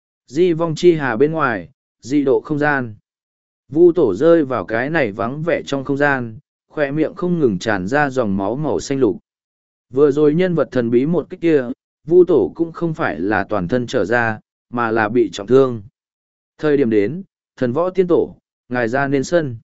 Di vong chi hà bên ngoài, dị độ không gian. Vu tổ rơi vào cái này vắng vẻ trong không gian, khỏe miệng không ngừng tràn ra dòng máu màu xanh lục. Vừa rồi nhân vật thần bí một cách kia, Vu tổ cũng không phải là toàn thân trở ra, mà là bị trọng thương. Thời điểm đến, thần võ tiên tổ, ngài ra nên sân.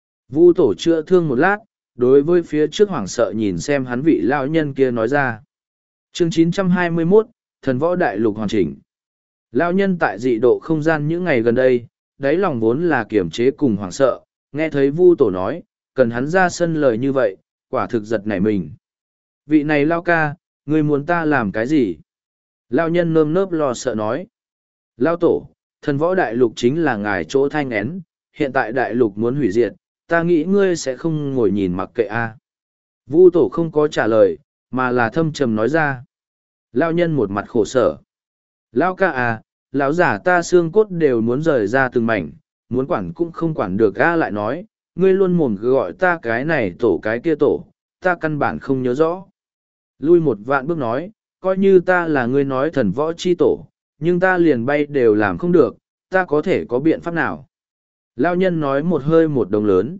Vu tổ chữa thương một lát, đối với phía trước hoảng sợ nhìn xem hắn vị lão nhân kia nói ra. Chương chín trăm hai mươi mốt, thần võ đại lục hoàn chỉnh. Lão nhân tại dị độ không gian những ngày gần đây, đáy lòng vốn là kiềm chế cùng hoảng sợ, nghe thấy Vu tổ nói, cần hắn ra sân lời như vậy, quả thực giật nảy mình. Vị này Lao ca, ngươi muốn ta làm cái gì? Lão nhân nơm nớp lo sợ nói. Lao tổ, thần võ đại lục chính là ngài chỗ thanh én, hiện tại đại lục muốn hủy diệt, ta nghĩ ngươi sẽ không ngồi nhìn mặc kệ a. Vu tổ không có trả lời, mà là thâm trầm nói ra. Lao nhân một mặt khổ sở. Lao ca à, lão giả ta xương cốt đều muốn rời ra từng mảnh, muốn quản cũng không quản được a. Lại nói, ngươi luôn mồm gọi ta cái này tổ cái kia tổ, ta căn bản không nhớ rõ. Lui một vạn bước nói, coi như ta là ngươi nói thần võ chi tổ, nhưng ta liền bay đều làm không được, ta có thể có biện pháp nào? Lao nhân nói một hơi một đồng lớn.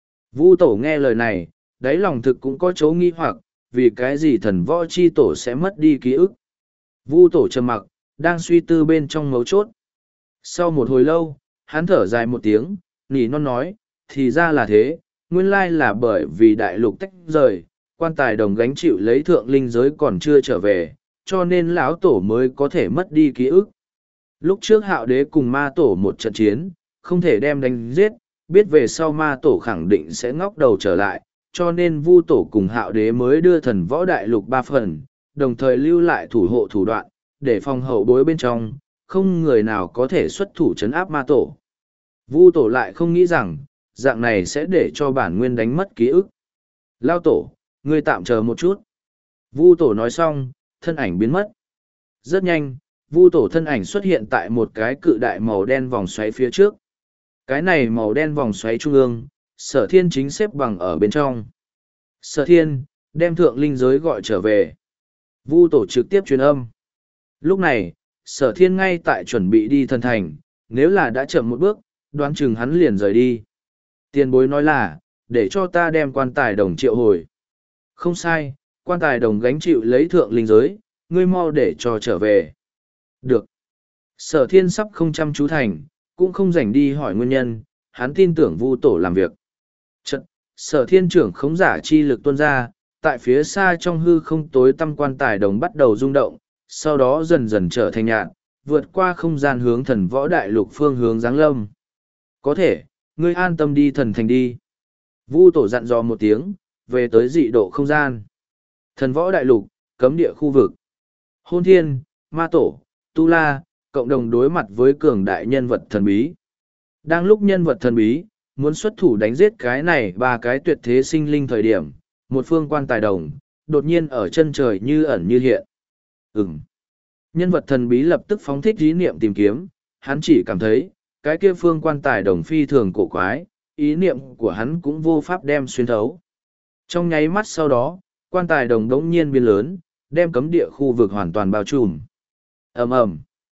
Vu tổ nghe lời này, đáy lòng thực cũng có chỗ nghi hoặc, vì cái gì thần võ chi tổ sẽ mất đi ký ức. Vu tổ trầm mặc, đang suy tư bên trong mấu chốt. Sau một hồi lâu, hắn thở dài một tiếng, nỉ non nói, thì ra là thế, nguyên lai là bởi vì đại lục tách rời, quan tài đồng gánh chịu lấy thượng linh giới còn chưa trở về, cho nên lão tổ mới có thể mất đi ký ức. Lúc trước hạo đế cùng ma tổ một trận chiến, không thể đem đánh giết, biết về sau ma tổ khẳng định sẽ ngóc đầu trở lại, cho nên vu tổ cùng hạo đế mới đưa thần võ đại lục ba phần, đồng thời lưu lại thủ hộ thủ đoạn, để phòng hậu bối bên trong, không người nào có thể xuất thủ trấn áp ma tổ. Vu tổ lại không nghĩ rằng, dạng này sẽ để cho bản nguyên đánh mất ký ức. Lao tổ, ngươi tạm chờ một chút. Vu tổ nói xong, thân ảnh biến mất. Rất nhanh, vu tổ thân ảnh xuất hiện tại một cái cự đại màu đen vòng xoáy phía trước. Cái này màu đen vòng xoáy trung ương, sở thiên chính xếp bằng ở bên trong. Sở thiên, đem thượng linh giới gọi trở về. Vu tổ trực tiếp truyền âm. Lúc này, sở thiên ngay tại chuẩn bị đi thần thành, nếu là đã chậm một bước, đoán chừng hắn liền rời đi. Tiền bối nói là, để cho ta đem quan tài đồng triệu hồi. Không sai, quan tài đồng gánh chịu lấy thượng linh giới, ngươi mau để cho trở về. Được. Sở thiên sắp không chăm chú thành, cũng không rảnh đi hỏi nguyên nhân, hắn tin tưởng vu tổ làm việc. Chật, sở thiên trưởng khống giả chi lực tuôn ra, tại phía xa trong hư không tối tăm quan tài đồng bắt đầu rung động, sau đó dần dần trở thành nhạn, vượt qua không gian hướng thần võ đại lục phương hướng giáng lâm. Có thể, ngươi an tâm đi thần thành đi. Vu tổ dặn dò một tiếng, về tới dị độ không gian. Thần võ đại lục, cấm địa khu vực. Hôn thiên, ma tổ, tu la, cộng đồng đối mặt với cường đại nhân vật thần bí. Đang lúc nhân vật thần bí, muốn xuất thủ đánh giết cái này ba cái tuyệt thế sinh linh thời điểm, một phương quan tài đồng, đột nhiên ở chân trời như ẩn như hiện. Ừm. Nhân vật thần bí lập tức phóng thích ý niệm tìm kiếm, hắn chỉ cảm thấy, cái kia phương quan tài đồng phi thường cổ quái, ý niệm của hắn cũng vô pháp đem xuyên thấu. Trong nháy mắt sau đó, quan tài đồng đống nhiên biến lớn, đem cấm địa khu vực hoàn toàn bao trùm. Ầm ầm.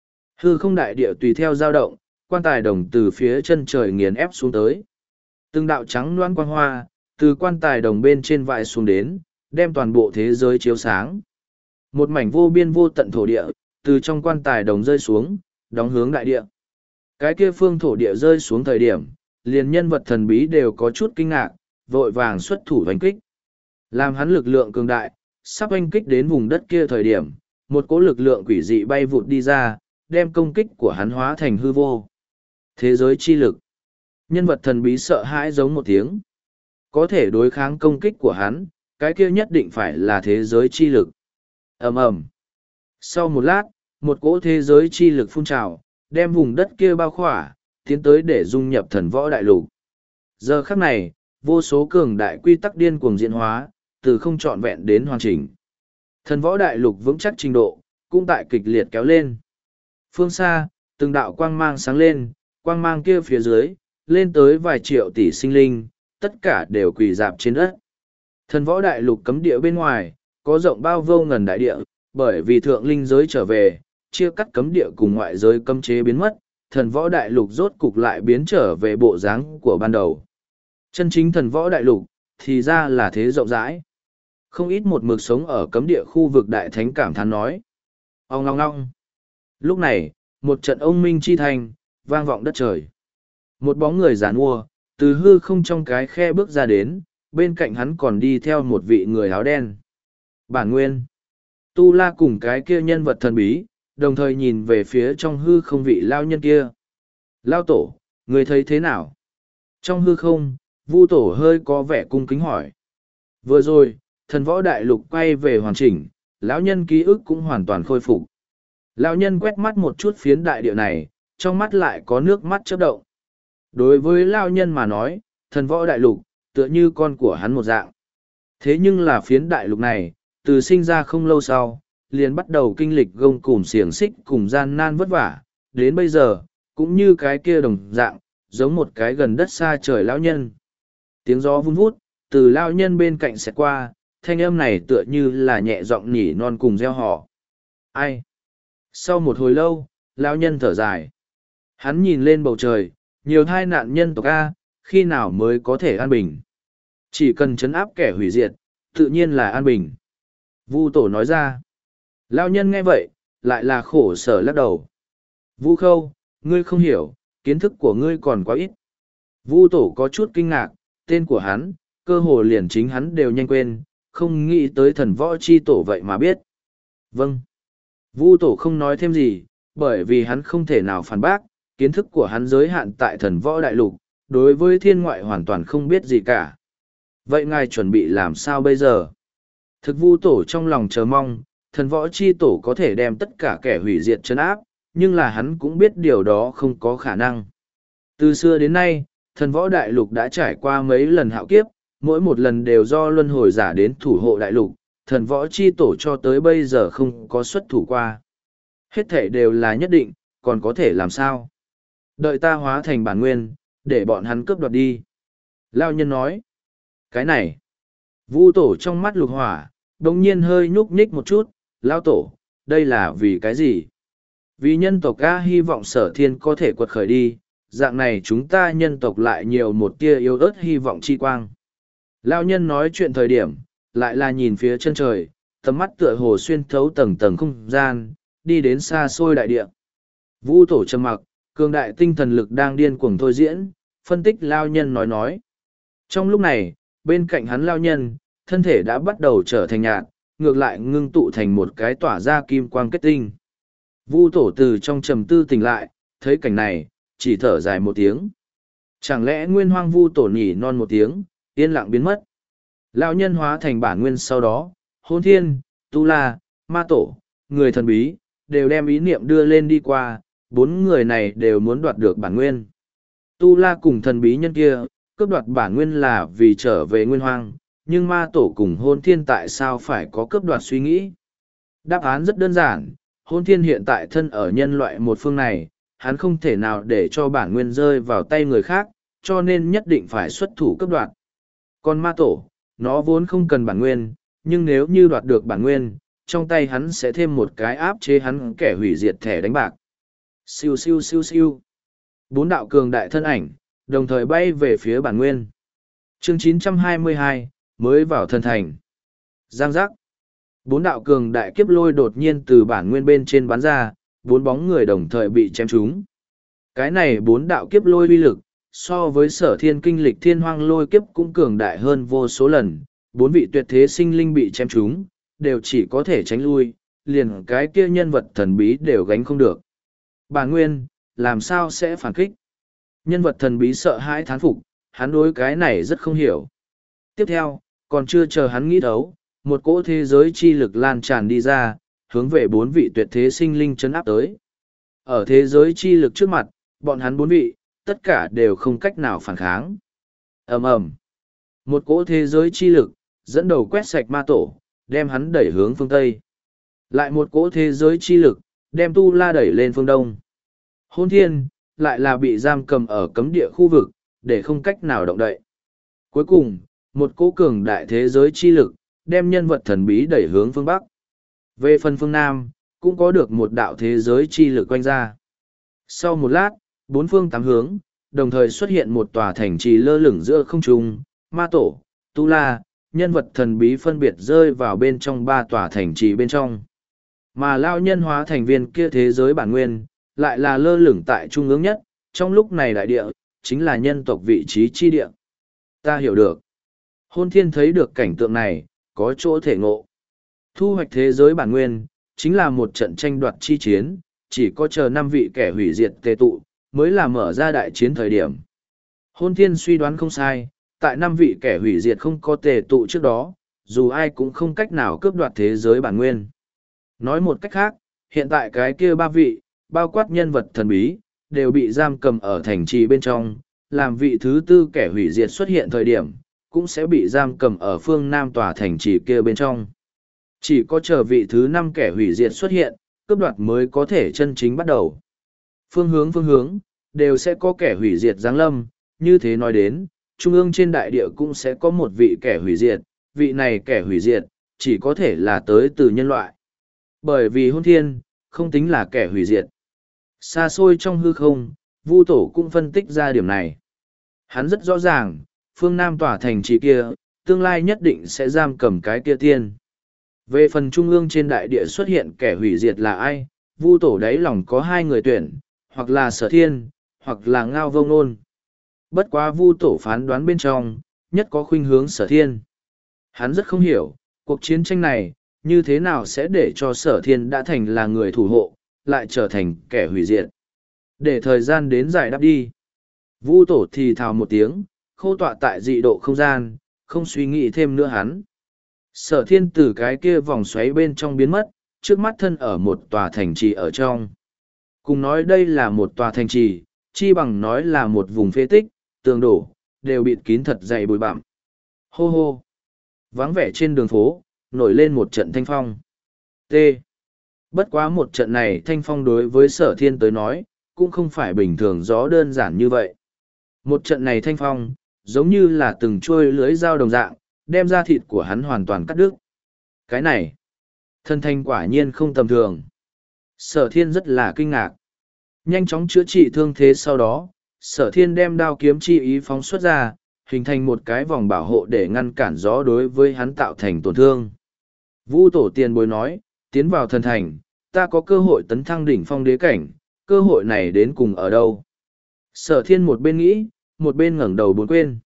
Hư không đại địa tùy theo dao động, quan tài đồng từ phía chân trời nghiền ép xuống tới. Từng đạo trắng loãng quang hoa, từ quan tài đồng bên trên vại xuống đến, đem toàn bộ thế giới chiếu sáng. Một mảnh vô biên vô tận thổ địa, từ trong quan tài đồng rơi xuống, đóng hướng đại địa. Cái kia phương thổ địa rơi xuống thời điểm, liền nhân vật thần bí đều có chút kinh ngạc, vội vàng xuất thủ đánh kích. Làm hắn lực lượng cường đại, sắp oanh kích đến vùng đất kia thời điểm, một cỗ lực lượng quỷ dị bay vụt đi ra, đem công kích của hắn hóa thành hư vô. Thế giới chi lực. Nhân vật thần bí sợ hãi giống một tiếng. Có thể đối kháng công kích của hắn, cái kia nhất định phải là thế giới chi lực. Ầm ầm. Sau một lát, một cỗ thế giới chi lực phun trào, đem vùng đất kia bao khỏa, tiến tới để dung nhập thần võ đại lục. Giờ khắc này, vô số cường đại quy tắc điên cuồng diễn hóa, từ không trọn vẹn đến hoàn chỉnh. Thần võ đại lục vững chắc trình độ, cũng tại kịch liệt kéo lên. Phương xa, từng đạo quang mang sáng lên, quang mang kia phía dưới, lên tới vài triệu tỷ sinh linh, tất cả đều quỳ dạp trên đất. Thần võ đại lục cấm địa bên ngoài, có rộng bao vô ngần đại địa, bởi vì thượng linh giới trở về, chia cắt cấm địa cùng ngoại giới cấm chế biến mất, thần võ đại lục rốt cục lại biến trở về bộ dáng của ban đầu. Chân chính thần võ đại lục, thì ra là thế rộng rãi. Không ít một mực sống ở cấm địa khu vực đại thánh cảm thán nói. Ông ngong ngong. Lúc này, một trận ông minh chi thành, vang vọng đất trời. Một bóng người giàn mua, từ hư không trong cái khe bước ra đến, bên cạnh hắn còn đi theo một vị người áo đen. Bản nguyên. Tu La cùng cái kia nhân vật thần bí, đồng thời nhìn về phía trong hư không vị lao nhân kia. Lao tổ, người thấy thế nào? Trong hư không, Vu tổ hơi có vẻ cung kính hỏi. Vừa rồi, thần võ đại lục quay về hoàn chỉnh, lão nhân ký ức cũng hoàn toàn khôi phục. Lão nhân quét mắt một chút phiến đại địa này, trong mắt lại có nước mắt chớp động. Đối với lão nhân mà nói, thần võ đại lục, tựa như con của hắn một dạng. Thế nhưng là phiến đại lục này, từ sinh ra không lâu sau, liền bắt đầu kinh lịch gông cùm xiềng xích cùng gian nan vất vả, đến bây giờ, cũng như cái kia đồng dạng, giống một cái gần đất xa trời lão nhân. Tiếng gió vun vút, từ lão nhân bên cạnh xẹt qua, thanh âm này tựa như là nhẹ giọng nhỉ non cùng gieo họ. Ai? Sau một hồi lâu, lão nhân thở dài. Hắn nhìn lên bầu trời, nhiều thai nạn nhân tộc A, khi nào mới có thể an bình. Chỉ cần chấn áp kẻ hủy diệt, tự nhiên là an bình. Vu tổ nói ra. Lao nhân nghe vậy, lại là khổ sở lắc đầu. Vu khâu, ngươi không hiểu, kiến thức của ngươi còn quá ít. Vu tổ có chút kinh ngạc, tên của hắn, cơ hồ liền chính hắn đều nhanh quên, không nghĩ tới thần võ chi tổ vậy mà biết. Vâng. Vu tổ không nói thêm gì, bởi vì hắn không thể nào phản bác, kiến thức của hắn giới hạn tại thần võ đại lục, đối với thiên ngoại hoàn toàn không biết gì cả. Vậy ngài chuẩn bị làm sao bây giờ? Thực Vu tổ trong lòng chờ mong, thần võ chi tổ có thể đem tất cả kẻ hủy diệt trấn áp, nhưng là hắn cũng biết điều đó không có khả năng. Từ xưa đến nay, thần võ đại lục đã trải qua mấy lần hạo kiếp, mỗi một lần đều do luân hồi giả đến thủ hộ đại lục, thần võ chi tổ cho tới bây giờ không có xuất thủ qua. Hết thể đều là nhất định, còn có thể làm sao? Đợi ta hóa thành bản nguyên, để bọn hắn cướp đoạt đi. Lao nhân nói. Cái này. Vu tổ trong mắt lục hỏa, đồng nhiên hơi nhúc nhích một chút. Lao tổ, đây là vì cái gì? Vì nhân tộc A hy vọng sở thiên có thể quật khởi đi, dạng này chúng ta nhân tộc lại nhiều một tia yếu ớt hy vọng chi quang. Lao nhân nói chuyện thời điểm, lại là nhìn phía chân trời, tầm mắt tựa hồ xuyên thấu tầng tầng không gian, đi đến xa xôi đại địa. Vu tổ trầm mặc, cường đại tinh thần lực đang điên cuồng thôi diễn, phân tích Lao nhân nói nói. Trong lúc này, bên cạnh hắn Lao nhân, thân thể đã bắt đầu trở thành nhạt, ngược lại ngưng tụ thành một cái tỏa ra kim quang kết tinh. Vu tổ từ trong trầm tư tỉnh lại, thấy cảnh này, chỉ thở dài một tiếng. Chẳng lẽ nguyên hoang vu tổ nhỉ non một tiếng, yên lặng biến mất. Lão nhân hóa thành bản nguyên sau đó, hôn thiên, tu la, ma tổ, người thần bí, đều đem ý niệm đưa lên đi qua, bốn người này đều muốn đoạt được bản nguyên. Tu la cùng thần bí nhân kia, cướp đoạt bản nguyên là vì trở về nguyên hoang, nhưng ma tổ cùng hôn thiên tại sao phải có cướp đoạt suy nghĩ? Đáp án rất đơn giản, hôn thiên hiện tại thân ở nhân loại một phương này, hắn không thể nào để cho bản nguyên rơi vào tay người khác, cho nên nhất định phải xuất thủ cướp đoạt. Còn ma tổ, nó vốn không cần bản nguyên, nhưng nếu như đoạt được bản nguyên, trong tay hắn sẽ thêm một cái áp chế hắn kẻ hủy diệt thẻ đánh bạc. Siêu siêu siêu siêu. Bốn đạo cường đại thân ảnh, đồng thời bay về phía bản nguyên. Chương chín trăm hai mươi hai, mới vào thần thành. Giang giác. Bốn đạo cường đại kiếp lôi đột nhiên từ bản nguyên bên trên bắn ra, bốn bóng người đồng thời bị chém trúng. Cái này bốn đạo kiếp lôi uy lực, so với sở thiên kinh lịch thiên hoang lôi kiếp cũng cường đại hơn vô số lần, bốn vị tuyệt thế sinh linh bị chém trúng, đều chỉ có thể tránh lui, liền cái kia nhân vật thần bí đều gánh không được. Bản nguyên, làm sao sẽ phản kích? Nhân vật thần bí sợ hãi thán phục, hắn đối cái này rất không hiểu. Tiếp theo, còn chưa chờ hắn nghĩ đấu, một cỗ thế giới chi lực lan tràn đi ra, hướng về bốn vị tuyệt thế sinh linh chấn áp tới. Ở thế giới chi lực trước mặt, bọn hắn bốn vị, tất cả đều không cách nào phản kháng. Ầm ầm, một cỗ thế giới chi lực, dẫn đầu quét sạch ma tổ, đem hắn đẩy hướng phương Tây. Lại một cỗ thế giới chi lực, đem tu la đẩy lên phương Đông. Hôn thiên, lại là bị giam cầm ở cấm địa khu vực, để không cách nào động đậy. Cuối cùng, một cỗ cường đại thế giới chi lực, đem nhân vật thần bí đẩy hướng phương Bắc. Về phần phương Nam, cũng có được một đạo thế giới chi lực quanh ra. Sau một lát, bốn phương tám hướng, đồng thời xuất hiện một tòa thành trì lơ lửng giữa không trung, ma tổ, tu la, nhân vật thần bí phân biệt rơi vào bên trong ba tòa thành trì bên trong. Mà lao nhân hóa thành viên kia thế giới bản nguyên, lại là lơ lửng tại trung ương nhất, trong lúc này đại địa, chính là nhân tộc vị trí chi địa. Ta hiểu được. Hôn thiên thấy được cảnh tượng này, có chỗ thể ngộ. Thu hoạch thế giới bản nguyên, chính là một trận tranh đoạt chi chiến, chỉ có chờ năm vị kẻ hủy diệt tề tụ, mới là mở ra đại chiến thời điểm. Hôn thiên suy đoán không sai, tại năm vị kẻ hủy diệt không có tề tụ trước đó, dù ai cũng không cách nào cướp đoạt thế giới bản nguyên. Nói một cách khác, hiện tại cái kia ba vị, bao quát nhân vật thần bí, đều bị giam cầm ở thành trì bên trong, làm vị thứ tư kẻ hủy diệt xuất hiện thời điểm, cũng sẽ bị giam cầm ở phương Nam tòa thành trì kia bên trong. Chỉ có chờ vị thứ năm kẻ hủy diệt xuất hiện, cướp đoạt mới có thể chân chính bắt đầu. Phương hướng phương hướng, đều sẽ có kẻ hủy diệt giáng lâm, như thế nói đến, trung ương trên đại địa cũng sẽ có một vị kẻ hủy diệt, vị này kẻ hủy diệt, chỉ có thể là tới từ nhân loại. Bởi vì hôn thiên, không tính là kẻ hủy diệt. Xa xôi trong hư không, Vu Tổ cũng phân tích ra điểm này. Hắn rất rõ ràng, phương Nam tòa thành trì kia, tương lai nhất định sẽ giam cầm cái kia tiên. Về phần trung ương trên đại địa xuất hiện kẻ hủy diệt là ai, Vu Tổ đáy lòng có hai người tuyển, hoặc là Sở Thiên, hoặc là Ngao Vông Nôn. Bất quá Vu Tổ phán đoán bên trong, nhất có khuynh hướng Sở Thiên. Hắn rất không hiểu, cuộc chiến tranh này, như thế nào sẽ để cho Sở Thiên đã thành là người thủ hộ, lại trở thành kẻ hủy diệt. Để thời gian đến giải đáp đi. Vu Tổ thì thào một tiếng, khô tọa tại dị độ không gian, không suy nghĩ thêm nữa hắn. Sở Thiên từ cái kia vòng xoáy bên trong biến mất, trước mắt thân ở một tòa thành trì ở trong. Cùng nói đây là một tòa thành trì, chi bằng nói là một vùng phế tích, tường đổ, đều bịt kín thật dày bụi bặm. Hô hô! Vắng vẻ trên đường phố, nổi lên một trận thanh phong. T. Bất quá một trận này thanh phong đối với Sở Thiên tới nói, cũng không phải bình thường gió đơn giản như vậy. Một trận này thanh phong, giống như là từng chuôi lưới dao đồng dạng, đem ra thịt của hắn hoàn toàn cắt đứt. Cái này, thân thanh quả nhiên không tầm thường. Sở Thiên rất là kinh ngạc. Nhanh chóng chữa trị thương thế sau đó, Sở Thiên đem đao kiếm chi ý phóng xuất ra, hình thành một cái vòng bảo hộ để ngăn cản gió đối với hắn tạo thành tổn thương. Vu Tổ tiền bối nói, tiến vào thần thành, ta có cơ hội tấn thăng đỉnh phong đế cảnh, cơ hội này đến cùng ở đâu? Sở Thiên một bên nghĩ, một bên ngẩng đầu buồn quên.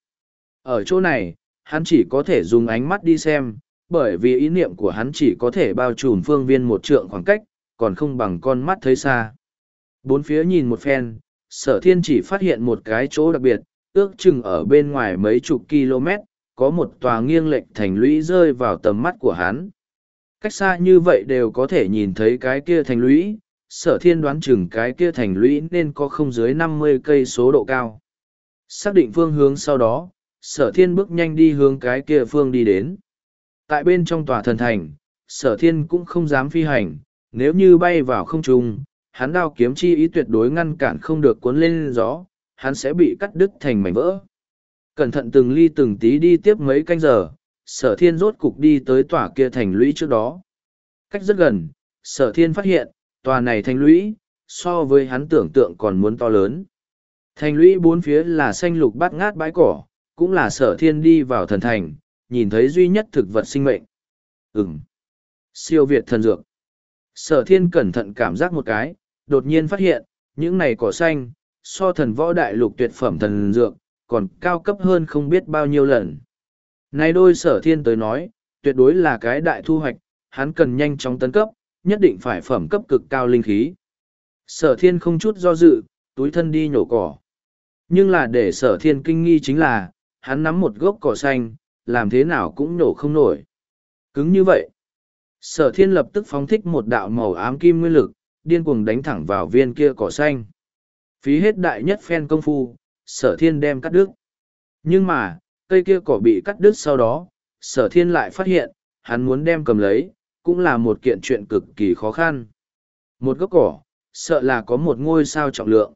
Ở chỗ này, hắn chỉ có thể dùng ánh mắt đi xem, bởi vì ý niệm của hắn chỉ có thể bao trùm phương viên một trượng khoảng cách, còn không bằng con mắt thấy xa. Bốn phía nhìn một phen, Sở Thiên chỉ phát hiện một cái chỗ đặc biệt, ước chừng ở bên ngoài mấy chục km, có một tòa nghiêng lệch thành lũy rơi vào tầm mắt của hắn. Cách xa như vậy đều có thể nhìn thấy cái kia thành lũy, Sở Thiên đoán chừng cái kia thành lũy nên có không dưới năm mươi cây số độ cao. Xác định phương hướng sau đó, Sở Thiên bước nhanh đi hướng cái kia phương đi đến. Tại bên trong tòa thần thành, Sở Thiên cũng không dám phi hành, nếu như bay vào không trung, hắn đao kiếm chi ý tuyệt đối ngăn cản không được cuốn lên gió, hắn sẽ bị cắt đứt thành mảnh vỡ. Cẩn thận từng ly từng tí đi tiếp mấy canh giờ, Sở Thiên rốt cục đi tới tòa kia thành lũy trước đó. Cách rất gần, Sở Thiên phát hiện, tòa này thành lũy, so với hắn tưởng tượng còn muốn to lớn. Thành lũy bốn phía là xanh lục bát ngát bãi cỏ, cũng là Sở Thiên đi vào thần thành, nhìn thấy duy nhất thực vật sinh mệnh. Ừm. Siêu việt thần dược. Sở Thiên cẩn thận cảm giác một cái, đột nhiên phát hiện, những này cỏ xanh, so thần võ đại lục tuyệt phẩm thần dược, còn cao cấp hơn không biết bao nhiêu lần. Này đôi Sở Thiên tới nói, tuyệt đối là cái đại thu hoạch, hắn cần nhanh chóng tấn cấp, nhất định phải phẩm cấp cực cao linh khí. Sở Thiên không chút do dự, túi thân đi nhổ cỏ. Nhưng là để Sở Thiên kinh nghi chính là, hắn nắm một gốc cỏ xanh, làm thế nào cũng nhổ không nổi. Cứng như vậy. Sở Thiên lập tức phóng thích một đạo màu ám kim nguyên lực, điên cuồng đánh thẳng vào viên kia cỏ xanh. Phí hết đại nhất phen công phu, Sở Thiên đem cắt đứt. Nhưng mà, cây kia cỏ bị cắt đứt sau đó, Sở Thiên lại phát hiện, hắn muốn đem cầm lấy, cũng là một kiện chuyện cực kỳ khó khăn. Một gốc cỏ, sợ là có một ngôi sao trọng lượng.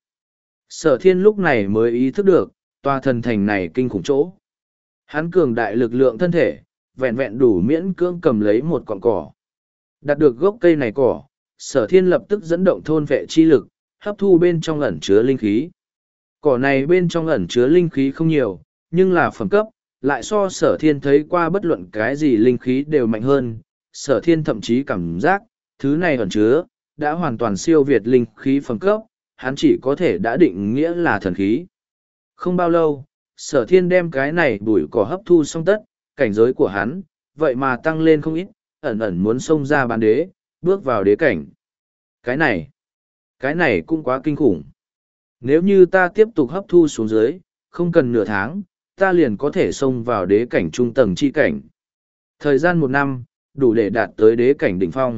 Sở Thiên lúc này mới ý thức được, tòa thần thành này kinh khủng chỗ. Hắn cường đại lực lượng thân thể, vẹn vẹn đủ miễn cưỡng cầm lấy một cọng cỏ. Đạt được gốc cây này cỏ, Sở Thiên lập tức dẫn động thôn vệ chi lực, hấp thu bên trong ẩn chứa linh khí. Cỏ này bên trong ẩn chứa linh khí không nhiều, nhưng là phẩm cấp, lại so Sở Thiên thấy qua bất luận cái gì linh khí đều mạnh hơn. Sở Thiên thậm chí cảm giác, thứ này ẩn chứa, đã hoàn toàn siêu việt linh khí phẩm cấp, hắn chỉ có thể đã định nghĩa là thần khí. Không bao lâu, Sở Thiên đem cái này bụi cỏ hấp thu xong tất, cảnh giới của hắn, vậy mà tăng lên không ít, ẩn ẩn muốn xông ra bán đế, bước vào đế cảnh. Cái này, cái này cũng quá kinh khủng. Nếu như ta tiếp tục hấp thu xuống dưới, không cần nửa tháng, ta liền có thể xông vào đế cảnh trung tầng chi cảnh. Thời gian một năm, đủ để đạt tới đế cảnh đỉnh phong.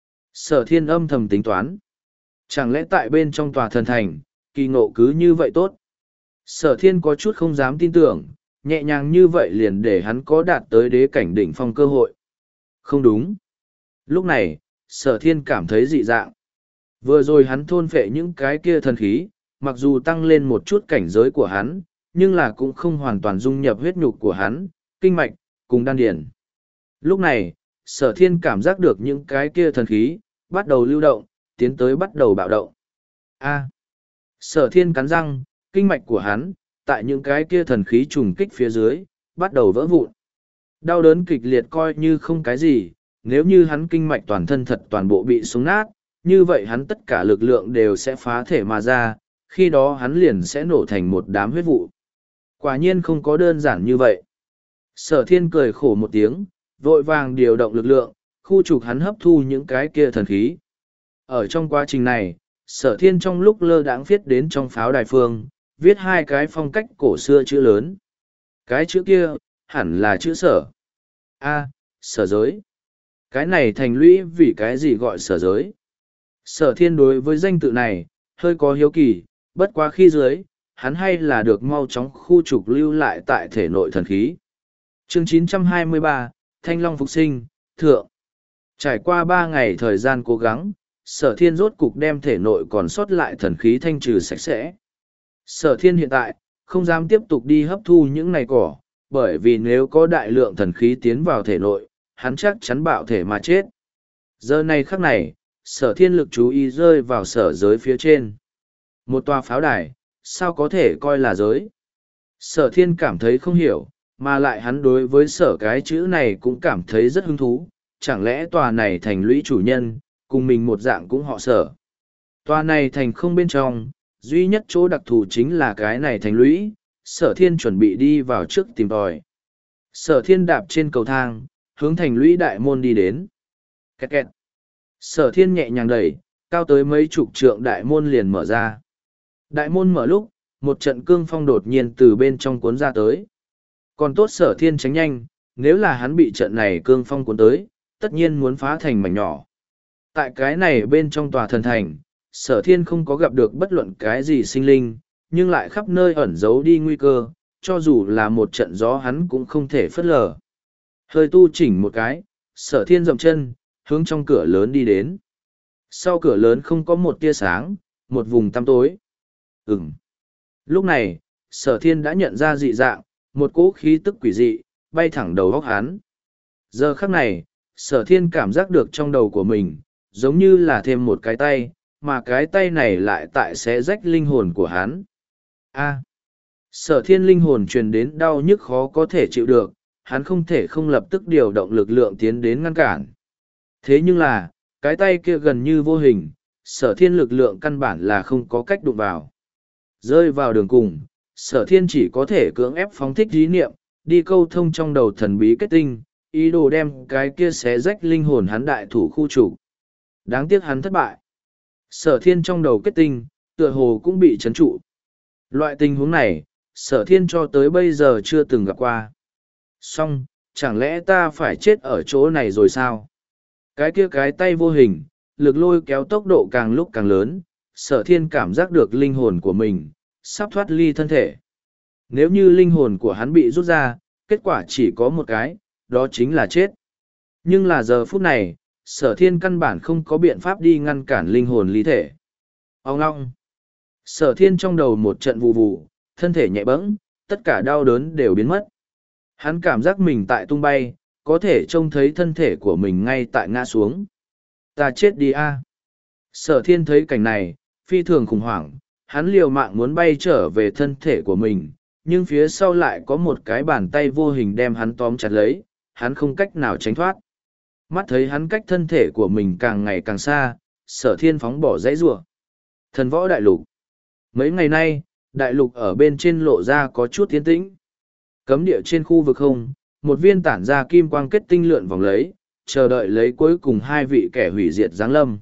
Sở Thiên âm thầm tính toán. Chẳng lẽ tại bên trong tòa thần thành, kỳ ngộ cứ như vậy tốt? Sở Thiên có chút không dám tin tưởng, nhẹ nhàng như vậy liền để hắn có đạt tới đế cảnh đỉnh phong cơ hội. Không đúng. Lúc này, Sở Thiên cảm thấy dị dạng. Vừa rồi hắn thôn phệ những cái kia thần khí, mặc dù tăng lên một chút cảnh giới của hắn, nhưng là cũng không hoàn toàn dung nhập huyết nhục của hắn, kinh mạch, cùng đan điển. Lúc này, Sở Thiên cảm giác được những cái kia thần khí, bắt đầu lưu động, tiến tới bắt đầu bạo động. A. Sở thiên cắn răng, kinh mạch của hắn, tại những cái kia thần khí trùng kích phía dưới, bắt đầu vỡ vụn. Đau đớn kịch liệt coi như không cái gì, nếu như hắn kinh mạch toàn thân thật toàn bộ bị xuống nát, như vậy hắn tất cả lực lượng đều sẽ phá thể mà ra, khi đó hắn liền sẽ nổ thành một đám huyết vụ. Quả nhiên không có đơn giản như vậy. Sở thiên cười khổ một tiếng, vội vàng điều động lực lượng, khu trục hắn hấp thu những cái kia thần khí. Ở trong quá trình này, sở thiên trong lúc lơ đãng viết đến trong pháo đài phương, viết hai cái phong cách cổ xưa chữ lớn. Cái chữ kia, hẳn là chữ sở. A, sở giới. Cái này thành lũy vì cái gì gọi sở giới. Sở thiên đối với danh tự này, hơi có hiếu kỳ, bất quá khi dưới, hắn hay là được mau chóng khu trục lưu lại tại thể nội thần khí. Chương chín trăm hai mươi ba, Thanh Long Phục Sinh, Thượng. Trải qua ba ngày thời gian cố gắng, sở thiên rốt cục đem thể nội còn sót lại thần khí thanh trừ sạch sẽ. Sở thiên hiện tại, không dám tiếp tục đi hấp thu những này cỏ, bởi vì nếu có đại lượng thần khí tiến vào thể nội, hắn chắc chắn bạo thể mà chết. Giờ này khắc này, sở thiên lực chú ý rơi vào sở giới phía trên. Một tòa pháo đài, sao có thể coi là giới? Sở thiên cảm thấy không hiểu, mà lại hắn đối với sở cái chữ này cũng cảm thấy rất hứng thú. Chẳng lẽ tòa này thành lũy chủ nhân, cùng mình một dạng cũng họ sở. Tòa này thành không bên trong, duy nhất chỗ đặc thù chính là cái này thành lũy, sở thiên chuẩn bị đi vào trước tìm tòi. Sở thiên đạp trên cầu thang, hướng thành lũy đại môn đi đến. Kẹt kẹt. Sở thiên nhẹ nhàng đẩy, cao tới mấy chục trượng đại môn liền mở ra. Đại môn mở lúc, một trận cương phong đột nhiên từ bên trong cuốn ra tới. Còn tốt sở thiên tránh nhanh, nếu là hắn bị trận này cương phong cuốn tới, tất nhiên muốn phá thành mảnh nhỏ. Tại cái này bên trong tòa thần thành, sở thiên không có gặp được bất luận cái gì sinh linh, nhưng lại khắp nơi ẩn giấu đi nguy cơ, cho dù là một trận gió hắn cũng không thể phớt lờ. Hơi tu chỉnh một cái, sở thiên dậm chân, hướng trong cửa lớn đi đến. Sau cửa lớn không có một tia sáng, một vùng tăm tối. Ừm. Lúc này, sở thiên đã nhận ra dị dạng, một cỗ khí tức quỷ dị, bay thẳng đầu góc hắn. Giờ khắc này, sở thiên cảm giác được trong đầu của mình, giống như là thêm một cái tay, mà cái tay này lại tại xé rách linh hồn của hắn. A. Sở thiên linh hồn truyền đến đau nhức khó có thể chịu được, hắn không thể không lập tức điều động lực lượng tiến đến ngăn cản. Thế nhưng là, cái tay kia gần như vô hình, sở thiên lực lượng căn bản là không có cách đụng vào. Rơi vào đường cùng, sở thiên chỉ có thể cưỡng ép phóng thích ý niệm, đi câu thông trong đầu thần bí kết tinh, ý đồ đem cái kia xé rách linh hồn hắn đại thủ khu trục. Đáng tiếc hắn thất bại. Sở thiên trong đầu kết tinh, tựa hồ cũng bị chấn trụ. Loại tình huống này, sở thiên cho tới bây giờ chưa từng gặp qua. Song, chẳng lẽ ta phải chết ở chỗ này rồi sao? Cái kia cái tay vô hình, lực lôi kéo tốc độ càng lúc càng lớn, sở thiên cảm giác được linh hồn của mình, sắp thoát ly thân thể. Nếu như linh hồn của hắn bị rút ra, kết quả chỉ có một cái, đó chính là chết. Nhưng là giờ phút này, sở thiên căn bản không có biện pháp đi ngăn cản linh hồn ly thể. Ông ngong. Sở thiên trong đầu một trận vù vù, thân thể nhẹ bẫng, tất cả đau đớn đều biến mất. Hắn cảm giác mình tại tung bay, có thể trông thấy thân thể của mình ngay tại ngã xuống. Ta chết đi a. Sở thiên thấy cảnh này, phi thường khủng hoảng, hắn liều mạng muốn bay trở về thân thể của mình, nhưng phía sau lại có một cái bàn tay vô hình đem hắn tóm chặt lấy, hắn không cách nào tránh thoát. Mắt thấy hắn cách thân thể của mình càng ngày càng xa, sở thiên phóng bỏ dãy rủa. Thần võ đại lục. Mấy ngày nay, đại lục ở bên trên lộ ra có chút tiến tĩnh. Cấm địa trên khu vực không, một viên tản ra kim quang kết tinh lượn vòng lấy, chờ đợi lấy cuối cùng hai vị kẻ hủy diệt giáng lâm.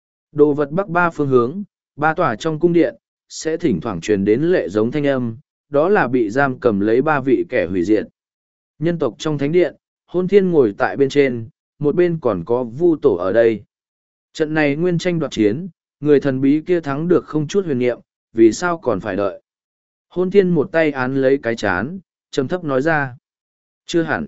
Đồ vật bắc ba phương hướng, ba tòa trong cung điện, sẽ thỉnh thoảng truyền đến lệ giống thanh âm, đó là bị giam cầm lấy ba vị kẻ hủy diệt. Nhân tộc trong thánh điện, Hôn Thiên ngồi tại bên trên, một bên còn có Vu Tổ ở đây. Trận này nguyên tranh đoạt chiến, người thần bí kia thắng được không chút huyền niệm, vì sao còn phải đợi. Hôn Thiên một tay án lấy cái chán, trầm thấp nói ra. Chưa hẳn.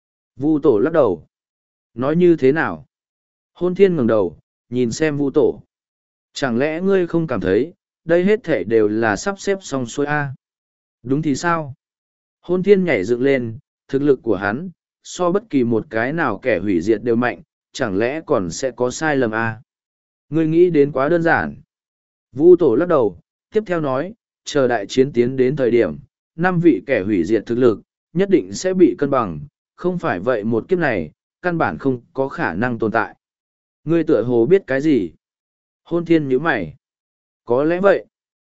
Vu Tổ lắc đầu. Nói như thế nào? Hôn Thiên ngẩng đầu, nhìn xem Vu Tổ. Chẳng lẽ ngươi không cảm thấy, đây hết thể đều là sắp xếp xong xuôi a? Đúng thì sao? Hôn Thiên nhảy dựng lên, thực lực của hắn, so bất kỳ một cái nào kẻ hủy diệt đều mạnh, chẳng lẽ còn sẽ có sai lầm a? Ngươi nghĩ đến quá đơn giản. Vu Tổ lắc đầu, tiếp theo nói, chờ đại chiến tiến đến thời điểm, năm vị kẻ hủy diệt thực lực, nhất định sẽ bị cân bằng, không phải vậy một kiếp này, căn bản không có khả năng tồn tại. Ngươi tựa hồ biết cái gì? Hôn thiên nhíu mày. Có lẽ vậy.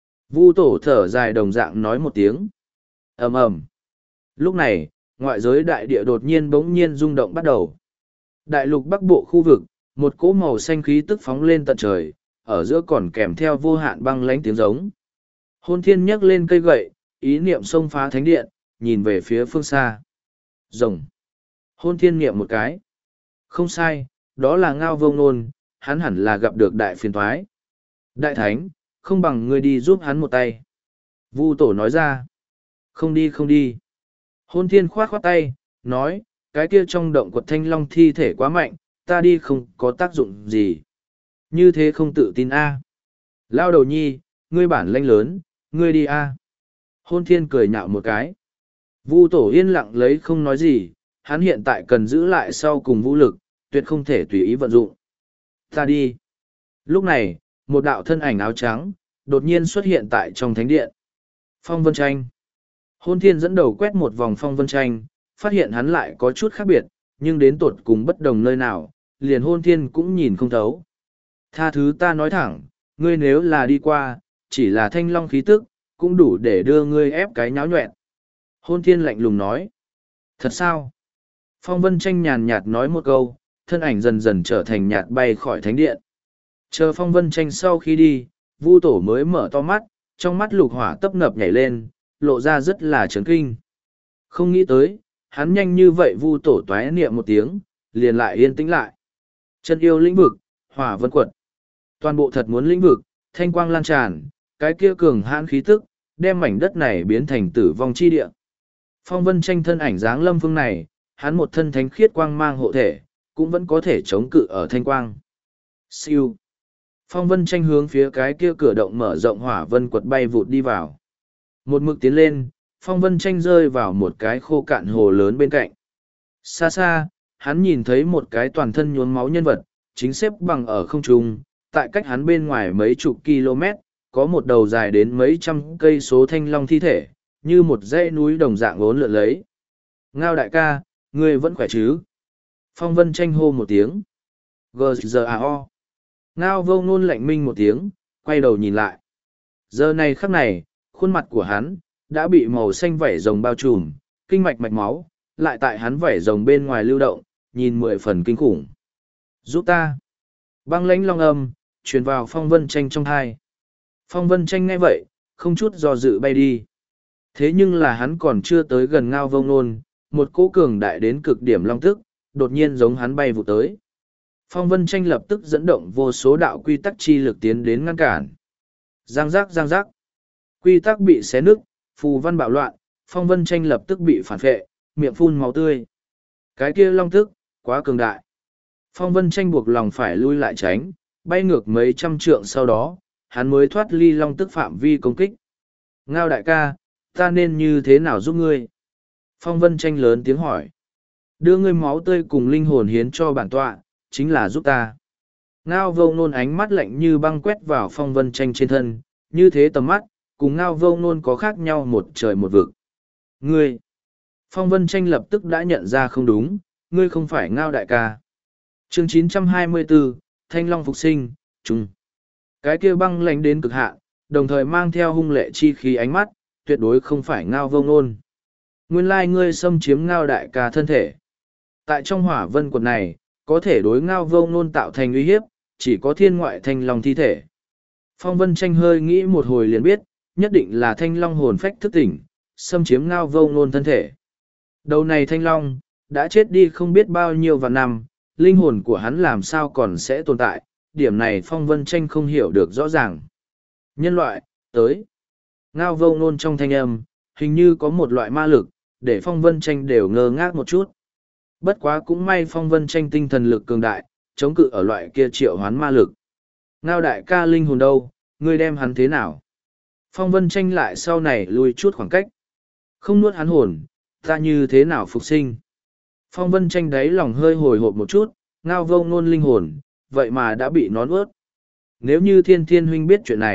Vu tổ thở dài đồng dạng nói một tiếng. ầm ầm. Lúc này, ngoại giới đại địa đột nhiên bỗng nhiên rung động bắt đầu. Đại lục bắc bộ khu vực, một cỗ màu xanh khí tức phóng lên tận trời, ở giữa còn kèm theo vô hạn băng lãnh tiếng giống. Hôn thiên nhấc lên cây gậy, ý niệm xông phá thánh điện, nhìn về phía phương xa. Rồng. Hôn thiên niệm một cái. Không sai, đó là Ngao Vô Ngôn, hắn hẳn là gặp được đại phiền thoái. Đại thánh, không bằng ngươi đi giúp hắn một tay. Vu tổ nói ra. Không đi không đi. Hôn thiên khoát khoát tay, nói, cái kia trong động quật thanh long thi thể quá mạnh, ta đi không có tác dụng gì. Như thế không tự tin a. Lao đầu nhi, ngươi bản lãnh lớn, ngươi đi a. Hôn thiên cười nhạo một cái. Vu tổ yên lặng lấy không nói gì, hắn hiện tại cần giữ lại sau cùng vũ lực, tuyệt không thể tùy ý vận dụng. Ta đi. Lúc này, một đạo thân ảnh áo trắng, đột nhiên xuất hiện tại trong thánh điện. Phong Vân Tranh. Hôn thiên dẫn đầu quét một vòng Phong Vân Tranh, phát hiện hắn lại có chút khác biệt, nhưng đến tột cùng bất đồng nơi nào, liền hôn thiên cũng nhìn không thấu. Tha thứ ta nói thẳng, ngươi nếu là đi qua, chỉ là thanh long khí tức, cũng đủ để đưa ngươi ép cái nháo nhuẹn. Hôn thiên lạnh lùng nói. Thật sao? Phong Vân Tranh nhàn nhạt nói một câu, thân ảnh dần dần trở thành nhạt bay khỏi thánh điện. Chờ Phong Vân Tranh sau khi đi, Vu tổ mới mở to mắt, trong mắt lục hỏa tấp nập nhảy lên, lộ ra rất là chấn kinh. Không nghĩ tới, hắn nhanh như vậy Vu tổ toái niệm một tiếng, liền lại yên tĩnh lại. Chân yêu lĩnh vực, hỏa vân quật. Toàn bộ thật muốn lĩnh vực, thanh quang lan tràn, cái kia cường hãn khí tức, đem mảnh đất này biến thành tử vong chi địa. Phong Vân Tranh thân ảnh dáng lâm phương này, hắn một thân thánh khiết quang mang hộ thể, cũng vẫn có thể chống cự ở thanh quang. Siêu. Phong Vân Tranh hướng phía cái kia cửa động mở rộng hỏa vân quật bay vụt đi vào. Một mực tiến lên, Phong Vân Tranh rơi vào một cái khô cạn hồ lớn bên cạnh. Xa xa, hắn nhìn thấy một cái toàn thân nhuốm máu nhân vật, chính xếp bằng ở không trung, tại cách hắn bên ngoài mấy chục km, có một đầu dài đến mấy trăm cây số thanh long thi thể, như một dãy núi đồng dạng vốn lượn lấy. Ngao đại ca, ngươi vẫn khỏe chứ? Phong Vân Tranh hô một tiếng. Gờ giờ à o. Ngao Vô Ngôn lạnh minh một tiếng, quay đầu nhìn lại. Giờ này khắc này, khuôn mặt của hắn, đã bị màu xanh vảy rồng bao trùm, kinh mạch mạch máu, lại tại hắn vảy rồng bên ngoài lưu động, nhìn mười phần kinh khủng. Giúp ta. Băng lãnh long âm, truyền vào Phong Vân Tranh trong thai. Phong Vân Tranh nghe vậy, không chút do dự bay đi. Thế nhưng là hắn còn chưa tới gần Ngao Vô Ngôn, một cỗ cường đại đến cực điểm long tức, đột nhiên giống hắn bay vụ tới. Phong Vân Tranh lập tức dẫn động vô số đạo quy tắc chi lực tiến đến ngăn cản. Giang giác giang giác. Quy tắc bị xé nứt, phù văn bạo loạn, Phong Vân Tranh lập tức bị phản phệ, miệng phun máu tươi. Cái kia long tức, quá cường đại. Phong Vân Tranh buộc lòng phải lui lại tránh, bay ngược mấy trăm trượng sau đó, hắn mới thoát ly long tức phạm vi công kích. Ngao đại ca, ta nên như thế nào giúp ngươi? Phong Vân Tranh lớn tiếng hỏi. Đưa ngươi máu tươi cùng linh hồn hiến cho bản tọa, chính là giúp ta. Ngao Vô Ngôn ánh mắt lạnh như băng quét vào Phong Vân Tranh trên thân, như thế tầm mắt, cùng Ngao Vô Ngôn có khác nhau một trời một vực. Ngươi! Phong Vân Tranh lập tức đã nhận ra không đúng, ngươi không phải Ngao đại ca. Chương chín trăm hai mươi bốn, Thanh Long phục sinh, trung. Cái kia băng lạnh đến cực hạn, đồng thời mang theo hung lệ chi khí ánh mắt, tuyệt đối không phải Ngao Vô Ngôn. Nguyên lai ngươi xâm chiếm Ngao đại ca thân thể. Tại trong hỏa vân quật này, có thể đối Ngao Vô Ngôn tạo thành uy hiếp, chỉ có thiên ngoại thanh long thi thể. Phong Vân Tranh hơi nghĩ một hồi liền biết, nhất định là thanh long hồn phách thức tỉnh, xâm chiếm Ngao Vô Ngôn thân thể. Đầu này thanh long, đã chết đi không biết bao nhiêu vạn năm, linh hồn của hắn làm sao còn sẽ tồn tại, điểm này Phong Vân Tranh không hiểu được rõ ràng. Nhân loại, tới. Ngao Vô Ngôn trong thanh âm, hình như có một loại ma lực, để Phong Vân Tranh đều ngơ ngác một chút. Bất quá cũng may Phong Vân Tranh tinh thần lực cường đại, chống cự ở loại kia triệu hoán ma lực. Ngao đại ca linh hồn đâu, ngươi đem hắn thế nào? Phong Vân Tranh lại sau này lùi chút khoảng cách. Không nuốt hắn hồn, ta như thế nào phục sinh? Phong Vân Tranh đáy lòng hơi hồi hộp một chút, Ngao Vô Ngôn linh hồn, vậy mà đã bị nó nuốt. Nếu như Thiên Thiên huynh biết chuyện này,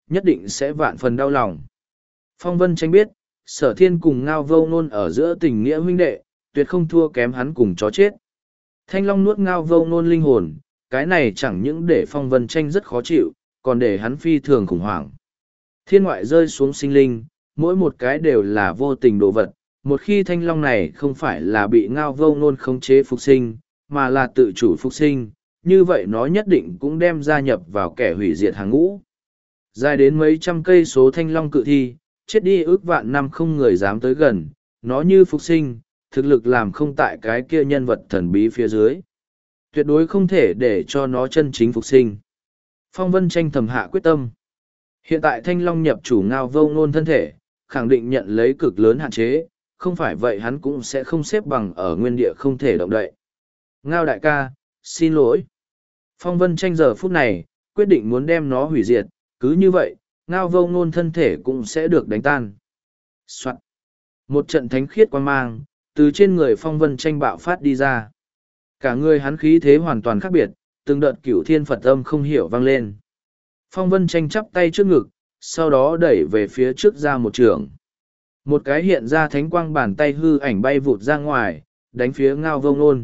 nhất định sẽ vạn phần đau lòng. Phong Vân Tranh biết, Sở Thiên cùng Ngao Vô Ngôn ở giữa tình nghĩa huynh đệ, tuyệt không thua kém hắn cùng chó chết. Thanh Long nuốt Ngao Vô Ngôn linh hồn, cái này chẳng những để Phong Vân Tranh rất khó chịu, còn để hắn phi thường khủng hoảng. Thiên ngoại rơi xuống sinh linh, mỗi một cái đều là vô tình đồ vật. Một khi Thanh Long này không phải là bị Ngao Vô Ngôn khống chế phục sinh, mà là tự chủ phục sinh, như vậy nó nhất định cũng đem gia nhập vào kẻ hủy diệt hàng ngũ. Dài đến mấy trăm cây số Thanh Long cự thi, chết đi ước vạn năm không người dám tới gần, nó như phục sinh, thực lực làm không tại cái kia nhân vật thần bí phía dưới. Tuyệt đối không thể để cho nó chân chính phục sinh. Phong Vân Tranh thầm hạ quyết tâm. Hiện tại Thanh Long nhập chủ Ngao Vô Ngôn thân thể, khẳng định nhận lấy cực lớn hạn chế, không phải vậy hắn cũng sẽ không xếp bằng ở nguyên địa không thể động đậy. Ngao đại ca, xin lỗi. Phong Vân Tranh giờ phút này, quyết định muốn đem nó hủy diệt, cứ như vậy, Ngao Vô Ngôn thân thể cũng sẽ được đánh tan. Soạn. Một trận thánh khiết quang mang, từ trên người Phong Vân Tranh bạo phát đi ra. Cả người hắn khí thế hoàn toàn khác biệt, từng đợt cửu thiên Phật âm không hiểu vang lên. Phong Vân Tranh chắp tay trước ngực, sau đó đẩy về phía trước ra một trường. Một cái hiện ra thánh quang bàn tay hư ảnh bay vụt ra ngoài, đánh phía Ngao Vô Ngôn.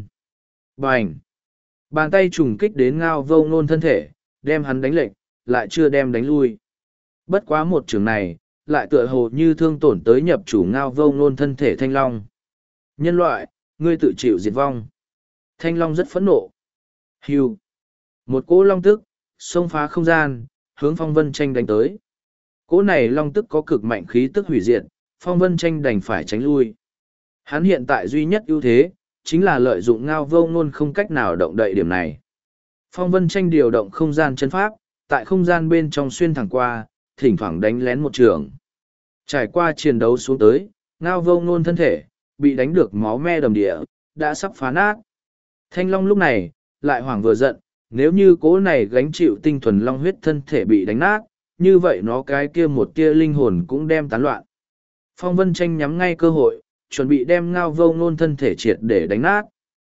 Bành! Bàn tay trùng kích đến Ngao Vô Ngôn thân thể, đem hắn đánh lệch, lại chưa đem đánh lui. Bất quá một trường này, lại tựa hồ như thương tổn tới nhập chủ Ngao Vô Ngôn thân thể Thanh Long. Nhân loại, ngươi tự chịu diệt vong. Thanh Long rất phẫn nộ. Hưu! Một cỗ long tức, xông phá không gian, hướng Phong Vân Tranh đánh tới. Cỗ này long tức có cực mạnh khí tức hủy diệt, Phong Vân Tranh đành phải tránh lui. Hắn hiện tại duy nhất ưu thế, chính là lợi dụng Ngao Vô Ngôn không cách nào động đậy điểm này. Phong Vân Tranh điều động không gian chân pháp, tại không gian bên trong xuyên thẳng qua, thỉnh thoảng đánh lén một trường. Trải qua chiến đấu xuống tới, Ngao Vô Ngôn thân thể, bị đánh được máu me đầm địa, đã sắp phá nát. Thanh Long lúc này, lại hoảng vừa giận, nếu như cố này gánh chịu tinh thuần long huyết thân thể bị đánh nát, như vậy nó cái kia một tia linh hồn cũng đem tán loạn. Phong Vân Tranh nhắm ngay cơ hội, chuẩn bị đem Ngao Vô Ngôn thân thể triệt để đánh nát.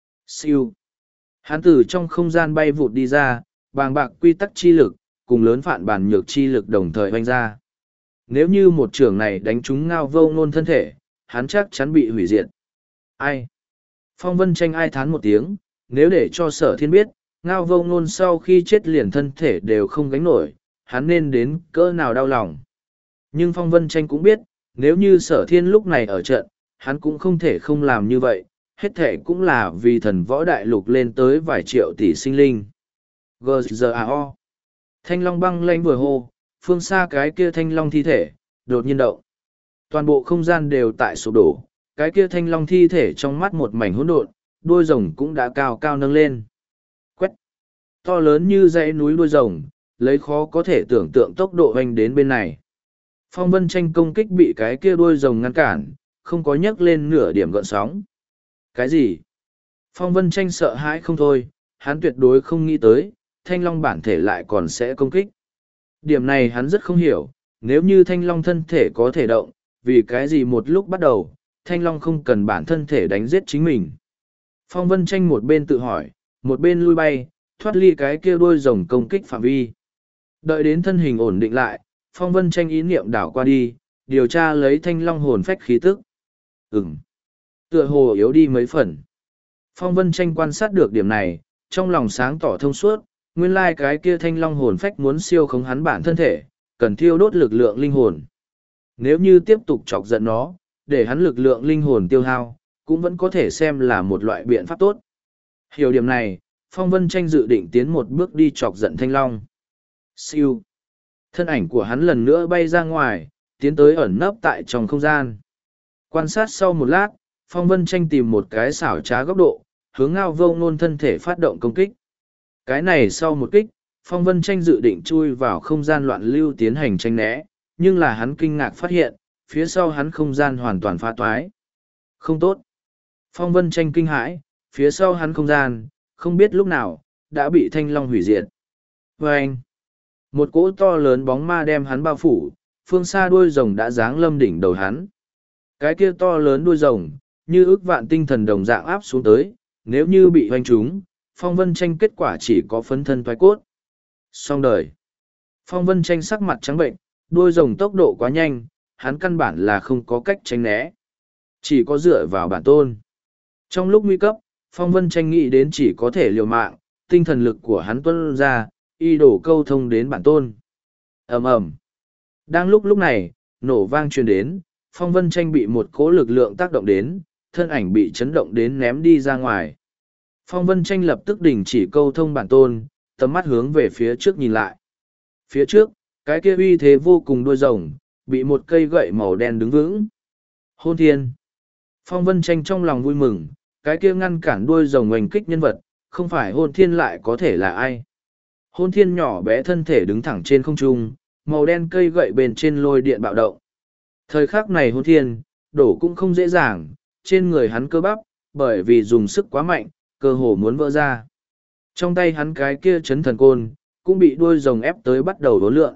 Siêu. Hắn từ trong không gian bay vụt đi ra, bàng bạc quy tắc chi lực, cùng lớn phản bản nhược chi lực đồng thời hoành ra. Nếu như một trường này đánh trúng Ngao Vô Ngôn thân thể, hắn chắc chắn bị hủy diệt. Ai? Phong Vân Tranh ai thán một tiếng, nếu để cho Sở Thiên biết, Ngao Vô Ngôn sau khi chết liền thân thể đều không gánh nổi, hắn nên đến cỡ nào đau lòng. Nhưng Phong Vân Tranh cũng biết, nếu như Sở Thiên lúc này ở trận, hắn cũng không thể không làm như vậy, hết thể cũng là vì thần võ đại lục lên tới vài triệu tỷ sinh linh. giê giê a o. Thanh Long băng lanh vừa hô, phương xa cái kia Thanh Long thi thể, đột nhiên động. Toàn bộ không gian đều tại sụp đổ, cái kia Thanh Long thi thể trong mắt một mảnh hỗn độn, đuôi rồng cũng đã cao cao nâng lên. Quét! To lớn như dãy núi đuôi rồng, lấy khó có thể tưởng tượng tốc độ hoành đến bên này. Phong Vân Tranh công kích bị cái kia đuôi rồng ngăn cản, không có nhấc lên nửa điểm gợn sóng. Cái gì? Phong Vân Tranh sợ hãi không thôi, hắn tuyệt đối không nghĩ tới, Thanh Long bản thể lại còn sẽ công kích. Điểm này hắn rất không hiểu, nếu như Thanh Long thân thể có thể động, vì cái gì một lúc bắt đầu, Thanh Long không cần bản thân thể đánh giết chính mình. Phong Vân Tranh một bên tự hỏi, một bên lui bay, thoát ly cái kia đuôi rồng công kích phạm vi. Đợi đến thân hình ổn định lại, Phong Vân Tranh ý niệm đảo qua đi, điều tra lấy Thanh Long hồn phách khí tức. Ừm. Tựa hồ yếu đi mấy phần. Phong Vân Tranh quan sát được điểm này, trong lòng sáng tỏ thông suốt, nguyên lai cái kia Thanh Long hồn phách muốn siêu khống hắn bản thân thể, cần thiêu đốt lực lượng linh hồn. Nếu như tiếp tục chọc giận nó, để hắn lực lượng linh hồn tiêu hao, cũng vẫn có thể xem là một loại biện pháp tốt. Hiểu điểm này, Phong Vân Tranh dự định tiến một bước đi chọc giận Thanh Long. Siêu. Thân ảnh của hắn lần nữa bay ra ngoài, tiến tới ẩn nấp tại trong không gian. Quan sát sau một lát, Phong Vân Tranh tìm một cái xảo trá góc độ, hướng Ngao Vô Ngôn thân thể phát động công kích. Cái này sau một kích, Phong Vân Tranh dự định chui vào không gian loạn lưu tiến hành tranh né, nhưng là hắn kinh ngạc phát hiện, phía sau hắn không gian hoàn toàn phá toái. Không tốt. Phong Vân Tranh kinh hãi, phía sau hắn không gian, không biết lúc nào, đã bị Thanh Long hủy diệt. Và anh, một cỗ to lớn bóng ma đem hắn bao phủ, phương xa đuôi rồng đã giáng lâm đỉnh đầu hắn. Cái kia to lớn đuôi rồng, như ức vạn tinh thần đồng dạng áp xuống tới, nếu như bị hoanh trúng, Phong Vân Tranh kết quả chỉ có phấn thân thoái cốt. Xong đời. Phong Vân Tranh sắc mặt trắng bệnh, Đuôi rồng tốc độ quá nhanh, hắn căn bản là không có cách tránh né. Chỉ có dựa vào bản tôn. Trong lúc nguy cấp, Phong Vân Tranh nghĩ đến chỉ có thể liều mạng, tinh thần lực của hắn tuôn ra, y đổ câu thông đến bản tôn. ầm ầm. Đang lúc lúc này, nổ vang truyền đến, Phong Vân Tranh bị một cỗ lực lượng tác động đến, thân ảnh bị chấn động đến ném đi ra ngoài. Phong Vân Tranh lập tức đình chỉ câu thông bản tôn, tầm mắt hướng về phía trước nhìn lại. Phía trước, cái kia uy thế vô cùng đuôi rồng, bị một cây gậy màu đen đứng vững. Hôn thiên. Phong Vân Tranh trong lòng vui mừng, cái kia ngăn cản đuôi rồng oanh kích nhân vật, không phải hôn thiên lại có thể là ai. Hôn thiên nhỏ bé thân thể đứng thẳng trên không trung, màu đen cây gậy bên trên lôi điện bạo động. Thời khắc này hôn thiên, đổ cũng không dễ dàng, trên người hắn cơ bắp, bởi vì dùng sức quá mạnh, cơ hồ muốn vỡ ra. Trong tay hắn cái kia chấn thần côn, cũng bị đuôi rồng ép tới bắt đầu đố lượng.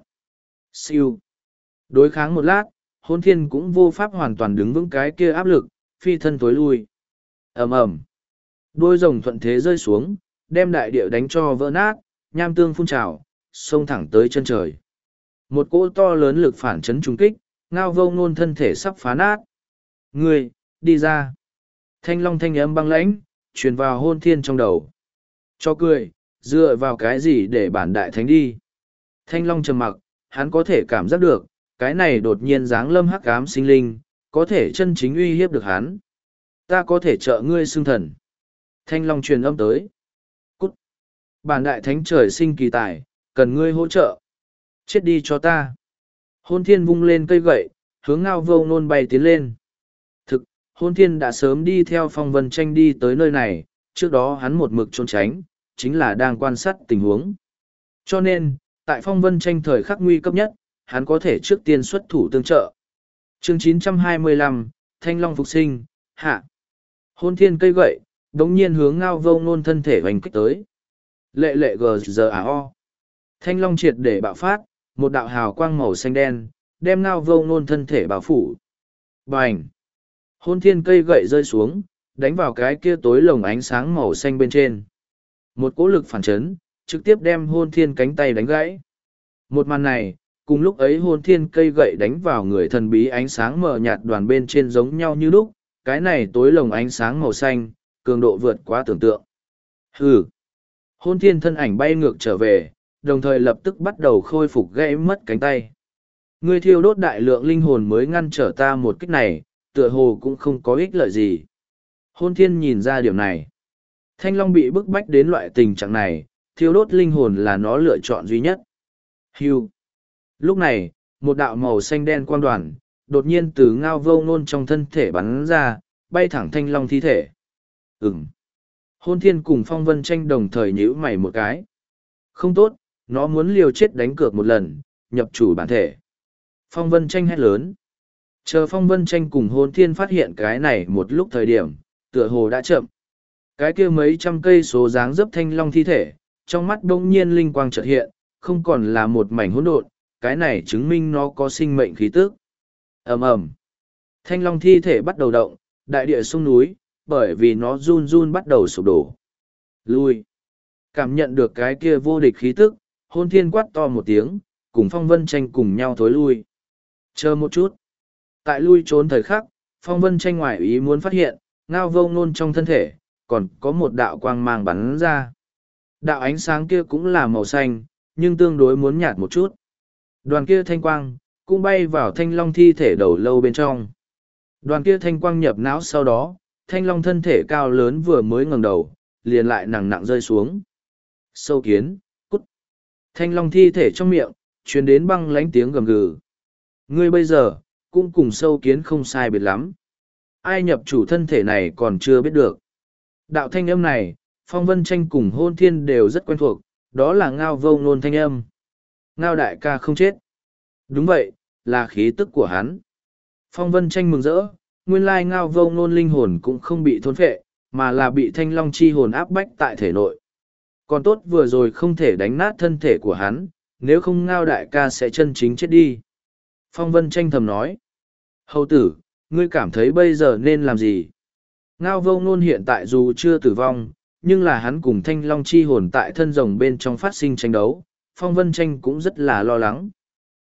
Siêu. Đối kháng một lát, hôn thiên cũng vô pháp hoàn toàn đứng vững cái kia áp lực, phi thân tối lui. ầm ầm. Đuôi rồng thuận thế rơi xuống, đem đại địa đánh cho vỡ nát, nham tương phun trào, xông thẳng tới chân trời. Một cỗ to lớn lực phản chấn trùng kích, ngao vô ngôn thân thể sắp phá nát. Ngươi, đi ra. Thanh long thanh âm băng lãnh, truyền vào hôn thiên trong đầu. Cho cười, dựa vào cái gì để bản đại thánh đi. Thanh long trầm mặc, hắn có thể cảm giác được, cái này đột nhiên giáng lâm hắc ám sinh linh, có thể chân chính uy hiếp được hắn. Ta có thể trợ ngươi xưng thần. Thanh long truyền âm tới. Cút. Bản đại thánh trời sinh kỳ tài, cần ngươi hỗ trợ. Chết đi cho ta. Hôn thiên vung lên cây gậy, hướng ngao vô nôn bay tiến lên. Thực, hôn thiên đã sớm đi theo Phong Vân Tranh đi tới nơi này, trước đó hắn một mực trốn tránh, chính là đang quan sát tình huống. Cho nên, tại Phong Vân Tranh thời khắc nguy cấp nhất, hắn có thể trước tiên xuất thủ tương trợ. Chương chín trăm hai mươi lăm, Thanh Long phục sinh, hạ. Hôn thiên cây gậy, đống nhiên hướng ngao vô nôn thân thể hoành kích tới. Lệ lệ gờ giờ à o. Thanh Long triệt để bạo phát, một đạo hào quang màu xanh đen, đem ngao vô nôn thân thể bao phủ. Bành! Hôn thiên cây gậy rơi xuống, đánh vào cái kia tối lồng ánh sáng màu xanh bên trên. Một cỗ lực phản chấn, trực tiếp đem hôn thiên cánh tay đánh gãy. Một màn này, cùng lúc ấy hôn thiên cây gậy đánh vào người thần bí ánh sáng mờ nhạt đoàn bên trên giống nhau như lúc, cái này tối lồng ánh sáng màu xanh, cường độ vượt quá tưởng tượng. Hừ! Hôn thiên thân ảnh bay ngược trở về, đồng thời lập tức bắt đầu khôi phục gãy mất cánh tay. Ngươi thiêu đốt đại lượng linh hồn mới ngăn trở ta một kích này, tựa hồ cũng không có ích lợi gì. Hôn thiên nhìn ra điểm này. Thanh Long bị bức bách đến loại tình trạng này, thiêu đốt linh hồn là nó lựa chọn duy nhất. Hưu. Lúc này, một đạo màu xanh đen quang đoàn, đột nhiên từ ngao vô ngôn trong thân thể bắn ra, bay thẳng Thanh Long thi thể. Ừm. Hôn thiên cùng Phong Vân Tranh đồng thời nhíu mày một cái. Không tốt, nó muốn liều chết đánh cược một lần, nhập chủ bản thể. Phong Vân Tranh hét lớn. Chờ Phong Vân Tranh cùng hôn thiên phát hiện cái này một lúc thời điểm, tựa hồ đã chậm. Cái kia mấy trăm cây số dáng dấp Thanh Long thi thể, trong mắt đông nhiên linh quang chợt hiện, không còn là một mảnh hỗn độn, cái này chứng minh nó có sinh mệnh khí tức. ầm ầm, Thanh Long thi thể bắt đầu động, đại địa sông núi, bởi vì nó run run bắt đầu sụp đổ. Lui. Cảm nhận được cái kia vô địch khí tức, hôn thiên quát to một tiếng, cùng Phong Vân Tranh cùng nhau thối lui. Chờ một chút. Tại lui trốn thời khắc, Phong Vân Tranh ngoài ý muốn phát hiện, ngao vô ngôn trong thân thể, còn có một đạo quang mang bắn ra. Đạo ánh sáng kia cũng là màu xanh, nhưng tương đối muốn nhạt một chút. Đoàn kia thanh quang, cũng bay vào Thanh Long thi thể đầu lâu bên trong. Đoàn kia thanh quang nhập não sau đó, Thanh Long thân thể cao lớn vừa mới ngẩng đầu, liền lại nặng nặng rơi xuống. Sâu kiến, cút. Thanh Long thi thể trong miệng, truyền đến băng lánh tiếng gầm gừ. Ngươi bây giờ, cũng cùng sâu kiến không sai biệt lắm. Ai nhập chủ thân thể này còn chưa biết được. Đạo thanh âm này, Phong Vân Tranh cùng hôn thiên đều rất quen thuộc, đó là ngao vô ngôn thanh âm. Ngao đại ca không chết. Đúng vậy, là khí tức của hắn. Phong Vân Tranh mừng rỡ, nguyên lai ngao vô ngôn linh hồn cũng không bị thôn phệ, mà là bị Thanh Long chi hồn áp bách tại thể nội. Còn tốt vừa rồi không thể đánh nát thân thể của hắn, nếu không ngao đại ca sẽ chân chính chết đi. Phong Vân Tranh thầm nói. Hầu tử, ngươi cảm thấy bây giờ nên làm gì? Ngao vô ngôn hiện tại dù chưa tử vong, nhưng là hắn cùng Thanh Long chi hồn tại thân rồng bên trong phát sinh tranh đấu, Phong Vân Tranh cũng rất là lo lắng.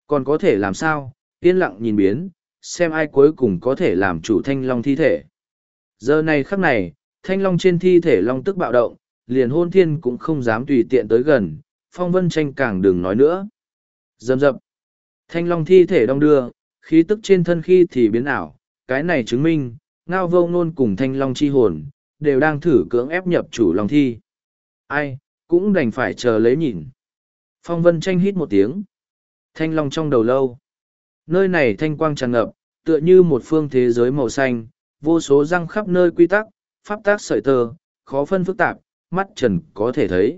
Còn có thể làm sao, yên lặng nhìn biến, xem ai cuối cùng có thể làm chủ thanh long thi thể. Giờ này khắc này, thanh long trên thi thể long tức bạo động, liền hôn thiên cũng không dám tùy tiện tới gần, phong vân tranh càng đừng nói nữa. Dầm dập, thanh long thi thể đong đưa, khí tức trên thân khi thì biến ảo, cái này chứng minh, Ngao Vô Ngôn cùng thanh long chi hồn, đều đang thử cưỡng ép nhập chủ long thi. Ai, cũng đành phải chờ lấy nhìn. Phong vân tranh hít một tiếng. Thanh long trong đầu lâu. Nơi này thanh quang tràn ngập, tựa như một phương thế giới màu xanh, vô số răng khắp nơi quy tắc, pháp tác sợi tơ, khó phân phức tạp, mắt trần có thể thấy.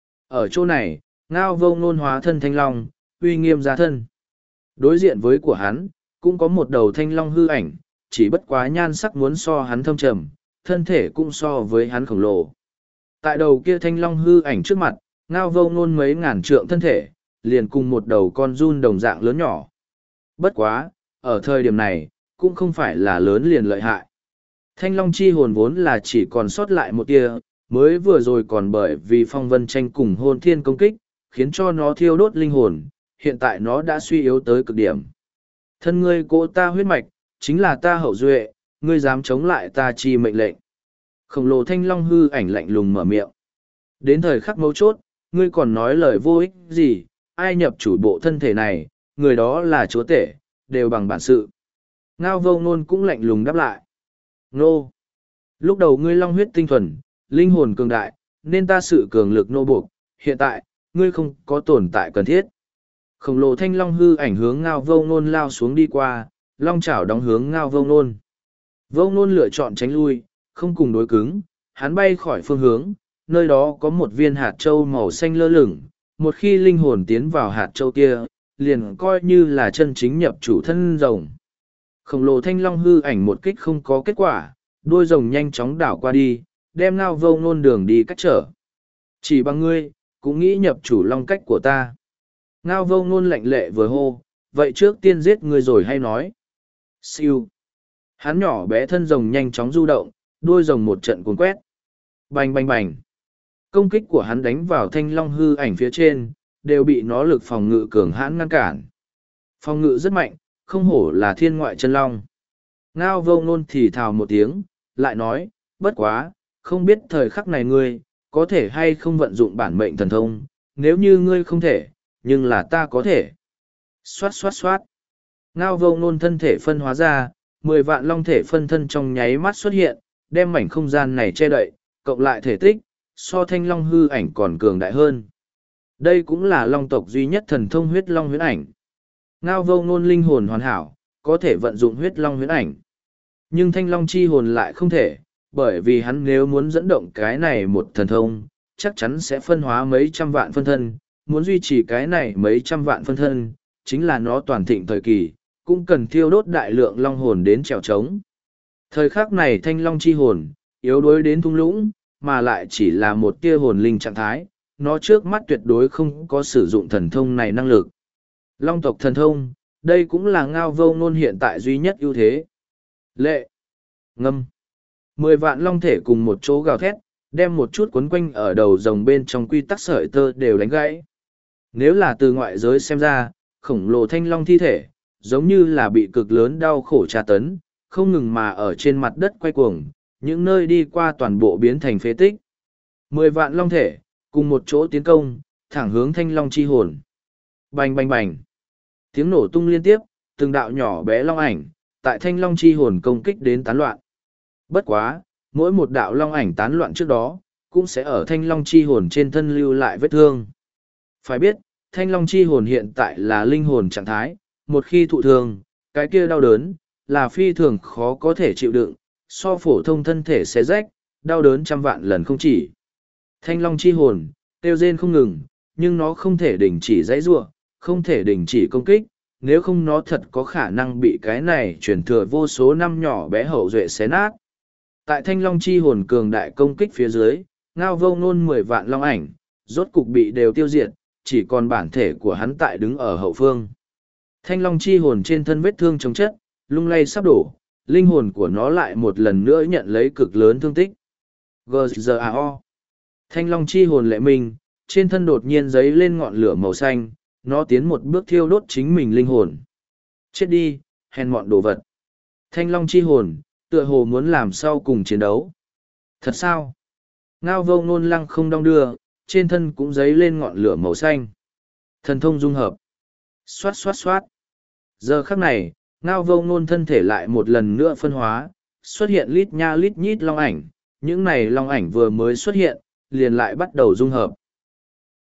Ở chỗ này, Ngao Vô Ngôn hóa thân thanh long, uy nghiêm ra thân. Đối diện với của hắn, cũng có một đầu thanh long hư ảnh, chỉ bất quá nhan sắc muốn so hắn thâm trầm, thân thể cũng so với hắn khổng lồ. Tại đầu kia thanh long hư ảnh trước mặt, Ngao Vô Ngôn mấy ngàn trượng thân thể, liền cùng một đầu con giun đồng dạng lớn nhỏ. Bất quá, ở thời điểm này, cũng không phải là lớn liền lợi hại. Thanh long chi hồn vốn là chỉ còn sót lại một tia, mới vừa rồi còn bởi vì phong vân tranh cùng hôn thiên công kích, khiến cho nó thiêu đốt linh hồn, hiện tại nó đã suy yếu tới cực điểm. Thân ngươi cỗ ta huyết mạch, chính là ta hậu duệ, ngươi dám chống lại ta chi mệnh lệnh. Khổng lồ thanh long hư ảnh lạnh lùng mở miệng. Đến thời khắc mấu chốt, ngươi còn nói lời vô ích gì, ai nhập chủ bộ thân thể này, người đó là chúa tể, đều bằng bản sự. Ngao Vô Ngôn cũng lạnh lùng đáp lại. Nô! Lúc đầu ngươi long huyết tinh thuần, linh hồn cường đại, nên ta sự cường lực nô buộc, hiện tại, ngươi không có tồn tại cần thiết. Khổng lồ thanh long hư ảnh hướng Ngao Vô Ngôn lao xuống đi qua, long chảo đóng hướng Ngao Vô Ngôn. Vô Ngôn lựa chọn tránh lui, không cùng đối cứng, hắn bay khỏi phương hướng, nơi đó có một viên hạt châu màu xanh lơ lửng, một khi linh hồn tiến vào hạt châu kia, liền coi như là chân chính nhập chủ thân rồng. Khổng lồ thanh long hư ảnh một kích không có kết quả, đuôi rồng nhanh chóng đảo qua đi, đem Ngao Vô Ngôn đường đi cách trở. Chỉ bằng ngươi, cũng nghĩ nhập chủ long cách của ta. Ngao Vô Ngôn lạnh lệ vừa hô, vậy trước tiên giết ngươi rồi hay nói. Siêu. Hắn nhỏ bé thân rồng nhanh chóng du động, đuôi rồng một trận cuốn quét. Bành bành bành. Công kích của hắn đánh vào thanh long hư ảnh phía trên, đều bị nó lực phòng ngự cường hãn ngăn cản. Phòng ngự rất mạnh, không hổ là thiên ngoại chân long. Ngao Vô Ngôn thì thào một tiếng, lại nói, bất quá, không biết thời khắc này ngươi, có thể hay không vận dụng bản mệnh thần thông, nếu như ngươi không thể, nhưng là ta có thể. Xoát xoát xoát. Ngao Vô Ngôn thân thể phân hóa ra, mười vạn long thể phân thân trong nháy mắt xuất hiện, đem mảnh không gian này che đậy, cộng lại thể tích, so thanh long hư ảnh còn cường đại hơn. Đây cũng là long tộc duy nhất thần thông huyết long huyễn ảnh. Ngao Vô Ngôn linh hồn hoàn hảo, có thể vận dụng huyết long huyễn ảnh. Nhưng thanh long chi hồn lại không thể, bởi vì hắn nếu muốn dẫn động cái này một thần thông, chắc chắn sẽ phân hóa mấy trăm vạn phân thân, muốn duy trì cái này mấy trăm vạn phân thân, chính là nó toàn thịnh thời kỳ, cũng cần thiêu đốt đại lượng long hồn đến trèo trống. Thời khắc này thanh long chi hồn, yếu đuối đến thung lũng, mà lại chỉ là một tia hồn linh trạng thái, nó trước mắt tuyệt đối không có sử dụng thần thông này năng lực. Long tộc thần thông, đây cũng là Ngao Vô Ngôn hiện tại duy nhất ưu thế. Lệ, ngâm, mười vạn long thể cùng một chỗ gào thét, đem một chút quấn quanh ở đầu rồng bên trong quy tắc sợi tơ đều đánh gãy. Nếu là từ ngoại giới xem ra, khổng lồ thanh long thi thể, giống như là bị cực lớn đau khổ tra tấn, không ngừng mà ở trên mặt đất quay cuồng, những nơi đi qua toàn bộ biến thành phế tích. Mười vạn long thể, cùng một chỗ tiến công, thẳng hướng thanh long chi hồn. Bành bành bành. Tiếng nổ tung liên tiếp, từng đạo nhỏ bé long ảnh, tại thanh long chi hồn công kích đến tán loạn. Bất quá, mỗi một đạo long ảnh tán loạn trước đó, cũng sẽ ở thanh long chi hồn trên thân lưu lại vết thương. Phải biết, thanh long chi hồn hiện tại là linh hồn trạng thái, một khi thụ thương, cái kia đau đớn, là phi thường khó có thể chịu đựng, so phổ thông thân thể xé rách, đau đớn trăm vạn lần không chỉ. Thanh long chi hồn, kêu rên không ngừng, nhưng nó không thể đình chỉ dãy giụa, không thể đình chỉ công kích, nếu không nó thật có khả năng bị cái này chuyển thừa vô số năm nhỏ bé hậu duệ xé nát. Tại thanh long chi hồn cường đại công kích phía dưới, Ngao Vô Ngôn mười vạn long ảnh, rốt cục bị đều tiêu diệt, chỉ còn bản thể của hắn tại đứng ở hậu phương. Thanh long chi hồn trên thân vết thương chống chất, lung lay sắp đổ, linh hồn của nó lại một lần nữa nhận lấy cực lớn thương tích. giê giê a o. Thanh long chi hồn lệ minh, trên thân đột nhiên giấy lên ngọn lửa màu xanh, nó tiến một bước thiêu đốt chính mình linh hồn. Chết đi, hèn mọn đồ vật. Thanh long chi hồn, tựa hồ muốn làm sau cùng chiến đấu. Thật sao? Ngao vô ngôn lăng không đong đưa, trên thân cũng dấy lên ngọn lửa màu xanh. Thần thông dung hợp. Xoát xoát xoát. Giờ khắc này, ngao vô ngôn thân thể lại một lần nữa phân hóa, xuất hiện lít nha lít nhít long ảnh. Những này long ảnh vừa mới xuất hiện, liền lại bắt đầu dung hợp.